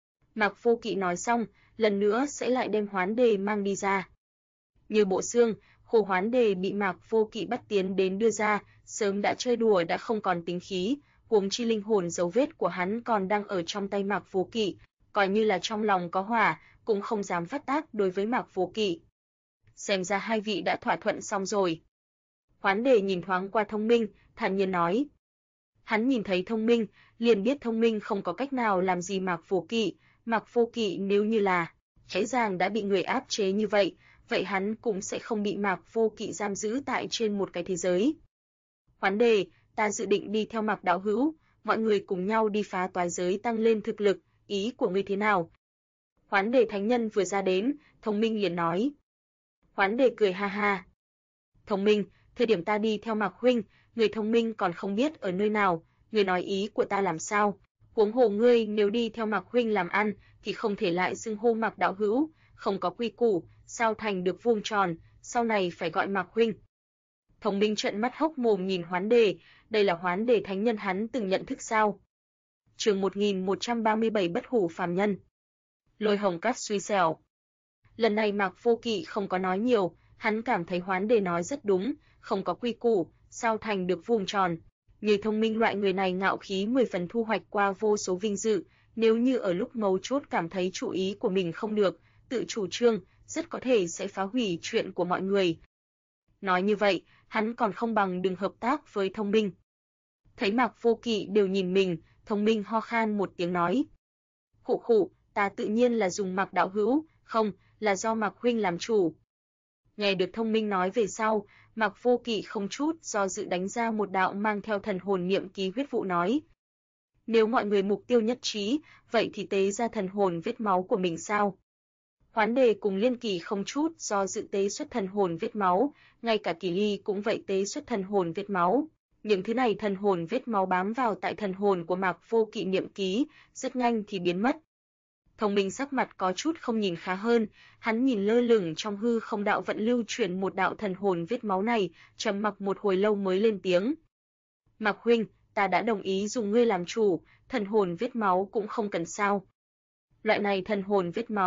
Mạc Vô Kỵ nói xong, lần nữa sẽ lại đem Hoán Đề mang đi ra. Như bộ xương, khô Hoán Đề bị Mạc Vô Kỵ bắt tiến đến đưa ra, sớm đã chơi đùa đã không còn tính khí, huống chi linh hồn dấu vết của hắn còn đang ở trong tay Mạc Vô Kỵ, coi như là trong lòng có hỏa, cũng không dám phát tác đối với Mạc Vô Kỵ. Xem ra hai vị đã thỏa thuận xong rồi. Hoán Đề nhìn thoáng qua Thông Minh, thản nhiên nói. Hắn nhìn thấy Thông Minh, liền biết Thông Minh không có cách nào làm gì Mạc Vô Kỵ. Mạc Vô Kỵ nếu như là dễ dàng đã bị người áp chế như vậy, vậy hắn cũng sẽ không bị Mạc Vô Kỵ giam giữ tại trên một cái thế giới. Hoán Đề, ta dự định đi theo Mạc đạo hữu, mọi người cùng nhau đi phá toái giới tăng lên thực lực, ý của ngươi thế nào? Hoán Đề thánh nhân vừa ra đến, Thông Minh liền nói. Hoán Đề cười ha ha. Thông Minh, thời điểm ta đi theo Mạc huynh, người Thông Minh còn không biết ở nơi nào, người nói ý của ta làm sao? Huống hồ ngươi nếu đi theo Mạc huynh làm ăn, thì không thể lại xưng hô Mạc đạo hữu, không có quy củ, sao thành được vuông tròn, sau này phải gọi Mạc huynh. Thông Minh trợn mắt hốc mồm nhìn Hoán Đề, đây là Hoán Đề thánh nhân hắn từng nhận thức sao? Chương 1137 bất hủ phàm nhân. Lôi Hồng Cát suy xẻo. Lần này Mạc Vô Kỵ không có nói nhiều, hắn cảm thấy Hoán Đề nói rất đúng, không có quy củ, sao thành được vuông tròn. Như Thông Minh loại người này ngạo khí 10 phần thu hoạch qua vô số vinh dự, nếu như ở lúc mấu chốt cảm thấy chủ ý của mình không được, tự chủ trương, rất có thể sẽ phá hủy chuyện của mọi người. Nói như vậy, hắn còn không bằng đừng hợp tác với Thông Minh. Thấy Mạc Vô Kỵ đều nhìn mình, Thông Minh ho khan một tiếng nói. Khụ khụ, ta tự nhiên là dùng Mạc đạo hữu, không, là do Mạc huynh làm chủ. Nghe được Thông Minh nói về sau, Mạc Vô Kỵ không chút do dự đánh ra một đạo mang theo thần hồn niệm ký huyết vụ nói. Nếu mọi người mục tiêu nhất trí, vậy thì tế ra thần hồn vết máu của mình sao? Hoán Đề cùng Liên Kỳ không chút do dự tế xuất thần hồn vết máu, ngay cả Kỳ Ly cũng vậy tế xuất thần hồn vết máu. Những thứ này thần hồn vết máu bám vào tại thần hồn của Mạc Vô Kỵ niệm ký, rất nhanh thì biến mất. Thông Minh sắc mặt có chút không nhìn khá hơn, hắn nhìn lơ lửng trong hư không đạo vận lưu chuyển một đạo thần hồn vết máu này, trầm mặc một hồi lâu mới lên tiếng. Mạc huynh, ta đã đồng ý dùng ngươi làm chủ, thần hồn vết máu cũng không cần sao. Loại này thần hồn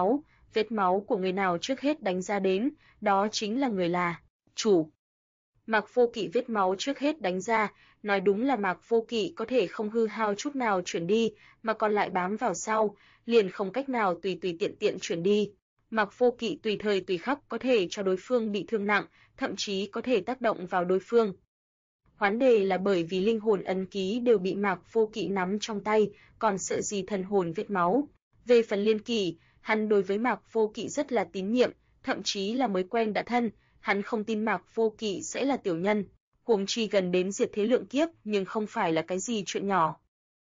vết máu của người nào trước hết đánh ra đến, đó chính là người là chủ. Mạc Vô Kỵ vết máu trước hết đánh ra, nói đúng là Mạc Vô Kỵ có thể không hư hao chút nào chuyển đi, mà còn lại bám vào sau, liền không cách nào tùy tiện tiện chuyển đi. Mạc Vô Kỵ tùy thời tùy khắc có thể cho đối phương bị thương nặng, thậm chí có thể tác động vào đối phương. Hoán Đề là bởi vì linh hồn ấn ký đều bị Mạc Vô Kỵ nắm trong tay, còn sợ gì thần hồn vết máu. Về phần Liên Kỳ, hắn đối với Mạc Vô Kỵ rất là tín nhiệm, thậm chí là mới quen đã thân, hắn không tin Mạc Vô Kỵ sẽ là tiểu nhân, huống chi gần đến diệt thế lượng kiếp nhưng không phải là cái gì chuyện nhỏ.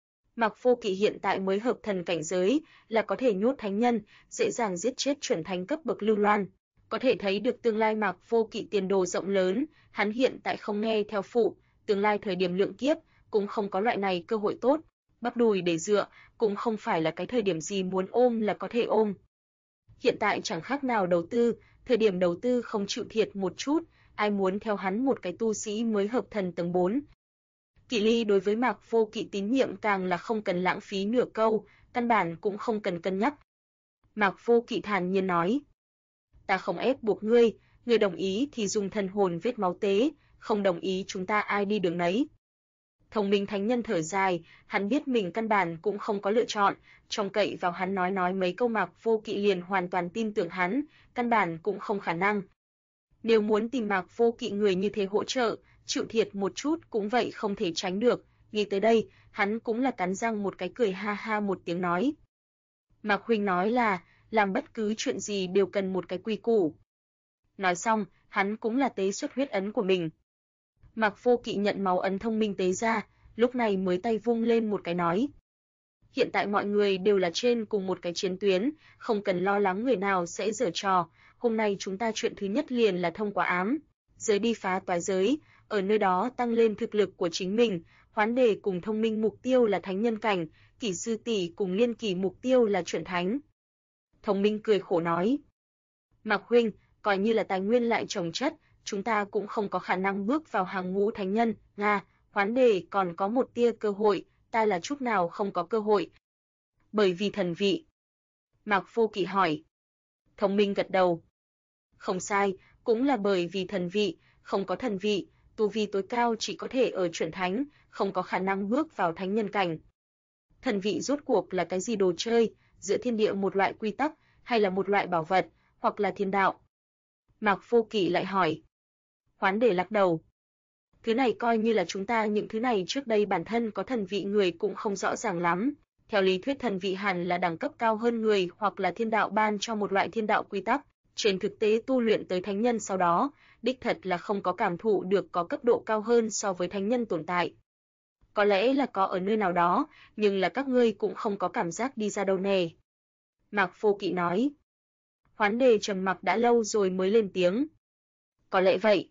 Mạc Vô Kỵ hiện tại mới hợp thần cảnh giới, là có thể nhốt thánh nhân, dễ dàng giết chết chuẩn thánh cấp bậc Lưu Loan. Có thể thấy được tương lai Mạc Vô Kỵ tiền đồ rộng lớn, hắn hiện tại không nghe theo phụ, tương lai thời điểm lượng kiếp cũng không có loại này cơ hội tốt, bắp đùi để dựa, cũng không phải là cái thời điểm gì muốn ôm là có thể ôm. Hiện tại chẳng khác nào đầu tư, thời điểm đầu tư không chịu thiệt một chút, ai muốn theo hắn một cái tu sĩ mới hợp thần tầng 4. Kỳ Ly đối với Mạc Vô Kỵ tín nhiệm càng là không cần lãng phí nửa câu, căn bản cũng không cần cân nhắc. Mạc Vô Kỵ thản nhiên nói, ta không ép buộc ngươi, ngươi đồng ý thì dùng thần hồn vết máu tế, không đồng ý chúng ta ai đi đường nấy. Thông Minh thánh nhân thở dài, hắn biết mình căn bản cũng không có lựa chọn, trông cậy vào hắn nói mấy câu Mạc Vô Kỵ liền hoàn toàn tin tưởng hắn, căn bản cũng không khả năng. Nếu muốn tìm Mạc Vô Kỵ người như thế hỗ trợ, chịu thiệt một chút cũng vậy không thể tránh được, nghĩ tới đây, hắn cũng là cắn răng một cái cười ha ha một tiếng nói. Mạc huynh nói là, làm bất cứ chuyện gì đều cần một cái quy củ. Nói xong, hắn cũng là tế xuất huyết ấn của mình. Mạc Vô Kỵ nhận máu ấn thông minh tế ra, lúc này mới tay vung lên một cái nói. Hiện tại mọi người đều là trên cùng một cái chiến tuyến, không cần lo lắng người nào sẽ giở trò. Hôm nay chúng ta chuyện thứ nhất liền là thông qua ám giới đi phá toái giới, ở nơi đó tăng lên thực lực của chính mình. Hoán Đề cùng Thông Minh mục tiêu là thánh nhân cảnh, Kỷ Sư tỷ cùng Liên Kỳ mục tiêu là chuẩn thánh. Thông Minh cười khổ nói. Mạc huynh, coi như là tài nguyên lại chồng chất, chúng ta cũng không có khả năng bước vào hàng ngũ thánh nhân. Nga, Hoán Đề còn có một tia cơ hội, ta là chút nào không có cơ hội. Bởi vì thần vị. Mạc Vô Kỵ hỏi. Thông Minh gật đầu. Không sai, cũng là bởi vì thần vị, không có thần vị, tu vi tối cao chỉ có thể ở chuẩn thánh, không có khả năng bước vào thánh nhân cảnh. Thần vị rốt cuộc là cái gì đồ chơi, giữa thiên địa một loại quy tắc, hay là một loại bảo vật, hoặc là thiên đạo? Mạc Vô Kỵ lại hỏi. Hoán Đề lắc đầu. Thứ này coi như là chúng ta những thứ này trước đây bản thân có thần vị người cũng không rõ ràng lắm. Theo lý thuyết thần vị hẳn là đẳng cấp cao hơn người hoặc là thiên đạo ban cho một loại thiên đạo quy tắc. Trên thực tế tu luyện tới thánh nhân sau đó, đích thật là không có cảm thụ được có cấp độ cao hơn so với thánh nhân tồn tại. Có lẽ là có ở nơi nào đó, nhưng là các ngươi cũng không có cảm giác đi ra đâu nè. Mạc Vô Kỵ nói. Hoán Đề trầm mặc đã lâu rồi mới lên tiếng. Có lẽ vậy.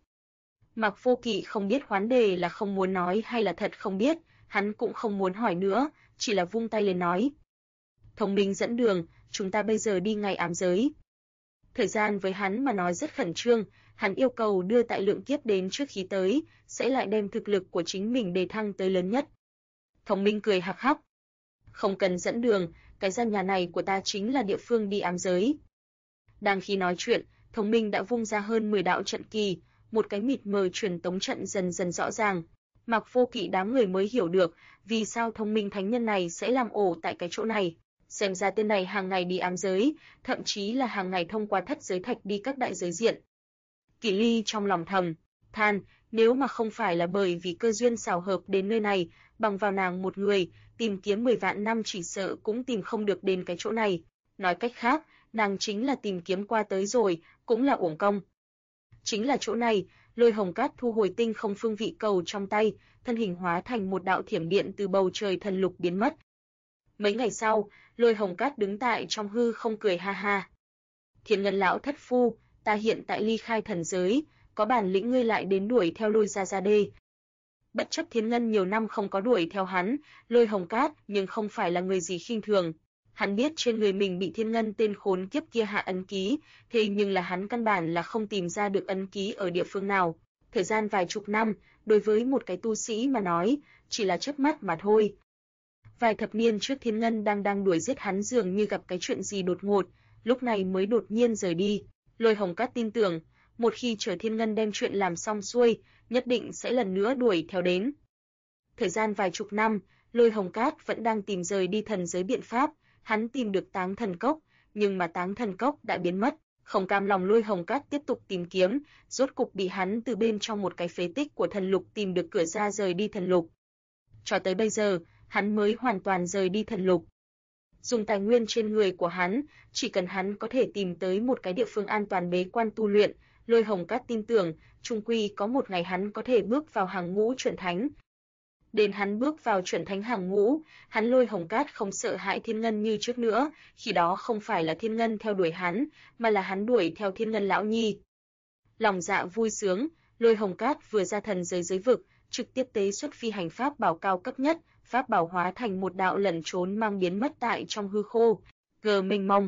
Mạc Vô Kỵ không biết Hoán Đề là không muốn nói hay là thật không biết, hắn cũng không muốn hỏi nữa, chỉ là vung tay lên nói. Thông Minh dẫn đường, chúng ta bây giờ đi ngay ám giới. Thời gian với hắn mà nói rất khẩn trương, hắn yêu cầu đưa tại lượng kiếp đến trước khi tới, sẽ lại đem thực lực của chính mình đề thăng tới lớn nhất. Thông Minh cười hắc hắc. Không cần dẫn đường, cái gian nhà này của ta chính là địa phương đi ám giới. Đang khi nói chuyện, Thông Minh đã vung ra hơn 10 đạo trận kỳ, một cái mịt mờ truyền tống trận dần dần rõ ràng. Mạc Vô Kỵ đám người mới hiểu được vì sao Thông Minh thánh nhân này sẽ làm ổ tại cái chỗ này. Xem ra tên này hàng ngày đi ám giới, thậm chí là hàng ngày thông qua thất giới thạch đi các đại giới diện. Kỷ Ly trong lòng thầm than, nếu mà không phải là bởi vì cơ duyên xảo hợp đến nơi này, bằng vào nàng một người, tìm kiếm 10 vạn năm chỉ sợ cũng tìm không được đến cái chỗ này. Nói cách khác, nàng chính là tìm kiếm qua tới rồi, cũng là uổng công. Chính là chỗ này, Lôi Hồng Cát thu hồi tinh không phương vị cầu trong tay, thân hình hóa thành một đạo thiểm điện từ bầu trời thần lục biến mất. Mấy ngày sau, Lôi Hồng Cát đứng tại trong hư không cười ha ha. Thiên Ngân lão thất phu, ta hiện tại ly khai thần giới, có bản lĩnh ngươi lại đến đuổi theo Lôi gia gia đê. Bất chấp Thiên Ngân nhiều năm không có đuổi theo hắn, Lôi Hồng Cát nhưng không phải là người gì khinh thường. Hắn biết trên người mình bị Thiên Ngân tên khốn kiếp kia hạ ấn ký, thế nhưng là hắn căn bản là không tìm ra được ấn ký ở địa phương nào. Thời gian vài chục năm, đối với một cái tu sĩ mà nói, chỉ là chớp mắt mà thôi. Vài thập niên trước Thiên Ngân đang đuổi giết hắn dường như gặp cái chuyện gì đột ngột, lúc này mới đột nhiên rời đi. Lôi Hồng Cát tin tưởng, một khi chờ Thiên Ngân đem chuyện làm xong xuôi, nhất định sẽ lần nữa đuổi theo đến. Thời gian vài chục năm, Lôi Hồng Cát vẫn đang tìm rời đi thần giới biện pháp, hắn tìm được Táng Thần Cốc, nhưng mà Táng Thần Cốc đã biến mất, không cam lòng Lôi Hồng Cát tiếp tục tìm kiếm, rốt cục bị hắn từ bên trong một cái phế tích của thần lục tìm được cửa ra rời đi thần lục. Cho tới bây giờ, hắn mới hoàn toàn rời đi thần lục. Dùng tài nguyên trên người của hắn, chỉ cần hắn có thể tìm tới một cái địa phương an toàn bế quan tu luyện, Lôi Hồng Cát tin tưởng, chung quy có một ngày hắn có thể bước vào hàng ngũ chuẩn thánh. Đến hắn bước vào chuẩn thánh hàng ngũ, hắn Lôi Hồng Cát không sợ hãi Thiên Ngân như trước nữa, khi đó không phải là Thiên Ngân theo đuổi hắn, mà là hắn đuổi theo Thiên Ngân lão nhi. Lòng dạ vui sướng, Lôi Hồng Cát vừa ra thần giới giới vực, trực tiếp tế xuất phi hành pháp bảo cao cấp nhất, pháp bảo hóa thành một đạo lẩn trốn mang biến mất tại trong hư khô, gờ mênh mông.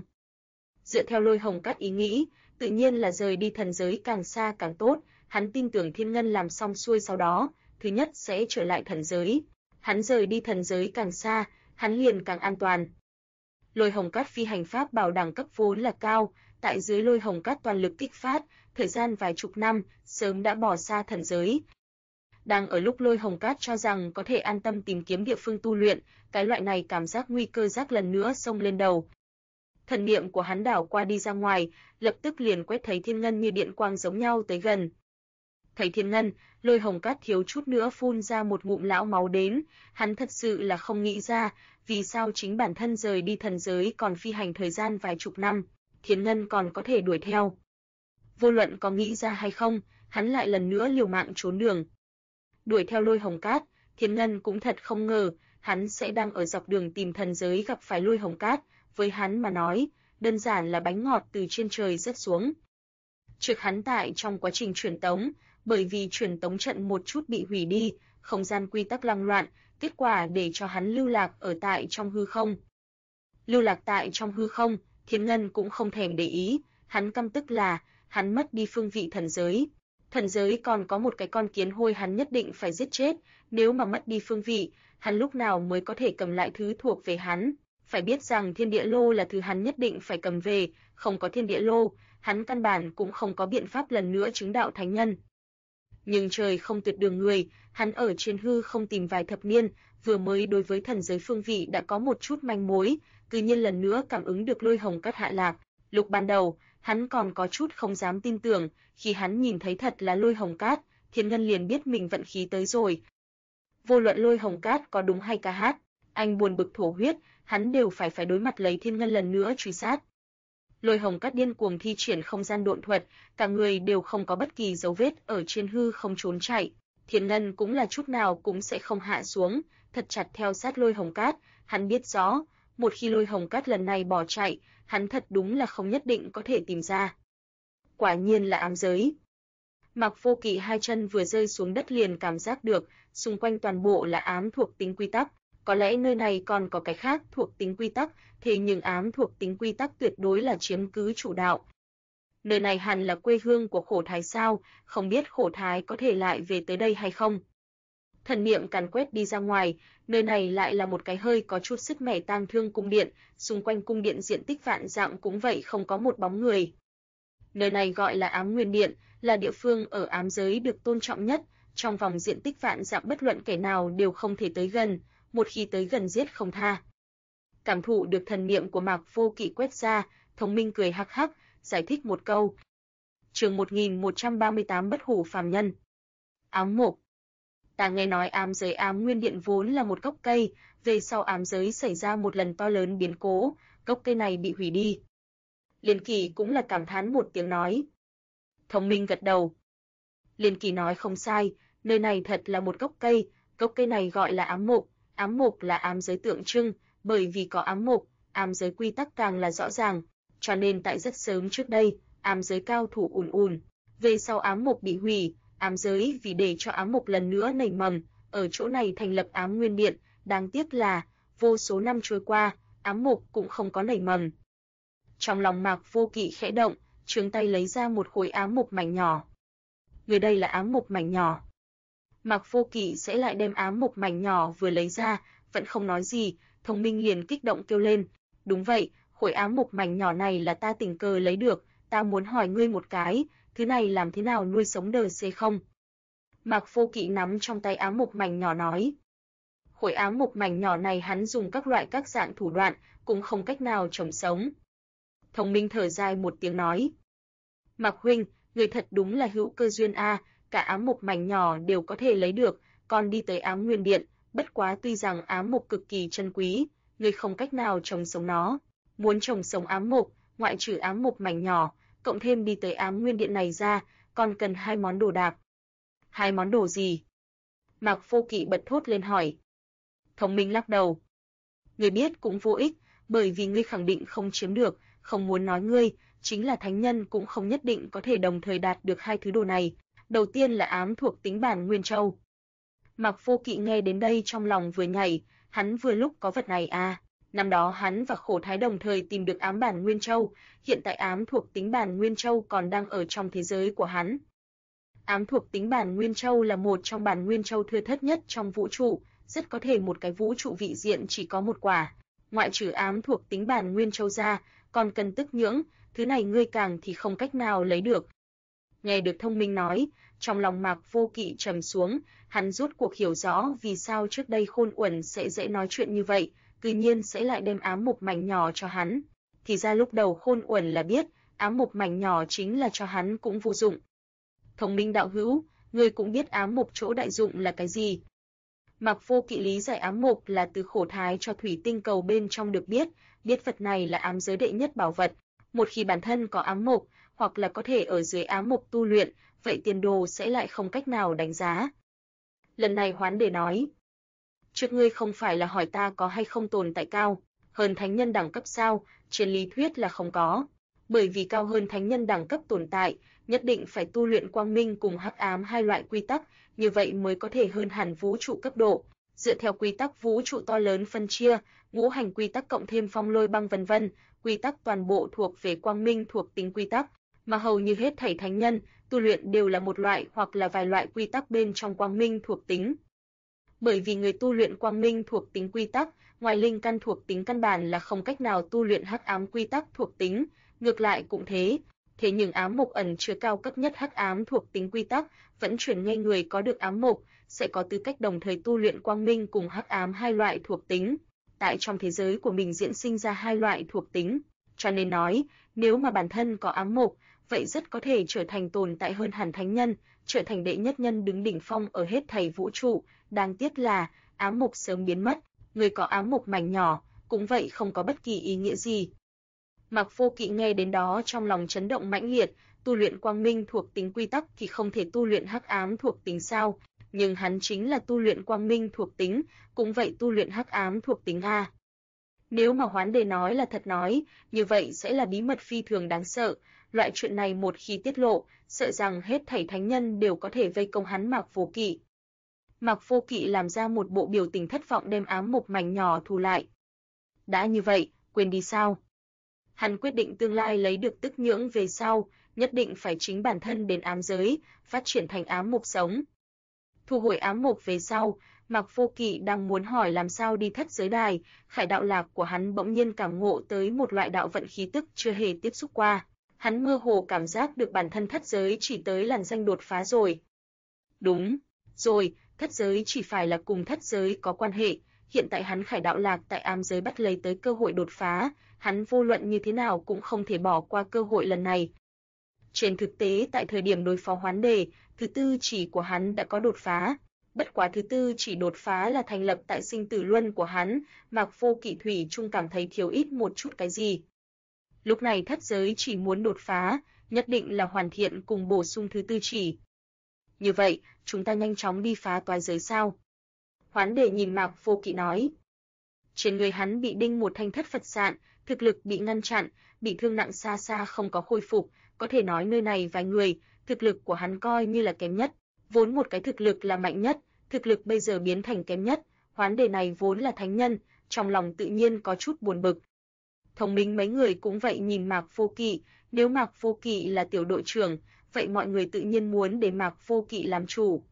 Dựa theo Lôi Hồng Cát ý nghĩ, tự nhiên là rời đi thần giới càng xa càng tốt, hắn tin tưởng Thiên Ngân làm xong xuôi sau đó, thứ nhất sẽ trở lại thần giới. Hắn rời đi thần giới càng xa, hắn liền càng an toàn. Lôi Hồng Cát phi hành pháp bảo đẳng cấp vốn là cao, tại dưới Lôi Hồng Cát toàn lực kích phát, thời gian vài chục năm, sớm đã bỏ xa thần giới. Đang ở lúc Lôi Hồng Cát cho rằng có thể an tâm tìm kiếm địa phương tu luyện, cái loại này cảm giác nguy cơ giác lần nữa xông lên đầu. Thần niệm của hắn đảo qua đi ra ngoài, lập tức liền quét thấy Thiên Ngân như điện quang giống nhau tới gần. Thấy Thiên Ngân, Lôi Hồng Cát thiếu chút nữa phun ra một ngụm lão máu đến, hắn thật sự là không nghĩ ra, vì sao chính bản thân rời đi thần giới còn phi hành thời gian vài chục năm, Thiên Ngân còn có thể đuổi theo. Vô luận có nghĩ ra hay không, hắn lại lần nữa liều mạng trốn đường. Đuổi theo Lôi Hồng Cát, Thiên Ngân cũng thật không ngờ, hắn sẽ đang ở dọc đường tìm thần giới gặp phải Lôi Hồng Cát, với hắn mà nói, đơn giản là bánh ngọt từ trên trời rớt xuống. Trực hắn tại trong quá trình truyền tống, bởi vì truyền tống trận một chút bị hủy đi, không gian quy tắc lăng loạn, kết quả để cho hắn lưu lạc ở tại trong hư không. Lưu lạc tại trong hư không, Thiên Ngân cũng không thèm để ý, hắn căm tức là hắn mất đi phương vị thần giới. Thần giới còn có một cái con kiến hôi hắn nhất định phải giết chết, nếu mà mất đi phương vị, hắn lúc nào mới có thể cầm lại thứ thuộc về hắn. Phải biết rằng thiên địa lô là thứ hắn nhất định phải cầm về, không có thiên địa lô, hắn căn bản cũng không có biện pháp lần nữa chứng đạo thánh nhân. Nhưng trời không tuyệt đường người, hắn ở trên hư không tìm vài thập niên, vừa mới đối với thần giới phương vị đã có một chút manh mối, tự nhiên lần nữa cảm ứng được Lôi Hồng Cát hạ lạc. Lúc ban đầu, hắn còn có chút không dám tin tưởng, khi hắn nhìn thấy thật là Lôi Hồng Cát, Thiên Ngân liền biết mình vận khí tới rồi. Vô luận Lôi Hồng Cát có đúng hay ca hát, anh buồn bực thổ huyết, hắn đều phải đối mặt lấy Thiên Ngân lần nữa truy sát. Lôi Hồng Cát điên cuồng thi triển không gian độn thuật, cả người đều không có bất kỳ dấu vết ở trên hư không trốn chạy. Thiên Ngân cũng là chút nào cũng sẽ không hạ xuống, thật chặt theo sát Lôi Hồng Cát, hắn biết rõ, một khi Lôi Hồng Cát lần này bỏ chạy, hắn thật đúng là không nhất định có thể tìm ra. Quả nhiên là ám giới. Mạc Vô Kỵ hai chân vừa rơi xuống đất liền cảm giác được, xung quanh toàn bộ là ám thuộc tính quy tắc, có lẽ nơi này còn có cái khác thuộc tính quy tắc, thế nhưng ám thuộc tính quy tắc tuyệt đối là chiếm cứ chủ đạo. Nơi này hẳn là quê hương của Khổ Thái sao, không biết Khổ Thái có thể lại về tới đây hay không. Thần niệm càn quét đi ra ngoài, nơi này lại là một cái hơi có chút sứt mẻ tang thương cung điện, xung quanh cung điện diện tích vạn dặm cũng vậy không có một bóng người. Nơi này gọi là Ám Nguyên Điện, là địa phương ở ám giới được tôn trọng nhất, trong vòng diện tích vạn dặm bất luận kẻ nào đều không thể tới gần, một khi tới gần giết không tha. Cảm thụ được thần niệm của Mạc Vô Kỵ quét ra, Thông Minh cười hắc hắc, giải thích một câu. Chương 1138 Bất hủ phàm nhân. Ám mục. Ta nghe nói ám giới Ám Nguyên Điện vốn là một gốc cây, về sau ám giới xảy ra một lần to lớn biến cố, gốc cây này bị hủy đi. Liên Kỳ cũng là cảm thán một tiếng nói. Thông Minh gật đầu. Liên Kỳ nói không sai, nơi này thật là một gốc cây này gọi là ám mục là ám giới tượng trưng, bởi vì có ám mục, ám giới quy tắc càng là rõ ràng, cho nên tại rất sớm trước đây, ám giới cao thủ ùn ùn, về sau ám mục bị hủy, ám giới vì để cho ám mục lần nữa nảy mầm, ở chỗ này thành lập Ám Nguyên Điện, đáng tiếc là vô số năm trôi qua, ám mục cũng không có nảy mầm. Trong lòng Mạc Vô Kỵ khẽ động, trương tay lấy ra một khối ám mục mảnh nhỏ. Người đây là ám mục mảnh nhỏ. Mạc Vô Kỵ sẽ lại đem ám mục mảnh nhỏ vừa lấy ra, vẫn không nói gì, Thông Minh liền kích động kêu lên, đúng vậy, khối ám mục mảnh nhỏ này là ta tình cờ lấy được, ta muốn hỏi ngươi một cái, thứ này làm thế nào nuôi sống đời C không? Mạc Vô Kỵ nắm trong tay ám mục mảnh nhỏ nói. Khối ám mục mảnh nhỏ này hắn dùng các loại các dạng thủ đoạn, cũng không cách nào trồng sống. Thông Minh thở dài một tiếng nói. Mạc huynh, người thật đúng là hữu cơ duyên a, cả ám mục mảnh nhỏ đều có thể lấy được, còn đi tới Ám Nguyên Điện, bất quá tuy rằng ám mục cực kỳ chân quý, người không cách nào trồng sống nó. Muốn trồng sống ám mục, ngoại trừ ám mục mảnh nhỏ, cộng thêm đi tới Ám Nguyên Điện này ra, còn cần 2 món đồ đạc. 2 món đồ gì? Mạc Vô Kỵ bật thốt lên hỏi. Thông Minh lắc đầu. Ngươi biết cũng vô ích, bởi vì ngươi khẳng định không chiếm được, không muốn nói ngươi, chính là thánh nhân cũng không nhất định có thể đồng thời đạt được 2 thứ đồ này. Đầu tiên là ám thuộc tính bản Nguyên Châu. Mạc Vô Kỵ nghe đến đây trong lòng vừa nhảy, hắn vừa lúc có vật này à. Năm đó hắn và Khổ Thái đồng thời tìm được ám bản Nguyên Châu, hiện tại ám thuộc tính bản Nguyên Châu còn đang ở trong thế giới của hắn. Ám thuộc tính bản Nguyên Châu là một trong bản Nguyên Châu thưa thớt nhất trong vũ trụ, rất có thể một cái vũ trụ vị diện chỉ có một quả. Ngoại trừ ám thuộc tính bản Nguyên Châu ra, còn cần tức nhưỡng, thứ này ngươi càng thì không cách nào lấy được. Nghe được Thông Minh nói, trong lòng Mạc Vô Kỵ trầm xuống, hắn rốt cuộc hiểu rõ vì sao trước đây Khôn Uẩn sẽ dễ nói chuyện như vậy, tự nhiên sẽ lại đem ám mục mảnh nhỏ cho hắn. Thì ra lúc đầu Khôn Uẩn là biết, ám mục mảnh nhỏ chính là cho hắn cũng vô dụng. Thông Minh đạo hữu, ngươi cũng biết ám mục chỗ đại dụng là cái gì? Mạc Vô Kỵ lý giải ám mục là từ Khổ Thái cho thủy tinh cầu bên trong được biết vật này là ám giới đệ nhất bảo vật. Một khi bản thân có ám mục, hoặc là có thể ở dưới ám mộc tu luyện, vậy tiền đồ sẽ lại không cách nào đánh giá. Lần này Hoán Đề nói, trước ngươi không phải là hỏi ta có hay không tồn tại cao hơn thánh nhân đẳng cấp sao? Trên lý thuyết là không có, bởi vì cao hơn thánh nhân đẳng cấp tồn tại, nhất định phải tu luyện quang minh cùng hắc ám hai loại quy tắc, như vậy mới có thể hơn hẳn vũ trụ cấp độ. Dựa theo quy tắc vũ trụ to lớn phân chia, ngũ hành quy tắc cộng thêm phong lôi băng vân vân, quy tắc toàn bộ thuộc về quang minh thuộc tính quy tắc, mà hầu như hết thảy thánh nhân tu luyện đều là một loại hoặc là vài loại quy tắc bên trong quang minh thuộc tính. Bởi vì người tu luyện quang minh thuộc tính quy tắc, ngoài linh căn thuộc tính căn bản là không cách nào tu luyện hắc ám quy tắc thuộc tính, ngược lại cũng thế. Thế nhưng ám mộc ẩn chứa cao cấp nhất hắc ám thuộc tính quy tắc, vẫn chuyển ngay người có được ám mộc sẽ có tư cách đồng thời tu luyện quang minh cùng hắc ám hai loại thuộc tính, tại trong thế giới của mình diễn sinh ra hai loại thuộc tính, cho nên nói, nếu mà bản thân có ám mộc, vậy rất có thể trở thành tồn tại hơn hẳn thánh nhân, trở thành đệ nhất nhân đứng đỉnh phong ở hết thảy vũ trụ. Đáng tiếc là ám mộc sớm biến mất, người có ám mộc mảnh nhỏ, cũng vậy không có bất kỳ ý nghĩa gì. Mạc Vô Kỵ nghe đến đó trong lòng chấn động mãnh liệt, tu luyện quang minh thuộc tính quy tắc thì không thể tu luyện hắc ám thuộc tính sao? Nhưng hắn chính là tu luyện quang minh thuộc tính, cũng vậy tu luyện hắc ám thuộc tính a. Nếu mà Hoán Đề nói là thật nói, như vậy sẽ là bí mật phi thường đáng sợ, loại chuyện này một khi tiết lộ, sợ rằng hết thảy thánh nhân đều có thể vây công hắn Mạc Vô Kỵ. Mạc Vô Kỵ làm ra một bộ biểu tình thất vọng đem ám mộc mảnh nhỏ thu lại. Đã như vậy, quên đi sao? Hắn quyết định tương lai lấy được tức nhưỡng về sau, nhất định phải chính bản thân đến ám giới, phát triển thành ám mộc sống. Thu hồi ám mộc về sau, Mạc Vô Kỵ đang muốn hỏi làm sao đi thất giới đài, khải đạo lạc của hắn bỗng nhiên cảm ngộ tới một loại đạo vận khí tức chưa hề tiếp xúc qua. Hắn mơ hồ cảm giác được bản thân thất giới chỉ tới làn danh đột phá rồi. Đúng rồi, thất giới chỉ phải là cùng thất giới có quan hệ, hiện tại hắn khải đạo lạc tại ám giới bắt lấy tới cơ hội đột phá, hắn vô luận như thế nào cũng không thể bỏ qua cơ hội lần này. Trên thực tế tại thời điểm đối phó Hoán Đề, thứ tư chỉ của hắn đã có đột phá, bất quá thứ tư chỉ đột phá là thành lập tại sinh tử luân của hắn, Mạc Vô Kỵ thủy chung cảm thấy thiếu ít một chút cái gì. Lúc này thất giới chỉ muốn đột phá, nhất định là hoàn thiện cùng bổ sung thứ tư chỉ. Như vậy, chúng ta nhanh chóng đi phá toái giới sao? Hoán Đề nhìn Mạc Vô Kỵ nói. Trên người hắn bị đinh một thanh thất Phật sạn, thực lực bị ngăn chặn, bị thương nặng xa xa không có khôi phục, có thể nói nơi này vài người, thực lực của hắn coi như là kém nhất, vốn một cái thực lực là mạnh nhất, thực lực bây giờ biến thành kém nhất, Hoán Đề này vốn là thánh nhân, trong lòng tự nhiên có chút buồn bực. Thông minh mấy người cũng vậy nhìn Mạc Vô Kỵ, nếu Mạc Vô Kỵ là tiểu đội trưởng, vậy mọi người tự nhiên muốn để Mạc Vô Kỵ làm chủ.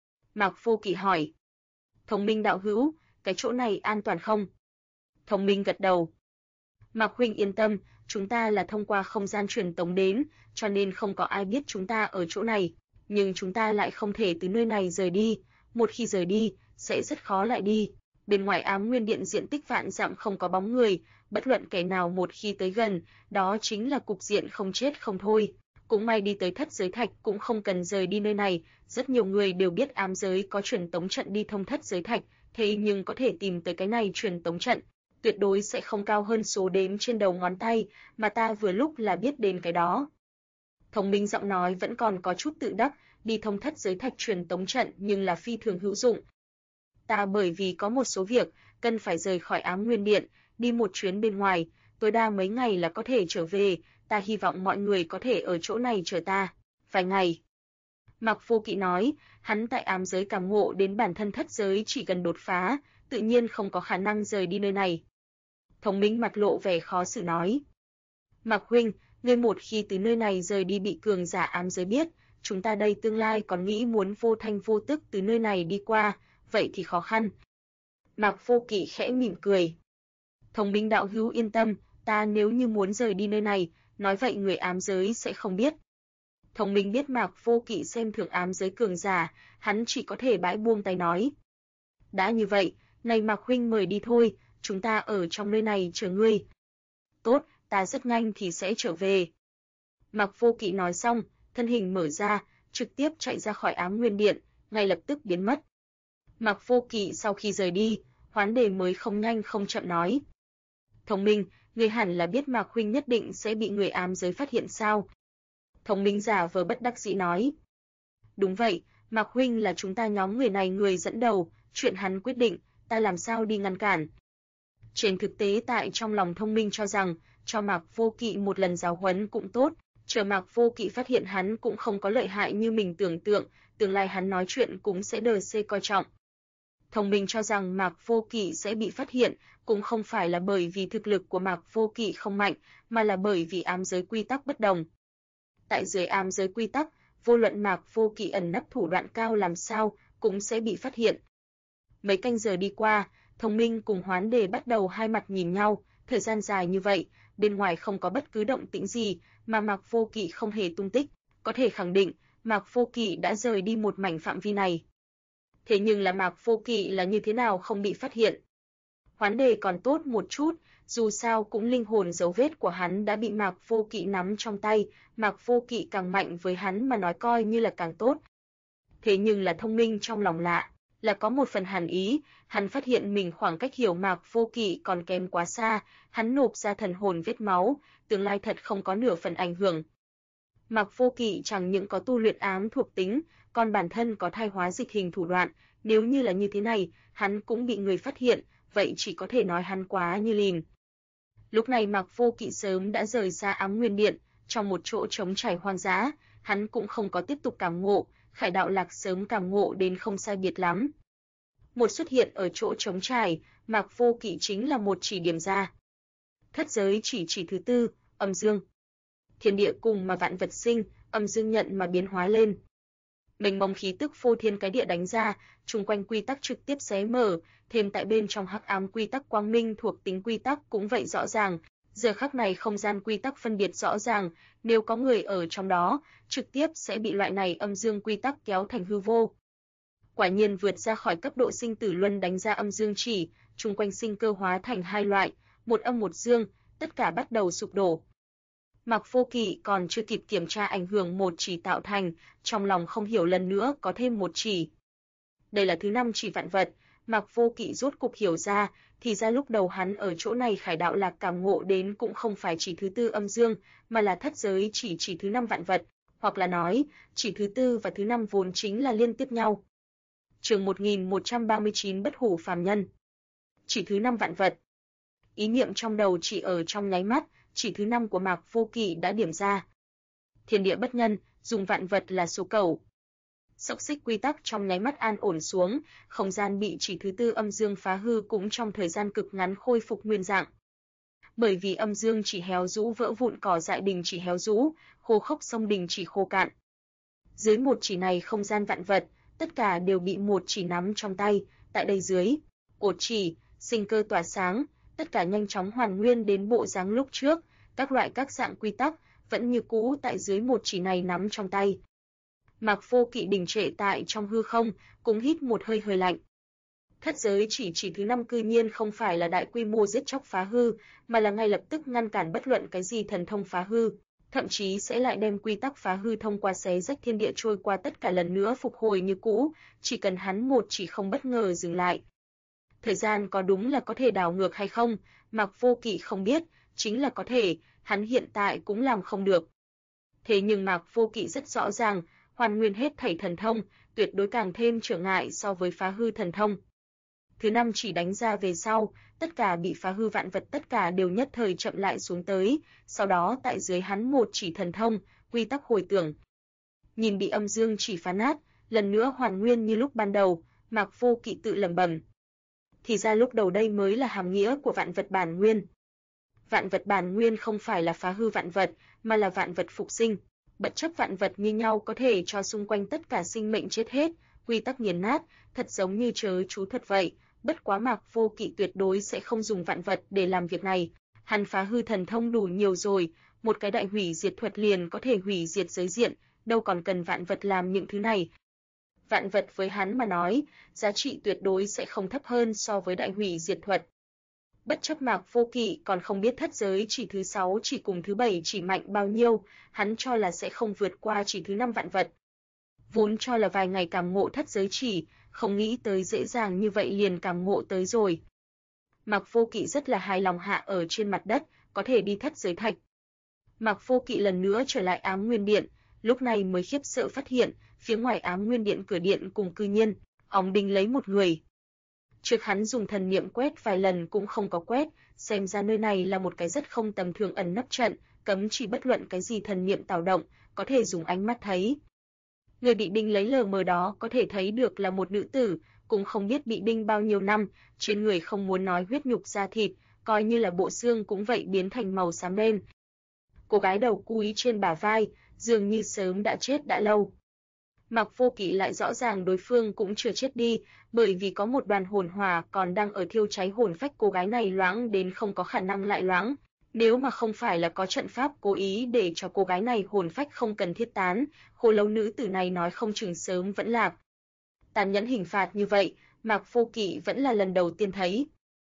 Mạc Vô Kỵ hỏi, Thông minh đạo hữu, cái chỗ này an toàn không? Thông minh gật đầu. Mạc huynh yên tâm, chúng ta là thông qua không gian truyền tống đến, cho nên không có ai biết chúng ta ở chỗ này, nhưng chúng ta lại không thể từ nơi này rời đi, một khi rời đi, sẽ rất khó lại đi. Bên ngoài Ám Nguyên Điện diện tích vạn dặm không có bóng người, bất luận kẻ nào một khi tới gần, đó chính là cục diện không chết không thôi. Cũng may đi tới thất giới thạch cũng không cần rời đi nơi này, rất nhiều người đều biết ám giới có truyền tống trận đi thông thất giới thạch, thế nhưng có thể tìm tới cái này truyền tống trận, tuyệt đối sẽ không cao hơn số đếm trên đầu ngón tay, mà ta vừa lúc là biết đến cái đó. Thông minh giọng nói vẫn còn có chút tự đắc, đi thông thất giới thạch truyền tống trận nhưng là phi thường hữu dụng. Ta bởi vì có một số việc, cần phải rời khỏi Ám Nguyên Điện, đi một chuyến bên ngoài, tối đa mấy ngày là có thể trở về, ta hy vọng mọi người có thể ở chỗ này chờ ta. Vài ngày. Mạc Vô Kỵ nói, hắn tại ám giới cảm ngộ đến bản thân thất giới chỉ cần đột phá, tự nhiên không có khả năng rời đi nơi này. Thông minh mặt lộ vẻ khó xử nói. Mạc huynh, ngươi một khi từ nơi này rời đi bị cường giả ám giới biết, chúng ta đây tương lai còn nghĩ muốn vô thanh vô tức từ nơi này đi qua, vậy thì khó khăn. Mạc Vô Kỵ khẽ mỉm cười. Thông minh đạo hữu yên tâm, ta nếu như muốn rời đi nơi này, nói vậy người ám giới sẽ không biết. Thông minh biết Mạc Vô Kỵ xem thường ám giới cường giả, hắn chỉ có thể bãi buông tay nói. Đã như vậy, này Mạc huynh mời đi thôi, chúng ta ở trong nơi này chờ ngươi. Tốt, ta rất nhanh thì sẽ trở về. Mạc Vô Kỵ nói xong, thân hình mở ra, trực tiếp chạy ra khỏi Ám Nguyên Điện, ngay lập tức biến mất. Mạc Vô Kỵ sau khi rời đi, Hoán Đề mới không nhanh không chậm nói. Thông minh, ngươi hẳn là biết Mạc huynh nhất định sẽ bị người ám giới phát hiện sao? Thông Minh giả vờ bất đắc dĩ nói. Đúng vậy, Mạc huynh là chúng ta nhóm người này người dẫn đầu, chuyện hắn quyết định, ta làm sao đi ngăn cản. Trên thực tế tại trong lòng Thông Minh cho rằng, cho Mạc Vô Kỵ một lần giáo huấn cũng tốt, chờ Mạc Vô Kỵ phát hiện hắn cũng không có lợi hại như mình tưởng tượng, tương lai hắn nói chuyện cũng sẽ đờ xê coi trọng. Thông Minh cho rằng Mạc Vô Kỵ sẽ bị phát hiện, cũng không phải là bởi vì thực lực của Mạc Vô Kỵ không mạnh, mà là bởi vì ám giới quy tắc bất đồng. Tại dưới ám giới quy tắc, vô luận Mạc Vô Kỵ ẩn nấp thủ đoạn cao làm sao, cũng sẽ bị phát hiện. Mấy canh giờ đi qua, Thông Minh cùng Hoán Đề bắt đầu hai mặt nhìn nhau, thời gian dài như vậy, bên ngoài không có bất cứ động tĩnh gì, mà Mạc Vô Kỵ không hề tung tích, có thể khẳng định, Mạc Vô Kỵ đã rời đi một mảnh phạm vi này. Thế nhưng là Mạc Vô Kỵ là như thế nào không bị phát hiện? Hoán Đề còn tốt một chút, dù sao cũng linh hồn dấu vết của hắn đã bị Mạc Vô Kỵ nắm trong tay, Mạc Vô Kỵ càng mạnh với hắn mà nói coi như là càng tốt. Thế nhưng là Thông Minh trong lòng lạ, là có một phần hàn ý, hắn phát hiện mình khoảng cách hiểu Mạc Vô Kỵ còn kém quá xa, hắn nộp ra thần hồn vết máu, tương lai thật không có nửa phần ảnh hưởng. Mạc Vô Kỵ chẳng những có tu luyện ám thuộc tính, còn bản thân có thai hóa dịch hình thủ đoạn, nếu như là như thế này, hắn cũng bị người phát hiện, vậy chỉ có thể nói hắn quá như lìn. Lúc này Mạc Vô Kỵ sớm đã rời xa Ám Nguyên Điện, trong một chỗ trống trải hoang dã, hắn cũng không có tiếp tục cảm ngộ, Khải Đạo Lạc sớm cảm ngộ đến không sai biệt lắm. Một xuất hiện ở chỗ trống trải, Mạc Vô Kỵ chính là một chỉ điểm ra. Thất giới chỉ thứ tư, âm dương. Thiên địa cùng mà vạn vật sinh, âm dương nhận mà biến hóa lên. Mênh mông khí tức phô thiên cái địa đánh ra, chung quanh quy tắc trực tiếp xé mở, thêm tại bên trong hắc ám quy tắc quang minh thuộc tính quy tắc cũng vậy rõ ràng. Giờ khắc này không gian quy tắc phân biệt rõ ràng, nếu có người ở trong đó, trực tiếp sẽ bị loại này âm dương quy tắc kéo thành hư vô. Quả nhiên vượt ra khỏi cấp độ sinh tử luân đánh ra âm dương chỉ, chung quanh sinh cơ hóa thành hai loại, một âm một dương, tất cả bắt đầu sụp đổ. Mạc Vô Kỵ còn chưa kịp kiểm tra ảnh hưởng một chỉ tạo thành, trong lòng không hiểu lần nữa có thêm một chỉ. Đây là thứ 5 chỉ vạn vật, Mạc Vô Kỵ rốt cục hiểu ra, thì ra lúc đầu hắn ở chỗ này Khải Đạo Lạc cảm ngộ đến cũng không phải chỉ thứ tư âm dương, mà là thất giới chỉ thứ 5 vạn vật, hoặc là nói, chỉ thứ tư và thứ 5 vốn chính là liên tiếp nhau. Chương 1139 Bất hủ phàm nhân. Chỉ thứ 5 vạn vật. Ý niệm trong đầu chỉ ở trong nháy mắt, chỉ thứ 5 của Mạc Vô Kỵ đã điểm ra. Thiên địa bất nhân, dùng vạn vật là số cầu. Xốc xích quy tắc trong nháy mắt an ổn xuống, không gian bị chỉ thứ tư âm dương phá hư cũng trong thời gian cực ngắn khôi phục nguyên dạng. Bởi vì âm dương chỉ héo rũ vỡ vụn, cỏ dại đình chỉ héo rũ, khô khốc sông đình chỉ khô cạn. Dưới một chỉ này không gian vạn vật, tất cả đều bị một chỉ nắm trong tay, tại đây dưới, cột chỉ, sinh cơ tỏa sáng, tất cả nhanh chóng hoàn nguyên đến bộ dáng lúc trước, các loại các dạng quy tắc vẫn như cũ tại dưới một chỉ này nắm trong tay. Mạc Vô Kỵ đình trệ tại trong hư không, cũng hít một hơi hơi lạnh. Thất giới chỉ thứ 5 cư nhiên không phải là đại quy mô giết chóc phá hư, mà là ngay lập tức ngăn cản bất luận cái gì thần thông phá hư, thậm chí sẽ lại đem quy tắc phá hư thông qua xé rách thiên địa trôi qua tất cả lần nữa phục hồi như cũ, chỉ cần hắn một chỉ không bất ngờ dừng lại. Thời gian có đúng là có thể đảo ngược hay không, Mạc Vô Kỵ không biết, chính là có thể, hắn hiện tại cũng làm không được. Thế nhưng Mạc Vô Kỵ rất rõ ràng, hoàn nguyên hết thảy thần thông, tuyệt đối càng thêm trở ngại so với phá hư thần thông. Thứ 5 chỉ đánh ra về sau, tất cả bị phá hư vạn vật tất cả đều nhất thời chậm lại xuống tới, sau đó tại dưới hắn một chỉ thần thông, quy tắc hồi tưởng. Nhìn bị âm dương chỉ phá nát, lần nữa hoàn nguyên như lúc ban đầu, Mạc Vô Kỵ tự lẩm bẩm. Thì ra lúc đầu đây mới là hàm nghĩa của vạn vật bản nguyên. Vạn vật bản nguyên không phải là phá hư vạn vật, mà là vạn vật phục sinh. Bất chấp vạn vật như nhau có thể cho xung quanh tất cả sinh mệnh chết hết, quy tắc nghiền nát, thật giống như chớ chú thuật vậy. Bất quá Mạc Vô Kỵ tuyệt đối sẽ không dùng vạn vật để làm việc này. Hắn phá hư thần thông đủ nhiều rồi, một cái đại hủy diệt thuật liền có thể hủy diệt giới diện, đâu còn cần vạn vật làm những thứ này. Vạn vật với hắn mà nói, giá trị tuyệt đối sẽ không thấp hơn so với đại hủy diệt thuật. Bất chấp Mạc Vô Kỵ còn không biết thất giới chỉ thứ 6 chỉ cùng thứ 7 chỉ mạnh bao nhiêu, hắn cho là sẽ không vượt qua chỉ thứ 5 vạn vật. Vốn cho là vài ngày cảm ngộ thất giới chỉ, không nghĩ tới dễ dàng như vậy liền cảm ngộ tới rồi. Mạc Vô Kỵ rất là hài lòng hạ ở trên mặt đất, có thể đi thất giới thạch. Mạc Vô Kỵ lần nữa trở lại Ám Nguyên Điện, lúc này mới khiếp sợ phát hiện, phía ngoài Ám Nguyên Điện cửa điện cùng cư nhiên, óng đinh lấy một người. Trước hắn dùng thần niệm quét vài lần cũng không có quét, xem ra nơi này là một cái rất không tầm thường ẩn nấp trận, cấm chỉ bất luận cái gì thần niệm tạo động, có thể dùng ánh mắt thấy. Người bị đinh lấy lờ mờ đó có thể thấy được là một nữ tử, cũng không biết bị đinh bao nhiêu năm, trên người không muốn nói huyết nhục da thịt, coi như là bộ xương cũng vậy biến thành màu xám đen. Cô gái đầu cúi trên bả vai, dường như sớm đã chết đã lâu. Mạc Vô Kỵ lại rõ ràng đối phương cũng chưa chết đi, bởi vì có một đoàn hồn hỏa còn đang ở thiêu cháy hồn phách cô gái này loãng đến không có khả năng lại loãng. Nếu mà không phải là có trận pháp cố ý để cho cô gái này hồn phách không cần thiết tán, khô lâu nữ tử này nói không chừng sớm vẫn lạc. Tàn nhẫn hình phạt như vậy, Mạc Vô Kỵ vẫn là lần đầu tiên thấy.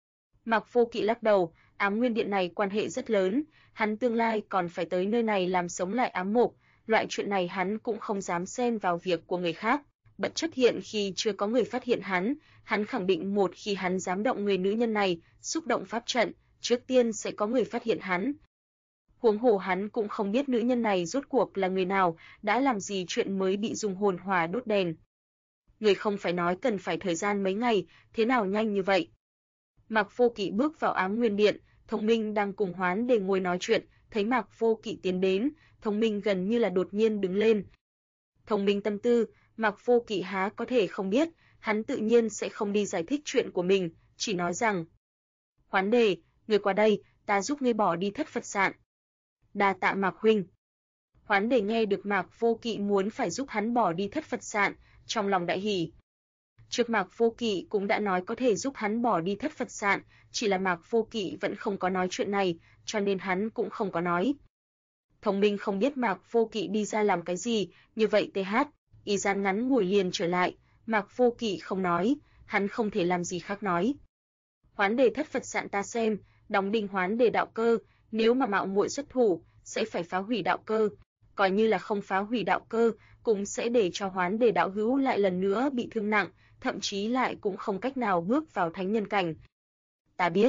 Mạc Vô Kỵ lắc đầu, Ám Nguyên Điện này quan hệ rất lớn, hắn tương lai còn phải tới nơi này làm sống lại ám mục, loại chuyện này hắn cũng không dám xen vào việc của người khác, bất chấp hiện khi chưa có người phát hiện hắn khẳng định một khi hắn dám động người nữ nhân này, xúc động pháp trận, trước tiên sẽ có người phát hiện hắn. Huống hồ hắn cũng không biết nữ nhân này rốt cuộc là người nào, đã làm gì chuyện mới bị dùng hồn hỏa đốt đèn. Người không phải nói cần phải thời gian mấy ngày, thế nào nhanh như vậy? Mạc Vô Kỵ bước vào Ám Nguyên Điện, Thông Minh đang cùng Hoán Đề ngồi nói chuyện, thấy Mạc Vô Kỵ tiến đến, Thông Minh gần như là đột nhiên đứng lên. Thông Minh tâm tư, Mạc Vô Kỵ há có thể không biết, hắn tự nhiên sẽ không đi giải thích chuyện của mình, chỉ nói rằng: "Hoán Đề, ngươi qua đây, ta giúp ngươi bỏ đi thất Phật sạn." "Đa tạ Mạc huynh." Hoán Đề nghe được Mạc Vô Kỵ muốn phải giúp hắn bỏ đi thất Phật sạn, trong lòng đại hỉ. Trước Mạc Vô Kỵ cũng đã nói có thể giúp hắn bỏ đi thất Phật sạn, chỉ là Mạc Vô Kỵ vẫn không có nói chuyện này, cho nên hắn cũng không có nói. Thông Minh không biết Mạc Vô Kỵ đi ra làm cái gì, như vậy y gian ngắn ngủi liền trở lại, Mạc Vô Kỵ không nói, hắn không thể làm gì khác nói. Hoán Đề thất Phật sạn ta xem, đóng đinh Hoán Đề đạo cơ, nếu mà mạo muội xuất thủ, sẽ phải phá hủy đạo cơ, coi như là không phá hủy đạo cơ, cũng sẽ để cho Hoán Đề đạo hữu lại lần nữa bị thương nặng, thậm chí lại cũng không cách nào bước vào thánh nhân cảnh. Ta biết.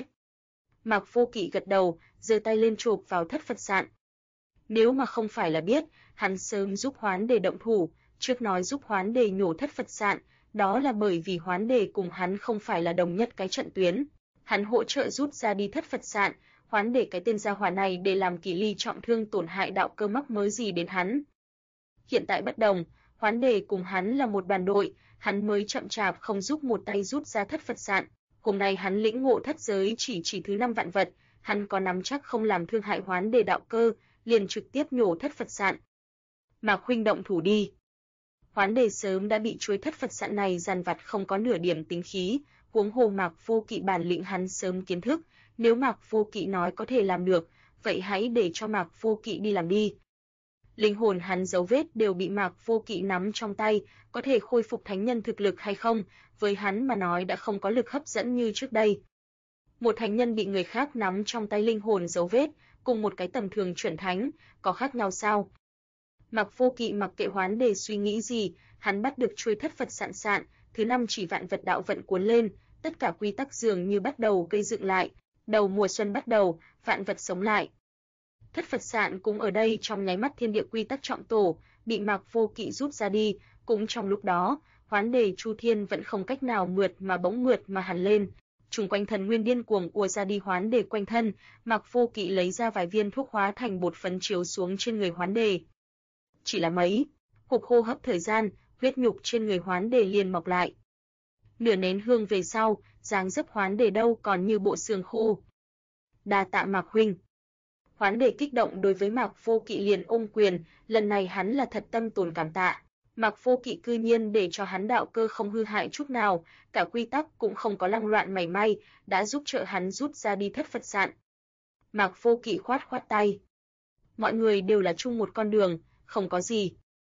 Mạc Vô Kỵ gật đầu, giơ tay lên chộp vào thất Phật sạn. Nếu mà không phải là biết, hắn sớm giúp Hoán Đề động thủ, trước nói giúp Hoán Đề nhổ thất Phật sạn, đó là bởi vì Hoán Đề cùng hắn không phải là đồng nhất cái trận tuyến. Hắn hỗ trợ rút ra đi thất Phật sạn, Hoán Đề cái tên gia hỏa này để làm Kỳ Ly trọng thương tổn hại đạo cơ mắc mới gì đến hắn. Hiện tại bất đồng, Hoán Đề cùng hắn là một đoàn đội, hắn mới chậm chạp không giúp một tay rút ra thất Phật sạn. Hôm nay hắn lĩnh ngộ thất giới chỉ thứ 5 vạn vật, hắn có nắm chắc không làm thương hại Hoán Đề đạo cơ, liền trực tiếp nhổ thất Phật sạn. Mạc huynh động thủ đi. Hoán Đề sớm đã bị chuôi thất Phật sạn này dằn vặt không có nửa điểm tính khí, huống hồ Mạc Vô Kỵ bản lĩnh hắn sớm kiến thức, nếu Mạc Vô Kỵ nói có thể làm được, vậy hãy để cho Mạc Vô Kỵ đi làm đi. Linh hồn hắn dấu vết đều bị Mạc Vô Kỵ nắm trong tay, có thể khôi phục thánh nhân thực lực hay không, với hắn mà nói đã không có lực hấp dẫn như trước đây. Một thánh nhân bị người khác nắm trong tay linh hồn dấu vết, cùng một cái tầm thường chuẩn thánh, có khác nhau sao? Mạc Vô Kỵ mặc kệ Hoán Đề suy nghĩ gì, hắn bắt được chuôi thất Phật sạn, thứ 5 chỉ vạn vật đạo vận cuốn lên, tất cả quy tắc dường như bắt đầu gây dựng lại, đầu mùa xuân bắt đầu, vạn vật sống lại. Thất Phật sạn cũng ở đây trong nháy mắt thiên địa quy tắc trọng tổ, bị Mạc Vô Kỵ rút ra đi, cũng trong lúc đó, Hoán Đề Chu Thiên vẫn không cách nào mượt mà hẳn lên. Trùng quanh thần nguyên điên cuồng ùa ra đi Hoán Đề quanh thân, Mạc Vô Kỵ lấy ra vài viên thuốc hóa thành bột phấn chiếu xuống trên người Hoán Đề. Chỉ là mấy hộp hô hấp thời gian, huyết nhục trên người Hoán Đề liền mọc lại. Nửa nén hương về sau, dáng dấp Hoán Đề đâu còn như bộ xương khô. Đa tạ Mạc huynh. Hoán Đề kích động đối với Mạc Vô Kỵ liền ôm quyền, lần này hắn là thật tâm tồn cảm tạ. Mạc Vô Kỵ cư nhiên để cho hắn đạo cơ không hư hại chút nào, cả quy tắc cũng không có lăng loạn mảy may, đã giúp trợ hắn rút ra đi thất Phật sạn. Mạc Vô Kỵ khoát tay. Mọi người đều là chung một con đường, không có gì.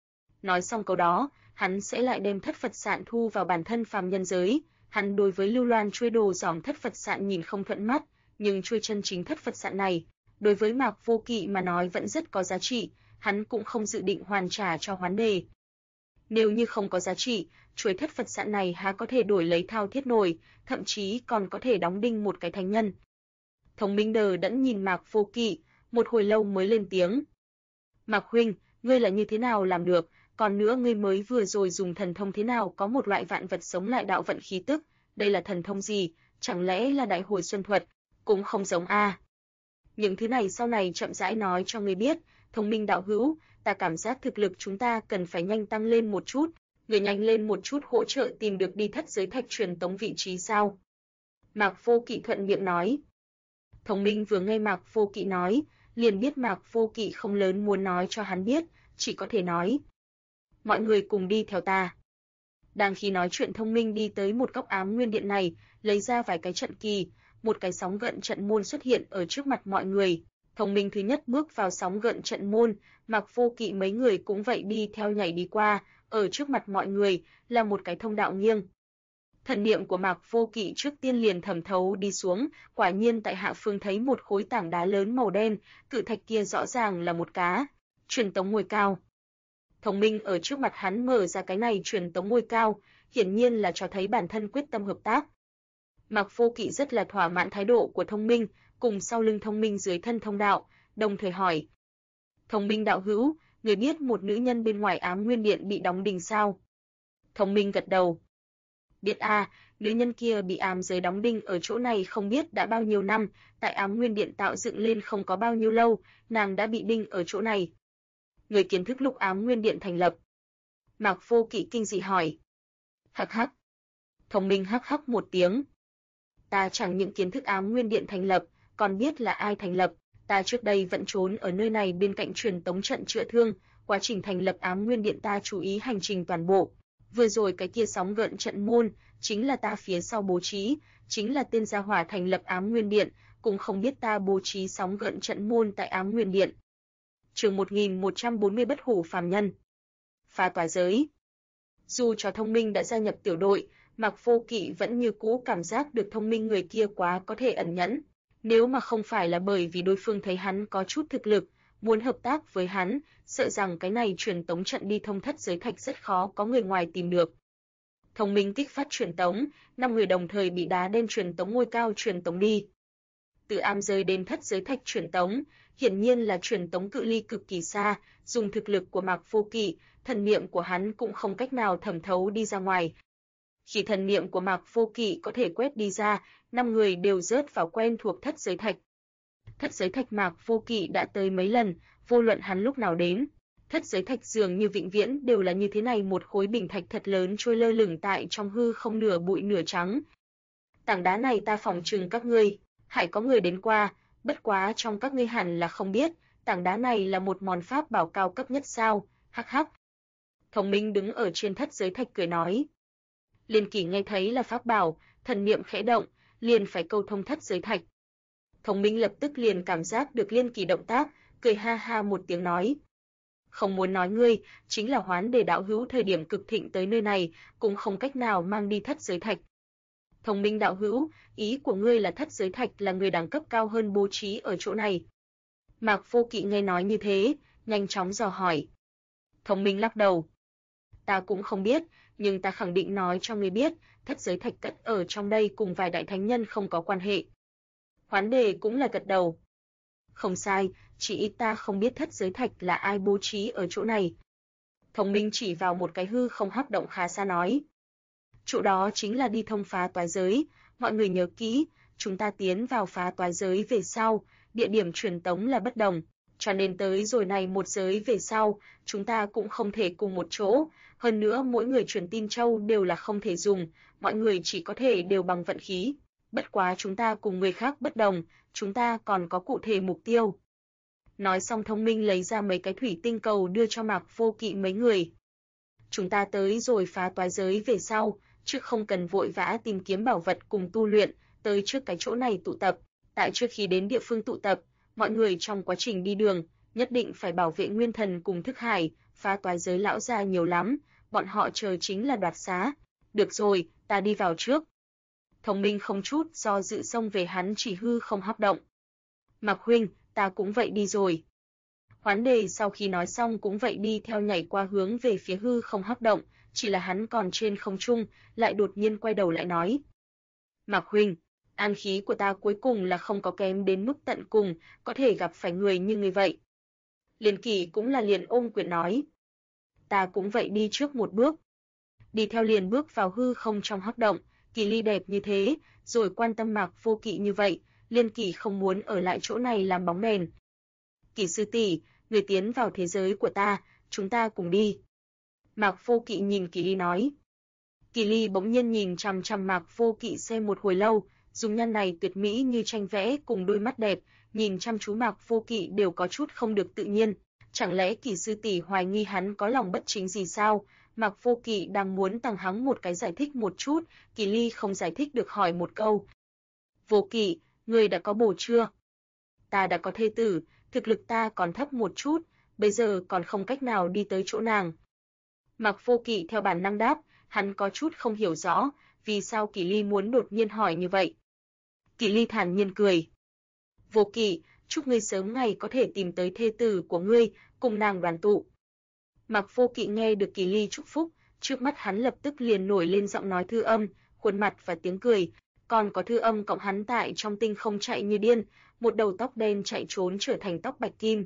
Nói xong câu đó, hắn sẽ lại đem thất Phật sạn thu vào bản thân phàm nhân giới. Hắn đối với Lưu Loan chuôi đồ giỏm thất Phật sạn nhìn không thuận mắt, nhưng chuôi chân chính thất Phật sạn này, đối với Mạc Vô Kỵ mà nói vẫn rất có giá trị, hắn cũng không dự định hoàn trả cho Hoán Đề. Nếu như không có giá trị, chuôi thất Phật sạn này há có thể đổi lấy thao thiết nổi, thậm chí còn có thể đóng đinh một cái thánh nhân. Thông Minh đờ đẫn nhìn Mạc Vô Kỵ, một hồi lâu mới lên tiếng. Mạc huynh, Ngươi là như thế nào làm được, còn nữa ngươi mới vừa rồi dùng thần thông thế nào có một loại vạn vật sống lại đạo vận khí tức, đây là thần thông gì, chẳng lẽ là đại hồi xuân thuật, cũng không giống a. Những thứ này sau này chậm rãi nói cho ngươi biết, Thông Minh đạo hữu, ta cảm giác thực lực chúng ta cần phải nhanh tăng lên một chút, người nhanh lên một chút hỗ trợ tìm được đi thất giới thạch truyền tống vị trí sao? Mạc Vô Kỵ thuận miệng nói. Thông Minh vừa nghe Mạc Vô Kỵ nói, liền biết Mạc Vô Kỵ không lớn muốn nói cho hắn biết, chỉ có thể nói. Mọi người cùng đi theo ta. Đang khi nói chuyện Thông Minh đi tới một góc ám nguyên điện này, lấy ra vài cái trận kỳ, một cái sóng gợn trận môn xuất hiện ở trước mặt mọi người. Thông Minh thứ nhất bước vào sóng gợn trận môn, Mạc Vô Kỵ mấy người cũng vậy đi theo nhảy đi qua, ở trước mặt mọi người là một cái thông đạo nghiêng. Thần niệm của Mạc Vô Kỵ trước tiên liền thẩm thấu đi xuống, quả nhiên tại hạ phương thấy một khối tảng đá lớn màu đen, cự thạch kia rõ ràng là một cá truyền tống ngôi cao. Thông Minh ở trước mặt hắn mở ra cái này truyền tống ngôi cao, hiển nhiên là cho thấy bản thân quyết tâm hợp tác. Mạc Vô Kỵ rất là thỏa mãn thái độ của Thông Minh, cùng sau lưng Thông Minh dưới thân thông đạo, đồng thời hỏi: Thông Minh đạo hữu, người biết một nữ nhân bên ngoài ám nguyên điện bị đóng đinh sao? Thông Minh gật đầu. Biết a, nữ nhân kia bị ám giới đóng đinh ở chỗ này không biết đã bao nhiêu năm, tại ám nguyên điện tạo dựng lên không có bao nhiêu lâu, nàng đã bị đinh ở chỗ này. Người kiến thức lúc ám nguyên điện thành lập. Mạc Vô Kỵ kinh dị hỏi. Hắc hắc. Thông Minh hắc hắc một tiếng. Ta chẳng những kiến thức ám nguyên điện thành lập, còn biết là ai thành lập. Ta trước đây vẫn trốn ở nơi này bên cạnh truyền tống trận chữa thương, quá trình thành lập ám nguyên điện ta chú ý hành trình toàn bộ. Vừa rồi cái kia sóng gợn trận môn, chính là ta phía sau bố trí, chính là tên gia hỏa thành lập ám nguyên điện, cũng không biết ta bố trí sóng gợn trận môn tại ám nguyên điện. Chương 1140 bất hủ phàm nhân. Phá tỏa giới. Dù cho Thông Minh đã gia nhập tiểu đội, Mạc Vô Kỵ vẫn như cũ cảm giác được Thông Minh người kia quá có thể ẩn nhẫn. Nếu mà không phải là bởi vì đối phương thấy hắn có chút thực lực, muốn hợp tác với hắn, sợ rằng cái này truyền tống trận đi thông thất giới thạch rất khó có người ngoài tìm được. Thông Minh kích phát truyền tống, 5 người đồng thời bị đá đen truyền tống ngôi cao truyền tống đi. Từ ám giới đến thất giới thạch truyền tống, hiển nhiên là truyền tống cự ly cực kỳ xa, dùng thực lực của Mạc Vô Kỵ, thần niệm của hắn cũng không cách nào thẩm thấu đi ra ngoài. Khi thần niệm của Mạc Vô Kỵ có thể quét đi ra, 5 người đều rớt vào quen thuộc thất giới thạch. Thất giới thạch Mạc Vô Kỵ đã tới mấy lần, vô luận hắn lúc nào đến, thất giới thạch dường như vĩnh viễn đều là như thế này, một khối bình thạch thật lớn trôi lơ lửng tại trong hư không, nửa bụi nửa trắng. Tảng đá này ta phỏng chừng các ngươi hãy có người đến qua, bất quá trong các ngươi hẳn là không biết, tảng đá này là một món pháp bảo cao cấp nhất sao? Hắc hắc. Thông Minh đứng ở trên thất giới thạch cười nói. Liên Kỳ nghe thấy là pháp bảo, thần niệm khẽ động, liền phải câu thông thất giới thạch. Thông Minh lập tức liền cảm giác được Liên Kỳ động tác, cười ha ha một tiếng nói. Không muốn nói ngươi, chính là Hoán Đề đạo hữu thời điểm cực thịnh tới nơi này, cũng không cách nào mang đi thất giới thạch. Thông Minh đạo hữu, ý của ngươi là thất giới thạch là người đẳng cấp cao hơn bố trí ở chỗ này. Mạc Vô Kỵ nghe nói như thế, nhanh chóng dò hỏi. Thông Minh lắc đầu. Ta cũng không biết, nhưng ta khẳng định nói cho ngươi biết, thất giới thạch cất ở trong đây cùng vài đại thánh nhân không có quan hệ. Hoán Đề cũng là gật đầu. Không sai, chỉ ít ta không biết thất giới thạch là ai bố trí ở chỗ này. Thông Minh chỉ vào một cái hư không hắc động khá xa nói. Chỗ đó chính là đi thông phá toái giới, mọi người nhớ kỹ, chúng ta tiến vào phá toái giới về sau, địa điểm truyền tống là bất đồng, cho nên tới rồi này một giới về sau, chúng ta cũng không thể cùng một chỗ, hơn nữa mỗi người truyền tin châu đều là không thể dùng, mọi người chỉ có thể đều bằng vận khí. Bất quá chúng ta cùng người khác bất đồng, chúng ta còn có cụ thể mục tiêu. Nói xong Thông Minh lấy ra mấy cái thủy tinh cầu đưa cho Mạc Vô Kỵ mấy người. Chúng ta tới rồi phá toái giới về sau, chứ không cần vội vã tìm kiếm bảo vật cùng tu luyện, tới trước cái chỗ này tụ tập, tại trước khi đến địa phương tụ tập, mọi người trong quá trình đi đường, nhất định phải bảo vệ nguyên thần cùng thức hải, phá toái giới lão già nhiều lắm, bọn họ chờ chính là đoạt xá. Được rồi, ta đi vào trước. Thông Minh không chút do dự xông về hắn chỉ hư không hấp động. Mạc huynh, ta cũng vậy đi rồi. Hoán Đề sau khi nói xong cũng vậy đi theo nhảy qua hướng về phía hư không hấp động, chỉ là hắn còn trên không trung, lại đột nhiên quay đầu lại nói. Mạc huynh, an khí của ta cuối cùng là không có kém đến mức tận cùng, có thể gặp phải người như người vậy. Liên Kỳ cũng là liền ôm quyền nói. Ta cũng vậy đi trước một bước. Đi theo liền bước vào hư không trong hắc động, Kỳ Ly đẹp như thế, rồi quan tâm Mạc Vô Kỵ như vậy, Liên Kỳ không muốn ở lại chỗ này làm bóng đèn. Kỳ sư tỷ, người tiến vào thế giới của ta, chúng ta cùng đi. Mạc Vô Kỵ nhìn Kỳ Ly nói. Kỳ Ly bỗng nhiên nhìn chằm chằm Mạc Vô Kỵ xem một hồi lâu, dung nhan này tuyệt mỹ như tranh vẽ cùng đôi mắt đẹp, nhìn chăm chú Mạc Vô Kỵ đều có chút không được tự nhiên. Chẳng lẽ Kỳ sư tỷ hoài nghi hắn có lòng bất chính gì sao? Mạc Vô Kỵ đang muốn tặng hắn một cái giải thích một chút, Kỳ Ly không giải thích được hỏi một câu. Vô Kỵ, ngươi đã có bồ chưa? Ta đã có thê tử, thực lực ta còn thấp một chút, bây giờ còn không cách nào đi tới chỗ nàng. Mạc Vô Kỵ theo bản năng đáp, hắn có chút không hiểu rõ, vì sao Kỳ Ly muốn đột nhiên hỏi như vậy. Kỳ Ly thản nhiên cười. Vô Kỵ, chúc ngươi sớm ngày có thể tìm tới thê tử của ngươi, cùng nàng đoàn tụ. Mạc Vô Kỵ nghe được Kỳ Ly chúc phúc, trước mắt hắn lập tức liền nổi lên giọng nói thư âm, khuôn mặt và tiếng cười, còn có thư âm cộng hắn tại trong tinh không chạy như điên, một đầu tóc đen chạy trốn trở thành tóc bạch kim.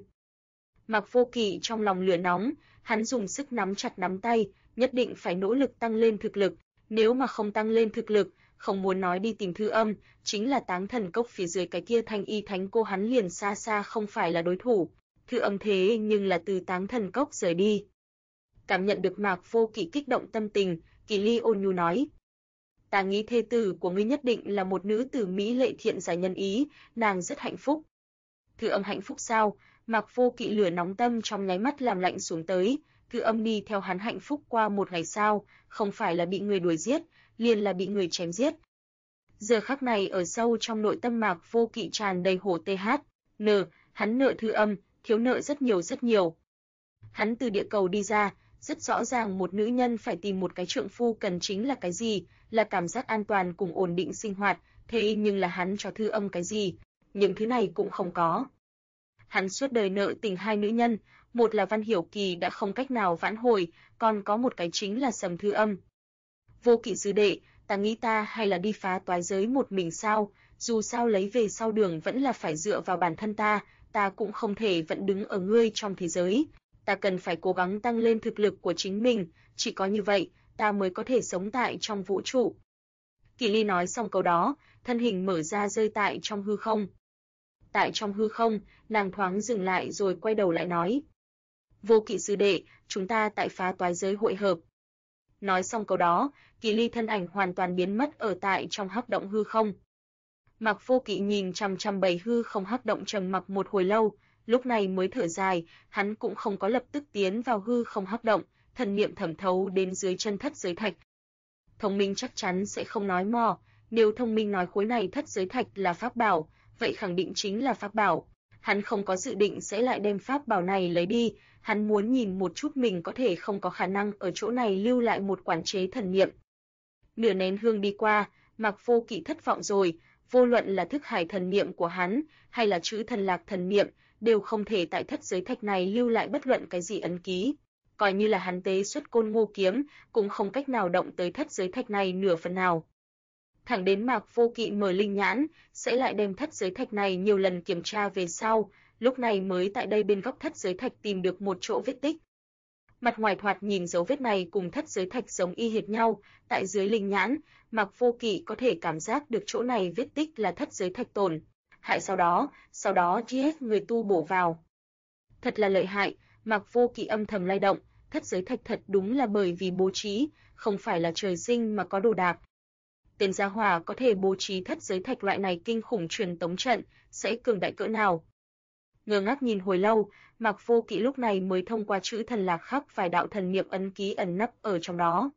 Mạc Vô Kỵ trong lòng lửa nóng, hắn dùng sức nắm chặt nắm tay, nhất định phải nỗ lực tăng lên thực lực, nếu mà không tăng lên thực lực, không muốn nói đi tìm thư âm, chính là Táng Thần Cốc phía dưới cái kia Thanh Y Thánh Cô hắn liền xa xa không phải là đối thủ. Thư âm thế nhưng là từ Táng Thần Cốc rời đi. Cảm nhận được Mạc Vô Kỵ kích động tâm tình, Kỳ Ly ôn nhu nói: "Ta nghĩ thê tử của ngươi nhất định là một nữ tử mỹ lệ thiện giải nhân ý, nàng rất hạnh phúc." Thư âm hạnh phúc sao? Mạc Vô Kỵ lửa nóng tâm trong nháy mắt làm lạnh xuống tới, Thư âm đi theo hắn hạnh phúc qua một ngày sao, không phải là bị người đuổi giết, liền là bị người chém giết. Giờ khắc này ở sâu trong nội tâm Mạc Vô Kỵ tràn đầy hổ THN, hắn nợ Thư âm, thiếu nợ rất nhiều rất nhiều. Hắn từ địa cầu đi ra, rất rõ ràng một nữ nhân phải tìm một cái trượng phu cần chính là cái gì, là cảm giác an toàn cùng ổn định sinh hoạt, thế nhưng là hắn cho Thư âm cái gì? Những thứ này cũng không có. Hắn suốt đời nợ tình hai nữ nhân, một là Văn Hiểu Kỳ đã không cách nào vãn hồi, còn có một cái chính là Sầm Thư âm. Vô Kỵ sư đệ, ta nghĩ ta hay là đi phá toái giới một mình sao, dù sao lấy về sau đường vẫn là phải dựa vào bản thân ta cũng không thể vẫn đứng ở ngươi trong thế giới, ta cần phải cố gắng tăng lên thực lực của chính mình, chỉ có như vậy, ta mới có thể sống tại trong vũ trụ. Kỳ Ly nói xong câu đó, thân hình mở ra rơi tại trong hư không. Tại trong hư không, nàng thoáng dừng lại rồi quay đầu lại nói: Vô Kỵ sư đệ, chúng ta tại phá toái giới hội hợp. Nói xong câu đó, Kỳ Ly thân ảnh hoàn toàn biến mất ở tại trong hắc động hư không. Mạc Vô Kỵ nhìn chằm chằm bầy hư không hắc động trầm mặc một hồi lâu, lúc này mới thở dài, hắn cũng không có lập tức tiến vào hư không hắc động, thần niệm thẩm thấu đến dưới chân thất giới thạch. Thông minh chắc chắn sẽ không nói mò, nếu thông minh nói khối này thất giới thạch là pháp bảo, vậy khẳng định chính là pháp bảo. Hắn không có dự định sẽ lại đem pháp bảo này lấy đi, hắn muốn nhìn một chút mình có thể không có khả năng ở chỗ này lưu lại một quản chế thần niệm. Nửa nén hương đi qua, Mạc Vô Kỵ thất vọng rồi, vô luận là thức hải thần niệm của hắn, hay là chữ thần lạc thần niệm, đều không thể tại thất giới thạch này lưu lại bất luận cái gì ấn ký. Coi như là hắn tế xuất Côn Ngô kiếm, cũng không cách nào động tới thất giới thạch này nửa phần nào. Thẳng đến Mạc Vô Kỵ mở linh nhãn, sẽ lại đem thất giới thạch này nhiều lần kiểm tra về sau, lúc này mới tại đây bên góc thất giới thạch tìm được một chỗ vết tích. Mặt ngoài thoạt nhìn dấu vết này cùng thất giới thạch giống y hệt nhau, tại dưới linh nhãn, Mạc Vô Kỵ có thể cảm giác được chỗ này vết tích là thất giới thạch tổn hại sau đó GS người tu bổ vào. Thật là lợi hại, Mạc Vô Kỵ âm thầm lay động, thất giới thạch thật đúng là bởi vì bố trí, không phải là trời sinh mà có đồ đạc. Tên gia hỏa có thể bố trí thất giới thạch loại này kinh khủng truyền tống trận, sẽ cường đại cỡ nào? Ngơ ngác nhìn hồi lâu, Mạc Vô Kỵ lúc này mới thông qua chữ thần lạc khắc vài đạo thần niệm ấn ký ẩn nấp ở trong đó.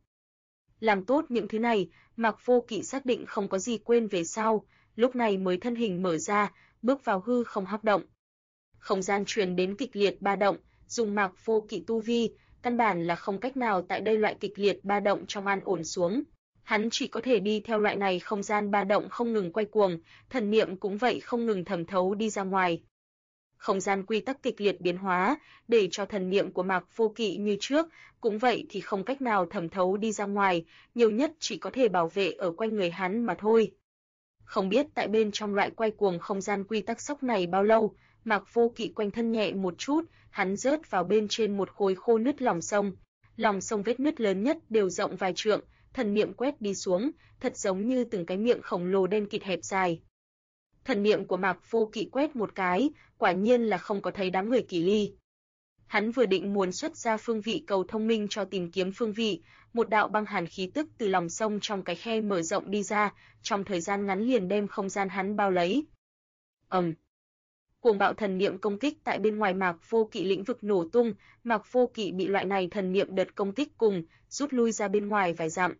Làm tốt những thứ này, Mạc Vô Kỵ xác định không có gì quên về sau, lúc này mới thân hình mở ra, bước vào hư không hắc động. Không gian truyền đến kịch liệt ba động, dùng Mạc Vô Kỵ tu vi, căn bản là không cách nào tại đây loại kịch liệt ba động trong an ổn xuống. Hắn chỉ có thể đi theo loại này không gian ba động không ngừng quay cuồng, thần niệm cũng vậy không ngừng thẩm thấu đi ra ngoài. Không gian quy tắc kịch liệt biến hóa, để cho thần niệm của Mạc Vô Kỵ như trước, cũng vậy thì không cách nào thẩm thấu đi ra ngoài, nhiều nhất chỉ có thể bảo vệ ở quanh người hắn mà thôi. Không biết tại bên trong loại quay cuồng không gian quy tắc sốc này bao lâu, Mạc Vô Kỵ quanh thân nhẹ một chút, hắn rớt vào bên trên một khối khô nứt lòng sông. Lòng sông vết nứt lớn nhất đều rộng vài trượng, thần niệm quét đi xuống, thật giống như từng cái miệng khổng lồ đen kịt hẹp dài. Thần niệm của Mạc Vô Kỵ quét một cái, quả nhiên là không có thấy đám người Kỳ Ly. Hắn vừa định muốn xuất ra phương vị cầu thông minh cho tìm kiếm phương vị, một đạo băng hàn khí tức từ lòng sông trong cái khe mở rộng đi ra, trong thời gian ngắn liền đem không gian hắn bao lấy. Cuồng bạo thần niệm công kích tại bên ngoài Mạc Vô Kỵ lĩnh vực nổ tung, Mạc Vô Kỵ bị loại này thần niệm đợt công kích cùng, rút lui ra bên ngoài vài dặm.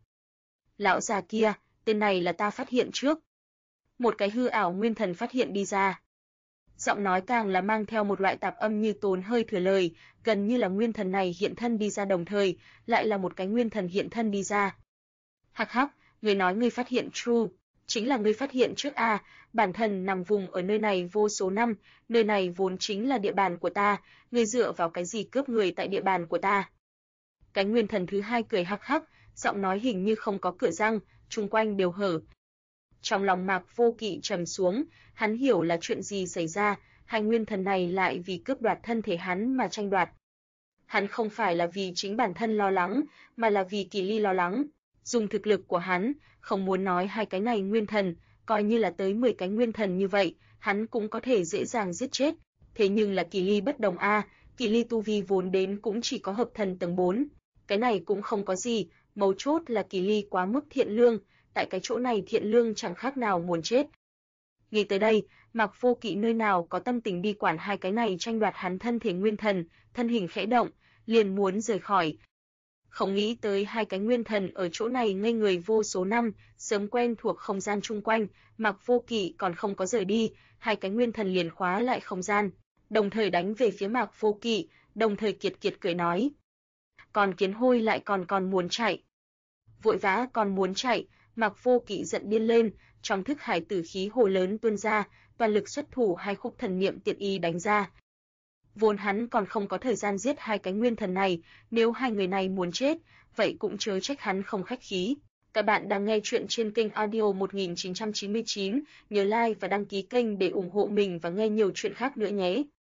Lão già kia, tên này là ta phát hiện trước. Một cái hư ảo nguyên thần phát hiện đi ra. Giọng nói càng là mang theo một loại tạp âm như tốn hơi thừa lời, gần như là nguyên thần này hiện thân đi ra đồng thời, lại là một cái nguyên thần hiện thân đi ra. Hắc hắc, người nói ngươi phát hiện True, chính là ngươi phát hiện trước a, bản thân nằm vùng ở nơi này vô số năm, nơi này vốn chính là địa bàn của ta, ngươi dựa vào cái gì cướp người tại địa bàn của ta? Cái nguyên thần thứ hai cười hắc hắc, giọng nói hình như không có cửa răng, chung quanh đều hở. Trong lòng Mạc Vô Kỵ trầm xuống, hắn hiểu là chuyện gì xảy ra, hai nguyên thần này lại vì cướp đoạt thân thể hắn mà tranh đoạt. Hắn không phải là vì chính bản thân lo lắng, mà là vì Kỳ Ly lo lắng. Dùng thực lực của hắn, không muốn nói hai cái này nguyên thần, coi như là tới 10 cái nguyên thần như vậy, hắn cũng có thể dễ dàng giết chết. Thế nhưng là Kỳ Ly bất đồng a, Kỳ Ly tu vi vốn đến cũng chỉ có hợp thần tầng 4. Cái này cũng không có gì, mấu chốt là Kỳ Ly quá mức thiện lương, tại cái chỗ này thiện lương chẳng khác nào muốn chết. Nghĩ tới đây, Mạc Vô Kỵ nơi nào có tâm tình đi quản hai cái này tranh đoạt hắn thân thể nguyên thần, thân hình khẽ động, liền muốn rời khỏi. Không nghĩ tới hai cái nguyên thần ở chỗ này ngây người vô số năm, sớm quen thuộc không gian chung quanh, Mạc Vô Kỵ còn không có rời đi, hai cái nguyên thần liền khóa lại không gian, đồng thời đánh về phía Mạc Vô Kỵ, đồng thời kiệt kiệt cười nói: "Còn kiến hôi lại còn muốn chạy." Vội vã còn muốn chạy, Mạc Vô Kỵ giận điên lên, trong thức hải tử khí hồ lớn tuôn ra, toàn lực xuất thủ hai khúc thần niệm tiện ý đánh ra. Vốn hắn còn không có thời gian giết hai cái nguyên thần này, nếu hai người này muốn chết, vậy cũng chớ trách hắn không khách khí. Các bạn đang nghe chuyện trên kênh audio 1999, nhớ like và đăng ký kênh để ủng hộ mình và nghe nhiều chuyện khác nữa nhé.